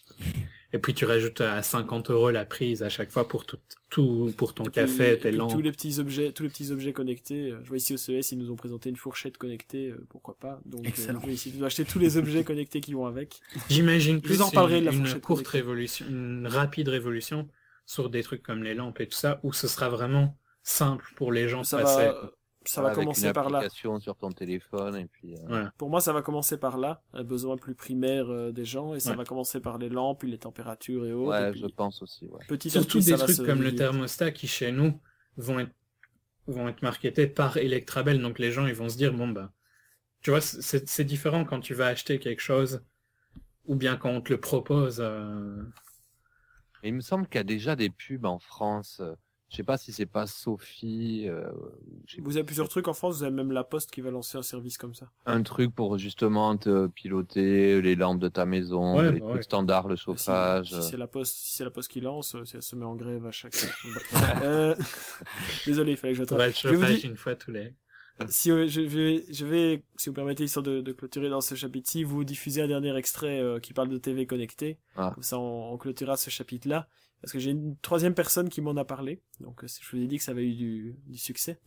[SPEAKER 4] Et puis tu rajoutes à cinquante euros la prise à chaque fois pour tout, tout pour ton
[SPEAKER 1] Et puis-
[SPEAKER 4] café,
[SPEAKER 1] et
[SPEAKER 4] tes
[SPEAKER 1] puis
[SPEAKER 4] lampes.
[SPEAKER 1] tous les petits objets, tous les petits objets connectés. euh, Je vois ici au C E S, ils nous ont présenté une fourchette connectée, euh, pourquoi pas. Donc, euh,
[SPEAKER 2] Excellent.
[SPEAKER 1] je vois ici, tu dois acheter tous les objets connectés qui vont avec.
[SPEAKER 4] J'imagine
[SPEAKER 1] Je
[SPEAKER 4] plus
[SPEAKER 1] vous en reparlerai de la
[SPEAKER 4] une, une
[SPEAKER 1] fourchette
[SPEAKER 4] courte
[SPEAKER 1] connectée.
[SPEAKER 4] révolution, une rapide révolution sur des trucs comme les lampes et tout ça, où ce sera vraiment simple pour les gens de
[SPEAKER 1] Ça
[SPEAKER 4] passer.
[SPEAKER 1] va, ça va
[SPEAKER 3] Avec
[SPEAKER 1] commencer
[SPEAKER 3] une
[SPEAKER 1] par là.
[SPEAKER 3] application sur ton téléphone et puis. euh,
[SPEAKER 4] Voilà.
[SPEAKER 1] Pour moi, ça va commencer par là, un besoin plus primaire euh, des gens, et ça
[SPEAKER 4] Ouais.
[SPEAKER 1] va commencer par les lampes, puis les températures et autres.
[SPEAKER 3] Ouais,
[SPEAKER 1] et puis,
[SPEAKER 3] je pense aussi. Ouais.
[SPEAKER 1] petit à
[SPEAKER 4] Surtout
[SPEAKER 1] petit, ça
[SPEAKER 4] des
[SPEAKER 1] va
[SPEAKER 4] trucs
[SPEAKER 1] se
[SPEAKER 4] comme le
[SPEAKER 1] réduire.
[SPEAKER 4] thermostat qui chez nous vont être vont être marketés par Electrabel, donc les gens ils vont se dire bon bah tu vois c'est c'est différent quand tu vas acheter quelque chose ou bien quand on te le propose. euh,
[SPEAKER 3] Et il me semble qu'il y a déjà des pubs en France. euh, Je sais pas si c'est pas Sophie. Euh,
[SPEAKER 1] vous avez plusieurs trucs en France, vous avez même La Poste qui va lancer un service comme ça.
[SPEAKER 3] Un truc pour justement te piloter les lampes de ta maison,
[SPEAKER 4] ouais,
[SPEAKER 3] les
[SPEAKER 4] bah
[SPEAKER 3] trucs
[SPEAKER 4] ouais.
[SPEAKER 3] standards, le chauffage.
[SPEAKER 1] Si, si c'est La Poste, si c'est La Poste qui lance, si elle se met en grève à chaque. euh... Désolé, il fallait que je
[SPEAKER 4] traite. Le chauffage une fois tous les.
[SPEAKER 1] Si euh, je vais, je vais, si vous permettez, histoire de, de clôturer dans ce chapitre-ci, vous diffusez un dernier extrait euh, qui parle de T V connectée. Ah. Comme ça, on, on clôturera ce chapitre-là. Parce que j'ai une troisième personne qui m'en a parlé. Donc, je vous ai dit que ça avait eu du, du succès.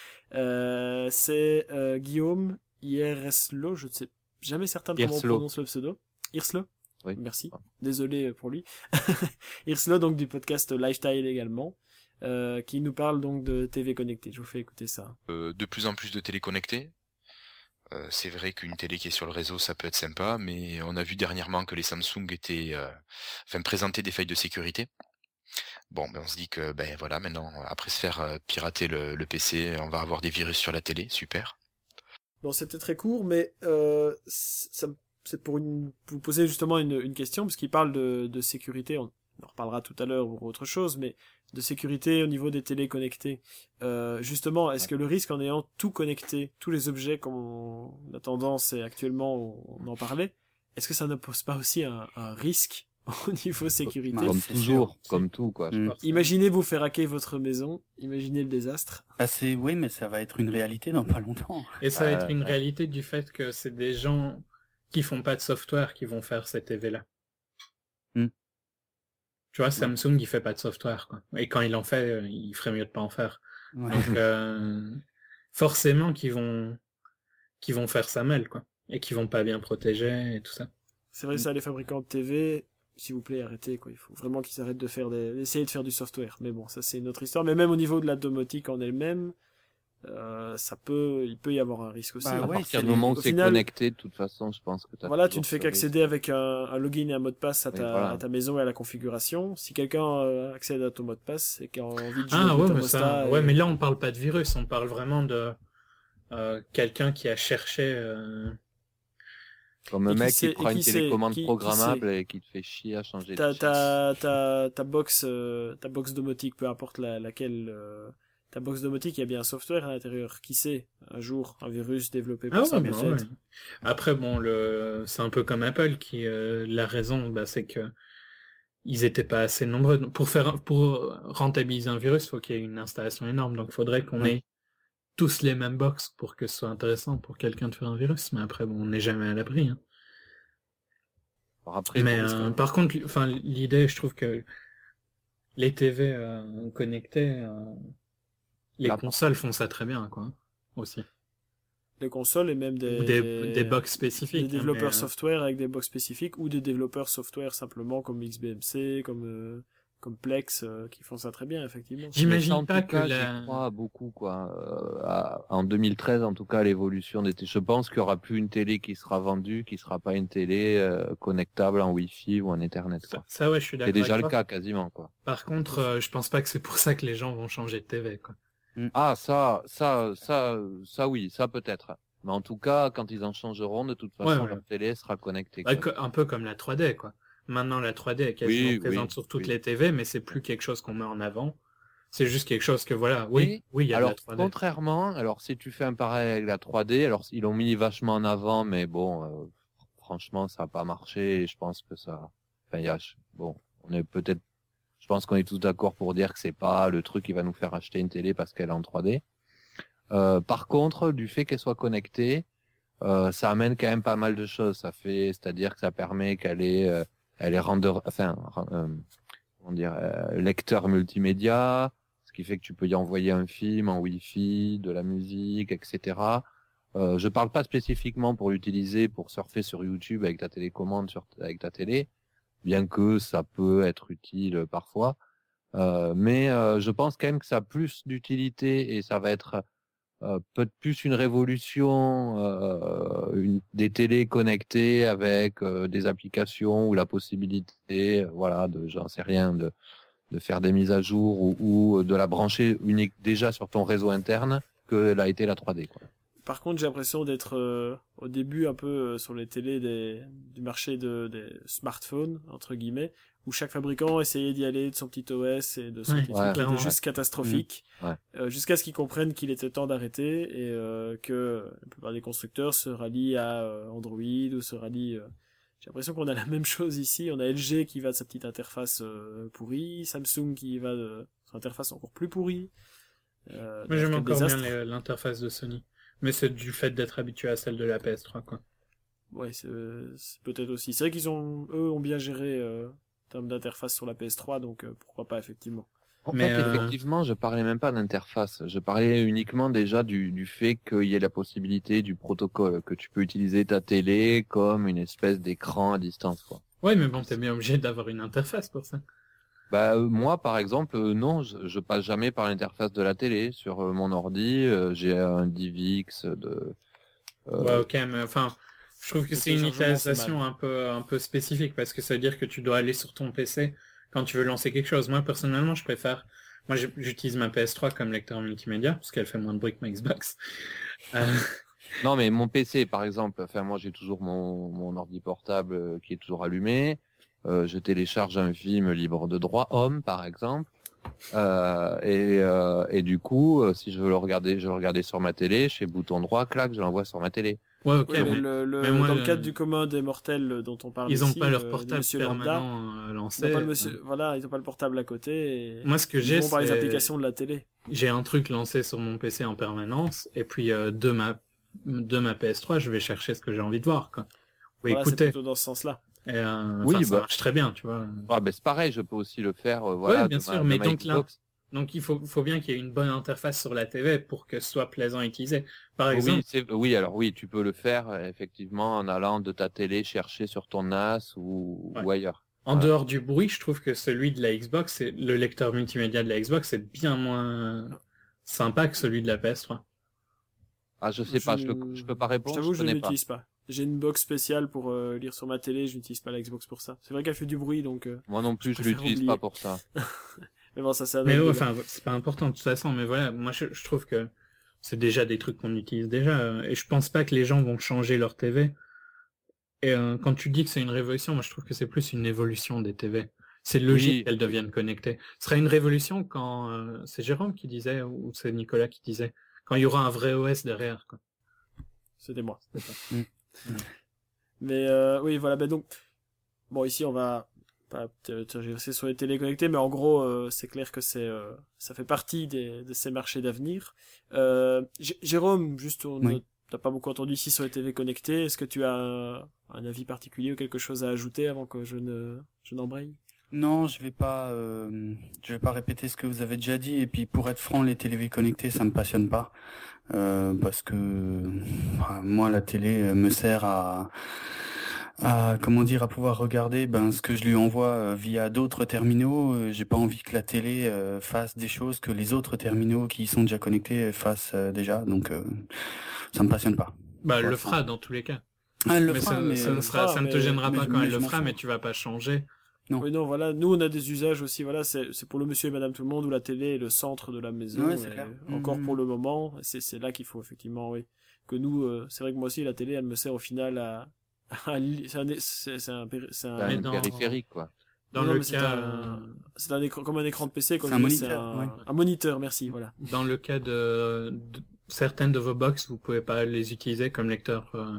[SPEAKER 1] euh, c'est euh, Guillaume Ierslo. Je ne sais jamais certain de comment on prononce le pseudo. Irslo. Oui. Merci. Ah. Désolé pour lui. Irslo, donc du podcast Lifestyle également. Euh, qui nous parle donc de T V connectée. Je vous fais écouter ça.
[SPEAKER 9] Euh, de plus en plus de télé connectée. Euh, c'est vrai qu'une télé qui est sur le réseau, ça peut être sympa, mais on a vu dernièrement que les Samsung étaient, euh, enfin, présentaient des failles de sécurité. Bon, ben on se dit que, ben voilà, maintenant, après se faire euh, pirater le, le P C, on va avoir des virus sur la télé, super.
[SPEAKER 1] Bon, c'était très court, mais euh, ça, c'est pour, une, pour vous poser justement une, une question, parce qu'il parle de, de sécurité. On en reparlera tout à l'heure ou autre chose, mais de sécurité au niveau des télés connectées. Euh, justement, est-ce que le risque en ayant tout connecté, tous les objets comme on a tendance et actuellement on en parlait, est-ce que ça ne pose pas aussi un, un risque au niveau sécurité?
[SPEAKER 3] Comme toujours, sûr. Comme tout quoi.
[SPEAKER 1] Mmh. Imaginez vous faire hacker votre maison, imaginez le désastre.
[SPEAKER 2] Ah c'est oui, mais ça va être une réalité dans pas longtemps.
[SPEAKER 4] Et ça va euh, être une ouais. réalité du fait que c'est des gens qui font pas de software qui vont faire cette T V-là. Mmh. Tu vois, Samsung, il fait pas de software, quoi. Et quand il en fait, il ferait mieux de pas en faire. Ouais. Donc, euh, forcément qu'ils vont, qu'ils vont faire ça mal, quoi. Et qu'ils vont pas bien protéger et tout ça.
[SPEAKER 1] C'est vrai que ça, les fabricants de T V, s'il vous plaît, arrêtez, quoi. Il faut vraiment qu'ils arrêtent de faire des, d'essayer de faire du software. Mais bon, ça, c'est une autre histoire. Mais même au niveau de la domotique en elle-même, Euh, ça peut, il peut y avoir un risque aussi.
[SPEAKER 3] Bah, à ouais, partir du moment où c'est final, connecté, de toute façon, je pense que t'as
[SPEAKER 1] voilà, tu ne fais qu'accéder avec un, un login et un mot de passe à ta, oui, voilà. à ta maison et à la configuration. Si quelqu'un euh, accède à ton mot de passe et qu'il a envie de jouer
[SPEAKER 4] ah, ouais, mais
[SPEAKER 1] ça,
[SPEAKER 4] et... ouais, mais là, on parle pas de virus, on parle vraiment de euh, quelqu'un qui a cherché. Euh...
[SPEAKER 3] Comme un mec qui, qui prend qui une télécommande qui, programmable qui et qui te fait chier à changer
[SPEAKER 1] ta,
[SPEAKER 3] de
[SPEAKER 1] ta, ta, ta box, euh, ta box domotique, peu importe la, laquelle. Euh... Ta box domotique, il y a bien un software à l'intérieur. Qui sait, un jour, un virus développé par
[SPEAKER 4] ah,
[SPEAKER 1] ça
[SPEAKER 4] ouais, ouais. Après, bon, le, c'est un peu comme Apple qui, euh, la raison, bah, c'est que ils étaient pas assez nombreux. Pour faire, pour rentabiliser un virus, il faut qu'il y ait une installation énorme. Donc, il faudrait qu'on ouais. ait tous les mêmes box pour que ce soit intéressant pour quelqu'un de faire un virus. Mais après, bon, on n'est jamais à l'abri. Hein.
[SPEAKER 3] Après,
[SPEAKER 4] mais euh, par contre, enfin, l'idée, je trouve que les T V euh, connectés. Euh, Les consoles font ça très bien, quoi, aussi.
[SPEAKER 1] Les consoles et même des...
[SPEAKER 4] Ou des, des box spécifiques.
[SPEAKER 1] Des développeurs
[SPEAKER 4] mais...
[SPEAKER 1] software avec des box spécifiques, ou des développeurs software simplement comme X B M C, comme, euh, comme Plex, euh, qui font ça très bien, effectivement.
[SPEAKER 4] J'imagine pas que
[SPEAKER 3] cas,
[SPEAKER 4] la...
[SPEAKER 3] Je crois beaucoup, quoi. Euh, à, en deux mille treize, en tout cas, l'évolution des... Je pense qu'il y aura plus une télé qui sera vendue, qui sera pas une télé euh, connectable en Wi-Fi ou en Ethernet, quoi.
[SPEAKER 4] Ça, ça ouais, je suis d'accord.
[SPEAKER 3] C'est déjà le cas, quasiment, quoi.
[SPEAKER 4] Par contre, euh, je pense pas que c'est pour ça que les gens vont changer de T V, quoi.
[SPEAKER 3] Ah, ça, ça, ça, ça, oui, ça peut-être. Mais en tout cas, quand ils en changeront, de toute façon, ouais, ouais. leur télé sera connectée.
[SPEAKER 4] Bah, un peu comme la trois D, quoi. Maintenant, la trois D est quasiment oui, présente oui, sur toutes oui. les T V, mais c'est plus quelque chose qu'on met en avant. C'est juste quelque chose que, voilà, oui,
[SPEAKER 3] Et,
[SPEAKER 4] oui, il y a
[SPEAKER 3] alors,
[SPEAKER 4] de la trois D.
[SPEAKER 3] Contrairement, alors, si tu fais un pareil avec la trois D, alors, ils l'ont mis vachement en avant, mais bon, euh, franchement, ça n'a pas marché, et je pense que ça, enfin, y a, bon, on est peut-être Je pense qu'on est tous d'accord pour dire que c'est pas le truc qui va nous faire acheter une télé parce qu'elle est en trois D. Euh, par contre, du fait qu'elle soit connectée, euh, ça amène quand même pas mal de choses. Ça fait, c'est-à-dire que ça permet qu'elle ait, euh, elle est render, enfin, euh, comment dire, euh, lecteur multimédia, ce qui fait que tu peux y envoyer un film en Wi-Fi, de la musique, et cetera. Euh, je parle pas spécifiquement pour l'utiliser pour surfer sur YouTube avec ta télécommande sur avec ta télé, bien que ça peut être utile parfois. Euh, mais euh, je pense quand même que ça a plus d'utilité et ça va être euh, peut-être plus une révolution euh, une, des télés connectées avec euh, des applications ou la possibilité, euh, voilà, de, j'en sais rien, de, de faire des mises à jour ou, ou de la brancher unique déjà sur ton réseau interne que l'a été la trois D, quoi.
[SPEAKER 1] par contre, j'ai l'impression d'être euh, au début un peu euh, sur les télés des, du marché de, des smartphones, entre guillemets, où chaque fabricant essayait d'y aller de son petit O S et de son
[SPEAKER 4] Ouais,
[SPEAKER 1] petit
[SPEAKER 3] ouais,
[SPEAKER 1] truc qui était
[SPEAKER 3] ouais.
[SPEAKER 1] juste catastrophique,
[SPEAKER 3] Mmh. Ouais.
[SPEAKER 1] euh, jusqu'à ce qu'ils comprennent qu'il était temps d'arrêter et euh, que la plupart des constructeurs se rallient à euh, Android ou se rallient... Euh... J'ai l'impression qu'on a la même chose ici. On a L G qui va de sa petite interface euh, pourrie, Samsung qui va de son interface encore plus pourrie. Euh,
[SPEAKER 4] Moi, j'aime
[SPEAKER 1] quel
[SPEAKER 4] encore bien
[SPEAKER 1] désastre.
[SPEAKER 4] les- l'interface de Sony. Mais c'est du fait d'être habitué à celle de la P S trois, quoi.
[SPEAKER 1] Ouais, c'est c'est peut-être aussi. C'est vrai qu'ils ont, eux, ont bien géré euh, en termes d'interface sur la P S trois, donc euh, pourquoi pas, effectivement.
[SPEAKER 3] En
[SPEAKER 4] Mais,
[SPEAKER 3] fait,
[SPEAKER 4] euh,
[SPEAKER 3] effectivement, je parlais même pas d'interface. Je parlais uniquement déjà du, du fait qu'il y ait la possibilité du protocole, que tu peux utiliser ta télé comme une espèce d'écran à distance, quoi.
[SPEAKER 4] Ouais, mais bon, t'es bien obligé d'avoir une interface pour ça.
[SPEAKER 3] Bah euh, moi, par exemple, euh, non, je, je passe jamais par l'interface de la télé sur euh, mon ordi. euh, j'ai un D V X de. euh,
[SPEAKER 4] Ouais, ok, mais enfin, je trouve que
[SPEAKER 1] Le
[SPEAKER 4] c'est une
[SPEAKER 1] téléchargement, c'est
[SPEAKER 4] utilisation un peu, un peu spécifique parce que ça veut dire que tu dois aller sur ton P C quand tu veux lancer quelque chose. Moi, personnellement, je préfère, moi, j'ai- j'utilise ma P S trois comme lecteur multimédia parce qu'elle fait moins de bruit que ma Xbox. Euh,
[SPEAKER 3] Non, mais mon P C, par exemple, enfin moi j'ai toujours mon mon ordi portable euh, qui est toujours allumé. Euh, je télécharge un film libre de droit, Homme, par exemple. Euh, et, euh, et du coup, euh, si je veux le regarder, je veux le regarder sur ma télé, je fais bouton droit, clac, je l'envoie sur ma télé.
[SPEAKER 4] ouais, ok,
[SPEAKER 1] Oui, mais
[SPEAKER 4] mais
[SPEAKER 1] le, le-
[SPEAKER 4] mais moi,
[SPEAKER 1] dans le
[SPEAKER 4] le-
[SPEAKER 1] cadre du commun des mortels euh, dont on parle
[SPEAKER 4] ils ont
[SPEAKER 1] ici,
[SPEAKER 4] pas leur
[SPEAKER 1] euh, de
[SPEAKER 4] portable
[SPEAKER 1] Monsieur Lambda,
[SPEAKER 4] permanent à
[SPEAKER 1] ils
[SPEAKER 4] lancer.
[SPEAKER 1] n'ont pas le monsieur, voilà, ils ont pas le portable à côté. Et
[SPEAKER 4] Moi, ce que
[SPEAKER 1] ils
[SPEAKER 4] j'ai,
[SPEAKER 1] vont par les
[SPEAKER 4] c'est-
[SPEAKER 1] applications de la télé.
[SPEAKER 4] j'ai un truc lancé sur mon P C en permanence, et puis euh, de ma de ma P S trois, je vais chercher ce que j'ai envie de voir, quoi. Ou
[SPEAKER 1] Voilà, c'est
[SPEAKER 4] écouter.
[SPEAKER 1] plutôt dans ce sens-là.
[SPEAKER 4] Et, euh,
[SPEAKER 3] Oui,
[SPEAKER 4] enfin, ça
[SPEAKER 3] bah.
[SPEAKER 4] marche très bien, tu vois.
[SPEAKER 3] Ah ben c'est pareil, je peux aussi le faire, euh, voilà,
[SPEAKER 4] Ouais, bien
[SPEAKER 3] de
[SPEAKER 4] sûr,
[SPEAKER 3] ma,
[SPEAKER 4] mais
[SPEAKER 3] de ma
[SPEAKER 4] donc là-
[SPEAKER 3] Xbox.
[SPEAKER 4] Donc il faut, faut bien qu'il y ait une bonne interface sur la T V pour que ce soit plaisant à utiliser. Par exemple,
[SPEAKER 3] Oui, c'est, oui, alors oui, tu peux le faire euh, effectivement en allant de ta télé chercher sur ton N A S ou,
[SPEAKER 4] Ouais.
[SPEAKER 3] ou ailleurs.
[SPEAKER 4] en
[SPEAKER 3] Voilà.
[SPEAKER 4] dehors du bruit, je trouve que celui de la Xbox, c'est le lecteur multimédia de la Xbox, c'est bien moins sympa que celui de la P S trois.
[SPEAKER 3] Ah, je sais pas, je,
[SPEAKER 1] Je-
[SPEAKER 3] le- je peux pas
[SPEAKER 1] Je
[SPEAKER 3] répondre,
[SPEAKER 1] t'avoue,
[SPEAKER 3] je
[SPEAKER 1] je ne
[SPEAKER 3] connais pas.
[SPEAKER 1] l'utilise pas. J'ai une box spéciale pour euh, lire sur ma télé, je n'utilise pas la Xbox pour ça. C'est vrai qu'elle fait du bruit, donc... euh,
[SPEAKER 3] Moi non plus,
[SPEAKER 1] je
[SPEAKER 3] je
[SPEAKER 1] préfère
[SPEAKER 3] l'utilise
[SPEAKER 1] oublier.
[SPEAKER 3] pas pour ça.
[SPEAKER 1] Mais bon, ça c'est un
[SPEAKER 4] Mais
[SPEAKER 1] autre
[SPEAKER 4] ouais,
[SPEAKER 1] débat.
[SPEAKER 4] enfin, c'est pas important de toute façon, mais voilà, moi je, je trouve que c'est déjà des trucs qu'on utilise déjà, euh, et je pense pas que les gens vont changer leur T V. Et euh, quand tu dis que c'est une révolution, moi je trouve que c'est plus une évolution des T V. C'est logique
[SPEAKER 3] Oui.
[SPEAKER 4] qu'elles deviennent connectées. Ce serait une révolution quand euh, c'est Jérôme qui disait, ou c'est Nicolas qui disait, quand il y aura un vrai O S derrière, quoi.
[SPEAKER 1] C'était moi.
[SPEAKER 2] Mm.
[SPEAKER 1] Mais euh, oui, voilà. Ben donc, bon, ici on va pas tergiverser sur les télés connectées, mais en gros, euh, c'est clair que c'est, euh, ça fait partie des, de ces marchés d'avenir. Euh, J- Jérôme, juste, on
[SPEAKER 2] Oui.
[SPEAKER 1] ne t'a pas beaucoup entendu ici sur les télés connectées. Est-ce que tu as un, un avis particulier ou quelque chose à ajouter avant que je ne, je n'embraye?
[SPEAKER 2] Non, je vais pas, euh, je vais pas répéter ce que vous avez déjà dit. Et puis, pour être franc, les télés connectées, ça me passionne pas, euh, parce que enfin, moi, la télé euh, me sert à, à, comment dire, à pouvoir regarder, ben, ce que je lui envoie euh, via d'autres terminaux. Euh, J'ai pas envie que la télé euh, fasse des choses que les autres terminaux qui y sont déjà connectés euh, fassent euh, déjà. Donc, euh, ça me passionne pas.
[SPEAKER 4] Bah, elle
[SPEAKER 2] Ouais,
[SPEAKER 4] le
[SPEAKER 2] enfin.
[SPEAKER 4] fera dans tous les cas.
[SPEAKER 2] Ah, elle le
[SPEAKER 4] mais
[SPEAKER 2] fera,
[SPEAKER 4] ça,
[SPEAKER 2] mais
[SPEAKER 4] ça ne
[SPEAKER 1] le
[SPEAKER 4] sera,
[SPEAKER 1] fera,
[SPEAKER 4] ça ne te
[SPEAKER 1] mais-
[SPEAKER 4] gênera
[SPEAKER 2] mais
[SPEAKER 4] pas
[SPEAKER 2] je-
[SPEAKER 4] quand
[SPEAKER 2] mais
[SPEAKER 4] elle
[SPEAKER 2] je
[SPEAKER 4] le
[SPEAKER 2] m'en
[SPEAKER 4] fera,
[SPEAKER 2] fous.
[SPEAKER 4] mais tu vas pas changer.
[SPEAKER 2] Non.
[SPEAKER 1] Oui, non, voilà. Nous, on a des usages aussi. Voilà, c'est, c'est pour le monsieur et madame tout le monde où la télé est le centre de la maison.
[SPEAKER 2] Ouais, c'est
[SPEAKER 1] et
[SPEAKER 2] clair.
[SPEAKER 1] Encore
[SPEAKER 2] Mhm.
[SPEAKER 1] pour le moment. C'est, c'est là qu'il faut effectivement, oui. Que nous, euh, c'est vrai que moi aussi, la télé, elle me sert au final à, à li- c'est un, c'est, c'est un, péri- c'est
[SPEAKER 3] C'est
[SPEAKER 1] un,
[SPEAKER 3] un
[SPEAKER 4] Mais dans-
[SPEAKER 3] périphérique, quoi.
[SPEAKER 4] Dans
[SPEAKER 1] non,
[SPEAKER 4] le
[SPEAKER 1] mais c'est
[SPEAKER 4] cas,
[SPEAKER 1] un, c'est un écran, comme un écran de P C, quoi.
[SPEAKER 2] C'est
[SPEAKER 1] je
[SPEAKER 2] un
[SPEAKER 1] dis, c'est
[SPEAKER 2] moniteur,
[SPEAKER 1] un,
[SPEAKER 2] ouais.
[SPEAKER 1] un moniteur, merci, voilà.
[SPEAKER 4] dans le cas de, de certaines de vos box, vous pouvez pas les utiliser comme lecteur, euh,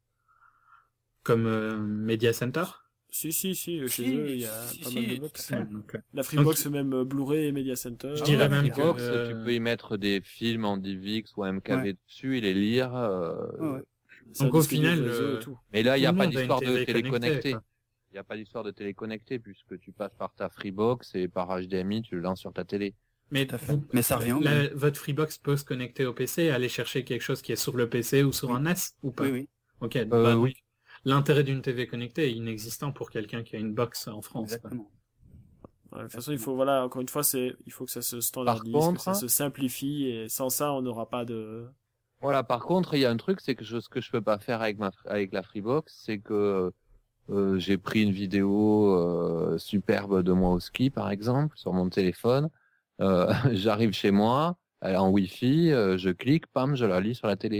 [SPEAKER 4] comme euh, Media Center.
[SPEAKER 1] Si, si, si, chez
[SPEAKER 2] Si,
[SPEAKER 1] eux, il y a
[SPEAKER 2] si,
[SPEAKER 1] pas
[SPEAKER 2] si,
[SPEAKER 1] mal de
[SPEAKER 2] tout
[SPEAKER 1] box.
[SPEAKER 2] à fait.
[SPEAKER 4] Donc, euh,
[SPEAKER 1] La Freebox,
[SPEAKER 4] Donc,
[SPEAKER 1] même euh, Blu-ray et Media Center.
[SPEAKER 4] Je
[SPEAKER 3] Ah,
[SPEAKER 4] dirais
[SPEAKER 3] la
[SPEAKER 4] même
[SPEAKER 3] Freebox,
[SPEAKER 4] que, euh,
[SPEAKER 3] tu peux y mettre des films en D V X ou M K V
[SPEAKER 2] Ouais.
[SPEAKER 3] dessus et les lire. euh,
[SPEAKER 2] Ouais, ouais.
[SPEAKER 1] C'est un
[SPEAKER 4] Donc, au
[SPEAKER 1] disque dur
[SPEAKER 4] final,
[SPEAKER 1] réseau
[SPEAKER 4] euh,
[SPEAKER 1] et tout.
[SPEAKER 3] Mais là, il n'y a
[SPEAKER 4] Tout le
[SPEAKER 3] pas
[SPEAKER 4] monde a une
[SPEAKER 3] d'histoire de
[SPEAKER 4] T V
[SPEAKER 3] télé
[SPEAKER 4] connectée,
[SPEAKER 3] connectée.
[SPEAKER 4] quoi.
[SPEAKER 3] Il n'y a pas d'histoire de télé connectée puisque tu passes par ta Freebox et par H D M I, tu le lances sur ta télé.
[SPEAKER 4] Mais,
[SPEAKER 2] Tout à fait.
[SPEAKER 4] vous-
[SPEAKER 2] Mais ça revient au
[SPEAKER 4] la-
[SPEAKER 2] même.
[SPEAKER 4] votre Freebox peut se connecter au P C, aller chercher quelque chose qui est sur le P C ou sur
[SPEAKER 2] Oui.
[SPEAKER 4] un N A S ou pas?
[SPEAKER 2] Oui, oui.
[SPEAKER 4] Ok.
[SPEAKER 3] Euh,
[SPEAKER 4] bah,
[SPEAKER 3] oui.
[SPEAKER 4] L'intérêt d'une T V connectée est inexistant pour quelqu'un qui a une box en France. quoi.
[SPEAKER 2] Exactement.
[SPEAKER 1] Ouais, de toute façon, il faut, voilà, encore une fois, c'est, il faut que ça se standardise,
[SPEAKER 3] Par contre,
[SPEAKER 1] que ça se simplifie, et sans ça, on n'aura pas de...
[SPEAKER 3] Voilà, par contre, il y a un truc, c'est que je, ce que je peux pas faire avec ma, avec la Freebox, c'est que euh, j'ai pris une vidéo euh, superbe de moi au ski, par exemple, sur mon téléphone. Euh, j'arrive chez moi, elle est en Wi-Fi, euh, je clique, pam, je la lis sur la télé.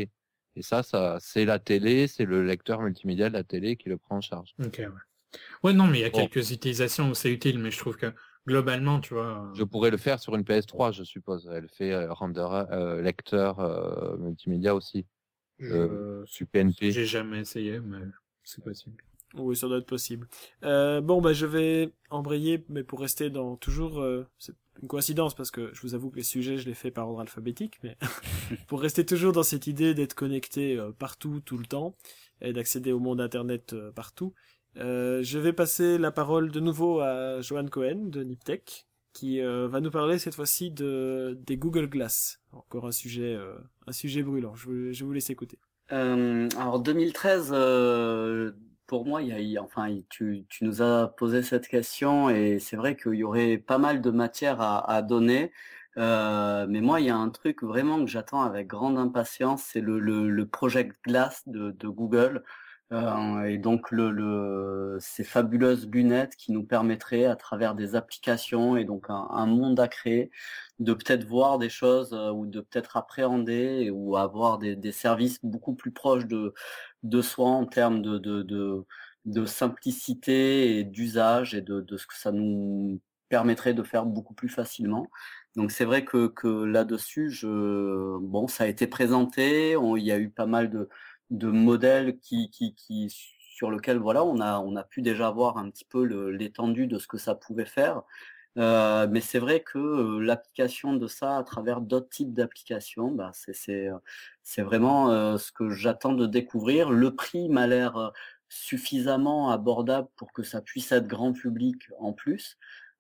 [SPEAKER 3] Et ça, ça, c'est la télé, c'est le lecteur multimédia de la télé qui le prend en charge.
[SPEAKER 4] Ok, ouais. Ouais, non, mais il y a
[SPEAKER 3] Bon.
[SPEAKER 4] quelques utilisations où c'est utile, mais je trouve que globalement, tu vois.
[SPEAKER 3] Je pourrais le faire sur une P S trois, je suppose. Elle fait euh, render, euh, lecteur euh, multimédia aussi.
[SPEAKER 4] Je...
[SPEAKER 3] Euh, sur P N P.
[SPEAKER 4] J'ai jamais essayé, mais c'est possible.
[SPEAKER 1] Oui, ça doit être possible. Euh, bon, bah, je vais embrayer, mais pour rester dans toujours, euh, c'est une coïncidence parce que je vous avoue que les sujets, je les fais par ordre alphabétique, mais pour rester toujours dans cette idée d'être connecté euh, partout, tout le temps, et d'accéder au monde Internet euh, partout, euh, je vais passer la parole de nouveau à Johan Cohen de Niptech, qui euh, va nous parler cette fois-ci de des Google Glass. Encore un sujet, euh, un sujet brûlant. Je vous, je vous laisse écouter.
[SPEAKER 6] Euh, alors deux mille treize, euh, pour moi, il y a, il y a- enfin, il- tu, tu nous as posé cette question et c'est vrai qu'il y aurait pas mal de matière à, à donner. Euh, mais moi, il y a un truc vraiment que j'attends avec grande impatience, c'est le, le, le Project Glass de, de Google. Euh, et donc le, le, ces fabuleuses lunettes qui nous permettraient, à travers des applications et donc un, un monde à créer, de peut-être voir des choses euh, ou de peut-être appréhender ou avoir des, des services beaucoup plus proches de, de soi en termes de, de, de, de simplicité et d'usage et de, de ce que ça nous permettrait de faire beaucoup plus facilement. Donc c'est vrai que, que là-dessus, je, bon, ça a été présenté, on, il y a eu pas mal de de modèles qui, qui, qui, sur lequel voilà, on a, on a pu déjà voir un petit peu le, l'étendue de ce que ça pouvait faire. Euh, mais c'est vrai que euh, l'application de ça à travers d'autres types d'applications, bah, c'est, c'est, c'est vraiment euh, ce que j'attends de découvrir. Le prix m'a l'air suffisamment abordable pour que ça puisse être grand public en plus.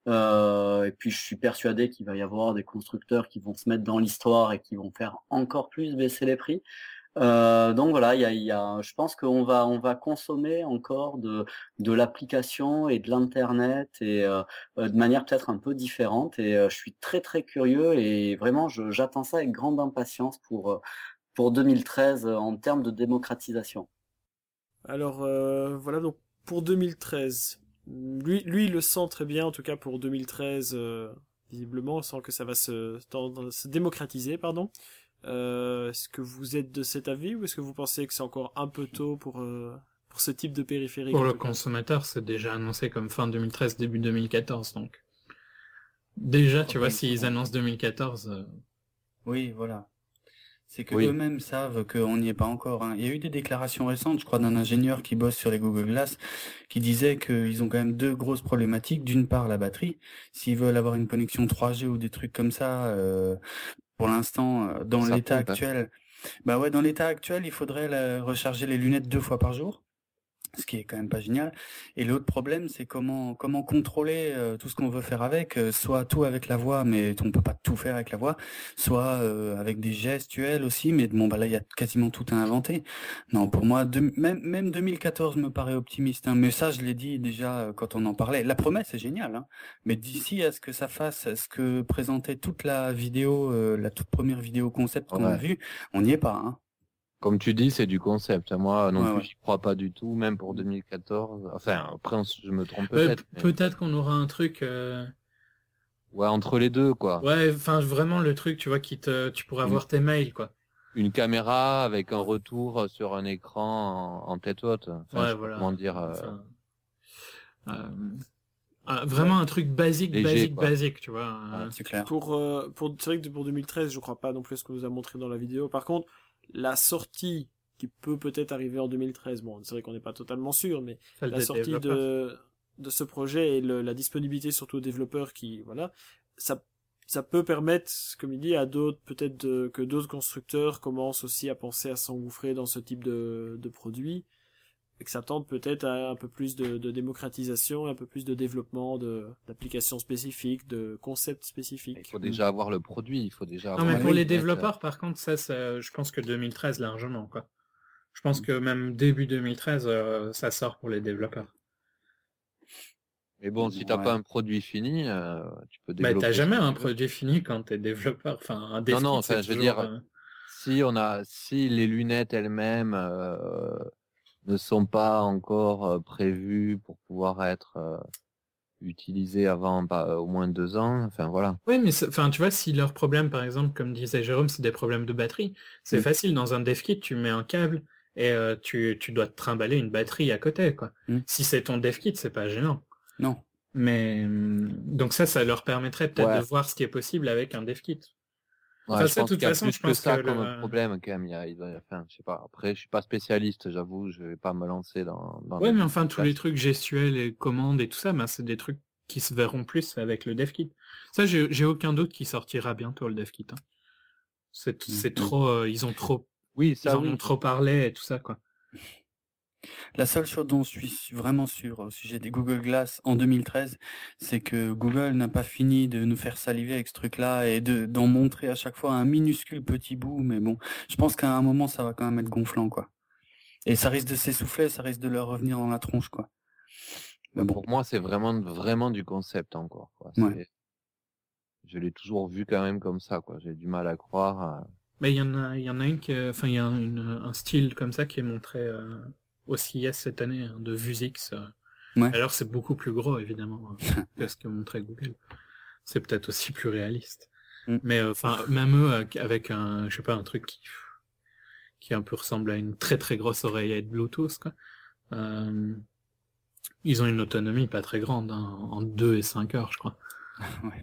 [SPEAKER 6] Euh, et puis je suis persuadé qu'il va y avoir des constructeurs qui vont se mettre dans l'histoire et qui vont faire encore plus baisser les prix. Euh, donc voilà, il y a, il y a, je pense qu'on va, on va consommer encore de, de l'application et de l'internet et euh, de manière peut-être un peu différente. Et euh, je suis très très curieux et vraiment, je, j'attends ça avec grande impatience pour pour deux mille treize en termes de démocratisation.
[SPEAKER 1] Alors euh, voilà, donc pour deux mille treize, lui, lui il le sent très bien, en tout cas pour deux mille treize, euh, visiblement, on sent que ça va se, tendre- se démocratiser, pardon. Euh, est-ce que vous êtes de cet avis ou est-ce que vous pensez que c'est encore un peu tôt pour, euh, pour ce type de périphérique?
[SPEAKER 4] Pour
[SPEAKER 1] en
[SPEAKER 4] le
[SPEAKER 1] tout cas
[SPEAKER 4] consommateur, c'est déjà annoncé comme fin deux mille treize, début deux mille quatorze, donc. Déjà, tu
[SPEAKER 2] Ouais,
[SPEAKER 4] vois,
[SPEAKER 2] ils
[SPEAKER 4] s'ils
[SPEAKER 2] sont-
[SPEAKER 4] annoncent deux mille quatorze, euh,
[SPEAKER 2] Oui, voilà. C'est que
[SPEAKER 3] Oui.
[SPEAKER 2] eux-mêmes savent qu'on n'y est pas encore, hein. Il y a eu des déclarations récentes, je crois, d'un ingénieur qui bosse sur les Google Glass, qui disait qu'ils ont quand même deux grosses problématiques. D'une part, la batterie. S'ils veulent avoir une connexion trois G ou des trucs comme ça, euh, pour l'instant, euh, dans
[SPEAKER 3] Ça
[SPEAKER 2] l'état
[SPEAKER 3] pompe, hein.
[SPEAKER 2] actuel, bah ouais, dans l'état actuel, il faudrait la- recharger les lunettes deux fois par jour, ce qui est quand même pas génial. Et l'autre problème, c'est comment comment contrôler euh, tout ce qu'on veut faire avec, euh, soit tout avec la voix, mais on peut pas tout faire avec la voix, soit euh, avec des gestuels aussi, mais bon bah là il y a quasiment tout à inventer. Non, pour moi, deux- même même deux mille quatorze me paraît optimiste, hein, mais ça je l'ai dit déjà euh, quand on en parlait. La promesse est géniale, hein, mais d'ici à ce que ça fasse, à ce que présentait toute la vidéo, euh, la toute première vidéo concept qu'on a
[SPEAKER 3] Ouais.
[SPEAKER 2] vue, on n'y est pas, hein.
[SPEAKER 3] Comme tu dis, c'est du concept. Moi non
[SPEAKER 2] Ouais,
[SPEAKER 3] plus,
[SPEAKER 2] ouais.
[SPEAKER 3] j'y crois pas du tout, même pour deux mille quatorze. Enfin, après, on s- je me trompe
[SPEAKER 4] ouais,
[SPEAKER 3] peut-être.
[SPEAKER 4] p-
[SPEAKER 3] mais-
[SPEAKER 4] peut-être qu'on aura un truc, euh,
[SPEAKER 3] Ouais, entre les deux, quoi.
[SPEAKER 4] ouais, enfin, vraiment le truc, tu vois, qui te, tu pourras
[SPEAKER 3] Une-
[SPEAKER 4] voir tes mails, quoi.
[SPEAKER 3] Une caméra avec un retour sur un écran en, en tête haute. Enfin, je
[SPEAKER 4] Ouais,
[SPEAKER 3] sais pas
[SPEAKER 4] voilà.
[SPEAKER 3] comment dire. euh,
[SPEAKER 4] Enfin, euh, ah, vraiment un truc basique,
[SPEAKER 3] Léger,
[SPEAKER 4] basique,
[SPEAKER 3] quoi.
[SPEAKER 4] basique, tu vois.
[SPEAKER 2] Ouais,
[SPEAKER 4] euh,
[SPEAKER 2] c'est clair.
[SPEAKER 1] Pour, euh, pour, c'est vrai que pour deux mille treize, je crois pas non plus à ce qu'on nous a montré dans la vidéo. Par contre, la sortie qui peut peut-être arriver en deux mille treize, bon, c'est vrai qu'on n'est pas totalement sûr, mais
[SPEAKER 4] celle
[SPEAKER 1] la
[SPEAKER 4] des
[SPEAKER 1] sortie
[SPEAKER 4] développeurs.
[SPEAKER 1] de, de ce projet et le, la disponibilité surtout aux développeurs qui, voilà, ça, ça peut permettre, comme il dit, à d'autres, peut-être de, que d'autres constructeurs commencent aussi à penser à s'engouffrer dans ce type de, de produit et que ça tente peut-être à un peu plus de, de démocratisation, un peu plus de développement de, d'applications spécifiques, de concepts
[SPEAKER 3] Il
[SPEAKER 1] spécifiques.
[SPEAKER 3] faut déjà avoir le produit, il faut déjà
[SPEAKER 4] Non,
[SPEAKER 3] avoir
[SPEAKER 4] mais
[SPEAKER 2] Ouais,
[SPEAKER 4] pour
[SPEAKER 2] oui,
[SPEAKER 4] les
[SPEAKER 3] le net.
[SPEAKER 4] développeurs, par contre, ça, ça, je pense que deux mille treize, largement, quoi. Je
[SPEAKER 3] Mm.
[SPEAKER 4] pense que même début deux mille treize, euh, ça sort pour les développeurs.
[SPEAKER 3] Mais bon, si t'as
[SPEAKER 2] Ouais.
[SPEAKER 3] pas un produit fini, euh, tu peux
[SPEAKER 4] Bah,
[SPEAKER 3] développer.
[SPEAKER 4] t'as
[SPEAKER 3] ce
[SPEAKER 4] jamais
[SPEAKER 3] que
[SPEAKER 4] un
[SPEAKER 3] tu veux.
[SPEAKER 4] produit fini quand t'es développeur. Enfin, un
[SPEAKER 3] Non,
[SPEAKER 4] dev
[SPEAKER 3] non,
[SPEAKER 4] kit, c'est
[SPEAKER 3] enfin, je veux
[SPEAKER 4] toujours,
[SPEAKER 3] dire,
[SPEAKER 4] euh,
[SPEAKER 3] si on a, si les lunettes elles-mêmes euh, ne sont pas encore euh, prévues pour pouvoir être euh, utilisé avant pas, au moins deux ans. Enfin voilà.
[SPEAKER 4] Oui, mais enfin, tu vois, si leur problème, par exemple, comme disait Jérôme, c'est des problèmes de batterie, c'est
[SPEAKER 2] Mm.
[SPEAKER 4] facile. Dans un dev kit, tu mets un câble et euh, tu, tu dois te trimballer une batterie à côté, quoi.
[SPEAKER 2] Mm.
[SPEAKER 4] Si c'est ton dev kit, c'est pas gênant.
[SPEAKER 2] Non.
[SPEAKER 4] Mais donc ça, ça leur permettrait peut-être
[SPEAKER 3] Ouais.
[SPEAKER 4] de voir ce qui est possible avec un dev kit.
[SPEAKER 3] Ouais,
[SPEAKER 4] Enfin,
[SPEAKER 3] je
[SPEAKER 4] ça, de
[SPEAKER 3] pense
[SPEAKER 4] toute
[SPEAKER 3] qu'il y a
[SPEAKER 4] façon,
[SPEAKER 3] plus
[SPEAKER 4] je
[SPEAKER 3] que
[SPEAKER 4] pense
[SPEAKER 3] ça
[SPEAKER 4] que
[SPEAKER 3] comme
[SPEAKER 4] le-
[SPEAKER 3] problème quand même. Il y a, il doit- enfin, je sais pas. Après, je suis pas spécialiste, j'avoue, je vais pas me lancer dans. dans
[SPEAKER 4] Ouais,
[SPEAKER 3] les-
[SPEAKER 4] mais enfin, tous les trucs gestuels et commandes et tout ça, ben, c'est des trucs qui se verront plus avec le dev kit. Ça, j'ai j'ai aucun doute qu'il sortira bientôt, le dev kit. Hein. C'est c'est
[SPEAKER 2] Mhm.
[SPEAKER 4] trop, euh, ils ont trop,
[SPEAKER 3] Oui,
[SPEAKER 4] ils
[SPEAKER 3] ça
[SPEAKER 4] en
[SPEAKER 3] oui.
[SPEAKER 4] ont trop parlé et tout ça, quoi.
[SPEAKER 2] La seule chose dont je suis vraiment sûr au sujet des Google Glass en deux mille treize, c'est que Google n'a pas fini de nous faire saliver avec ce truc-là et de d'en montrer à chaque fois un minuscule petit bout. Mais bon, je pense qu'à un moment, ça va quand même être gonflant, quoi. Et ça risque de s'essouffler, ça risque de leur revenir dans la tronche, quoi. Mais bon,
[SPEAKER 3] Pour moi, c'est vraiment, vraiment du concept encore, quoi.
[SPEAKER 2] Ouais.
[SPEAKER 3] C'est- Je l'ai toujours vu quand même comme ça, quoi. J'ai du mal à croire. à-
[SPEAKER 4] Mais il y en a, il y en a une qui, est- enfin, il y a une, un style comme ça qui est montré euh, au C I S cette année, hein, de Vuzix. euh.
[SPEAKER 2] Ouais.
[SPEAKER 4] Alors c'est beaucoup plus gros, évidemment, euh, que ce que montrait Google. C'est peut-être aussi plus réaliste.
[SPEAKER 2] Mm.
[SPEAKER 4] Mais enfin, même eux, euh, avec un, je sais pas, un truc qui, qui un peu ressemble à une très très grosse oreillette Bluetooth, quoi. Euh, ils ont une autonomie pas très grande, hein, en deux et cinq heures, je crois.
[SPEAKER 2] ouais.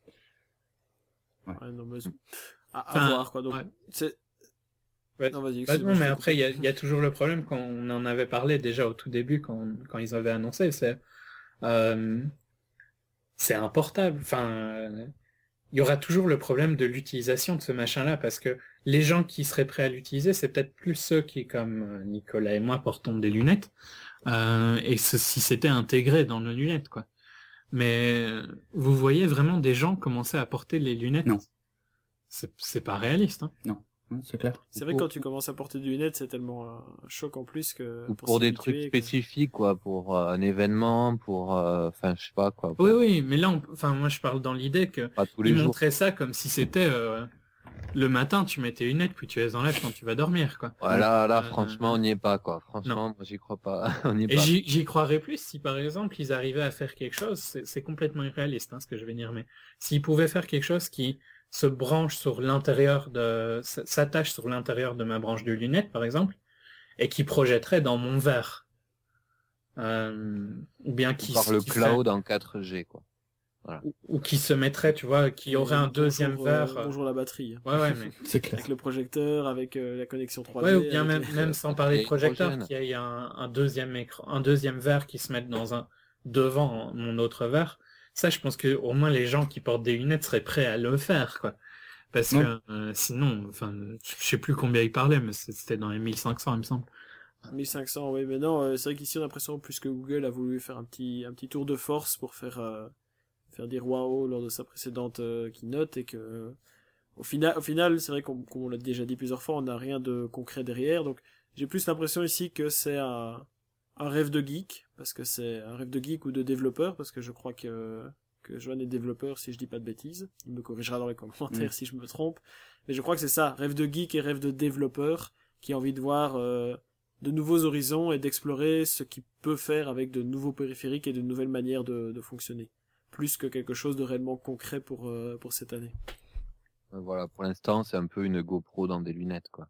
[SPEAKER 1] Ouais, non, mais... à, à
[SPEAKER 4] Enfin,
[SPEAKER 1] voir, quoi. Donc,
[SPEAKER 4] ouais.
[SPEAKER 1] c'est...
[SPEAKER 4] Ouais.
[SPEAKER 1] Non, vas-y,
[SPEAKER 4] Bah
[SPEAKER 1] excuse-moi,
[SPEAKER 4] non,
[SPEAKER 1] je
[SPEAKER 4] mais
[SPEAKER 1] t'ai
[SPEAKER 4] après, il
[SPEAKER 1] coupé.
[SPEAKER 4] y a, il y a toujours le problème qu'on en avait parlé déjà au tout début quand, quand ils avaient annoncé, c'est euh, c'est un portable. Enfin, euh, il y aura toujours le problème de l'utilisation de ce machin-là parce que les gens qui seraient prêts à l'utiliser, c'est peut-être plus ceux qui, comme euh, Nicolas et moi, portons des lunettes euh, et ce, si c'était intégré dans nos lunettes, quoi. Mais euh, vous voyez vraiment des gens commencer à porter les lunettes.
[SPEAKER 2] Non.
[SPEAKER 4] C'est c'est pas réaliste, hein.
[SPEAKER 2] Non, Ouais, c'est clair.
[SPEAKER 1] C'est vrai que quand tu commences à porter des lunettes, c'est tellement un choc en plus que...
[SPEAKER 3] Ou pour
[SPEAKER 1] s'y
[SPEAKER 3] des trucs
[SPEAKER 1] habituer, que-
[SPEAKER 3] spécifiques, quoi, pour euh, un événement, pour, euh, enfin, je sais pas, quoi. pour-
[SPEAKER 4] Oui, oui, mais là, on... enfin, moi, je parle dans l'idée que
[SPEAKER 3] Pas tous les
[SPEAKER 4] ils
[SPEAKER 3] jours.
[SPEAKER 4] montraient ça comme si c'était euh, le matin, tu mets tes lunettes, puis tu les enlèves quand tu vas dormir, quoi.
[SPEAKER 3] Voilà, là,
[SPEAKER 4] Euh,
[SPEAKER 3] franchement, on n'y est pas, quoi. Franchement, moi, j'y crois pas. On n'y est
[SPEAKER 4] Et
[SPEAKER 3] pas.
[SPEAKER 4] j'y j'y croirais plus si, par exemple, ils arrivaient à faire quelque chose, c'est c'est complètement irréaliste, hein, ce que je vais dire, mais s'ils pouvaient faire quelque chose qui se branche sur l'intérieur de, s- s'attache sur l'intérieur de ma branche de lunettes, par exemple, et qui projetterait dans mon verre. Euh, ou bien qui,
[SPEAKER 3] Par le
[SPEAKER 4] qui
[SPEAKER 3] cloud en quatre G, quoi.
[SPEAKER 4] fait- ou, ou qui se mettrait, tu vois, qui aurait un
[SPEAKER 1] Bonjour,
[SPEAKER 4] deuxième
[SPEAKER 1] euh,
[SPEAKER 4] verre. euh,
[SPEAKER 1] Bonjour la batterie.
[SPEAKER 4] Ouais, ouais, mais.
[SPEAKER 2] C'est clair.
[SPEAKER 1] Avec le projecteur, avec euh, la connexion trois D.
[SPEAKER 4] Ouais, ou bien
[SPEAKER 1] avec
[SPEAKER 4] même,
[SPEAKER 1] les-
[SPEAKER 4] même sans parler de
[SPEAKER 3] Et
[SPEAKER 4] projecteur,
[SPEAKER 3] hydrogène.
[SPEAKER 4] qu'il y ait un, un deuxième écran, un deuxième verre qui se mette dans un, devant mon autre verre. Ça, je pense que au moins les gens qui portent des lunettes seraient prêts à le faire, quoi. Parce
[SPEAKER 2] Ouais.
[SPEAKER 4] que euh, sinon, enfin, je sais plus combien ils parlaient, mais c'était dans les mille cinq cents, il me semble.
[SPEAKER 1] mille cinq cents, oui, mais non, euh, c'est vrai qu'ici on a l'impression plus que Google a voulu faire un petit, un petit tour de force pour faire, euh, faire dire waouh lors de sa précédente euh, keynote et que, euh, au final, au final, c'est vrai qu'on, comme on l'a déjà dit plusieurs fois, on n'a rien de concret derrière, donc j'ai plus l'impression ici que c'est un, un rêve de geek, parce que c'est un rêve de geek ou de développeur, parce que je crois que, que Joanne est développeur si je dis pas de bêtises, il me corrigera dans les commentaires
[SPEAKER 2] Mm.
[SPEAKER 1] si je me trompe, mais je crois que c'est ça, rêve de geek et rêve de développeur, qui a envie de voir, euh, de nouveaux horizons et d'explorer ce qu'il peut faire avec de nouveaux périphériques et de nouvelles manières de, de fonctionner. Plus que quelque chose de réellement concret pour, euh, pour cette année.
[SPEAKER 3] Euh, Voilà, pour l'instant, c'est un peu une GoPro dans des lunettes, quoi.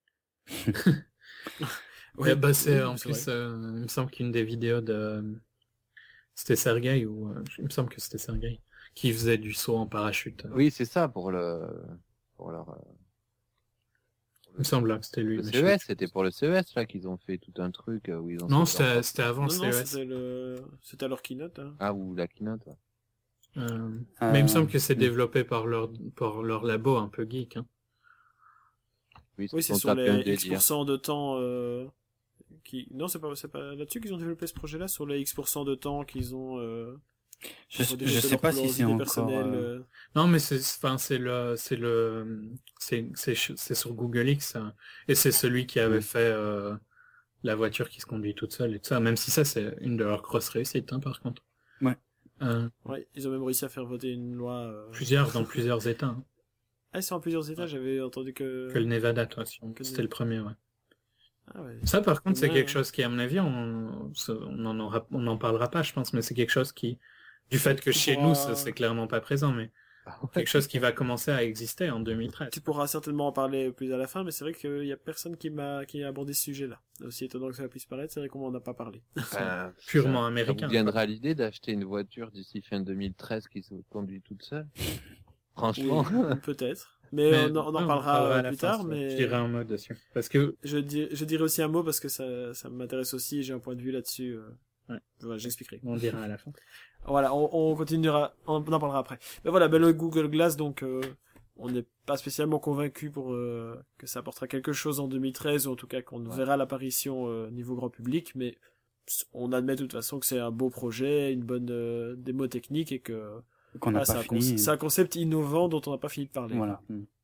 [SPEAKER 4] Ouais, bah c'est
[SPEAKER 1] oui,
[SPEAKER 4] en
[SPEAKER 1] c'est
[SPEAKER 4] plus,
[SPEAKER 1] vrai.
[SPEAKER 4] euh, il me semble qu'une des vidéos de, c'était Sergei ou euh, il me semble que c'était Sergei qui faisait du saut en parachute.
[SPEAKER 3] Oui, c'est ça, pour le, pour leur, euh,
[SPEAKER 4] Il me semble là que c'était lui.
[SPEAKER 3] le
[SPEAKER 4] mais je
[SPEAKER 3] C E
[SPEAKER 4] sais
[SPEAKER 3] S,
[SPEAKER 4] plus.
[SPEAKER 3] c'était pour le C E S, là, qu'ils ont fait tout un truc euh, où ils ont
[SPEAKER 4] Non,
[SPEAKER 3] sauté en
[SPEAKER 4] c'était
[SPEAKER 3] parachute.
[SPEAKER 4] c'était avant
[SPEAKER 1] Non,
[SPEAKER 4] le
[SPEAKER 1] non,
[SPEAKER 4] C E S.
[SPEAKER 1] c'était le, c'était leur keynote, hein.
[SPEAKER 3] Ah, ou la keynote, ouais.
[SPEAKER 4] Euh,
[SPEAKER 2] Euh,
[SPEAKER 4] Mais il me semble que c'est
[SPEAKER 2] mm.
[SPEAKER 4] développé par leur, par leur labo un peu geek. Hein.
[SPEAKER 3] Oui,
[SPEAKER 1] Oui, c'est
[SPEAKER 3] ils ont
[SPEAKER 1] sur
[SPEAKER 3] tapé un
[SPEAKER 1] les
[SPEAKER 3] délire.
[SPEAKER 1] X% de temps, euh, qui, non, c'est pas, c'est pas là-dessus qu'ils ont développé ce projet-là, sur les X% de temps qu'ils ont, euh,
[SPEAKER 2] Je,
[SPEAKER 1] pour
[SPEAKER 2] je
[SPEAKER 1] développer
[SPEAKER 2] sais
[SPEAKER 1] leur
[SPEAKER 2] pas si c'est
[SPEAKER 1] curiosité
[SPEAKER 2] encore.
[SPEAKER 1] personnelle,
[SPEAKER 2] euh,
[SPEAKER 1] euh,
[SPEAKER 4] Non, mais c'est, enfin, c'est le, c'est le, c'est, c'est, ch- c'est sur Google X, hein. Et c'est celui qui avait
[SPEAKER 2] Ouais.
[SPEAKER 4] fait euh, la voiture qui se conduit toute seule et tout ça. Même si ça, c'est une de leurs grosses réussites, hein, par contre.
[SPEAKER 2] Ouais.
[SPEAKER 4] Euh,
[SPEAKER 1] ouais, ils ont même réussi à faire voter une loi, euh...
[SPEAKER 4] plusieurs dans plusieurs États. Hein.
[SPEAKER 1] Ah, c'est en plusieurs états, j'avais entendu que...
[SPEAKER 4] Que le Nevada, toi, si-
[SPEAKER 1] Que
[SPEAKER 4] c'était
[SPEAKER 1] le-
[SPEAKER 4] le premier, ouais.
[SPEAKER 1] Ah ouais.
[SPEAKER 4] Ça, par contre, c'est
[SPEAKER 1] Ouais,
[SPEAKER 4] quelque
[SPEAKER 1] ouais.
[SPEAKER 4] chose qui, à mon avis, on, on en aura, on n'en parlera pas, je pense, mais c'est quelque chose qui Du fait que
[SPEAKER 1] tu
[SPEAKER 4] chez
[SPEAKER 1] pourras...
[SPEAKER 4] nous, ça, c'est clairement pas présent, mais quelque chose qui va commencer à exister en deux mille treize.
[SPEAKER 1] Tu pourras certainement en parler plus à la fin, mais c'est vrai qu'il y a personne qui m'a qui a abordé ce sujet-là. Aussi étonnant que ça puisse paraître, c'est vrai qu'on n'en a pas parlé.
[SPEAKER 3] Ben,
[SPEAKER 4] Purement
[SPEAKER 3] ça,
[SPEAKER 4] américain.
[SPEAKER 3] Ça vous viendra l'idée d'acheter une voiture d'ici fin deux mille treize qui se conduit toute seule? Franchement.
[SPEAKER 1] Oui, peut-être. Mais, mais on, en, on en parlera, parlera plus tard,
[SPEAKER 4] fin,
[SPEAKER 1] mais...
[SPEAKER 4] Je dirais un mot dessus. Parce que...
[SPEAKER 1] Je, dir, je dirais aussi un mot parce que ça, ça m'intéresse aussi, j'ai un point de vue là-dessus. Euh...
[SPEAKER 4] Ouais.
[SPEAKER 1] Voilà, j'expliquerai.
[SPEAKER 4] On dira à la fin.
[SPEAKER 1] Voilà, on, on continuera, on en parlera après. Mais voilà, ben le Google Glass, donc, euh, on n'est pas spécialement convaincu pour euh, que ça apportera quelque chose en deux mille treize, ou en tout cas qu'on ouais. verra l'apparition euh, niveau grand public, mais on admet de toute façon que c'est un beau projet, une bonne euh, démo technique, et que
[SPEAKER 2] qu'on n'a
[SPEAKER 1] voilà,
[SPEAKER 2] pas
[SPEAKER 1] c'est,
[SPEAKER 2] fini.
[SPEAKER 1] Un c'est un concept innovant dont on n'a pas fini de parler.
[SPEAKER 2] Voilà.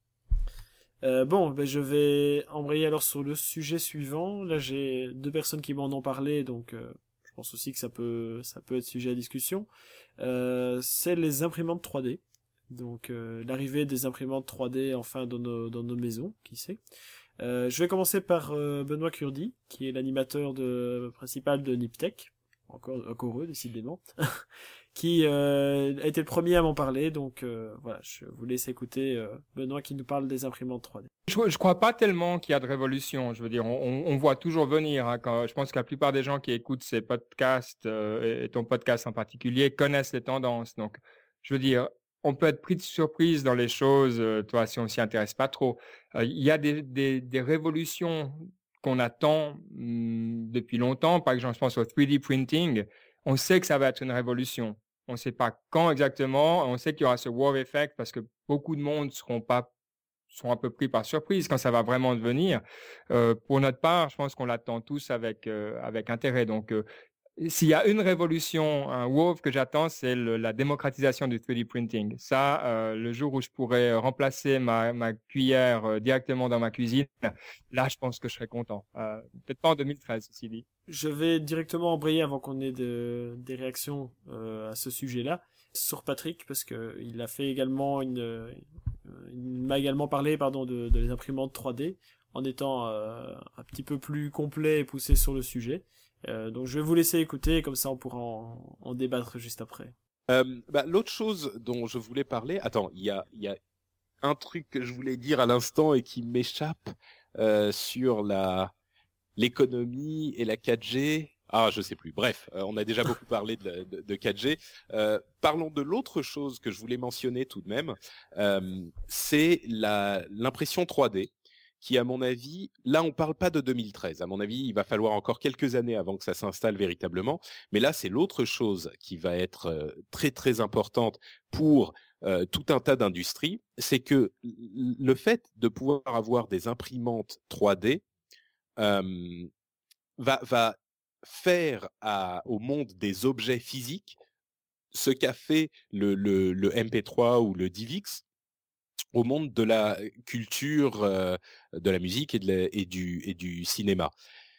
[SPEAKER 1] Euh, bon, ben je vais embrayer alors sur le sujet suivant. Là, j'ai deux personnes qui m'en ont parlé, donc euh, je pense aussi que ça peut, ça peut être sujet à discussion. Euh, c'est les imprimantes trois D. Donc, euh, l'arrivée des imprimantes trois D enfin dans nos, dans nos maisons, qui sait. Euh, je vais commencer par euh, Benoît Curdi, qui est l'animateur de, principal de Niptech. Encore, encore eux, décidément. qui euh, a été le premier à m'en parler, donc euh, voilà, je vous laisse écouter euh, Benoît qui nous parle des imprimantes trois D.
[SPEAKER 10] Je ne crois pas tellement qu'il y a de révolution, je veux dire, on, on voit toujours venir, hein, quand, je pense que la plupart des gens qui écoutent ces podcasts, euh, et ton podcast en particulier, connaissent les tendances, donc je veux dire, on peut être pris de surprise dans les choses, euh, toi, si on s'y intéresse pas trop. Euh, il y a des, des, des révolutions qu'on attend hum, depuis longtemps, par exemple, je pense au trois D printing. On sait que ça va être une révolution. On ne sait pas quand exactement. On sait qu'il y aura ce wow effect parce que beaucoup de monde seront pas seront un peu pris par surprise quand ça va vraiment devenir. Euh, pour notre part, je pense qu'on l'attend tous avec euh, avec intérêt. Donc, euh, s'il y a une révolution, un wow que j'attends, c'est le, la démocratisation du trois D printing. Ça, euh, le jour où je pourrais remplacer ma, ma cuillère euh, directement dans ma cuisine, là, je pense que je serais content. Euh, peut-être pas en deux mille treize, ceci dit.
[SPEAKER 1] Je vais directement embrayer avant qu'on ait de, des réactions euh, à ce sujet-là sur Patrick, parce que il a fait également une, il m'a également parlé, pardon, de, de les imprimantes trois D en étant euh, un petit peu plus complet et poussé sur le sujet. Euh, donc je vais vous laisser écouter, comme ça on pourra en, en débattre juste après.
[SPEAKER 5] Euh, bah, l'autre chose dont je voulais parler, attends, il y a, il y a un truc que je voulais dire à l'instant et qui m'échappe euh, sur la l'économie et la quatre G. Ah, je sais plus. Bref, euh, on a déjà beaucoup parlé de, de, de quatre G. Euh, parlons de l'autre chose que je voulais mentionner tout de même. Euh, c'est la l'impression trois D. Qui, à mon avis, là, on parle pas de deux mille treize. À mon avis, il va falloir encore quelques années avant que ça s'installe véritablement. Mais là, c'est l'autre chose qui va être euh, très, très importante pour euh, tout un tas d'industries. C'est que le fait de pouvoir avoir des imprimantes trois D euh, va, va faire à, au monde des objets physiques ce qu'a fait le, le, le M P trois ou le DivX au monde de la culture, euh, de la musique et, de la, et, du, et du cinéma.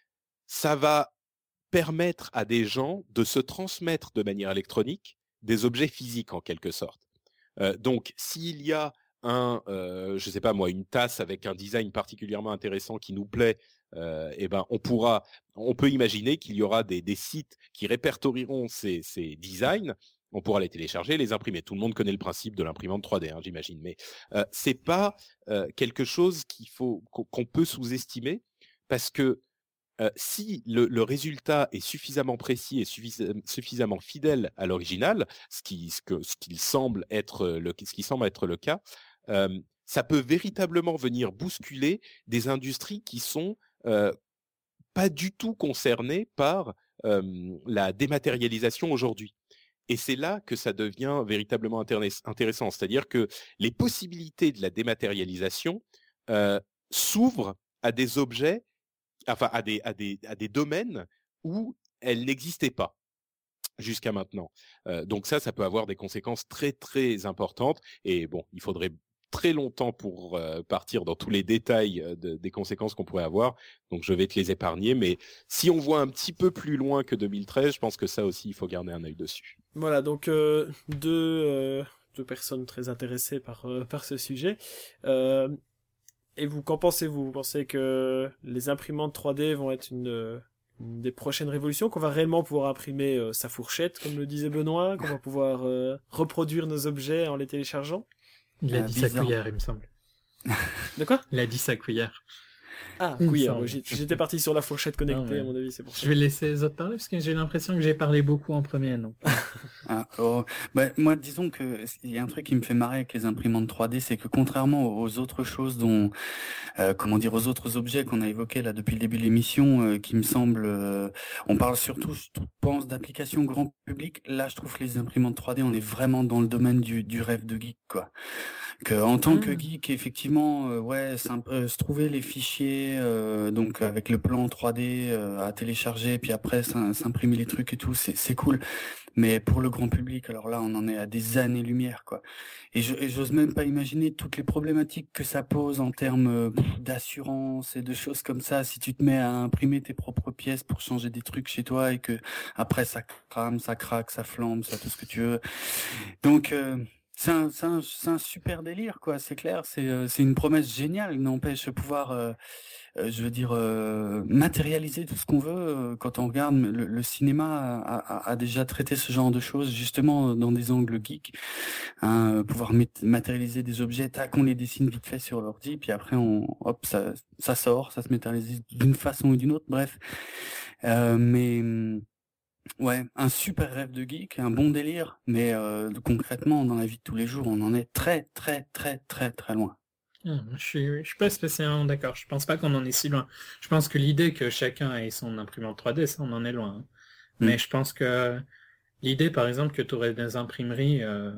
[SPEAKER 5] Ça va permettre à des gens de se transmettre de manière électronique des objets physiques en quelque sorte. Euh, donc, s'il y a un, euh, je sais pas moi, une tasse avec un design particulièrement intéressant qui nous plaît, euh, eh ben, on pourra, on peut imaginer qu'il y aura des, des sites qui répertorieront ces, ces designs. On pourra les télécharger, les imprimer. Tout le monde connaît le principe de l'imprimante trois D, hein, j'imagine. Mais euh, c'est pas euh, quelque chose qu'il faut qu'on peut sous-estimer parce que euh, si le, le résultat est suffisamment précis et suffis, suffisamment fidèle à l'original, ce qui ce que ce qu'il semble être le ce qui semble être le cas, euh, ça peut véritablement venir bousculer des industries qui sont euh, pas du tout concernées par euh, la dématérialisation aujourd'hui. Et c'est là que ça devient véritablement intéressant, c'est-à-dire que les possibilités de la dématérialisation euh, s'ouvrent à des objets, enfin à des à des à des domaines où elles n'existaient pas jusqu'à maintenant. Euh, donc ça, ça peut avoir des conséquences très très importantes. Et bon, il faudrait très longtemps pour euh, partir dans tous les détails euh, de, des conséquences qu'on pourrait avoir. Donc je vais te les épargner. Mais si on voit un petit peu plus loin que deux mille treize, je pense que ça aussi, il faut garder un œil dessus.
[SPEAKER 1] Voilà, donc euh, deux, euh, deux personnes très intéressées par, euh, par ce sujet. Euh, et vous, qu'en pensez-vous ? Vous pensez que les imprimantes trois D vont être une, des prochaines révolutions, qu'on va réellement pouvoir imprimer euh, sa fourchette, comme le disait Benoît, qu'on va pouvoir euh, reproduire nos objets en les téléchargeant.
[SPEAKER 4] Il a
[SPEAKER 2] Ah,
[SPEAKER 4] dit sa
[SPEAKER 2] bizarre.
[SPEAKER 4] cuillère, il me semble.
[SPEAKER 1] De quoi?
[SPEAKER 4] Il a dit sa cuillère.
[SPEAKER 1] Ah,
[SPEAKER 4] Il me
[SPEAKER 1] oui,
[SPEAKER 4] semble.
[SPEAKER 1] j'ai- j'étais parti sur la fourchette connectée,
[SPEAKER 4] Non, mais-
[SPEAKER 1] à mon avis, c'est pour ça.
[SPEAKER 4] Je vais laisser les autres parler parce que j'ai l'impression que j'ai parlé beaucoup en premier, non?
[SPEAKER 2] Ah, oh, bah, moi, disons que il y a un truc qui me fait marrer avec les imprimantes trois D, c'est que contrairement aux autres choses dont, euh, comment dire, aux autres objets qu'on a évoqués là depuis le début de l'émission, euh, qui me semblent, euh, on parle surtout, je pense, d'applications grand public. Là, je trouve que les imprimantes trois D, on est vraiment dans le domaine du, du rêve de geek, quoi. Que en tant que geek, effectivement, euh, ouais, s'im- euh, se trouver les fichiers, euh, donc avec le plan trois D euh, à télécharger, puis après s'im- s'imprimer les trucs et tout, c'est c'est cool. Mais pour le grand public, alors là, on en est à des années-lumière, quoi. Et je- et j'ose même pas imaginer toutes les problématiques que ça pose en termes euh, pff, d'assurance et de choses comme ça. Si tu te mets à imprimer tes propres pièces pour changer des trucs chez toi et que après ça crame, ça craque, ça flambe, ça tout ce que tu veux. Donc euh, c'est un, c'est un, c'est un super délire, quoi. C'est clair, c'est euh, c'est une promesse géniale. N'empêche pouvoir, euh, euh, je veux dire, euh, matérialiser tout ce qu'on veut. euh, Quand on regarde le, le cinéma a, a- a déjà traité ce genre de choses justement dans des angles geeks. Hein, euh, pouvoir mét- matérialiser des objets, tac, on les dessine vite fait sur l'ordi, puis après on, hop, ça, ça sort, ça se matérialise d'une façon ou d'une autre. Bref, Euh, mais hum, ouais, un super rêve de geek, un bon délire, mais euh, concrètement dans la vie de tous les jours, on en est très très très très très loin.
[SPEAKER 4] Ah, je suis, je suis pas spécialement d'accord. Je pense pas qu'on en est si loin. Je pense que l'idée que chacun ait son imprimante trois D, ça, on en est loin. hein.
[SPEAKER 2] Mm.
[SPEAKER 4] Mais je pense que l'idée, par exemple, que tu aurais des imprimeries, euh,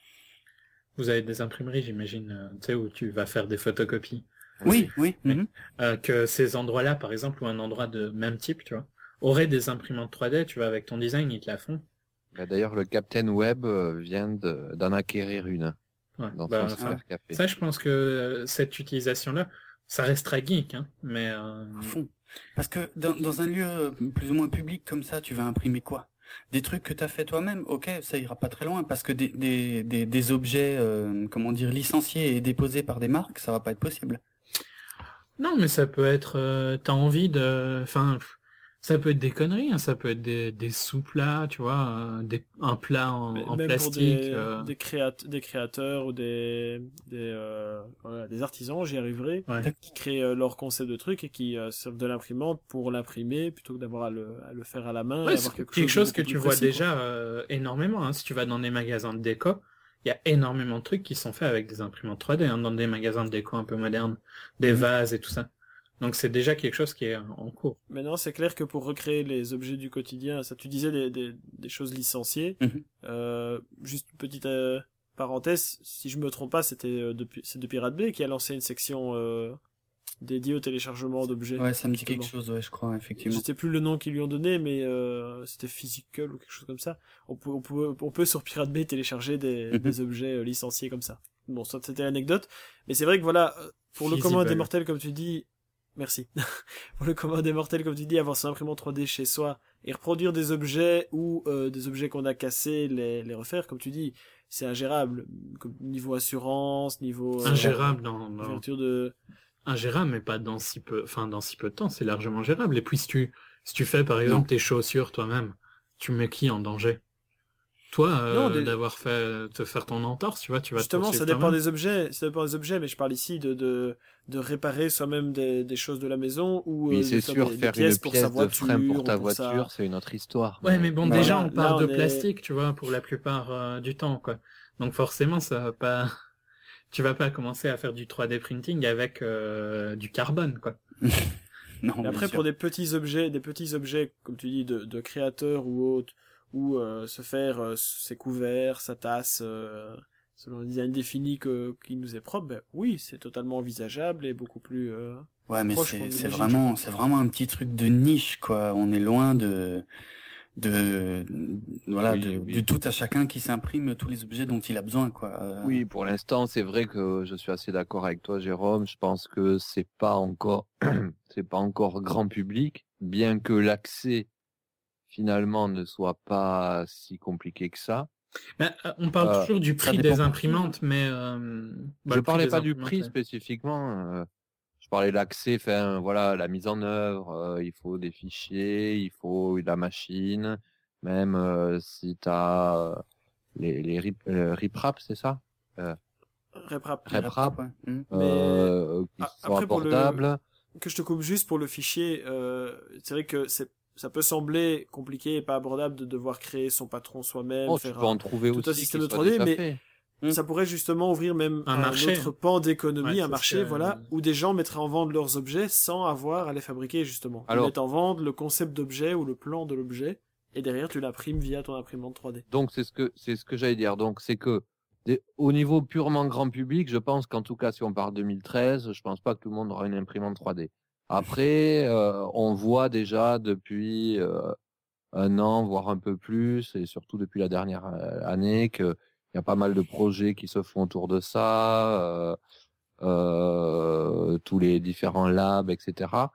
[SPEAKER 4] vous avez des imprimeries, j'imagine, euh, tu sais, où tu vas faire des photocopies.
[SPEAKER 2] Oui, oui.
[SPEAKER 4] Mais-
[SPEAKER 2] mhm.
[SPEAKER 4] Euh, que ces endroits-là, par exemple, ou un endroit de même type, tu vois, auraient des imprimantes trois D, tu vois, avec ton design, ils te la font.
[SPEAKER 3] Bah, D'ailleurs, le Captain Web euh, vient de- d'en acquérir une
[SPEAKER 4] Ouais.
[SPEAKER 3] dans
[SPEAKER 4] Bah,
[SPEAKER 3] son
[SPEAKER 4] enfin,
[SPEAKER 3] Surf Café.
[SPEAKER 4] ça, je pense que euh, cette utilisation-là, ça restera geek, hein, mais euh,
[SPEAKER 2] À fond. Parce que dans, dans un lieu euh, plus ou moins public comme ça, tu vas imprimer quoi? Des trucs que tu as fait toi-même, ok, ça ira pas très loin, parce que des, des, des, des objets, euh, comment dire, licenciés et déposés par des marques, ça va pas être possible.
[SPEAKER 4] non, mais ça peut être, euh, t'as envie de, enfin, pff, ça peut être des conneries, hein, ça peut être des, des sous-plats, tu vois, euh, des, un plat en,
[SPEAKER 1] Mais
[SPEAKER 4] en
[SPEAKER 1] même pour
[SPEAKER 4] plastique.
[SPEAKER 1] des,
[SPEAKER 4] euh,
[SPEAKER 1] des, créat- des créateurs ou des, des, euh, voilà, des artisans, j'y arriverai,
[SPEAKER 4] ouais.
[SPEAKER 1] qui créent euh, leur concept de truc et qui euh, servent de l'imprimante pour l'imprimer plutôt que d'avoir à le, à le faire à la main.
[SPEAKER 4] Ouais,
[SPEAKER 1] et
[SPEAKER 4] c'est
[SPEAKER 1] avoir quelque,
[SPEAKER 4] quelque chose
[SPEAKER 1] de
[SPEAKER 4] que
[SPEAKER 1] beaucoup
[SPEAKER 4] tu
[SPEAKER 1] plus
[SPEAKER 4] vois
[SPEAKER 1] précis, quoi.
[SPEAKER 4] déjà euh, énormément. Hein. Si tu vas dans des magasins de déco, il y a énormément de trucs qui sont faits avec des imprimantes trois D, hein, dans des magasins de déco un peu modernes, des
[SPEAKER 2] Mhm.
[SPEAKER 4] vases et tout ça. Donc c'est déjà quelque chose qui est en cours.
[SPEAKER 1] Maintenant, c'est clair que pour recréer les objets du quotidien, ça, tu disais des, des, des choses licenciées.
[SPEAKER 2] Mhm.
[SPEAKER 1] Euh, juste une petite euh, parenthèse, si je me trompe pas, c'était euh, depuis, c'est de Pirate Bay qui a lancé une section euh, dédiée au téléchargement d'objets.
[SPEAKER 2] Ouais, ça me dit
[SPEAKER 1] justement.
[SPEAKER 2] quelque chose, ouais, je crois,
[SPEAKER 1] Je
[SPEAKER 2] effectivement.
[SPEAKER 1] sais plus le nom qu'ils lui ont donné, mais euh, c'était Physical ou quelque chose comme ça. On peut, on peut, on peut sur Pirate Bay télécharger des,
[SPEAKER 2] Mhm.
[SPEAKER 1] des objets euh, licenciés comme ça. Bon, ça c'était l'anecdote, mais c'est vrai que voilà, euh, pour le
[SPEAKER 4] Feasible.
[SPEAKER 1] commun des mortels, comme tu dis, merci. Pour le commun des mortels, comme tu dis, avoir son imprimante trois D chez soi et reproduire des objets ou euh, des objets qu'on a cassés, les, les refaire, comme tu dis, c'est ingérable. Comme niveau assurance, niveau euh,
[SPEAKER 4] Ingérable dans, dans-
[SPEAKER 1] ouverture de.
[SPEAKER 4] ingérable, mais pas dans si peu, enfin dans si peu de temps, c'est largement gérable. Et puis si tu, si tu fais par exemple
[SPEAKER 2] Non.
[SPEAKER 4] tes chaussures toi-même, tu mets qui en danger? Toi, euh,
[SPEAKER 1] Non, des-
[SPEAKER 4] d'avoir fait, te faire ton entorse, tu vois, tu vas te
[SPEAKER 1] Justement, ça
[SPEAKER 4] poursuivre
[SPEAKER 1] dépend
[SPEAKER 4] toi-même.
[SPEAKER 1] des objets, ça dépend des objets, mais je parle ici de, de, de réparer soi-même des, des choses de la maison ou euh,
[SPEAKER 3] Oui,
[SPEAKER 1] de
[SPEAKER 3] c'est
[SPEAKER 1] faire
[SPEAKER 3] sûr,
[SPEAKER 1] des, des
[SPEAKER 3] faire
[SPEAKER 1] pièces
[SPEAKER 3] une
[SPEAKER 1] pour
[SPEAKER 3] pièce
[SPEAKER 1] sa
[SPEAKER 3] de
[SPEAKER 1] voiture,
[SPEAKER 3] frein pour ta
[SPEAKER 1] ou pour sa-
[SPEAKER 3] voiture, c'est une autre histoire.
[SPEAKER 4] Ouais, mais bon,
[SPEAKER 1] Bah
[SPEAKER 4] déjà,
[SPEAKER 1] voilà,
[SPEAKER 4] on parle
[SPEAKER 1] là,
[SPEAKER 4] de
[SPEAKER 1] on est-
[SPEAKER 4] plastique, tu vois, pour la plupart euh, du temps, quoi. Donc forcément, ça va pas, tu vas pas commencer à faire du trois D printing avec euh, du carbone, quoi.
[SPEAKER 2] Non,
[SPEAKER 1] Et
[SPEAKER 2] bien
[SPEAKER 1] après,
[SPEAKER 2] sûr.
[SPEAKER 1] pour des petits objets, des petits objets, comme tu dis, de, de créateurs ou autres, ou euh, se faire euh, ses couverts, sa tasse, euh, selon le design défini que, qui nous est propre, ben oui, c'est totalement envisageable et beaucoup plus... euh,
[SPEAKER 2] Ouais, mais
[SPEAKER 1] proche,
[SPEAKER 2] c'est
[SPEAKER 1] on
[SPEAKER 2] c'est
[SPEAKER 1] imagine,
[SPEAKER 2] vraiment,
[SPEAKER 1] je pense.
[SPEAKER 2] c'est vraiment un petit truc de niche, quoi. On est loin de, de, voilà,
[SPEAKER 3] Oui,
[SPEAKER 2] de,
[SPEAKER 3] oui.
[SPEAKER 2] du tout à chacun qui s'imprime tous les objets dont il a besoin, quoi. Euh,
[SPEAKER 3] Oui, pour l'instant, c'est vrai que je suis assez d'accord avec toi, Jérôme. Je pense que c'est pas encore, c'est pas encore grand public, bien que l'accès finalement ne soit pas si compliqué que ça.
[SPEAKER 4] Ben, euh, on parle
[SPEAKER 3] Euh,
[SPEAKER 4] toujours du
[SPEAKER 2] ça
[SPEAKER 4] prix
[SPEAKER 2] dépend
[SPEAKER 4] des
[SPEAKER 2] pour
[SPEAKER 4] imprimantes, mais euh, bah,
[SPEAKER 3] je
[SPEAKER 4] le prix
[SPEAKER 3] parlais
[SPEAKER 4] des
[SPEAKER 3] pas du
[SPEAKER 4] imprimantes,
[SPEAKER 3] prix
[SPEAKER 4] ouais.
[SPEAKER 3] spécifiquement. euh, je parlais de l'accès, enfin voilà, la mise en œuvre, euh, il faut des fichiers, il faut de la machine, même euh, si tu as les, les rip, euh, riprap, c'est ça euh,
[SPEAKER 1] RepRap.
[SPEAKER 3] RepRap,
[SPEAKER 2] ouais. Mmh.
[SPEAKER 3] euh, qui
[SPEAKER 1] a-
[SPEAKER 3] sont
[SPEAKER 1] après, pour le-
[SPEAKER 3] abordables.
[SPEAKER 1] Que je te coupe juste pour le fichier, euh, c'est vrai que c'est, ça peut sembler compliqué et pas abordable de devoir créer son patron soi-même,
[SPEAKER 3] Oh, tu
[SPEAKER 1] faire
[SPEAKER 3] peux
[SPEAKER 1] un,
[SPEAKER 3] en trouver
[SPEAKER 1] tout un
[SPEAKER 3] aussi
[SPEAKER 1] système
[SPEAKER 3] qui
[SPEAKER 1] de
[SPEAKER 3] soit
[SPEAKER 1] trois D,
[SPEAKER 3] déjà
[SPEAKER 1] mais
[SPEAKER 3] fait.
[SPEAKER 2] Mm.
[SPEAKER 1] ça pourrait justement ouvrir même
[SPEAKER 4] Un
[SPEAKER 1] un,
[SPEAKER 4] marché.
[SPEAKER 1] autre pan d'économie,
[SPEAKER 4] Ouais,
[SPEAKER 1] un
[SPEAKER 4] ça
[SPEAKER 1] marché,
[SPEAKER 4] serait-
[SPEAKER 1] voilà, où des gens mettraient en vente leurs objets sans avoir à les fabriquer, justement. Ils
[SPEAKER 3] Alors-
[SPEAKER 1] mettent en vente le concept d'objet ou le plan de l'objet, et derrière tu l'imprimes via ton imprimante trois D.
[SPEAKER 3] Donc c'est ce que c'est ce que j'allais dire. Donc c'est que des- au niveau purement grand public, je pense qu'en tout cas si on part deux mille treize, je pense pas que tout le monde aura une imprimante trois D. Après, euh, on voit déjà depuis euh, un an, voire un peu plus, et surtout depuis la dernière euh, année, que il y a pas mal de projets qui se font autour de ça, euh, euh, tous les différents labs, et cetera.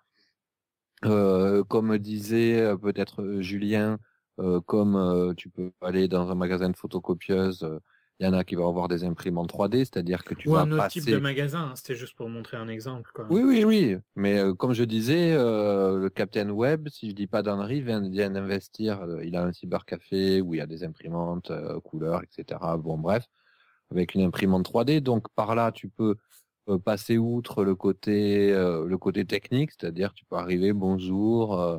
[SPEAKER 3] Euh, comme disait euh, peut-être euh, Julien, euh, comme euh, tu peux aller dans un magasin de photocopieuse, euh, il y en a qui vont avoir des imprimantes trois D, c'est-à-dire que tu
[SPEAKER 4] Ou
[SPEAKER 3] vas
[SPEAKER 4] un autre
[SPEAKER 3] passer...
[SPEAKER 4] type de magasin, hein, c'était juste pour montrer un exemple. Quoi.
[SPEAKER 3] Oui, oui, oui. Mais euh, comme je disais, euh, le Captain Web, si je dis pas d'ennerie, vient, vient d'investir. Euh, il a un cybercafé où il y a des imprimantes euh, couleurs, et cetera. Bon, bref, avec une imprimante trois D. Donc par là, tu peux euh, passer outre le côté euh, le côté technique, c'est-à-dire tu peux arriver, bonjour, euh,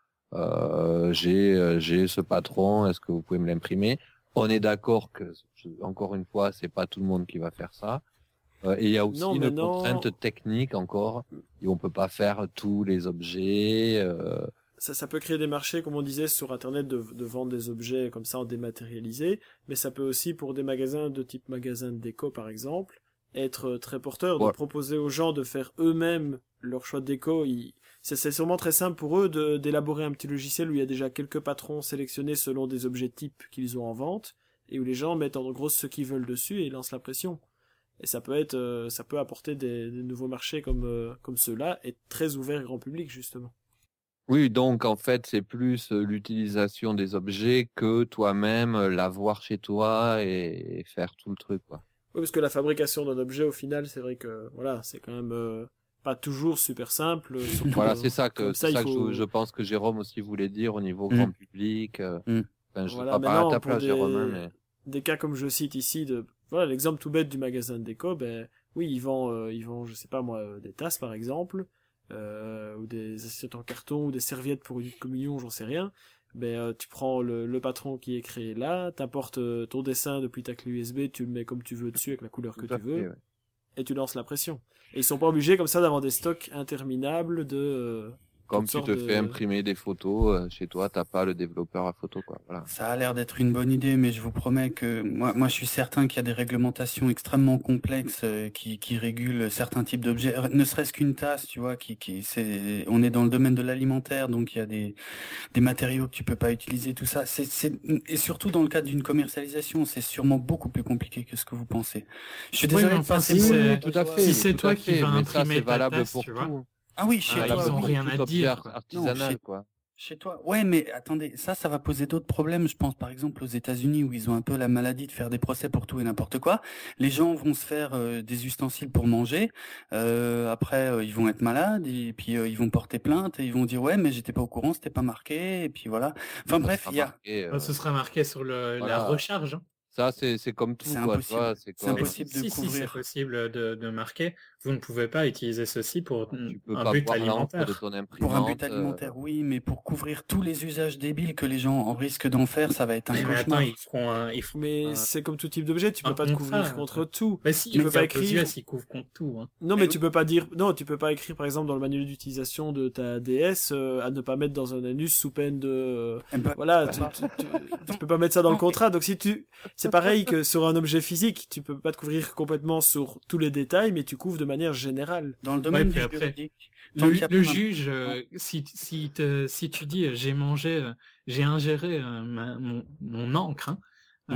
[SPEAKER 3] euh, j'ai euh, j'ai ce patron, est-ce que vous pouvez me l'imprimer? On est d'accord que encore une fois, c'est pas tout le monde qui va faire ça. Euh, et il y a aussi
[SPEAKER 1] Non,
[SPEAKER 3] une
[SPEAKER 1] maintenant-
[SPEAKER 3] contrainte technique encore, et on peut pas faire tous les objets. Euh...
[SPEAKER 1] Ça, ça peut créer des marchés, comme on disait, sur Internet, de, de vendre des objets comme ça en dématérialisé, mais ça peut aussi, pour des magasins de type magasin de déco, par exemple, être très porteur, de
[SPEAKER 3] Ouais.
[SPEAKER 1] proposer aux gens de faire eux-mêmes leur choix de déco. Ils- C'est c'est sûrement très simple pour eux de d'élaborer un petit logiciel où il y a déjà quelques patrons sélectionnés selon des objets types qu'ils ont en vente, et où les gens mettent en gros ce qu'ils veulent dessus et lancent la pression. Et ça peut être, euh, ça peut apporter des, des nouveaux marchés comme euh, comme ceux-là, et très ouverts grand public justement.
[SPEAKER 3] Oui, donc en fait, c'est plus euh, l'utilisation des objets que toi-même euh, l'avoir chez toi et, et faire tout le truc, quoi.
[SPEAKER 1] Oui, parce que la fabrication d'un objet, au final, c'est vrai que voilà, c'est quand même euh, pas toujours super simple. surtout,
[SPEAKER 3] Voilà,
[SPEAKER 1] euh,
[SPEAKER 3] c'est ça que
[SPEAKER 1] comme
[SPEAKER 3] c'est
[SPEAKER 1] il
[SPEAKER 3] ça
[SPEAKER 1] faut-
[SPEAKER 3] que je, je pense que Jérôme aussi voulait dire au niveau
[SPEAKER 2] Mm.
[SPEAKER 3] grand public. euh,
[SPEAKER 2] Mm.
[SPEAKER 3] Enfin, je
[SPEAKER 1] Voilà,
[SPEAKER 3] ne pas parler à
[SPEAKER 1] maintenant,
[SPEAKER 3] ta
[SPEAKER 1] pour
[SPEAKER 3] place,
[SPEAKER 1] des-
[SPEAKER 3] Jérôme, hein, mais
[SPEAKER 1] Des cas comme je cite ici, de voilà l'exemple tout bête du magasin de déco, ben oui, ils vendent, euh, ils vendent, je sais pas moi, euh, des tasses par exemple, euh, ou des assiettes en carton, ou des serviettes pour une communion, j'en sais rien. Ben euh, tu prends le, le patron qui est créé là, t'apportes euh, ton dessin depuis ta clé U S B, tu le mets comme tu veux dessus avec la couleur que
[SPEAKER 3] tout à
[SPEAKER 1] tu veux.
[SPEAKER 3] fait, ouais.
[SPEAKER 1] Et tu lances la pression. Et ils sont pas obligés comme ça d'avoir des stocks interminables de... euh,
[SPEAKER 3] Comme
[SPEAKER 1] toutes
[SPEAKER 3] tu
[SPEAKER 1] sortes
[SPEAKER 3] te
[SPEAKER 1] de-
[SPEAKER 3] fais imprimer des photos euh, chez toi, t'as pas le développeur à photo, quoi. Voilà.
[SPEAKER 2] Ça a l'air d'être une bonne idée, mais je vous promets que moi, moi, je suis certain qu'il y a des réglementations extrêmement complexes euh, qui, qui régulent certains types d'objets. Euh, Ne serait-ce qu'une tasse, tu vois, qui, qui, c'est, on est dans le domaine de l'alimentaire, donc il y a des, des matériaux que tu peux pas utiliser, tout ça. C'est, c'est, et surtout dans le cadre d'une commercialisation, c'est sûrement beaucoup plus compliqué que ce que vous pensez. Je suis
[SPEAKER 4] Oui,
[SPEAKER 2] désolé
[SPEAKER 4] mais
[SPEAKER 2] de
[SPEAKER 4] enfin,
[SPEAKER 2] passer
[SPEAKER 4] si
[SPEAKER 2] mon-
[SPEAKER 4] c'est-
[SPEAKER 3] tout à fait.
[SPEAKER 4] si c'est
[SPEAKER 3] tout
[SPEAKER 4] toi
[SPEAKER 3] à
[SPEAKER 4] qui
[SPEAKER 3] fait,
[SPEAKER 4] vas
[SPEAKER 3] mais ça,
[SPEAKER 4] imprimer
[SPEAKER 3] c'est
[SPEAKER 4] ta
[SPEAKER 3] valable
[SPEAKER 4] tasse,
[SPEAKER 3] pour
[SPEAKER 4] tu vois.
[SPEAKER 3] tout.
[SPEAKER 2] Ah oui, chez
[SPEAKER 4] Ah,
[SPEAKER 2] toi,
[SPEAKER 4] ils ont
[SPEAKER 2] oui.
[SPEAKER 4] rien
[SPEAKER 3] Tout
[SPEAKER 4] à te
[SPEAKER 3] objet
[SPEAKER 4] dire,
[SPEAKER 3] art-
[SPEAKER 4] quoi.
[SPEAKER 3] artisanal,
[SPEAKER 2] chez-
[SPEAKER 3] quoi.
[SPEAKER 2] Chez toi, ouais, mais attendez, ça, ça va poser d'autres problèmes. Je pense par exemple aux États-Unis où ils ont un peu la maladie de faire des procès pour tout et n'importe quoi. Les gens vont se faire euh, des ustensiles pour manger. Euh, après, euh, ils vont être malades et puis euh, ils vont porter plainte et ils vont dire ouais, mais j'étais pas au courant, c'était pas marqué. Et puis voilà. Enfin bref,
[SPEAKER 3] Ça
[SPEAKER 2] il y a.
[SPEAKER 3] marqué, euh,
[SPEAKER 4] Bah, ce sera marqué sur le,
[SPEAKER 3] voilà.
[SPEAKER 4] la recharge. Hein.
[SPEAKER 3] Ça, c'est c'est comme tout,
[SPEAKER 2] C'est
[SPEAKER 3] quoi. Tu
[SPEAKER 2] impossible.
[SPEAKER 3] vois, c'est
[SPEAKER 2] C'est
[SPEAKER 3] quoi,
[SPEAKER 4] Mais
[SPEAKER 2] impossible.
[SPEAKER 4] si,
[SPEAKER 2] de
[SPEAKER 4] si, si, c'est
[SPEAKER 2] couvrir.
[SPEAKER 4] possible de, de marquer. Vous ne pouvez pas utiliser ceci pour
[SPEAKER 3] tu peux
[SPEAKER 4] un
[SPEAKER 3] pas
[SPEAKER 4] but
[SPEAKER 3] boire l'encre
[SPEAKER 4] alimentaire.
[SPEAKER 3] de ton imprimante.
[SPEAKER 2] Pour un but
[SPEAKER 3] euh,
[SPEAKER 2] alimentaire, oui, mais pour couvrir tous les usages débiles que les gens en risquent d'en faire, ça va être un
[SPEAKER 4] Mais, mais attends,
[SPEAKER 2] cauchemar.
[SPEAKER 4] ils feront un. Ils feront
[SPEAKER 1] Mais
[SPEAKER 4] un-
[SPEAKER 1] c'est comme tout type d'objet, tu
[SPEAKER 4] un
[SPEAKER 1] peux pas te
[SPEAKER 4] contrat,
[SPEAKER 1] couvrir contre tout.
[SPEAKER 4] Mais si,
[SPEAKER 1] tu
[SPEAKER 4] mais
[SPEAKER 1] peux pas
[SPEAKER 4] aux
[SPEAKER 1] écrire-
[SPEAKER 4] U S, ils couvrent contre tout. Hein.
[SPEAKER 1] Non,
[SPEAKER 2] Mais
[SPEAKER 1] mais
[SPEAKER 2] oui.
[SPEAKER 1] tu peux pas dire, non, tu peux pas écrire, par exemple, dans le manuel d'utilisation de ta D S, euh, à ne pas mettre dans un anus sous peine de,
[SPEAKER 2] Eh ben,
[SPEAKER 1] voilà,
[SPEAKER 2] bah,
[SPEAKER 1] tu,
[SPEAKER 2] bah.
[SPEAKER 1] tu, tu, tu peux pas mettre ça dans le
[SPEAKER 2] Non,
[SPEAKER 1] contrat. Donc si tu, c'est pareil que sur un objet physique, tu peux pas te couvrir complètement sur tous les détails, mais tu couvres de manière générale.
[SPEAKER 2] Dans le domaine
[SPEAKER 4] puis
[SPEAKER 2] du
[SPEAKER 4] après,
[SPEAKER 2] juridique, tant
[SPEAKER 4] Le,
[SPEAKER 2] qu'il y a
[SPEAKER 4] le
[SPEAKER 2] pas un-
[SPEAKER 4] juge, euh, si, si, te, si tu dis euh, j'ai mangé, euh, j'ai ingéré euh, ma- mon, mon encre, hein,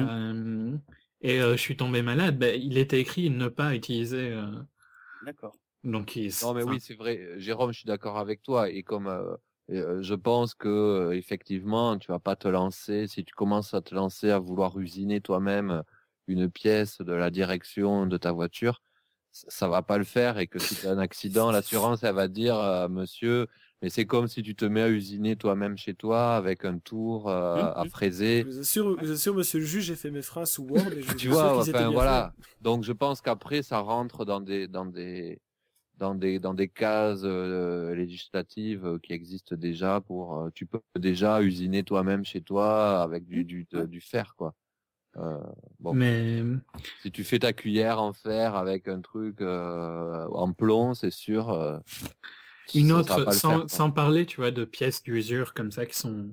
[SPEAKER 4] euh, et euh, je suis tombé malade, ben, il était écrit ne pas utiliser. euh,
[SPEAKER 2] D'accord.
[SPEAKER 4] donc il,
[SPEAKER 3] Non, mais
[SPEAKER 4] enfin,
[SPEAKER 3] oui, c'est vrai. Jérôme, je suis d'accord avec toi. Et comme euh, euh, je pense que euh, effectivement, tu vas pas te lancer. Si tu commences à te lancer à vouloir usiner toi-même une pièce de la direction de ta voiture, ça va pas le faire et que si tu as un accident, l'assurance, elle va dire, euh, monsieur, mais c'est comme si tu te mets à usiner toi-même chez toi avec un tour euh,
[SPEAKER 1] Mmh,
[SPEAKER 3] à
[SPEAKER 1] mmh.
[SPEAKER 3] fraiser.
[SPEAKER 1] Je vous assure, je vous assure, monsieur le juge, j'ai fait mes phrases sous Word et je vous
[SPEAKER 3] Tu
[SPEAKER 1] assure
[SPEAKER 3] vois,
[SPEAKER 1] qu'ils étaient
[SPEAKER 3] enfin
[SPEAKER 1] bien
[SPEAKER 3] voilà.
[SPEAKER 1] faits.
[SPEAKER 3] Donc je pense qu'après ça rentre dans des dans des dans des dans des cases euh, législatives euh, qui existent déjà pour euh, tu peux déjà usiner toi-même chez toi avec du du de- du fer quoi. Euh, bon,
[SPEAKER 4] Mais
[SPEAKER 3] si tu fais ta cuillère en fer avec un truc euh, en plomb, c'est sûr euh,
[SPEAKER 4] une
[SPEAKER 3] ça, ça va
[SPEAKER 4] autre,
[SPEAKER 3] pas le
[SPEAKER 4] sans,
[SPEAKER 3] faire. Quoi.
[SPEAKER 4] sans parler, tu vois, de pièces d'usure comme ça qui sont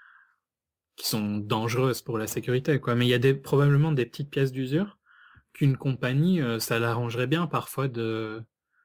[SPEAKER 4] qui sont dangereuses pour la sécurité, quoi. Mais il y a des, probablement des petites pièces d'usure qu'une compagnie, euh, ça l'arrangerait bien parfois de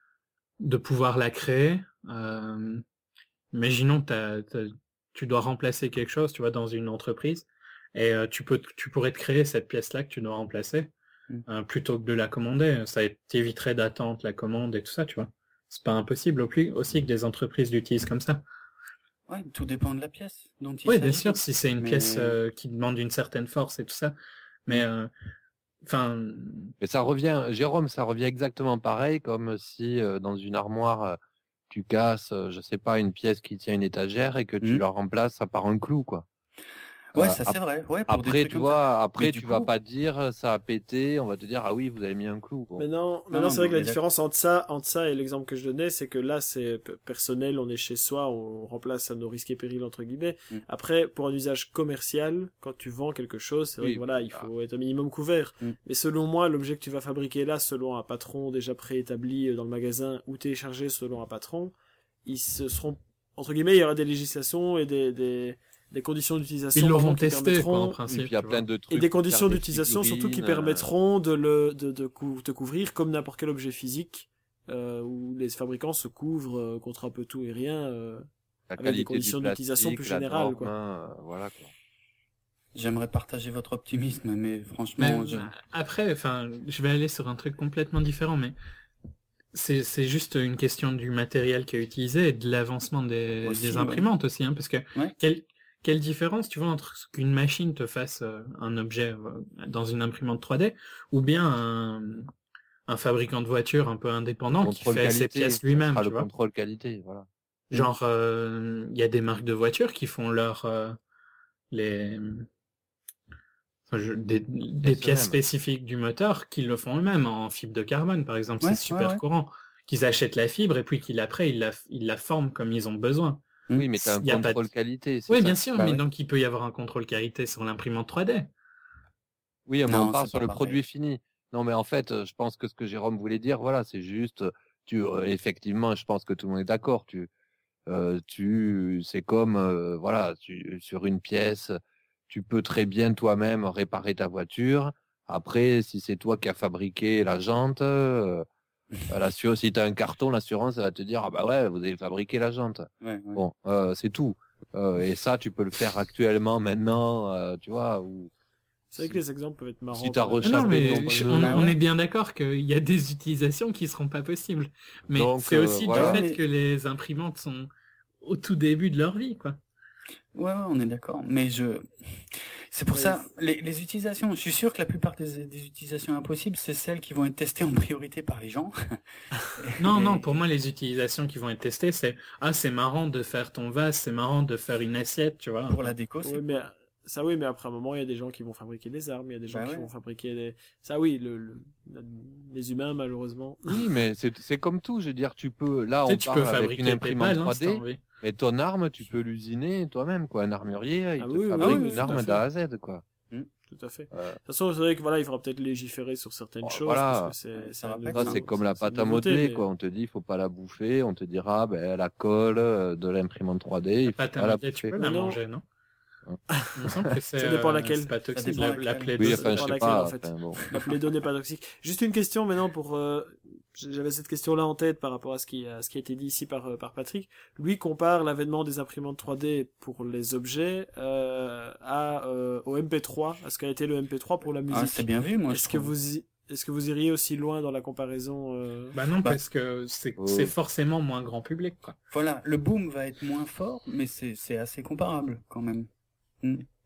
[SPEAKER 4] de pouvoir la créer. Euh, imaginons t'as, t'as- tu dois remplacer quelque chose, tu vois, dans une entreprise, et euh, tu peux, tu pourrais te créer cette pièce-là que tu dois remplacer,
[SPEAKER 2] Mm.
[SPEAKER 4] euh, plutôt que de la commander. Ça t'éviterait d'attendre la commande et tout ça, tu vois. C'est pas impossible au plus aussi que des entreprises l'utilisent comme ça.
[SPEAKER 2] Ouais, tout dépend de la pièce dont il
[SPEAKER 4] Oui, bien
[SPEAKER 2] s'agit.
[SPEAKER 4] sûr, si c'est une
[SPEAKER 2] Mais-
[SPEAKER 4] pièce euh, qui demande une certaine force et tout ça. Mais, euh, enfin,
[SPEAKER 3] Mais ça revient, Jérôme, ça revient exactement pareil comme si euh, dans une armoire euh, tu casses, euh, je sais pas, une pièce qui tient une étagère et que tu
[SPEAKER 2] Mm.
[SPEAKER 3] la remplaces par un clou quoi.
[SPEAKER 2] Ouais,
[SPEAKER 3] Euh,
[SPEAKER 2] ça
[SPEAKER 3] ap-
[SPEAKER 2] c'est vrai. Ouais, pour des
[SPEAKER 3] Après,
[SPEAKER 2] trucs
[SPEAKER 3] tu
[SPEAKER 2] comme
[SPEAKER 3] vois,
[SPEAKER 2] ça.
[SPEAKER 3] après,
[SPEAKER 2] Mais
[SPEAKER 3] tu
[SPEAKER 2] du
[SPEAKER 3] vas
[SPEAKER 2] coup-
[SPEAKER 3] pas dire euh, ça a pété, on va te dire ah oui, vous avez mis un clou. Bon.
[SPEAKER 1] Maintenant, maintenant
[SPEAKER 2] non,
[SPEAKER 1] c'est vrai
[SPEAKER 2] mais
[SPEAKER 1] que la
[SPEAKER 2] on est
[SPEAKER 1] différence entre ça, entre ça et l'exemple que je donnais, c'est que là, c'est p- personnel, on est chez soi, on remplace à nos risques et périls, entre guillemets.
[SPEAKER 2] Mm.
[SPEAKER 1] Après, pour un usage commercial, quand tu vends quelque chose, c'est vrai
[SPEAKER 3] Oui,
[SPEAKER 1] que voilà, il faut être un minimum couvert.
[SPEAKER 2] Mm.
[SPEAKER 1] Mais selon moi, l'objet que tu vas fabriquer là, selon un patron déjà préétabli euh, dans le magasin ou téléchargé selon un patron, ils se seront, entre guillemets, il y aura des législations et des, des, des conditions d'utilisation
[SPEAKER 4] ils
[SPEAKER 1] pardon,
[SPEAKER 4] l'auront
[SPEAKER 1] qui
[SPEAKER 4] testé, quoi, en
[SPEAKER 1] permettront
[SPEAKER 3] Et
[SPEAKER 4] principe.
[SPEAKER 3] puis il y a
[SPEAKER 4] tu
[SPEAKER 3] plein
[SPEAKER 4] vois.
[SPEAKER 3] de trucs.
[SPEAKER 1] et des
[SPEAKER 3] pour
[SPEAKER 1] conditions
[SPEAKER 3] faire des
[SPEAKER 1] d'utilisation surtout qui
[SPEAKER 3] figurines, euh,
[SPEAKER 1] permettront de le de, de cou- te couvrir comme n'importe quel objet physique euh, où les fabricants se couvrent euh, contre un peu tout et rien euh,
[SPEAKER 3] la
[SPEAKER 1] avec des
[SPEAKER 3] qualité
[SPEAKER 1] conditions
[SPEAKER 3] du
[SPEAKER 1] d'utilisation
[SPEAKER 3] plastique,
[SPEAKER 1] plus
[SPEAKER 3] la
[SPEAKER 1] générales,
[SPEAKER 3] norme,
[SPEAKER 1] quoi.
[SPEAKER 3] euh, voilà quoi.
[SPEAKER 2] J'aimerais partager votre optimisme, mais
[SPEAKER 4] Mais
[SPEAKER 2] franchement, je...
[SPEAKER 4] après, enfin, je vais aller sur un truc complètement différent, mais c'est c'est juste une question du matériel qui est utilisé et de l'avancement des,
[SPEAKER 2] Aussi,
[SPEAKER 4] des
[SPEAKER 2] ouais.
[SPEAKER 4] imprimantes aussi, hein, parce que
[SPEAKER 2] Ouais.
[SPEAKER 4] quelle, quelle différence, tu vois, entre ce qu'une machine te fasse euh, un objet euh, dans une imprimante trois D ou bien un, un fabricant de voitures un peu indépendant qui
[SPEAKER 3] Contrôle
[SPEAKER 4] fait ses
[SPEAKER 3] qualité,
[SPEAKER 4] pièces
[SPEAKER 3] ça
[SPEAKER 4] lui-même,
[SPEAKER 3] sera
[SPEAKER 4] tu
[SPEAKER 3] le
[SPEAKER 4] vois.
[SPEAKER 3] contrôle qualité, voilà.
[SPEAKER 4] Genre, euh, il y a des marques de voitures qui font leur euh, les enfin, je- des, des
[SPEAKER 3] Pièces
[SPEAKER 4] pièces
[SPEAKER 3] eux-mêmes.
[SPEAKER 4] spécifiques du moteur qu'ils le font eux-mêmes en fibre de carbone, par exemple.
[SPEAKER 2] Ouais,
[SPEAKER 4] C'est super
[SPEAKER 2] ouais, ouais.
[SPEAKER 4] courant. Qu'ils achètent la fibre et puis qu'ils après ils la, ils la forment comme ils ont besoin.
[SPEAKER 3] Oui, mais tu as un
[SPEAKER 4] Il y a pas de-
[SPEAKER 3] contrôle qualité. c'est
[SPEAKER 4] Oui,
[SPEAKER 3] ça.
[SPEAKER 4] bien sûr,
[SPEAKER 2] Bah
[SPEAKER 4] mais
[SPEAKER 2] ouais.
[SPEAKER 4] donc il peut y avoir un contrôle qualité sur l'imprimante trois D.
[SPEAKER 3] Oui, mais
[SPEAKER 2] Non,
[SPEAKER 3] on parle
[SPEAKER 2] c'est
[SPEAKER 3] sur
[SPEAKER 2] pas
[SPEAKER 3] le
[SPEAKER 2] pareil.
[SPEAKER 3] produit fini. Non, mais en fait, euh, je pense que ce que Jérôme voulait dire, voilà, c'est juste, euh, tu, euh, effectivement, je pense que tout le monde est d'accord. Tu, euh, tu, c'est comme, euh, voilà, tu, sur une pièce, tu peux très bien toi-même réparer ta voiture. Après, si c'est toi qui as fabriqué la jante, euh, l'assurance, si tu as un carton, l'assurance elle va te dire, ah bah ouais, vous avez fabriqué la jante.
[SPEAKER 2] Ouais, ouais.
[SPEAKER 3] Bon, euh, c'est tout. Euh, et ça, tu peux le faire actuellement, maintenant, euh, tu vois, ou
[SPEAKER 1] C'est vrai que les exemples peuvent être marrants.
[SPEAKER 3] si t'as
[SPEAKER 1] quand même.
[SPEAKER 3] rechappé
[SPEAKER 4] Non,
[SPEAKER 3] ton
[SPEAKER 4] mais je- on,
[SPEAKER 3] pneu,
[SPEAKER 4] on est bien d'accord qu'il y a des utilisations qui seront pas possibles. Mais
[SPEAKER 3] Donc,
[SPEAKER 4] c'est
[SPEAKER 3] euh,
[SPEAKER 4] aussi
[SPEAKER 3] voilà.
[SPEAKER 4] du fait
[SPEAKER 2] Mais-
[SPEAKER 4] que les imprimantes sont au tout début de leur vie, quoi.
[SPEAKER 2] Ouais, ouais, on est d'accord. Mais je, c'est pour
[SPEAKER 1] Ouais.
[SPEAKER 2] ça, les, les utilisations, je suis sûr que la plupart des, des utilisations impossibles, c'est celles qui vont être testées en priorité par les gens.
[SPEAKER 4] Non,
[SPEAKER 2] Et-
[SPEAKER 4] non, pour moi, les utilisations qui vont être testées, c'est ah, c'est marrant de faire ton vase, c'est marrant de faire une assiette, tu vois.
[SPEAKER 2] Pour la déco, c'est
[SPEAKER 1] Oui, mais ça oui, mais après un moment, il y a des gens qui vont fabriquer des armes, il y a des gens
[SPEAKER 2] Bah
[SPEAKER 1] qui
[SPEAKER 2] ouais.
[SPEAKER 1] vont fabriquer des ça oui, le, le- la- les humains malheureusement.
[SPEAKER 3] Oui, mais c'est c'est comme tout. Je veux dire, tu peux. Là,
[SPEAKER 4] Tu sais,
[SPEAKER 3] on
[SPEAKER 4] tu peux
[SPEAKER 3] parle avec
[SPEAKER 4] fabriquer
[SPEAKER 3] une
[SPEAKER 4] tes
[SPEAKER 3] imprimante
[SPEAKER 4] balles, hein,
[SPEAKER 3] trois
[SPEAKER 4] si t'as
[SPEAKER 3] D,
[SPEAKER 4] envie.
[SPEAKER 3] mais ton arme, tu peux l'usiner toi-même, quoi. Un armurier, il
[SPEAKER 1] Ah
[SPEAKER 3] te
[SPEAKER 1] oui, oui,
[SPEAKER 3] fabrique
[SPEAKER 2] oui,
[SPEAKER 3] une
[SPEAKER 2] tout à
[SPEAKER 3] arme
[SPEAKER 1] fait.
[SPEAKER 3] d'A à Z, quoi.
[SPEAKER 1] Tout à fait.
[SPEAKER 3] Euh,
[SPEAKER 1] De toute façon, c'est vrai que voilà, il faudra peut-être légiférer sur certaines
[SPEAKER 3] Oh,
[SPEAKER 1] choses
[SPEAKER 3] voilà.
[SPEAKER 1] parce que c'est
[SPEAKER 2] Ça
[SPEAKER 1] c'est
[SPEAKER 2] va
[SPEAKER 1] un
[SPEAKER 2] pas être
[SPEAKER 3] ça,
[SPEAKER 1] nouveau-
[SPEAKER 3] c'est comme la
[SPEAKER 1] c'est
[SPEAKER 3] pâte
[SPEAKER 1] une
[SPEAKER 3] à
[SPEAKER 1] nouveauté,
[SPEAKER 3] modeler,
[SPEAKER 1] mais-
[SPEAKER 3] quoi. On te dit, il faut pas la bouffer. On te dira, ben, la colle euh, de l'imprimante trois D, il
[SPEAKER 4] La
[SPEAKER 3] faut
[SPEAKER 4] pâte
[SPEAKER 3] pas
[SPEAKER 4] à
[SPEAKER 3] la
[SPEAKER 4] modeler, tu
[SPEAKER 3] bouffer.
[SPEAKER 4] peux la
[SPEAKER 1] Non.
[SPEAKER 4] manger, non
[SPEAKER 3] Hein.
[SPEAKER 4] Il me semble que c'est
[SPEAKER 1] Ça dépend
[SPEAKER 4] euh,
[SPEAKER 1] laquelle.
[SPEAKER 4] c'est pas
[SPEAKER 2] Ça
[SPEAKER 4] toxique,
[SPEAKER 2] dépend
[SPEAKER 4] la, la
[SPEAKER 2] laquelle.
[SPEAKER 4] plaie
[SPEAKER 3] Oui,
[SPEAKER 4] de-
[SPEAKER 3] enfin, je
[SPEAKER 1] dépend
[SPEAKER 3] sais
[SPEAKER 1] laquelle,
[SPEAKER 3] pas.
[SPEAKER 1] en fait.
[SPEAKER 3] enfin, bon.
[SPEAKER 1] La plaie n'est pas toxique. Juste une question maintenant pour euh, j'avais cette question là en tête par rapport à ce qui à ce qui a été dit ici par euh, par Patrick. Lui compare l'avènement des imprimantes trois D pour les objets euh, à euh, au M P trois, à ce qu'a été le M P trois pour la musique.
[SPEAKER 2] Ah, c'est bien vu, moi. je
[SPEAKER 1] Est-ce que
[SPEAKER 2] trouve.
[SPEAKER 1] vous y- est-ce que vous iriez aussi loin dans la comparaison euh...
[SPEAKER 4] Bah non,
[SPEAKER 2] Bah.
[SPEAKER 4] parce que c'est
[SPEAKER 3] Oh.
[SPEAKER 4] c'est forcément moins grand public, quoi.
[SPEAKER 2] Voilà, le boom va être moins fort, mais c'est c'est assez comparable quand même. Hmm.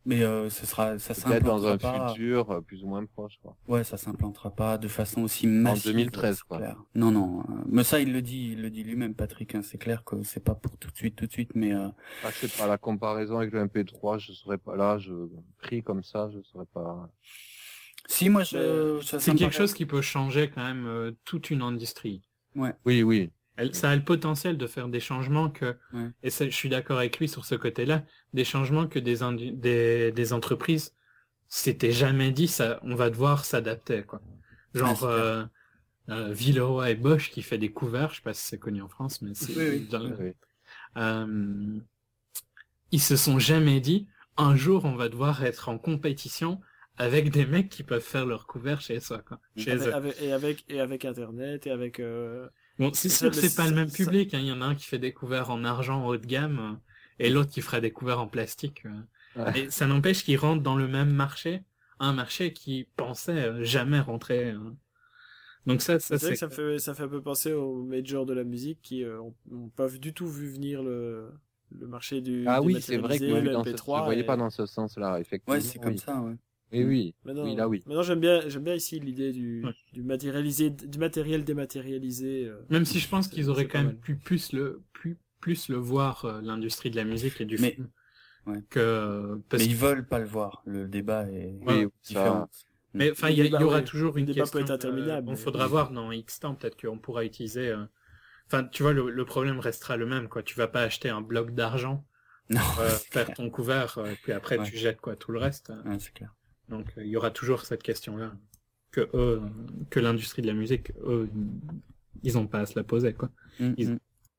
[SPEAKER 2] Mais euh, ce sera, ça
[SPEAKER 3] Peut-être dans
[SPEAKER 2] s'implantera
[SPEAKER 3] un
[SPEAKER 2] pas.
[SPEAKER 3] futur euh, plus ou moins proche, quoi.
[SPEAKER 2] Ouais, ça s'implantera pas de façon aussi
[SPEAKER 3] En
[SPEAKER 2] massive.
[SPEAKER 3] deux mille treize,
[SPEAKER 2] c'est
[SPEAKER 3] quoi.
[SPEAKER 2] clair. Non, non. euh, Mais ça, il le dit, il le dit lui-même, Patrick. Hein, c'est clair que c'est pas pour tout de suite, tout de suite. Mais euh,
[SPEAKER 3] Ah, je sais pas, la comparaison avec le M P trois, je serais pas là, je pris comme ça, je serais pas.
[SPEAKER 2] si, moi, je,
[SPEAKER 4] Mais
[SPEAKER 2] ça, ça
[SPEAKER 4] C'est
[SPEAKER 2] me
[SPEAKER 4] quelque
[SPEAKER 2] paraît-
[SPEAKER 4] chose qui peut changer quand même euh, toute une industrie.
[SPEAKER 3] Oui, oui.
[SPEAKER 4] Elle, ça a le potentiel de faire des changements que,
[SPEAKER 2] Ouais.
[SPEAKER 4] et ça, je suis d'accord avec lui sur ce côté-là, des changements que des, indu- des, des entreprises s'étaient jamais dit, ça, on va devoir s'adapter, quoi.
[SPEAKER 2] Ouais,
[SPEAKER 4] Genre,
[SPEAKER 2] c'est clair.
[SPEAKER 4] euh, euh, Villeroy et Bosch qui fait des couverts, je sais pas si c'est connu en France, mais c'est
[SPEAKER 2] Oui, oui.
[SPEAKER 4] dans le-
[SPEAKER 3] Oui.
[SPEAKER 4] euh, ils se sont jamais dit, un jour on va devoir être en compétition avec des mecs qui peuvent faire leurs couverts chez soi, quoi. Chez
[SPEAKER 1] Avec,
[SPEAKER 4] eux.
[SPEAKER 1] avec- et avec et avec Internet et avec euh,
[SPEAKER 4] Bon, c'est
[SPEAKER 1] ça,
[SPEAKER 4] sûr,
[SPEAKER 1] mais
[SPEAKER 4] c'est pas
[SPEAKER 1] ça-
[SPEAKER 4] le même
[SPEAKER 1] ça-
[SPEAKER 4] public, hein. Il y en a un qui fait des couverts en argent haut de gamme euh, et l'autre qui fera des couverts en plastique. euh.
[SPEAKER 3] Ouais.
[SPEAKER 4] Et ça n'empêche qu'ils rentrent dans le même marché, un marché qui pensait euh, jamais rentrer. euh. Donc ça, ça
[SPEAKER 1] c'est vrai
[SPEAKER 4] c'est.
[SPEAKER 1] que ça me fait ça fait un peu penser aux majors de la musique qui euh, ont, ont pas du tout vu venir le le marché du
[SPEAKER 3] Ah oui, c'est vrai que
[SPEAKER 1] dématérialisé,
[SPEAKER 3] oui,
[SPEAKER 1] le
[SPEAKER 3] dans ce-
[SPEAKER 1] M P trois.
[SPEAKER 3] je voyais
[SPEAKER 1] et-
[SPEAKER 3] pas dans ce sens-là, effectivement.
[SPEAKER 2] Ouais, c'est comme
[SPEAKER 3] oui.
[SPEAKER 2] ça. Ouais.
[SPEAKER 3] Oui, oui.
[SPEAKER 1] Maintenant,
[SPEAKER 3] Oui, là, oui.
[SPEAKER 1] maintenant j'aime bien j'aime bien ici l'idée du
[SPEAKER 4] Ouais.
[SPEAKER 1] du matérialisé du matériel dématérialisé. euh.
[SPEAKER 4] Même si je pense qu'ils auraient
[SPEAKER 1] C'est
[SPEAKER 4] quand
[SPEAKER 1] pas
[SPEAKER 4] même
[SPEAKER 1] mal.
[SPEAKER 4] pu plus le plus plus le voir euh, l'industrie de la musique et du
[SPEAKER 2] Mais-
[SPEAKER 4] film
[SPEAKER 2] ouais.
[SPEAKER 4] que parce
[SPEAKER 2] Mais
[SPEAKER 4] que
[SPEAKER 2] ils veulent pas le voir. Le débat est
[SPEAKER 3] Oui,
[SPEAKER 2] différent.
[SPEAKER 4] mais enfin
[SPEAKER 1] Le
[SPEAKER 4] il y, a- il y
[SPEAKER 1] débat,
[SPEAKER 4] aura
[SPEAKER 1] ouais.
[SPEAKER 4] toujours
[SPEAKER 1] Le
[SPEAKER 4] une
[SPEAKER 1] débat
[SPEAKER 4] question.
[SPEAKER 1] peut être interminable,
[SPEAKER 4] On
[SPEAKER 1] mais-
[SPEAKER 4] faudra voir dans X temps peut-être qu'on pourra utiliser. euh, Enfin, tu vois, le, le problème restera le même, quoi. Tu vas pas acheter un bloc d'argent,
[SPEAKER 2] Non,
[SPEAKER 4] euh,
[SPEAKER 2] c'est
[SPEAKER 4] faire
[SPEAKER 2] clair.
[SPEAKER 4] ton couvert, euh, puis après
[SPEAKER 2] Ouais.
[SPEAKER 4] tu jettes quoi tout le reste.
[SPEAKER 2] Ouais, c'est clair.
[SPEAKER 4] Donc euh, il y aura toujours cette question-là que eux, que l'industrie de la musique, eux, ils ont pas à se la poser, quoi.
[SPEAKER 2] Mm,
[SPEAKER 4] Ils-
[SPEAKER 2] mm.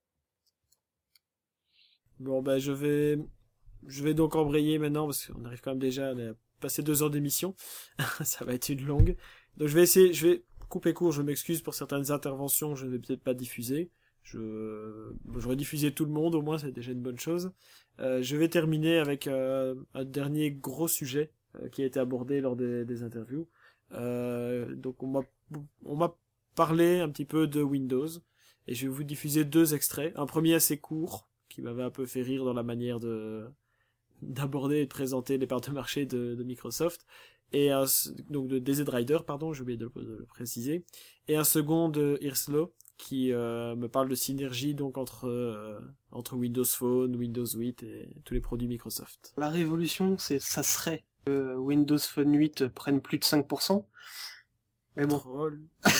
[SPEAKER 1] Bon ben je vais je vais donc embrayer maintenant parce qu'on arrive quand même déjà à passer deux heures d'émission. Ça va être une longue. Donc je vais essayer, je vais couper court. Je m'excuse pour certaines interventions, je ne vais peut-être pas diffuser. Je bon, j'aurais diffusé tout le monde, au moins c'est déjà une bonne chose. Euh, je vais terminer avec euh, un dernier gros sujet euh, qui a été abordé lors des, des interviews. Euh, donc on m'a on m'a parlé un petit peu de Windows et je vais vous diffuser deux extraits. Un premier assez court qui m'avait un peu fait rire dans la manière de d'aborder et de présenter les parts de marché de, de Microsoft et un, donc de D Z Rider pardon, j'ai oublié de, de le préciser, et un second de Hirslo qui euh, me parle de synergie donc entre euh, entre Windows Phone, Windows huit et tous les produits Microsoft.
[SPEAKER 7] La révolution, c'est, ça serait que Windows Phone huit prenne plus de cinq pour cent. Mais bon.
[SPEAKER 1] Troll.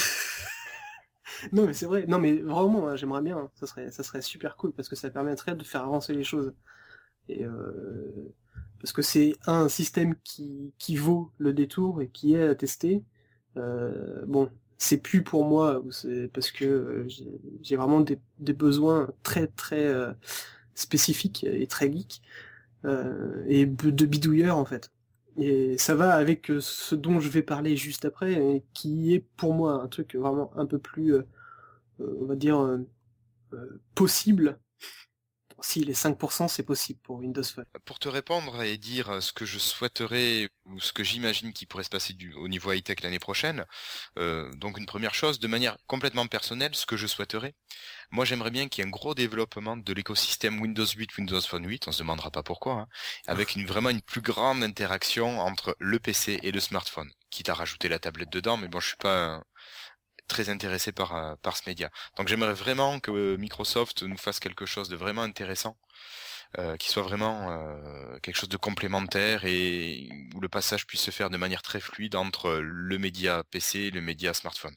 [SPEAKER 7] Non, mais c'est vrai. Non, mais vraiment, hein, j'aimerais bien. hein. Ça serait, ça serait super cool parce que ça permettrait de faire avancer les choses. Et euh, parce que c'est un système qui, qui vaut le détour et qui est à tester. Euh, bon, c'est plus pour moi, c'est parce que euh, j'ai, j'ai vraiment des, des besoins très très euh, spécifiques et très geeks euh, et de bidouilleurs en fait. Et ça va avec euh, ce dont je vais parler juste après, et qui est pour moi un truc vraiment un peu plus, euh, euh, on va dire, euh, euh, possible. Si les cinq pour cent c'est possible pour Windows Phone.
[SPEAKER 9] Pour te répondre et dire ce que je souhaiterais ou ce que j'imagine qui pourrait se passer du, au niveau high-tech l'année prochaine, euh, donc une première chose, de manière complètement personnelle, ce que je souhaiterais, moi j'aimerais bien qu'il y ait un gros développement de l'écosystème Windows huit, Windows Phone huit, on se demandera pas pourquoi, hein, avec une, vraiment une plus grande interaction entre le P C et le smartphone, quitte à rajouter la tablette dedans, mais bon je suis pas... un, très intéressé par euh, par ce média. Donc j'aimerais vraiment que euh, Microsoft nous fasse quelque chose de vraiment intéressant, euh, qui soit vraiment euh, quelque chose de complémentaire et où le passage puisse se faire de manière très fluide entre le média P C et le média smartphone.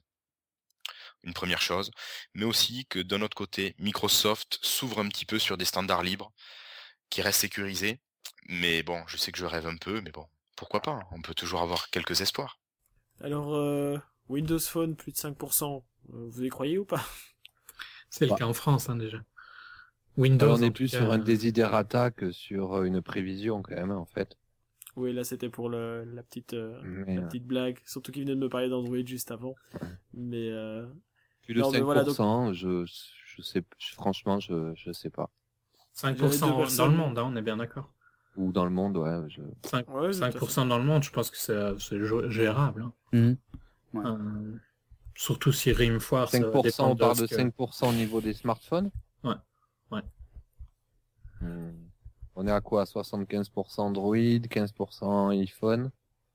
[SPEAKER 9] Une première chose, mais aussi que d'un autre côté, Microsoft s'ouvre un petit peu sur des standards libres, qui restent sécurisés. Mais bon, je sais que je rêve un peu, mais bon, pourquoi pas, on peut toujours avoir quelques espoirs.
[SPEAKER 1] Alors euh, Windows Phone plus de cinq pour cent, euh, vous y croyez ou pas?
[SPEAKER 4] C'est le
[SPEAKER 3] Bah.
[SPEAKER 4] cas en France hein, déjà. Windows.
[SPEAKER 3] Alors, on
[SPEAKER 4] en
[SPEAKER 3] est
[SPEAKER 4] tout
[SPEAKER 3] plus
[SPEAKER 4] cas,
[SPEAKER 3] sur un
[SPEAKER 4] euh,
[SPEAKER 3] desiderata que sur une prévision quand même en fait.
[SPEAKER 1] Oui, là c'était pour le, la petite euh,
[SPEAKER 3] Mais,
[SPEAKER 1] la
[SPEAKER 3] euh,
[SPEAKER 1] petite blague, surtout qu'il venait de me parler d'Android juste avant. Mais euh,
[SPEAKER 3] plus de
[SPEAKER 1] non, mais
[SPEAKER 3] cinq pour cent,
[SPEAKER 1] voilà, donc-
[SPEAKER 3] je, je sais, je- franchement, je, je sais pas.
[SPEAKER 4] cinq pour cent
[SPEAKER 1] J'avais deux
[SPEAKER 4] dans
[SPEAKER 1] personnes-
[SPEAKER 4] le monde, hein, on est bien d'accord.
[SPEAKER 3] Ou dans le monde, ouais. Je...
[SPEAKER 4] cinq,
[SPEAKER 1] Ouais, tout à
[SPEAKER 4] cinq pour cent dans le monde, je pense que c'est, c'est jo- gérable. Hein.
[SPEAKER 2] Mhm. Ouais.
[SPEAKER 4] Euh, surtout si Rimforce
[SPEAKER 3] cinq pour cent, on parle de
[SPEAKER 4] que...
[SPEAKER 3] cinq pour cent au niveau des smartphones.
[SPEAKER 4] Ouais, ouais.
[SPEAKER 3] Hmm. On est à quoi? soixante-quinze pour cent Android, quinze pour cent iPhone?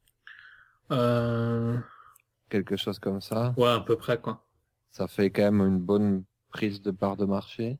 [SPEAKER 4] Euh...
[SPEAKER 3] Quelque chose comme ça?
[SPEAKER 4] Ouais, à peu près, quoi.
[SPEAKER 3] Ça fait quand même une bonne prise de part de marché.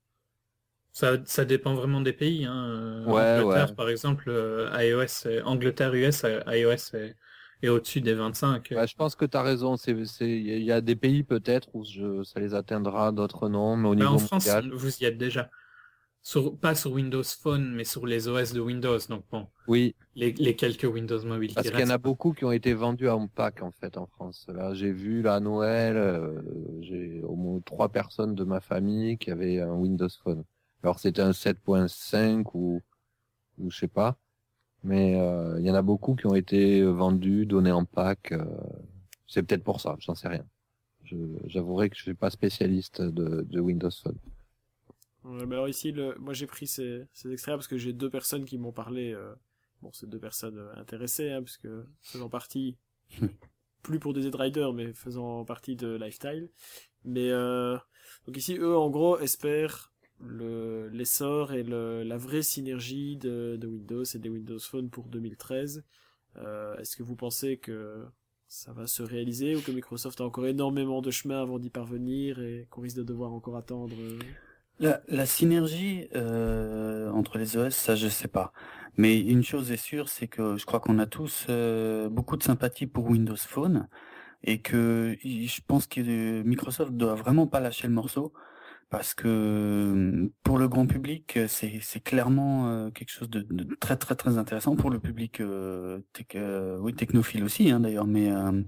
[SPEAKER 4] Ça, ça dépend vraiment des pays. Hein. Euh,
[SPEAKER 3] Ouais,
[SPEAKER 4] Angleterre,
[SPEAKER 3] ouais.
[SPEAKER 4] par exemple, euh, iOS, est- Angleterre, U S, euh, iOS est, est au-dessus des vingt-cinq.
[SPEAKER 3] Ouais, je pense que tu as raison. C'est, c'est, il y a des pays peut-être où je, ça les atteindra, d'autres non, mais au
[SPEAKER 4] Bah,
[SPEAKER 3] niveau
[SPEAKER 4] en France,
[SPEAKER 3] mondial.
[SPEAKER 4] vous y êtes déjà. Sur, pas sur Windows Phone, mais sur les O S de Windows. Donc bon,
[SPEAKER 3] Oui,
[SPEAKER 4] les, les quelques Windows Mobile
[SPEAKER 3] parce
[SPEAKER 4] qui
[SPEAKER 3] qu'il y en a
[SPEAKER 4] restent.
[SPEAKER 3] beaucoup qui ont été vendus en pack en fait en France. Là, j'ai vu là à Noël, euh, j'ai au moins trois personnes de ma famille qui avaient un Windows Phone. Alors c'était un sept point cinq ou ou je sais pas, mais euh, il y en a beaucoup qui ont été vendus, donnés en pack. euh, c'est peut-être pour ça, j'en sais rien. Je, j'avouerai que je suis pas spécialiste de, de Windows Phone.
[SPEAKER 1] Ouais, mais alors ici, le... moi j'ai pris ces, ces extraits parce que j'ai deux personnes qui m'ont parlé. Euh... Bon, c'est deux personnes euh, intéressées, hein, puisque faisant partie, plus pour des Z-Riders, mais faisant partie de Lifestyle. Mais euh... donc ici, eux, en gros, espèrent le l'essor et le la vraie synergie de, de Windows et des Windows Phone pour deux mille treize. Euh, est-ce que vous pensez que ça va se réaliser ou que Microsoft a encore énormément de chemin avant d'y parvenir et qu'on risque de devoir encore attendre euh...
[SPEAKER 2] La, la synergie euh, entre les O S, ça je sais pas. Mais une chose est sûre, c'est que je crois qu'on a tous euh, beaucoup de sympathie pour Windows Phone et que je pense que Microsoft doit vraiment pas lâcher le morceau parce que pour le grand public, c'est c'est clairement euh, quelque chose de, de très très très intéressant pour le public euh, tech, euh, oui technophile aussi hein, d'ailleurs, mais euh,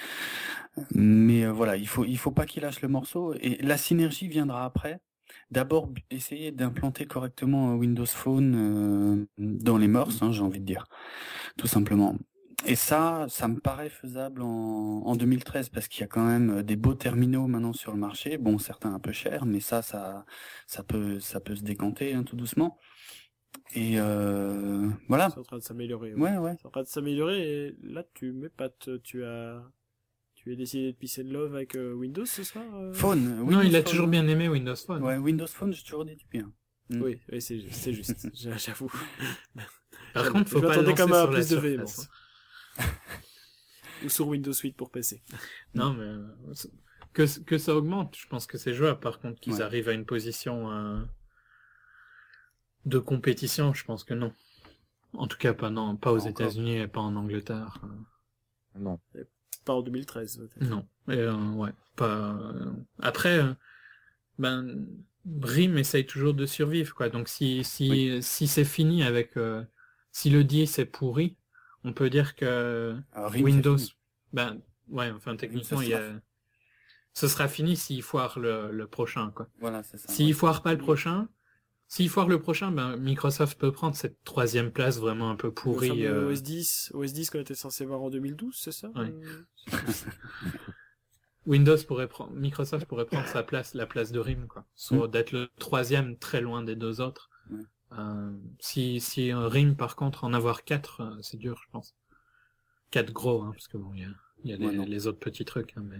[SPEAKER 2] mais euh, voilà, il faut il faut pas qu'il lâche le morceau et la synergie viendra après. D'abord, b- essayer d'implanter correctement un Windows Phone euh, dans les mœurs, hein, j'ai envie de dire, tout simplement. Et ça, ça me paraît faisable en, en deux mille treize parce qu'il y a quand même des beaux terminaux maintenant sur le marché. Bon, certains un peu chers, mais ça, ça, ça peut, ça peut se décanter hein, tout doucement. Et euh, voilà.
[SPEAKER 1] C'est en train de s'améliorer.
[SPEAKER 2] Ouais, ouais.
[SPEAKER 1] C'est en train de s'améliorer et là tu m'épates. Tu as, tu as décidé de peace and love avec euh, Windows ce soir. euh
[SPEAKER 2] Phone.
[SPEAKER 4] Non,
[SPEAKER 2] Windows
[SPEAKER 4] il a
[SPEAKER 2] Phone,
[SPEAKER 4] toujours
[SPEAKER 2] hein.
[SPEAKER 4] bien aimé Windows Phone.
[SPEAKER 2] Ouais, Windows Phone, j'ai toujours dit du bien. Mm.
[SPEAKER 1] Oui, oui, c'est c'est juste. J'a- J'avoue.
[SPEAKER 4] Par contre, faut
[SPEAKER 1] je
[SPEAKER 4] pas le
[SPEAKER 1] m'attendais
[SPEAKER 4] lancer
[SPEAKER 1] quand même à
[SPEAKER 4] sur la
[SPEAKER 1] plus de
[SPEAKER 4] Surface.
[SPEAKER 1] véhémence. Ou sur Windows huit pour P C.
[SPEAKER 4] Non, mais euh, c'est- que, que ça augmente, je pense que c'est jouable. Par contre, qu'ils
[SPEAKER 2] Ouais.
[SPEAKER 4] arrivent à une position euh, de compétition, je pense que non. En tout cas, pas, non, pas aux
[SPEAKER 2] Pas encore.
[SPEAKER 4] États-Unis et pas en Angleterre. euh,
[SPEAKER 3] Non.
[SPEAKER 1] Pas en deux mille treize. peut-être.
[SPEAKER 4] Non. Et, euh, ouais, pas. euh, Après, euh, ben, RIM essaye toujours de survivre, quoi. Donc, si si si c'est fini avec, euh, si le dix est pourri, on peut dire que
[SPEAKER 2] Alors, RIM, c'est
[SPEAKER 4] Windows,
[SPEAKER 2] fini.
[SPEAKER 4] ben, ouais, enfin techniquement,
[SPEAKER 2] ce
[SPEAKER 4] il y
[SPEAKER 2] sera
[SPEAKER 4] a, ce sera fini s'il foire le, le prochain, quoi.
[SPEAKER 2] Voilà, c'est ça.
[SPEAKER 4] S'il
[SPEAKER 2] ouais.
[SPEAKER 4] foire pas le prochain, s'il foire le prochain, ben Microsoft peut prendre cette troisième place vraiment un peu
[SPEAKER 1] Le
[SPEAKER 4] pourrie.
[SPEAKER 1] fameux
[SPEAKER 4] euh,
[SPEAKER 1] O S dix, O S dix qu'on était censé voir en deux mille douze, c'est ça
[SPEAKER 4] Ouais.
[SPEAKER 1] euh
[SPEAKER 4] Windows pourrait prendre, Microsoft pourrait prendre sa place, la place de RIM, quoi. Soit d'être le troisième très loin des deux autres.
[SPEAKER 2] Ouais.
[SPEAKER 4] Euh, si, si un RIM, par contre, en avoir quatre, euh, c'est dur, je pense. Quatre gros, hein, parce que bon, il y a, il y a les,
[SPEAKER 2] Ouais, non.
[SPEAKER 4] les autres petits trucs, hein, mais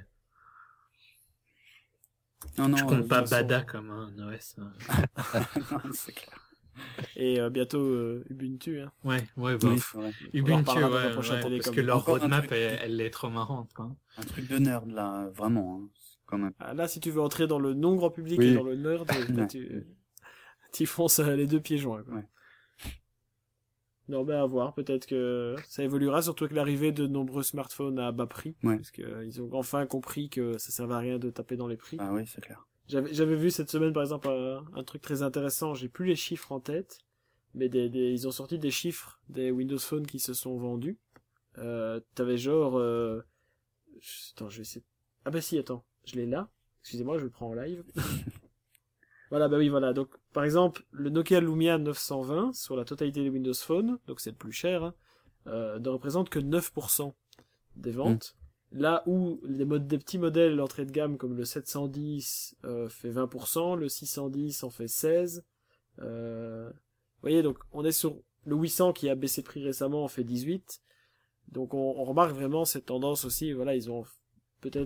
[SPEAKER 2] Non, non,
[SPEAKER 4] je compte
[SPEAKER 2] euh,
[SPEAKER 4] pas
[SPEAKER 1] toute façon-
[SPEAKER 4] Bada comme un O S. euh.
[SPEAKER 2] non, c'est clair.
[SPEAKER 1] Et euh, bientôt euh, Ubuntu. Hein.
[SPEAKER 4] Ouais, ouais, bah,
[SPEAKER 2] Oui,
[SPEAKER 4] pff,
[SPEAKER 2] c'est vrai.
[SPEAKER 1] On en
[SPEAKER 4] Ubuntu,
[SPEAKER 1] reparlera dans un
[SPEAKER 4] ouais,
[SPEAKER 1] prochain
[SPEAKER 4] ouais,
[SPEAKER 1] Télécom.
[SPEAKER 4] parce que leur
[SPEAKER 2] Encore un
[SPEAKER 4] roadmap,
[SPEAKER 2] truc.
[SPEAKER 4] elle, elle est trop marrante, quoi.
[SPEAKER 2] Un truc de nerd là, vraiment, hein, quand même.
[SPEAKER 1] Ah, là, si tu veux entrer dans le non grand public
[SPEAKER 3] Oui.
[SPEAKER 1] et dans le nerd, là,
[SPEAKER 2] Ouais.
[SPEAKER 1] tu tu fonces euh, les deux pieds joints. Quoi.
[SPEAKER 2] Ouais.
[SPEAKER 1] Non, ben à voir. Peut-être que ça évoluera, surtout avec l'arrivée de nombreux smartphones à bas prix,
[SPEAKER 2] Ouais.
[SPEAKER 1] parce que euh, ils ont enfin compris que ça servait à rien de taper dans les prix.
[SPEAKER 2] Ah oui, c'est clair.
[SPEAKER 1] J'avais j'avais vu cette semaine par exemple un, un truc très intéressant. J'ai plus les chiffres en tête, mais des, des ils ont sorti des chiffres des Windows Phone qui se sont vendus. Euh, T'avais genre euh... je- attends, je vais essayer. Ah bah si, attends, je l'ai là. Excusez-moi, je le prends en live. Voilà, bah oui, voilà. Donc, par exemple, le Nokia Lumia neuf cent vingt sur la totalité des Windows Phone, donc c'est le plus cher, hein, euh, ne représente que neuf pour cent des ventes. Là où les modes, des petits modèles d'entrée de gamme comme le sept cent dix euh, fait vingt pour cent, le six cent dix en fait seize. Euh, vous voyez, donc on est sur le huit cents qui a baissé de prix récemment en fait dix-huit. Donc on, on remarque vraiment cette tendance aussi. Voilà, ils ont peut-être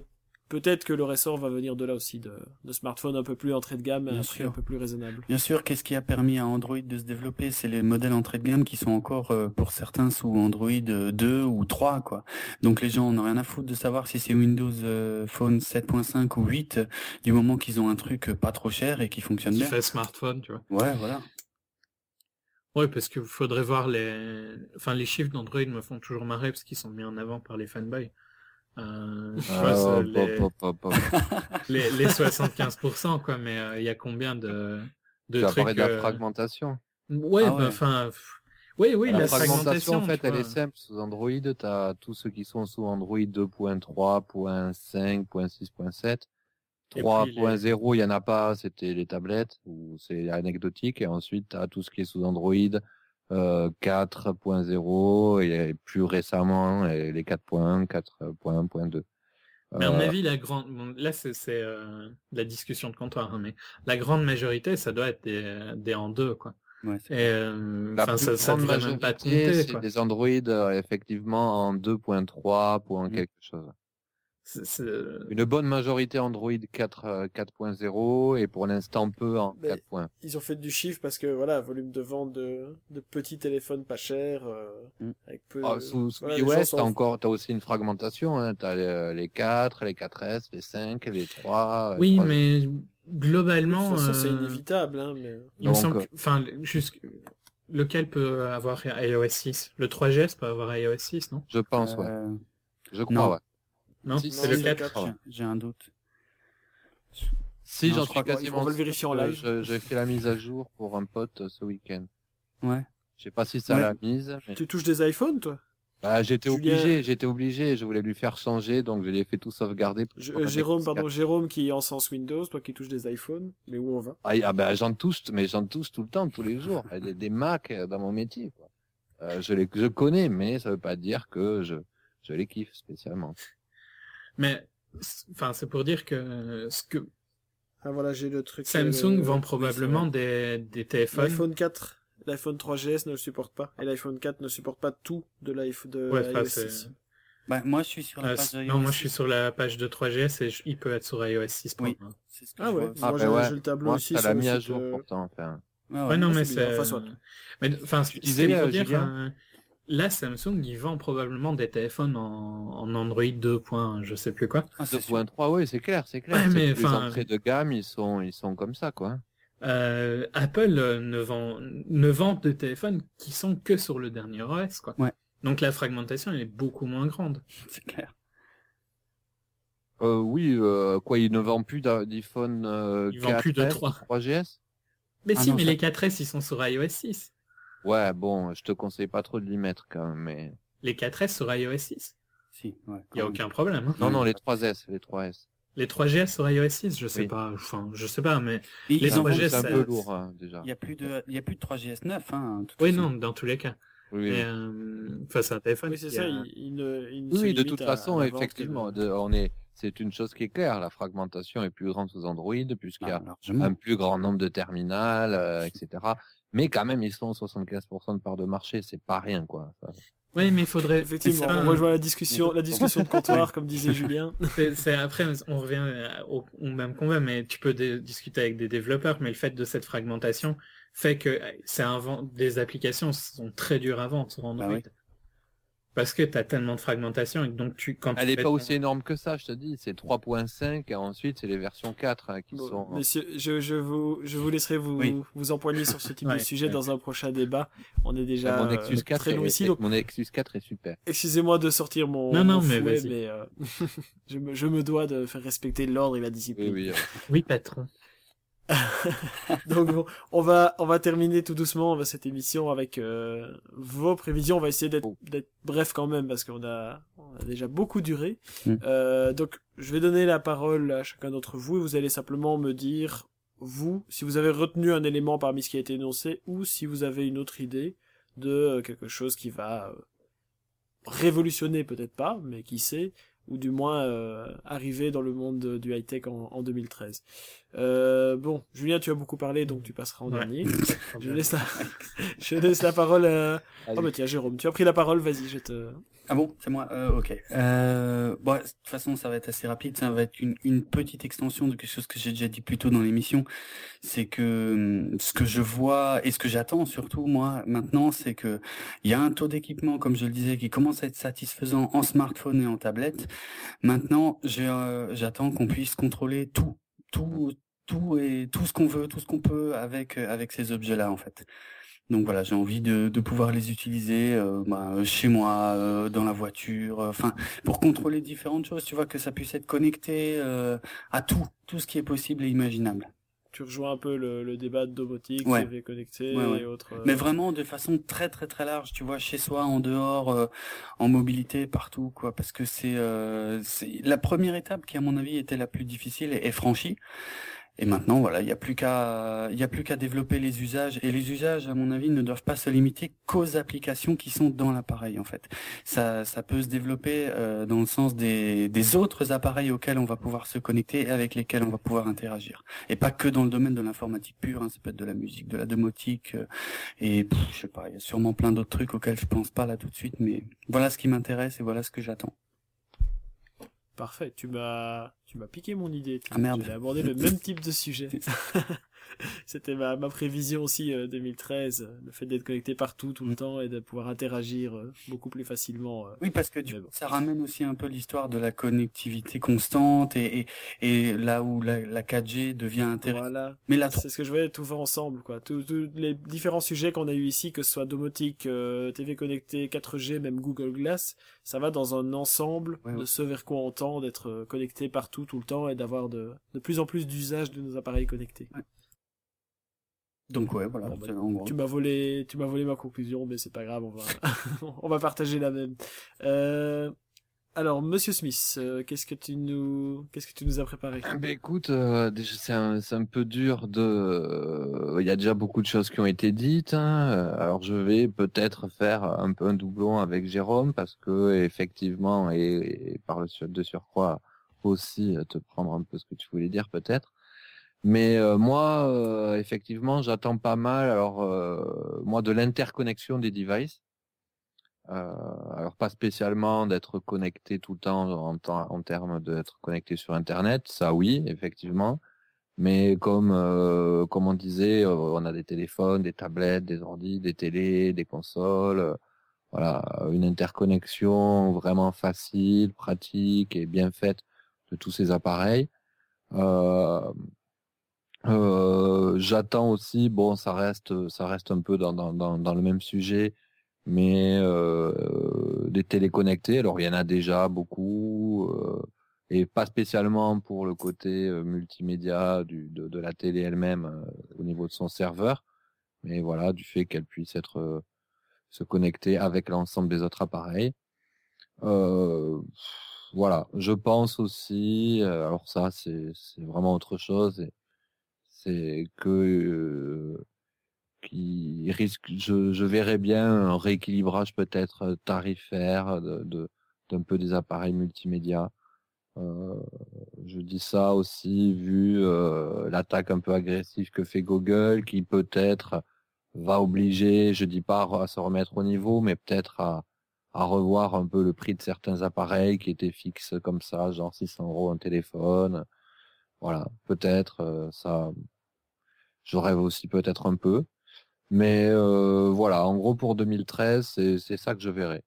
[SPEAKER 1] peut-être que le ressort va venir de là aussi, de, de smartphones un peu plus entrée de gamme, à
[SPEAKER 2] Bien
[SPEAKER 1] un prix
[SPEAKER 2] sûr.
[SPEAKER 1] un peu plus raisonnable.
[SPEAKER 2] Bien sûr, qu'est-ce qui a permis à Android de se développer? C'est les modèles entrée de gamme qui sont encore, euh, pour certains, sous Android euh, deux ou trois, quoi. Donc les gens n'ont rien à foutre de savoir si c'est Windows euh, Phone sept point cinq ou huit, euh, du moment qu'ils ont un truc euh, pas trop cher et qui fonctionne
[SPEAKER 4] Qui
[SPEAKER 2] bien.
[SPEAKER 4] fait smartphone, tu vois.
[SPEAKER 2] Ouais, voilà.
[SPEAKER 4] Ouais, parce qu'il faudrait voir les, enfin, les chiffres d'Android me font toujours marrer parce qu'ils sont mis en avant par les fanboys. Euh, je
[SPEAKER 3] Ah,
[SPEAKER 4] vois,
[SPEAKER 3] hop,
[SPEAKER 4] les,
[SPEAKER 3] hop, hop, hop.
[SPEAKER 4] les, les soixante-quinze pour cent, quoi, mais il euh, y a combien de, de
[SPEAKER 3] Tu as
[SPEAKER 4] trucs.
[SPEAKER 3] parlé de la
[SPEAKER 4] euh,
[SPEAKER 3] fragmentation.
[SPEAKER 4] Ouais,
[SPEAKER 2] Ah
[SPEAKER 4] bah,
[SPEAKER 2] ouais.
[SPEAKER 4] enfin, oui, oui,
[SPEAKER 3] La
[SPEAKER 4] la
[SPEAKER 3] fragmentation, en fait,
[SPEAKER 4] tu
[SPEAKER 3] elle
[SPEAKER 4] vois.
[SPEAKER 3] est simple. Sous Android, tu as tous ceux qui sont sous Android deux point trois, cinq, six, sept.
[SPEAKER 4] Et
[SPEAKER 3] trois
[SPEAKER 4] puis
[SPEAKER 3] point
[SPEAKER 4] les-
[SPEAKER 3] zéro, il y en a pas, c'était les tablettes, ou c'est anecdotique. Et ensuite, tu as tout ce qui est sous Android euh, quatre point zéro et plus récemment et les quatre point un, quatre point un point deux.
[SPEAKER 4] Mais à mon
[SPEAKER 3] Euh,
[SPEAKER 4] avis, la grande, bon, là, c'est c'est, euh, de la discussion de comptoir, hein, mais la grande majorité, ça doit être des, des en deux, quoi.
[SPEAKER 2] Ouais, c'est
[SPEAKER 4] Et, euh,
[SPEAKER 3] La
[SPEAKER 4] enfin,
[SPEAKER 3] plus
[SPEAKER 4] ça, ça
[SPEAKER 3] grande
[SPEAKER 4] devrait même pas te
[SPEAKER 3] majorité,
[SPEAKER 4] compter,
[SPEAKER 3] c'est
[SPEAKER 4] quoi.
[SPEAKER 3] des Android euh, effectivement en deux point trois, point
[SPEAKER 2] Mm.
[SPEAKER 3] quelque chose.
[SPEAKER 4] C'est- c'est-
[SPEAKER 3] Une bonne majorité Android quatre, euh, quatre point zéro et pour l'instant peu en
[SPEAKER 1] Mais-
[SPEAKER 3] quatre points.
[SPEAKER 1] Ils ont fait du chiffre parce que voilà, volume de vente de, de petits téléphones pas chers, euh,
[SPEAKER 2] Mm.
[SPEAKER 1] avec peu.
[SPEAKER 3] Ah, sous sous
[SPEAKER 1] voilà, les gens
[SPEAKER 3] iOS,
[SPEAKER 1] sont-
[SPEAKER 3] t'as encore, t'as aussi une fragmentation, hein. T'as les, les quatre, les quatre S, les cinq, les trois.
[SPEAKER 4] Oui,
[SPEAKER 3] trois-
[SPEAKER 4] mais
[SPEAKER 1] De toute
[SPEAKER 4] globalement,
[SPEAKER 1] façon, c'est
[SPEAKER 4] euh,
[SPEAKER 1] inévitable, hein, mais.
[SPEAKER 4] il me
[SPEAKER 3] Donc,
[SPEAKER 4] semble,
[SPEAKER 3] euh,
[SPEAKER 4] que- enfin, juste, lequel peut avoir iOS six? Le trois G S peut avoir iOS six, non?
[SPEAKER 3] Je pense, ouais.
[SPEAKER 2] Euh,
[SPEAKER 3] Je crois,
[SPEAKER 2] non.
[SPEAKER 3] ouais.
[SPEAKER 4] Non,
[SPEAKER 3] Si,
[SPEAKER 4] c'est
[SPEAKER 1] non,
[SPEAKER 4] le
[SPEAKER 1] c'est
[SPEAKER 4] quatre.
[SPEAKER 1] le quatre.
[SPEAKER 2] j'ai- J'ai un doute.
[SPEAKER 3] Si,
[SPEAKER 2] Non,
[SPEAKER 3] j'en
[SPEAKER 2] je
[SPEAKER 3] suis
[SPEAKER 2] crois qu'on-
[SPEAKER 3] quasiment
[SPEAKER 1] on va le
[SPEAKER 3] sûr
[SPEAKER 1] vérifier en
[SPEAKER 3] que
[SPEAKER 1] live.
[SPEAKER 3] je- J'ai fait la mise à jour pour un pote euh, ce week-end.
[SPEAKER 2] Ouais.
[SPEAKER 3] Je sais pas si ça
[SPEAKER 2] Ouais.
[SPEAKER 3] l'a mise, mais
[SPEAKER 1] Tu touches des iPhones, toi?
[SPEAKER 3] bah, j'étais
[SPEAKER 1] Julien-
[SPEAKER 3] obligé, j'étais obligé, je voulais lui faire changer, donc je l'ai fait tout sauvegarder. pour
[SPEAKER 1] Je-
[SPEAKER 3] pour
[SPEAKER 1] euh,
[SPEAKER 3] un
[SPEAKER 1] Jérôme,
[SPEAKER 3] X
[SPEAKER 1] pardon,
[SPEAKER 3] quatre.
[SPEAKER 1] Jérôme qui est en sens Windows, toi qui touches des iPhones, mais où on va?
[SPEAKER 3] Ah, ah ben j'en touche, mais j'en touche tout le temps, tous les jours. Des, des Mac euh, dans mon métier, quoi. Euh, je les, je connais, mais ça veut pas dire que je, je les kiffe spécialement.
[SPEAKER 4] Mais, c'est- enfin, c'est pour dire que ce que
[SPEAKER 1] Ah voilà, j'ai le truc.
[SPEAKER 4] Samsung
[SPEAKER 1] euh,
[SPEAKER 4] vend
[SPEAKER 1] oui,
[SPEAKER 4] probablement
[SPEAKER 1] c'est vrai.
[SPEAKER 4] des, des téléphones.
[SPEAKER 1] L'iPhone quatre, l'iPhone trois G S ne le supporte pas, et l'iPhone quatre ne supporte pas tout de l'iPhone de
[SPEAKER 4] Ouais, ça,
[SPEAKER 1] iOS
[SPEAKER 4] c'est-
[SPEAKER 1] six.
[SPEAKER 2] Bah, moi, je suis sur la
[SPEAKER 4] Euh,
[SPEAKER 2] page
[SPEAKER 4] c'est-
[SPEAKER 2] de
[SPEAKER 4] non,
[SPEAKER 2] iOS
[SPEAKER 4] moi je suis
[SPEAKER 2] six.
[SPEAKER 4] sur la page de trois G S et je- il peut être sur iOS six.
[SPEAKER 2] Oui.
[SPEAKER 4] point un.
[SPEAKER 2] C'est ce que
[SPEAKER 1] Ah
[SPEAKER 2] je
[SPEAKER 1] ouais,
[SPEAKER 2] vois aussi.
[SPEAKER 3] Ah,
[SPEAKER 1] moi
[SPEAKER 3] ben
[SPEAKER 1] j'ai
[SPEAKER 3] ouais.
[SPEAKER 1] j'ai le tableau
[SPEAKER 3] Moi,
[SPEAKER 1] aussi
[SPEAKER 3] ça
[SPEAKER 1] sur
[SPEAKER 3] l'a
[SPEAKER 1] le
[SPEAKER 3] mis à
[SPEAKER 1] site,
[SPEAKER 3] jour
[SPEAKER 1] euh,
[SPEAKER 3] pourtant, enfin.
[SPEAKER 2] Ouais,
[SPEAKER 4] Ouais,
[SPEAKER 2] ouais.
[SPEAKER 4] non,
[SPEAKER 1] Ah,
[SPEAKER 4] mais
[SPEAKER 1] c'est bien,
[SPEAKER 4] c'est.
[SPEAKER 1] enfin, soit.
[SPEAKER 4] Mais enfin,
[SPEAKER 3] Tu
[SPEAKER 4] ce
[SPEAKER 3] disais,
[SPEAKER 4] que je veux
[SPEAKER 3] euh,
[SPEAKER 4] dire,
[SPEAKER 3] Julien
[SPEAKER 4] euh, là, Samsung, il vend probablement des téléphones en, en Android deux. je sais plus quoi.
[SPEAKER 2] Ah, c'est
[SPEAKER 3] deux
[SPEAKER 2] sûr.
[SPEAKER 3] point trois, oui, c'est clair, c'est clair.
[SPEAKER 4] Ouais,
[SPEAKER 3] C'est
[SPEAKER 4] mais
[SPEAKER 3] que les
[SPEAKER 4] enfin-
[SPEAKER 3] entrées de gamme, ils sont, ils sont comme ça, quoi.
[SPEAKER 4] Euh, Apple euh, ne vend ne vend de téléphones qui sont que sur le dernier O S, quoi.
[SPEAKER 2] Ouais.
[SPEAKER 4] Donc la fragmentation elle est beaucoup moins grande.
[SPEAKER 2] C'est clair.
[SPEAKER 3] Euh, oui, euh, quoi, ils ne vendent plus d'a- d'iPhone euh,
[SPEAKER 4] Ils vendent plus de
[SPEAKER 3] quatre S,
[SPEAKER 4] trois.
[SPEAKER 3] trois G S?
[SPEAKER 4] Mais
[SPEAKER 2] Ah
[SPEAKER 4] si,
[SPEAKER 2] non,
[SPEAKER 4] mais
[SPEAKER 2] ça-
[SPEAKER 4] les quatre S ils sont sur iOS six.
[SPEAKER 3] Ouais, bon, je te conseille pas trop de l'y mettre quand même, mais.
[SPEAKER 4] Les quatre S sur iOS six.
[SPEAKER 2] Si, ouais.
[SPEAKER 4] Il y a
[SPEAKER 2] quand
[SPEAKER 4] aucun problème. hein.
[SPEAKER 3] Non,
[SPEAKER 2] Ouais.
[SPEAKER 3] non, les trois S, les trois S.
[SPEAKER 4] Les trois G S sur iOS six, je sais
[SPEAKER 3] Oui.
[SPEAKER 4] pas. Enfin, je sais pas, mais
[SPEAKER 2] même. Et
[SPEAKER 4] les
[SPEAKER 2] ils en
[SPEAKER 4] trois G
[SPEAKER 2] vendent-
[SPEAKER 4] S,
[SPEAKER 3] C'est un
[SPEAKER 4] ça-
[SPEAKER 3] peu lourd, hein, déjà.
[SPEAKER 2] Il y a plus de, il y a plus de trois G S neuf, hein. de toute
[SPEAKER 4] oui,
[SPEAKER 2] façon.
[SPEAKER 4] non, dans tous les cas.
[SPEAKER 3] Oui,
[SPEAKER 4] Mais euh, enfin, c'est un téléphone.
[SPEAKER 1] Oui, c'est
[SPEAKER 4] qui
[SPEAKER 1] ça,
[SPEAKER 4] a-
[SPEAKER 1] il, il ne, il ne
[SPEAKER 3] oui,
[SPEAKER 1] se
[SPEAKER 3] oui, de
[SPEAKER 1] limite
[SPEAKER 3] toute
[SPEAKER 1] à-
[SPEAKER 3] façon,
[SPEAKER 1] à la vente que
[SPEAKER 3] effectivement,
[SPEAKER 1] de-
[SPEAKER 3] de- on est, c'est une chose qui est claire. La fragmentation est plus grande sous Android, puisqu'il y a
[SPEAKER 2] Ah, largement.
[SPEAKER 3] un plus grand nombre de terminals, euh, et cetera. Mais quand même, ils sont soixante-quinze pour cent de part de marché. C'est pas rien, quoi. Ça-
[SPEAKER 4] Oui, mais il faudrait.
[SPEAKER 1] Effectivement,
[SPEAKER 4] c'est
[SPEAKER 1] on
[SPEAKER 4] pas-
[SPEAKER 1] rejoint la discussion, la discussion de comptoir, comme disait Julien.
[SPEAKER 4] C'est, c'est- après, on revient au, au même combat, mais tu peux dé- discuter avec des développeurs, mais le fait de cette fragmentation fait que c'est un vent- des applications sont très dures à vendre sur Android.
[SPEAKER 2] Bah oui.
[SPEAKER 4] Parce que tu as tellement de fragmentation et que donc tu, quand tu
[SPEAKER 3] Elle est
[SPEAKER 4] fais
[SPEAKER 3] pas
[SPEAKER 4] ton-
[SPEAKER 3] aussi énorme que ça, je te dis. C'est trois point cinq et ensuite c'est les versions quatre hein, qui
[SPEAKER 1] Bon,
[SPEAKER 3] sont.
[SPEAKER 1] messieurs, je, je vous, je vous laisserai vous,
[SPEAKER 2] Oui.
[SPEAKER 1] vous empoigner sur ce type
[SPEAKER 4] Ouais,
[SPEAKER 1] de sujet
[SPEAKER 4] ouais.
[SPEAKER 1] dans un prochain débat. On est déjà
[SPEAKER 3] mon
[SPEAKER 1] euh,
[SPEAKER 3] Nexus quatre
[SPEAKER 1] très long
[SPEAKER 3] est,
[SPEAKER 1] ici,
[SPEAKER 3] est-
[SPEAKER 1] donc
[SPEAKER 3] mon Nexus quatre est super.
[SPEAKER 1] excusez-moi de sortir mon,
[SPEAKER 4] Non, non,
[SPEAKER 1] mon
[SPEAKER 4] mais
[SPEAKER 1] fouet,
[SPEAKER 4] vas-y.
[SPEAKER 1] mais euh, je, me, je me dois de faire respecter l'ordre et la discipline.
[SPEAKER 3] Oui, oui. euh,
[SPEAKER 4] Oui, patron.
[SPEAKER 1] Donc bon, on va on va terminer tout doucement cette émission avec euh, vos prévisions. On va essayer d'être
[SPEAKER 3] Oh.
[SPEAKER 1] d'être bref quand même parce qu'on a on a déjà beaucoup duré.
[SPEAKER 2] Mm.
[SPEAKER 1] Euh, donc je vais donner la parole à chacun d'entre vous et vous allez simplement me dire vous si vous avez retenu un élément parmi ce qui a été énoncé ou si vous avez une autre idée de euh, quelque chose qui va euh, révolutionner peut-être pas, mais qui sait, ou du moins euh, arriver dans le monde de- du high-tech en, en deux mille treize. Euh, bon, Julien, tu as beaucoup parlé, donc tu passeras en
[SPEAKER 4] Ouais.
[SPEAKER 1] dernier. Je laisse la, je laisse la parole à, Oh bah tiens, Jérôme, tu as pris la parole, vas-y, je te...
[SPEAKER 2] Ah bon, c'est moi. Euh, ok. Euh, bon, de toute façon, ça va être assez rapide. Ça va être une, une petite extension de quelque chose que j'ai déjà dit plus tôt dans l'émission. C'est que hum, ce que je vois et ce que j'attends surtout moi maintenant, c'est que il y a un taux d'équipement, comme je le disais, qui commence à être satisfaisant en smartphone et en tablette. Maintenant, j'ai, euh, j'attends qu'on puisse contrôler tout, tout, tout et tout ce qu'on veut, tout ce qu'on peut avec euh, avec ces objets-là en fait. Donc voilà, j'ai envie de, de pouvoir les utiliser euh, bah, chez moi, euh, dans la voiture, enfin euh, pour contrôler différentes choses, tu vois, que ça puisse être connecté euh, à tout, tout ce qui est possible et imaginable.
[SPEAKER 1] Tu rejoins un peu le, le débat de domotique,
[SPEAKER 2] Ouais.
[SPEAKER 1] T V connecté
[SPEAKER 2] Ouais, ouais.
[SPEAKER 1] et autres. euh,
[SPEAKER 2] Mais vraiment de façon très très très large, tu vois, chez soi, en dehors, euh, en mobilité, partout, quoi, parce que c'est, euh, c'est la première étape qui, à mon avis, était la plus difficile est, est franchie. Et maintenant, voilà, il n'y a plus qu'à, il y a plus qu'à développer les usages. Et les usages, à mon avis, ne doivent pas se limiter qu'aux applications qui sont dans l'appareil, en fait. Ça, ça peut se développer euh, dans le sens des, des autres appareils auxquels on va pouvoir se connecter et avec lesquels on va pouvoir interagir. Et pas que dans le domaine de l'informatique pure. Hein, ça peut être de la musique, de la domotique, euh, et pff, je sais pas. Il y a sûrement plein d'autres trucs auxquels je pense pas là tout de suite. Mais voilà ce qui m'intéresse et voilà ce que j'attends.
[SPEAKER 1] Parfait, tu m'as tu m'as piqué mon idée.
[SPEAKER 2] Ah merde.
[SPEAKER 1] J'allais aborder le même type de sujet. C'était ma, ma prévision aussi euh, deux mille treize, euh, le fait d'être connecté partout tout le temps et de pouvoir interagir euh, beaucoup plus facilement. euh.
[SPEAKER 2] Oui, parce que du
[SPEAKER 1] Mais
[SPEAKER 2] coup,
[SPEAKER 1] bon.
[SPEAKER 2] ça ramène aussi un peu l'histoire de la connectivité constante et, et, et là où la, la quatre G devient intéressante.
[SPEAKER 1] Voilà,
[SPEAKER 2] Mais la
[SPEAKER 1] c'est ce que je voulais tout faire ensemble, quoi. Tous tous les différents sujets qu'on a eu ici, que ce soit domotique, euh, T V connectée, quatre G, même Google Glass, ça va dans un ensemble
[SPEAKER 2] Ouais,
[SPEAKER 1] de
[SPEAKER 2] ouais.
[SPEAKER 1] ce vers quoi on tend, d'être euh, connecté partout tout le temps et d'avoir de, de plus en plus d'usage de nos appareils connectés.
[SPEAKER 2] Donc ouais, voilà.
[SPEAKER 1] Bon, bah,
[SPEAKER 2] c'est en gros.
[SPEAKER 1] Tu m'as volé, tu m'as volé ma conclusion, mais c'est pas grave, on va, on va partager la même. Euh, alors, Monsieur Smith, euh, qu'est-ce que tu nous, qu'est-ce que tu nous as préparé?
[SPEAKER 3] Ben écoute, euh, déjà c'est un, c'est un peu dur de. euh, Il y a déjà beaucoup de choses qui ont été dites. Hein. Euh, Alors je vais peut-être faire un peu un doublon avec Jérôme parce que effectivement et, et par le sur- de surcroît aussi euh, te prendre un peu ce que tu voulais dire peut-être. Mais euh, moi, euh, effectivement, j'attends pas mal. Alors euh, moi de l'interconnexion des devices. Euh, alors pas spécialement d'être connecté tout le temps en, temps- en termes d'être connecté sur Internet, ça oui, effectivement. Mais comme euh, comme on disait, euh, on a des téléphones, des tablettes, des ordi, des télés, des consoles. euh, voilà, une interconnexion vraiment facile, pratique et bien faite de tous ces appareils. Euh, euh, j'attends aussi, bon, ça reste ça reste un peu dans dans dans, dans le même sujet mais euh, des téléconnectés, alors il y en a déjà beaucoup, euh, et pas spécialement pour le côté euh, multimédia du, de, de la télé elle-même euh, au niveau de son serveur, mais voilà, du fait qu'elle puisse être euh, se connecter avec l'ensemble des autres appareils. Euh, voilà, je pense aussi, euh, alors ça c'est c'est vraiment autre chose, et c'est que euh, qui risque, je, je verrais bien un rééquilibrage peut-être tarifaire de, de d'un peu des appareils multimédia. Euh, je dis ça aussi vu euh, l'attaque un peu agressive que fait Google, qui peut-être va obliger, je dis pas à se remettre au niveau, mais peut-être à à revoir un peu le prix de certains appareils qui étaient fixes comme ça, genre six cents euros un téléphone. Voilà, peut-être euh, ça, je rêve aussi peut-être un peu. Mais euh, voilà, en gros pour deux mille treize, c'est c'est ça que je verrai.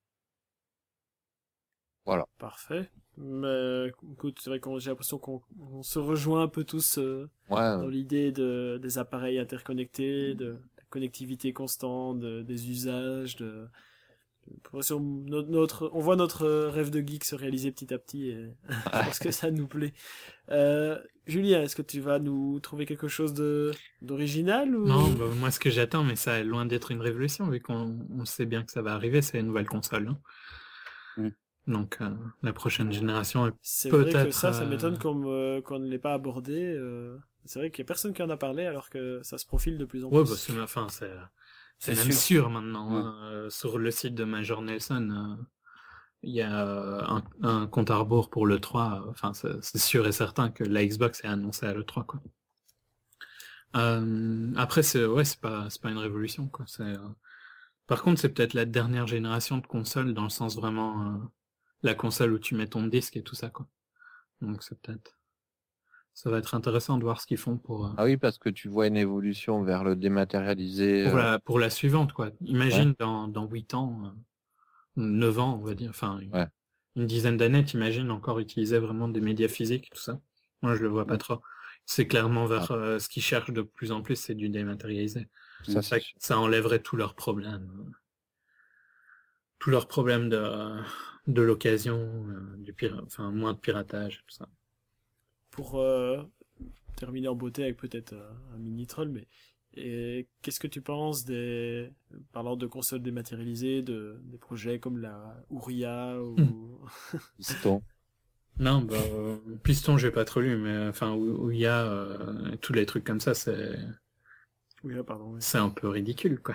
[SPEAKER 3] Voilà.
[SPEAKER 1] Parfait. Mais écoute, c'est vrai qu'on j'ai l'impression qu'on on se rejoint un peu tous euh,
[SPEAKER 3] Ouais.
[SPEAKER 1] dans l'idée de des appareils interconnectés, de la connectivité constante, de, des usages, de sur notre, notre, on voit notre rêve de geek se réaliser petit à petit et je pense que ça nous plaît. Euh, Julien, est-ce que tu vas nous trouver quelque chose de d'original ou...
[SPEAKER 4] Non, bah, moi ce que j'attends, mais ça est loin d'être une révolution, vu qu'on on sait bien que ça va arriver, c'est une nouvelle console. Hein.
[SPEAKER 2] Mm.
[SPEAKER 4] Donc euh, la prochaine génération est
[SPEAKER 1] C'est vrai que
[SPEAKER 4] peut-être,
[SPEAKER 1] ça, ça
[SPEAKER 4] euh,
[SPEAKER 1] m'étonne qu'on euh, qu'on ne l'ait pas abordé. euh, C'est vrai qu'il y a personne qui en a parlé alors que ça se profile de plus en
[SPEAKER 4] Ouais,
[SPEAKER 1] plus.
[SPEAKER 4] bah, c'est, enfin, c'est, c'est
[SPEAKER 2] C'est
[SPEAKER 4] même
[SPEAKER 2] sûr.
[SPEAKER 4] sûr maintenant.
[SPEAKER 2] Ouais.
[SPEAKER 4] Hein. Euh, sur le site de Major Nelson, euh, il y a euh, un, un compte à rebours pour l'E trois. Enfin, c'est, c'est sûr et certain que la Xbox est annoncée à l'E trois, quoi. Euh, après, c'est, ouais, c'est pas, c'est pas une révolution, quoi. C'est, euh, Par contre, c'est peut-être la dernière génération de consoles dans le sens vraiment euh, la console où tu mets ton disque et tout ça, quoi. Donc c'est peut-être... Ça va être intéressant de voir ce qu'ils font pour... euh,
[SPEAKER 3] Ah oui, parce que tu vois une évolution vers le dématérialisé.
[SPEAKER 4] pour,
[SPEAKER 3] euh,
[SPEAKER 4] la, pour la suivante, quoi. Imagine
[SPEAKER 3] Ouais.
[SPEAKER 4] dans, dans huit ans, euh, neuf ans, on va dire, enfin, une,
[SPEAKER 3] Ouais.
[SPEAKER 4] une dizaine d'années, t'imagines encore utiliser vraiment des médias physiques, tout ça. Moi, je le vois pas trop. C'est clairement vers euh, ce qu'ils cherchent de plus en plus, c'est du dématérialisé.
[SPEAKER 3] Ça,
[SPEAKER 4] Ça,
[SPEAKER 3] c'est sûr.
[SPEAKER 4] ça enlèverait tous leurs problèmes. Tous leurs problèmes de, de l'occasion, euh, du pira... enfin, moins de piratage, tout ça.
[SPEAKER 1] Pour euh, terminer en beauté avec peut-être euh, un mini troll, mais et qu'est-ce que tu penses des, parlant de consoles dématérialisées, de des projets comme la Ouria ou
[SPEAKER 3] Piston.
[SPEAKER 4] Non, bah, euh, Piston, j'ai pas trop lu, mais enfin, où, où il y a euh, tous les trucs comme ça, c'est
[SPEAKER 1] Ouria, pardon. Oui.
[SPEAKER 4] c'est un peu ridicule, quoi.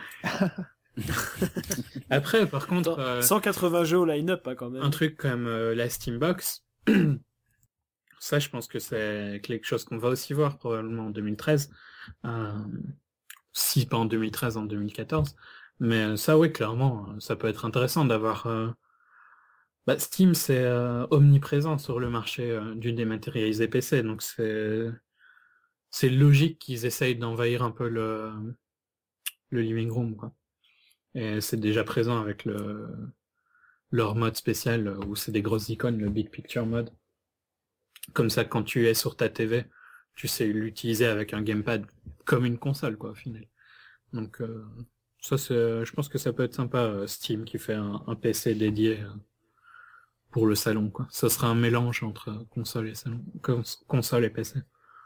[SPEAKER 4] Après, par contre,
[SPEAKER 1] Attends,
[SPEAKER 4] euh,
[SPEAKER 1] cent quatre-vingts jeux au line-up, hein, quand même.
[SPEAKER 4] un truc comme euh, la Steambox, ça, je pense que c'est quelque chose qu'on va aussi voir probablement en deux mille treize. Euh, si pas en deux mille treize, en deux mille quatorze. Mais ça, oui, clairement, ça peut être intéressant d'avoir... Euh... Bah, Steam, c'est euh, omniprésent sur le marché euh, du dématérialisé P C, donc c'est c'est logique qu'ils essayent d'envahir un peu le le living room, quoi. Et c'est déjà présent avec le leur mode spécial où c'est des grosses icônes, le Big Picture mode. Comme ça, quand tu es sur ta T V, tu sais l'utiliser avec un gamepad comme une console, quoi, au final. Donc euh, ça, c'est, je pense que ça peut être sympa, euh, Steam qui fait un, un P C dédié euh, pour le salon, quoi. Ça sera un mélange entre euh, console et salon, cons- console et P C.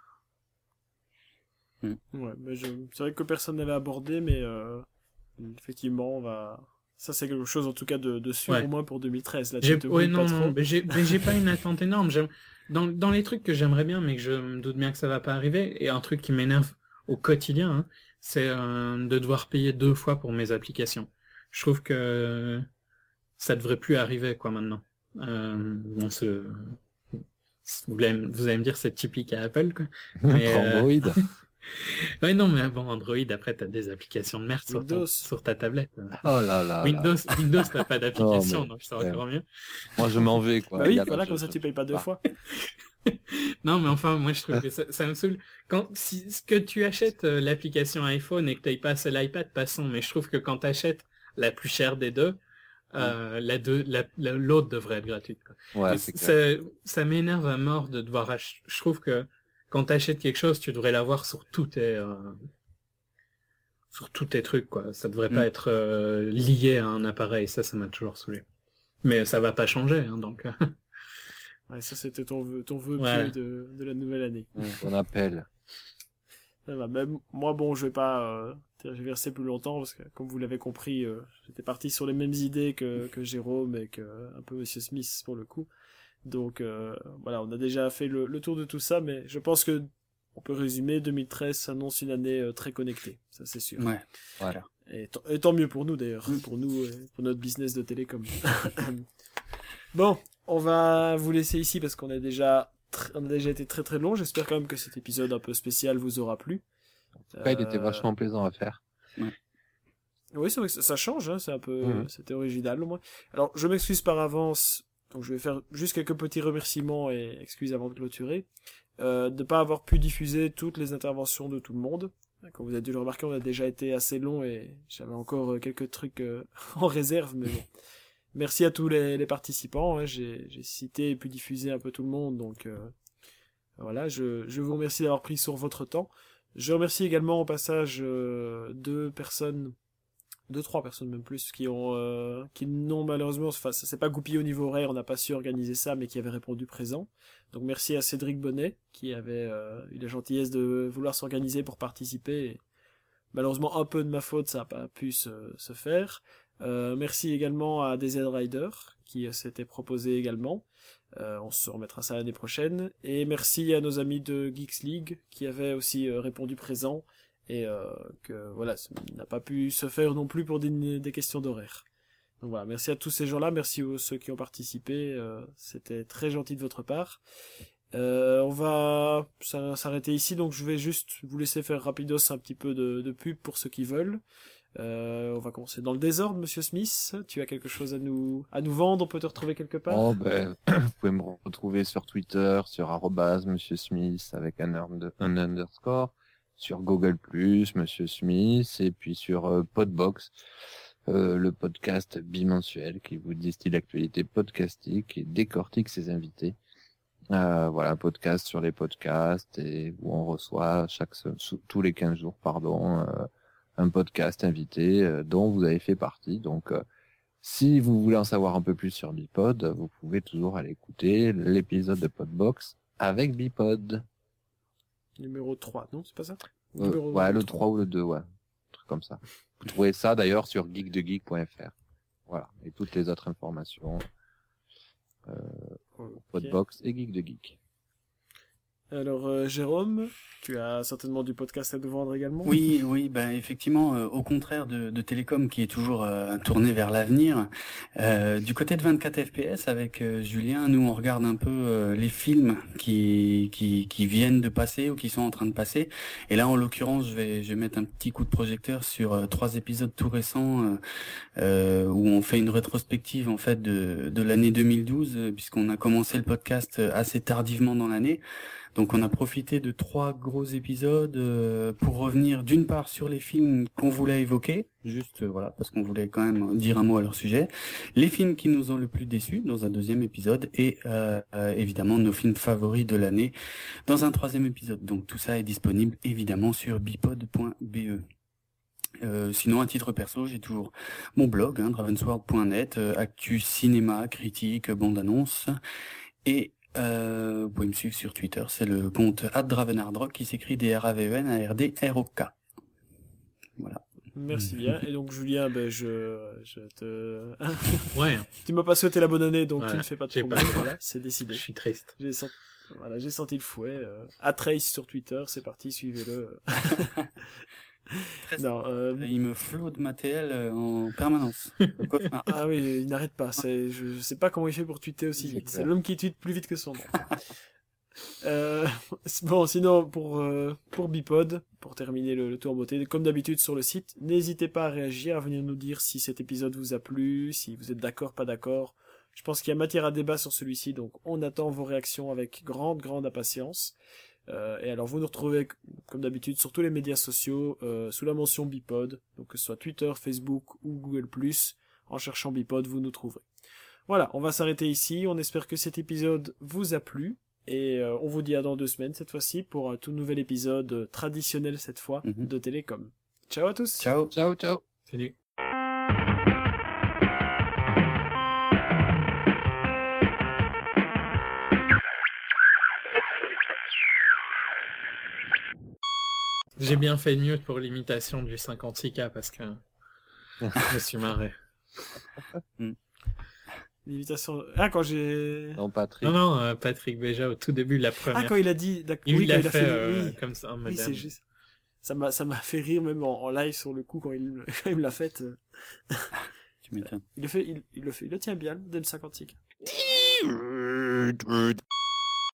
[SPEAKER 1] Ouais, mais je... c'est vrai que personne n'avait abordé, mais euh, effectivement, on va. Ça, c'est quelque chose en tout cas de, de sûr
[SPEAKER 4] Ouais.
[SPEAKER 1] au moins pour deux mille treize. Là,
[SPEAKER 4] J'ai...
[SPEAKER 1] tu te
[SPEAKER 4] Ouais,
[SPEAKER 1] bouilles
[SPEAKER 4] non,
[SPEAKER 1] pas
[SPEAKER 4] non,
[SPEAKER 1] trop.
[SPEAKER 4] mais j'ai, mais j'ai pas une attente énorme. J'aime... Dans, dans les trucs que j'aimerais bien, mais que je me doute bien que ça va pas arriver, et un truc qui m'énerve au quotidien, hein, c'est euh, de devoir payer deux fois pour mes applications. Je trouve que ça devrait plus arriver, quoi, maintenant. Euh, bon, c'est... Vous allez, vous allez me dire c'est typique à Apple, quoi. Mais, euh,
[SPEAKER 3] Android.
[SPEAKER 4] ouais, non, mais bon, Android, après, t'as des applications de merde sur, ton-
[SPEAKER 1] Windows.
[SPEAKER 4] sur ta tablette.
[SPEAKER 3] Oh là là.
[SPEAKER 4] Windows,
[SPEAKER 3] là.
[SPEAKER 4] Windows, t'as pas d'application,
[SPEAKER 3] Non, mais-
[SPEAKER 4] donc c'est
[SPEAKER 3] ouais.
[SPEAKER 4] encore mieux.
[SPEAKER 3] Moi, je m'en vais, quoi.
[SPEAKER 1] Bah oui,
[SPEAKER 3] Regarde,
[SPEAKER 1] voilà,
[SPEAKER 3] je-
[SPEAKER 1] comme ça
[SPEAKER 3] je-
[SPEAKER 1] tu payes pas deux
[SPEAKER 3] Ah.
[SPEAKER 1] fois.
[SPEAKER 4] Non, mais enfin, moi, je trouve que ça, ça me saoule. Quand, si, ce que tu achètes euh, l'application iPhone et que t'ailles pas assez l'iPad, passons, mais je trouve que quand t'achètes la plus chère des deux, euh, la deux, la, la- l'autre devrait être gratuite, quoi.
[SPEAKER 3] Ouais,
[SPEAKER 4] Mais
[SPEAKER 3] c'est clair.
[SPEAKER 4] ça, ça m'énerve à mort de devoir acheter. Je trouve que quand t'achètes quelque chose, tu devrais l'avoir sur tous tes, euh, sur tous tes trucs, quoi. Ça devrait pas
[SPEAKER 2] Mm.
[SPEAKER 4] être euh, lié à un appareil. Ça, ça m'a toujours saoulé. Mais ça va pas changer, hein, donc. euh,
[SPEAKER 1] Ouais, ça c'était ton vœu, ton vœu
[SPEAKER 4] Voilà.
[SPEAKER 1] pieux de, de la nouvelle année.
[SPEAKER 3] On appelle.
[SPEAKER 1] Ça va. Même moi, bon, je vais pas euh, tergiverser plus longtemps parce que, comme vous l'avez compris, euh, j'étais parti sur les mêmes idées que, que Jérôme et que un peu Monsieur Smith pour le coup. Donc euh, voilà, on a déjà fait le, le tour de tout ça, mais je pense que on peut résumer. deux mille treize s'annonce une année euh, très connectée, ça c'est sûr.
[SPEAKER 2] Ouais.
[SPEAKER 3] Voilà.
[SPEAKER 1] Et, tant- et tant mieux pour nous d'ailleurs,
[SPEAKER 2] Mm.
[SPEAKER 1] pour nous, euh, pour notre business de télécom. Bon, on va vous laisser ici parce qu'on a déjà, tr- on a déjà été très très long. J'espère quand même que cet épisode un peu spécial vous aura plu.
[SPEAKER 3] En tout cas, il était
[SPEAKER 1] Euh,
[SPEAKER 3] vachement plaisant à faire.
[SPEAKER 1] Oui, c'est vrai que ça, ça change, hein, c'est un peu,
[SPEAKER 3] Mhm.
[SPEAKER 1] c'était original au moins. Alors, je m'excuse par avance, donc je vais faire juste quelques petits remerciements et excuses avant de clôturer, euh, de pas avoir pu diffuser toutes les interventions de tout le monde. Comme vous avez dû le remarquer, on a déjà été assez long et j'avais encore euh, quelques trucs euh, en réserve, mais bon. Merci à tous les, les participants, hein, j'ai, j'ai cité et pu diffuser un peu tout le monde, donc euh, voilà, je, je vous remercie d'avoir pris sur votre temps. Je remercie également au passage euh, deux personnes, deux trois personnes même plus, qui ont euh, qui n'ont malheureusement, enfin ça s'est pas goupillé au niveau horaire, on n'a pas su organiser ça, mais qui avaient répondu présent. Donc merci à Cédric Bonnet qui avait euh, eu la gentillesse de vouloir s'organiser pour participer. Et malheureusement un peu de ma faute, ça n'a pas pu se, se faire. Euh, merci également à D Z Rider qui euh, s'était proposé également. Euh, on se remettra ça l'année prochaine. Et merci à nos amis de Geeks League qui avaient aussi euh, répondu présent et euh, que voilà, ça n'a pas pu se faire non plus pour des, des questions d'horaire. Donc voilà, merci à tous ces gens-là, merci aux ceux qui ont participé, euh, c'était très gentil de votre part. Euh, on va s'arrêter ici, donc je vais juste vous laisser faire rapidos un petit peu de, de pub pour ceux qui veulent. Euh, on va commencer dans le désordre, Monsieur Smith. Tu as quelque chose à nous à nous vendre? On peut te retrouver quelque part?
[SPEAKER 3] Oh ben, vous pouvez me retrouver sur Twitter, sur arrobase Monsieur Smith avec un, un, un underscore, sur Google plus, Monsieur Smith, et puis sur euh, Podbox, euh, le podcast bimensuel qui vous distille l'actualité podcastique et décortique ses invités. Euh, voilà, un podcast sur les podcasts et où on reçoit chaque tous les quinze jours, pardon, euh, un podcast invité euh, dont vous avez fait partie. Donc, euh, si vous voulez en savoir un peu plus sur Bipod, vous pouvez toujours aller écouter l'épisode de Podbox avec Bipod.
[SPEAKER 1] Numéro trois, non, c'est pas ça?
[SPEAKER 3] Euh,
[SPEAKER 1] Numéro
[SPEAKER 3] ouais, le
[SPEAKER 1] trois.
[SPEAKER 3] trois ou le deux, ouais. Un truc comme ça. Vous trouvez ça d'ailleurs sur geek de geek point f r. Voilà, et toutes les autres informations. Euh,
[SPEAKER 1] Ok.
[SPEAKER 3] Podbox et Geek de Geek.
[SPEAKER 1] Alors, euh, Jérôme, tu as certainement du podcast à nous vendre également?
[SPEAKER 2] Oui, oui, ben effectivement, euh, au contraire de, de Télécom qui est toujours euh, tourné vers l'avenir, euh, du côté de vingt-quatre F P S avec euh, Julien, nous on regarde un peu euh, les films qui, qui qui viennent de passer ou qui sont en train de passer. Et là, en l'occurrence, je vais je vais mettre un petit coup de projecteur sur euh, trois épisodes tout récents euh, euh, où on fait une rétrospective en fait de de l'année deux mille douze euh, puisqu'on a commencé le podcast euh, assez tardivement dans l'année. Donc on a profité de trois gros épisodes euh, pour revenir d'une part sur les films qu'on voulait évoquer, juste euh, voilà, parce qu'on voulait quand même dire un mot à leur sujet, les films qui nous ont le plus déçus dans un deuxième épisode et euh, euh, évidemment nos films favoris de l'année dans un troisième épisode. Donc tout ça est disponible évidemment sur bipod point b e. Euh, sinon, à titre perso, j'ai toujours mon blog, hein, dravensworld point net, euh, actu cinéma, critique, bande-annonce, et Euh, vous pouvez me suivre sur Twitter, c'est le compte arobase dravenardrock qui s'écrit D R A V E N A R D R O K. Voilà.
[SPEAKER 1] Merci bien. Et donc, Julien, ben, je, je te...
[SPEAKER 4] Ouais.
[SPEAKER 1] Tu m'as pas souhaité la bonne année, donc
[SPEAKER 4] Ouais,
[SPEAKER 1] tu ne fais pas de
[SPEAKER 4] j'ai
[SPEAKER 1] problème.
[SPEAKER 4] pas-
[SPEAKER 1] Voilà, c'est décidé.
[SPEAKER 4] Je suis triste.
[SPEAKER 1] J'ai senti... Voilà, j'ai senti le fouet. Euh... Trace sur Twitter, c'est parti, suivez-le. non, euh...
[SPEAKER 2] Il me flotte ma T L euh, en permanence. Le cauchemar.
[SPEAKER 1] Ah oui, il n'arrête pas. C'est... Je... je sais pas comment il fait pour tweeter aussi vite. C'est l'homme qui tweete plus vite que son nom. euh... Bon, sinon, pour, euh... pour Bipod, pour terminer le, le tour en beauté, comme d'habitude sur le site, n'hésitez pas à réagir, à venir nous dire si cet épisode vous a plu, si vous êtes d'accord, pas d'accord. Je pense qu'il y a matière à débat sur celui-ci, donc on attend vos réactions avec grande, grande impatience. Euh, et alors vous nous retrouvez comme d'habitude sur tous les médias sociaux euh, sous la mention Bipod, donc que ce soit Twitter, Facebook ou Google plus, en cherchant Bipod vous nous trouverez. Voilà, on va s'arrêter ici, on espère que cet épisode vous a plu et euh, on vous dit à dans deux semaines cette fois-ci pour un tout nouvel épisode euh, traditionnel cette fois
[SPEAKER 2] Mhm.
[SPEAKER 1] de Télécom. Ciao à tous.
[SPEAKER 2] Ciao.
[SPEAKER 3] Ciao, ciao.
[SPEAKER 4] Salut. J'ai bien fait de mute pour l'imitation du cinquante-six K parce que je me suis marré.
[SPEAKER 1] L'invitation. Ah quand j'ai.
[SPEAKER 3] Non, Patrick.
[SPEAKER 4] Non, non, euh, Patrick Béja au tout début de la première.
[SPEAKER 1] Ah quand il a dit. d'accord,
[SPEAKER 4] Il
[SPEAKER 1] oui,
[SPEAKER 4] l'a
[SPEAKER 1] quand
[SPEAKER 4] fait, euh,
[SPEAKER 1] oui.
[SPEAKER 4] comme ça en
[SPEAKER 1] Oui,
[SPEAKER 4] mode.
[SPEAKER 1] c'est juste. Ça m'a, ça m'a fait rire même en, en live sur le coup quand il, quand il me l'a fait. euh.
[SPEAKER 2] Tu m'étonnes.
[SPEAKER 1] Il le fait, il, il le fait, il le tient bien dès le cinquante-six.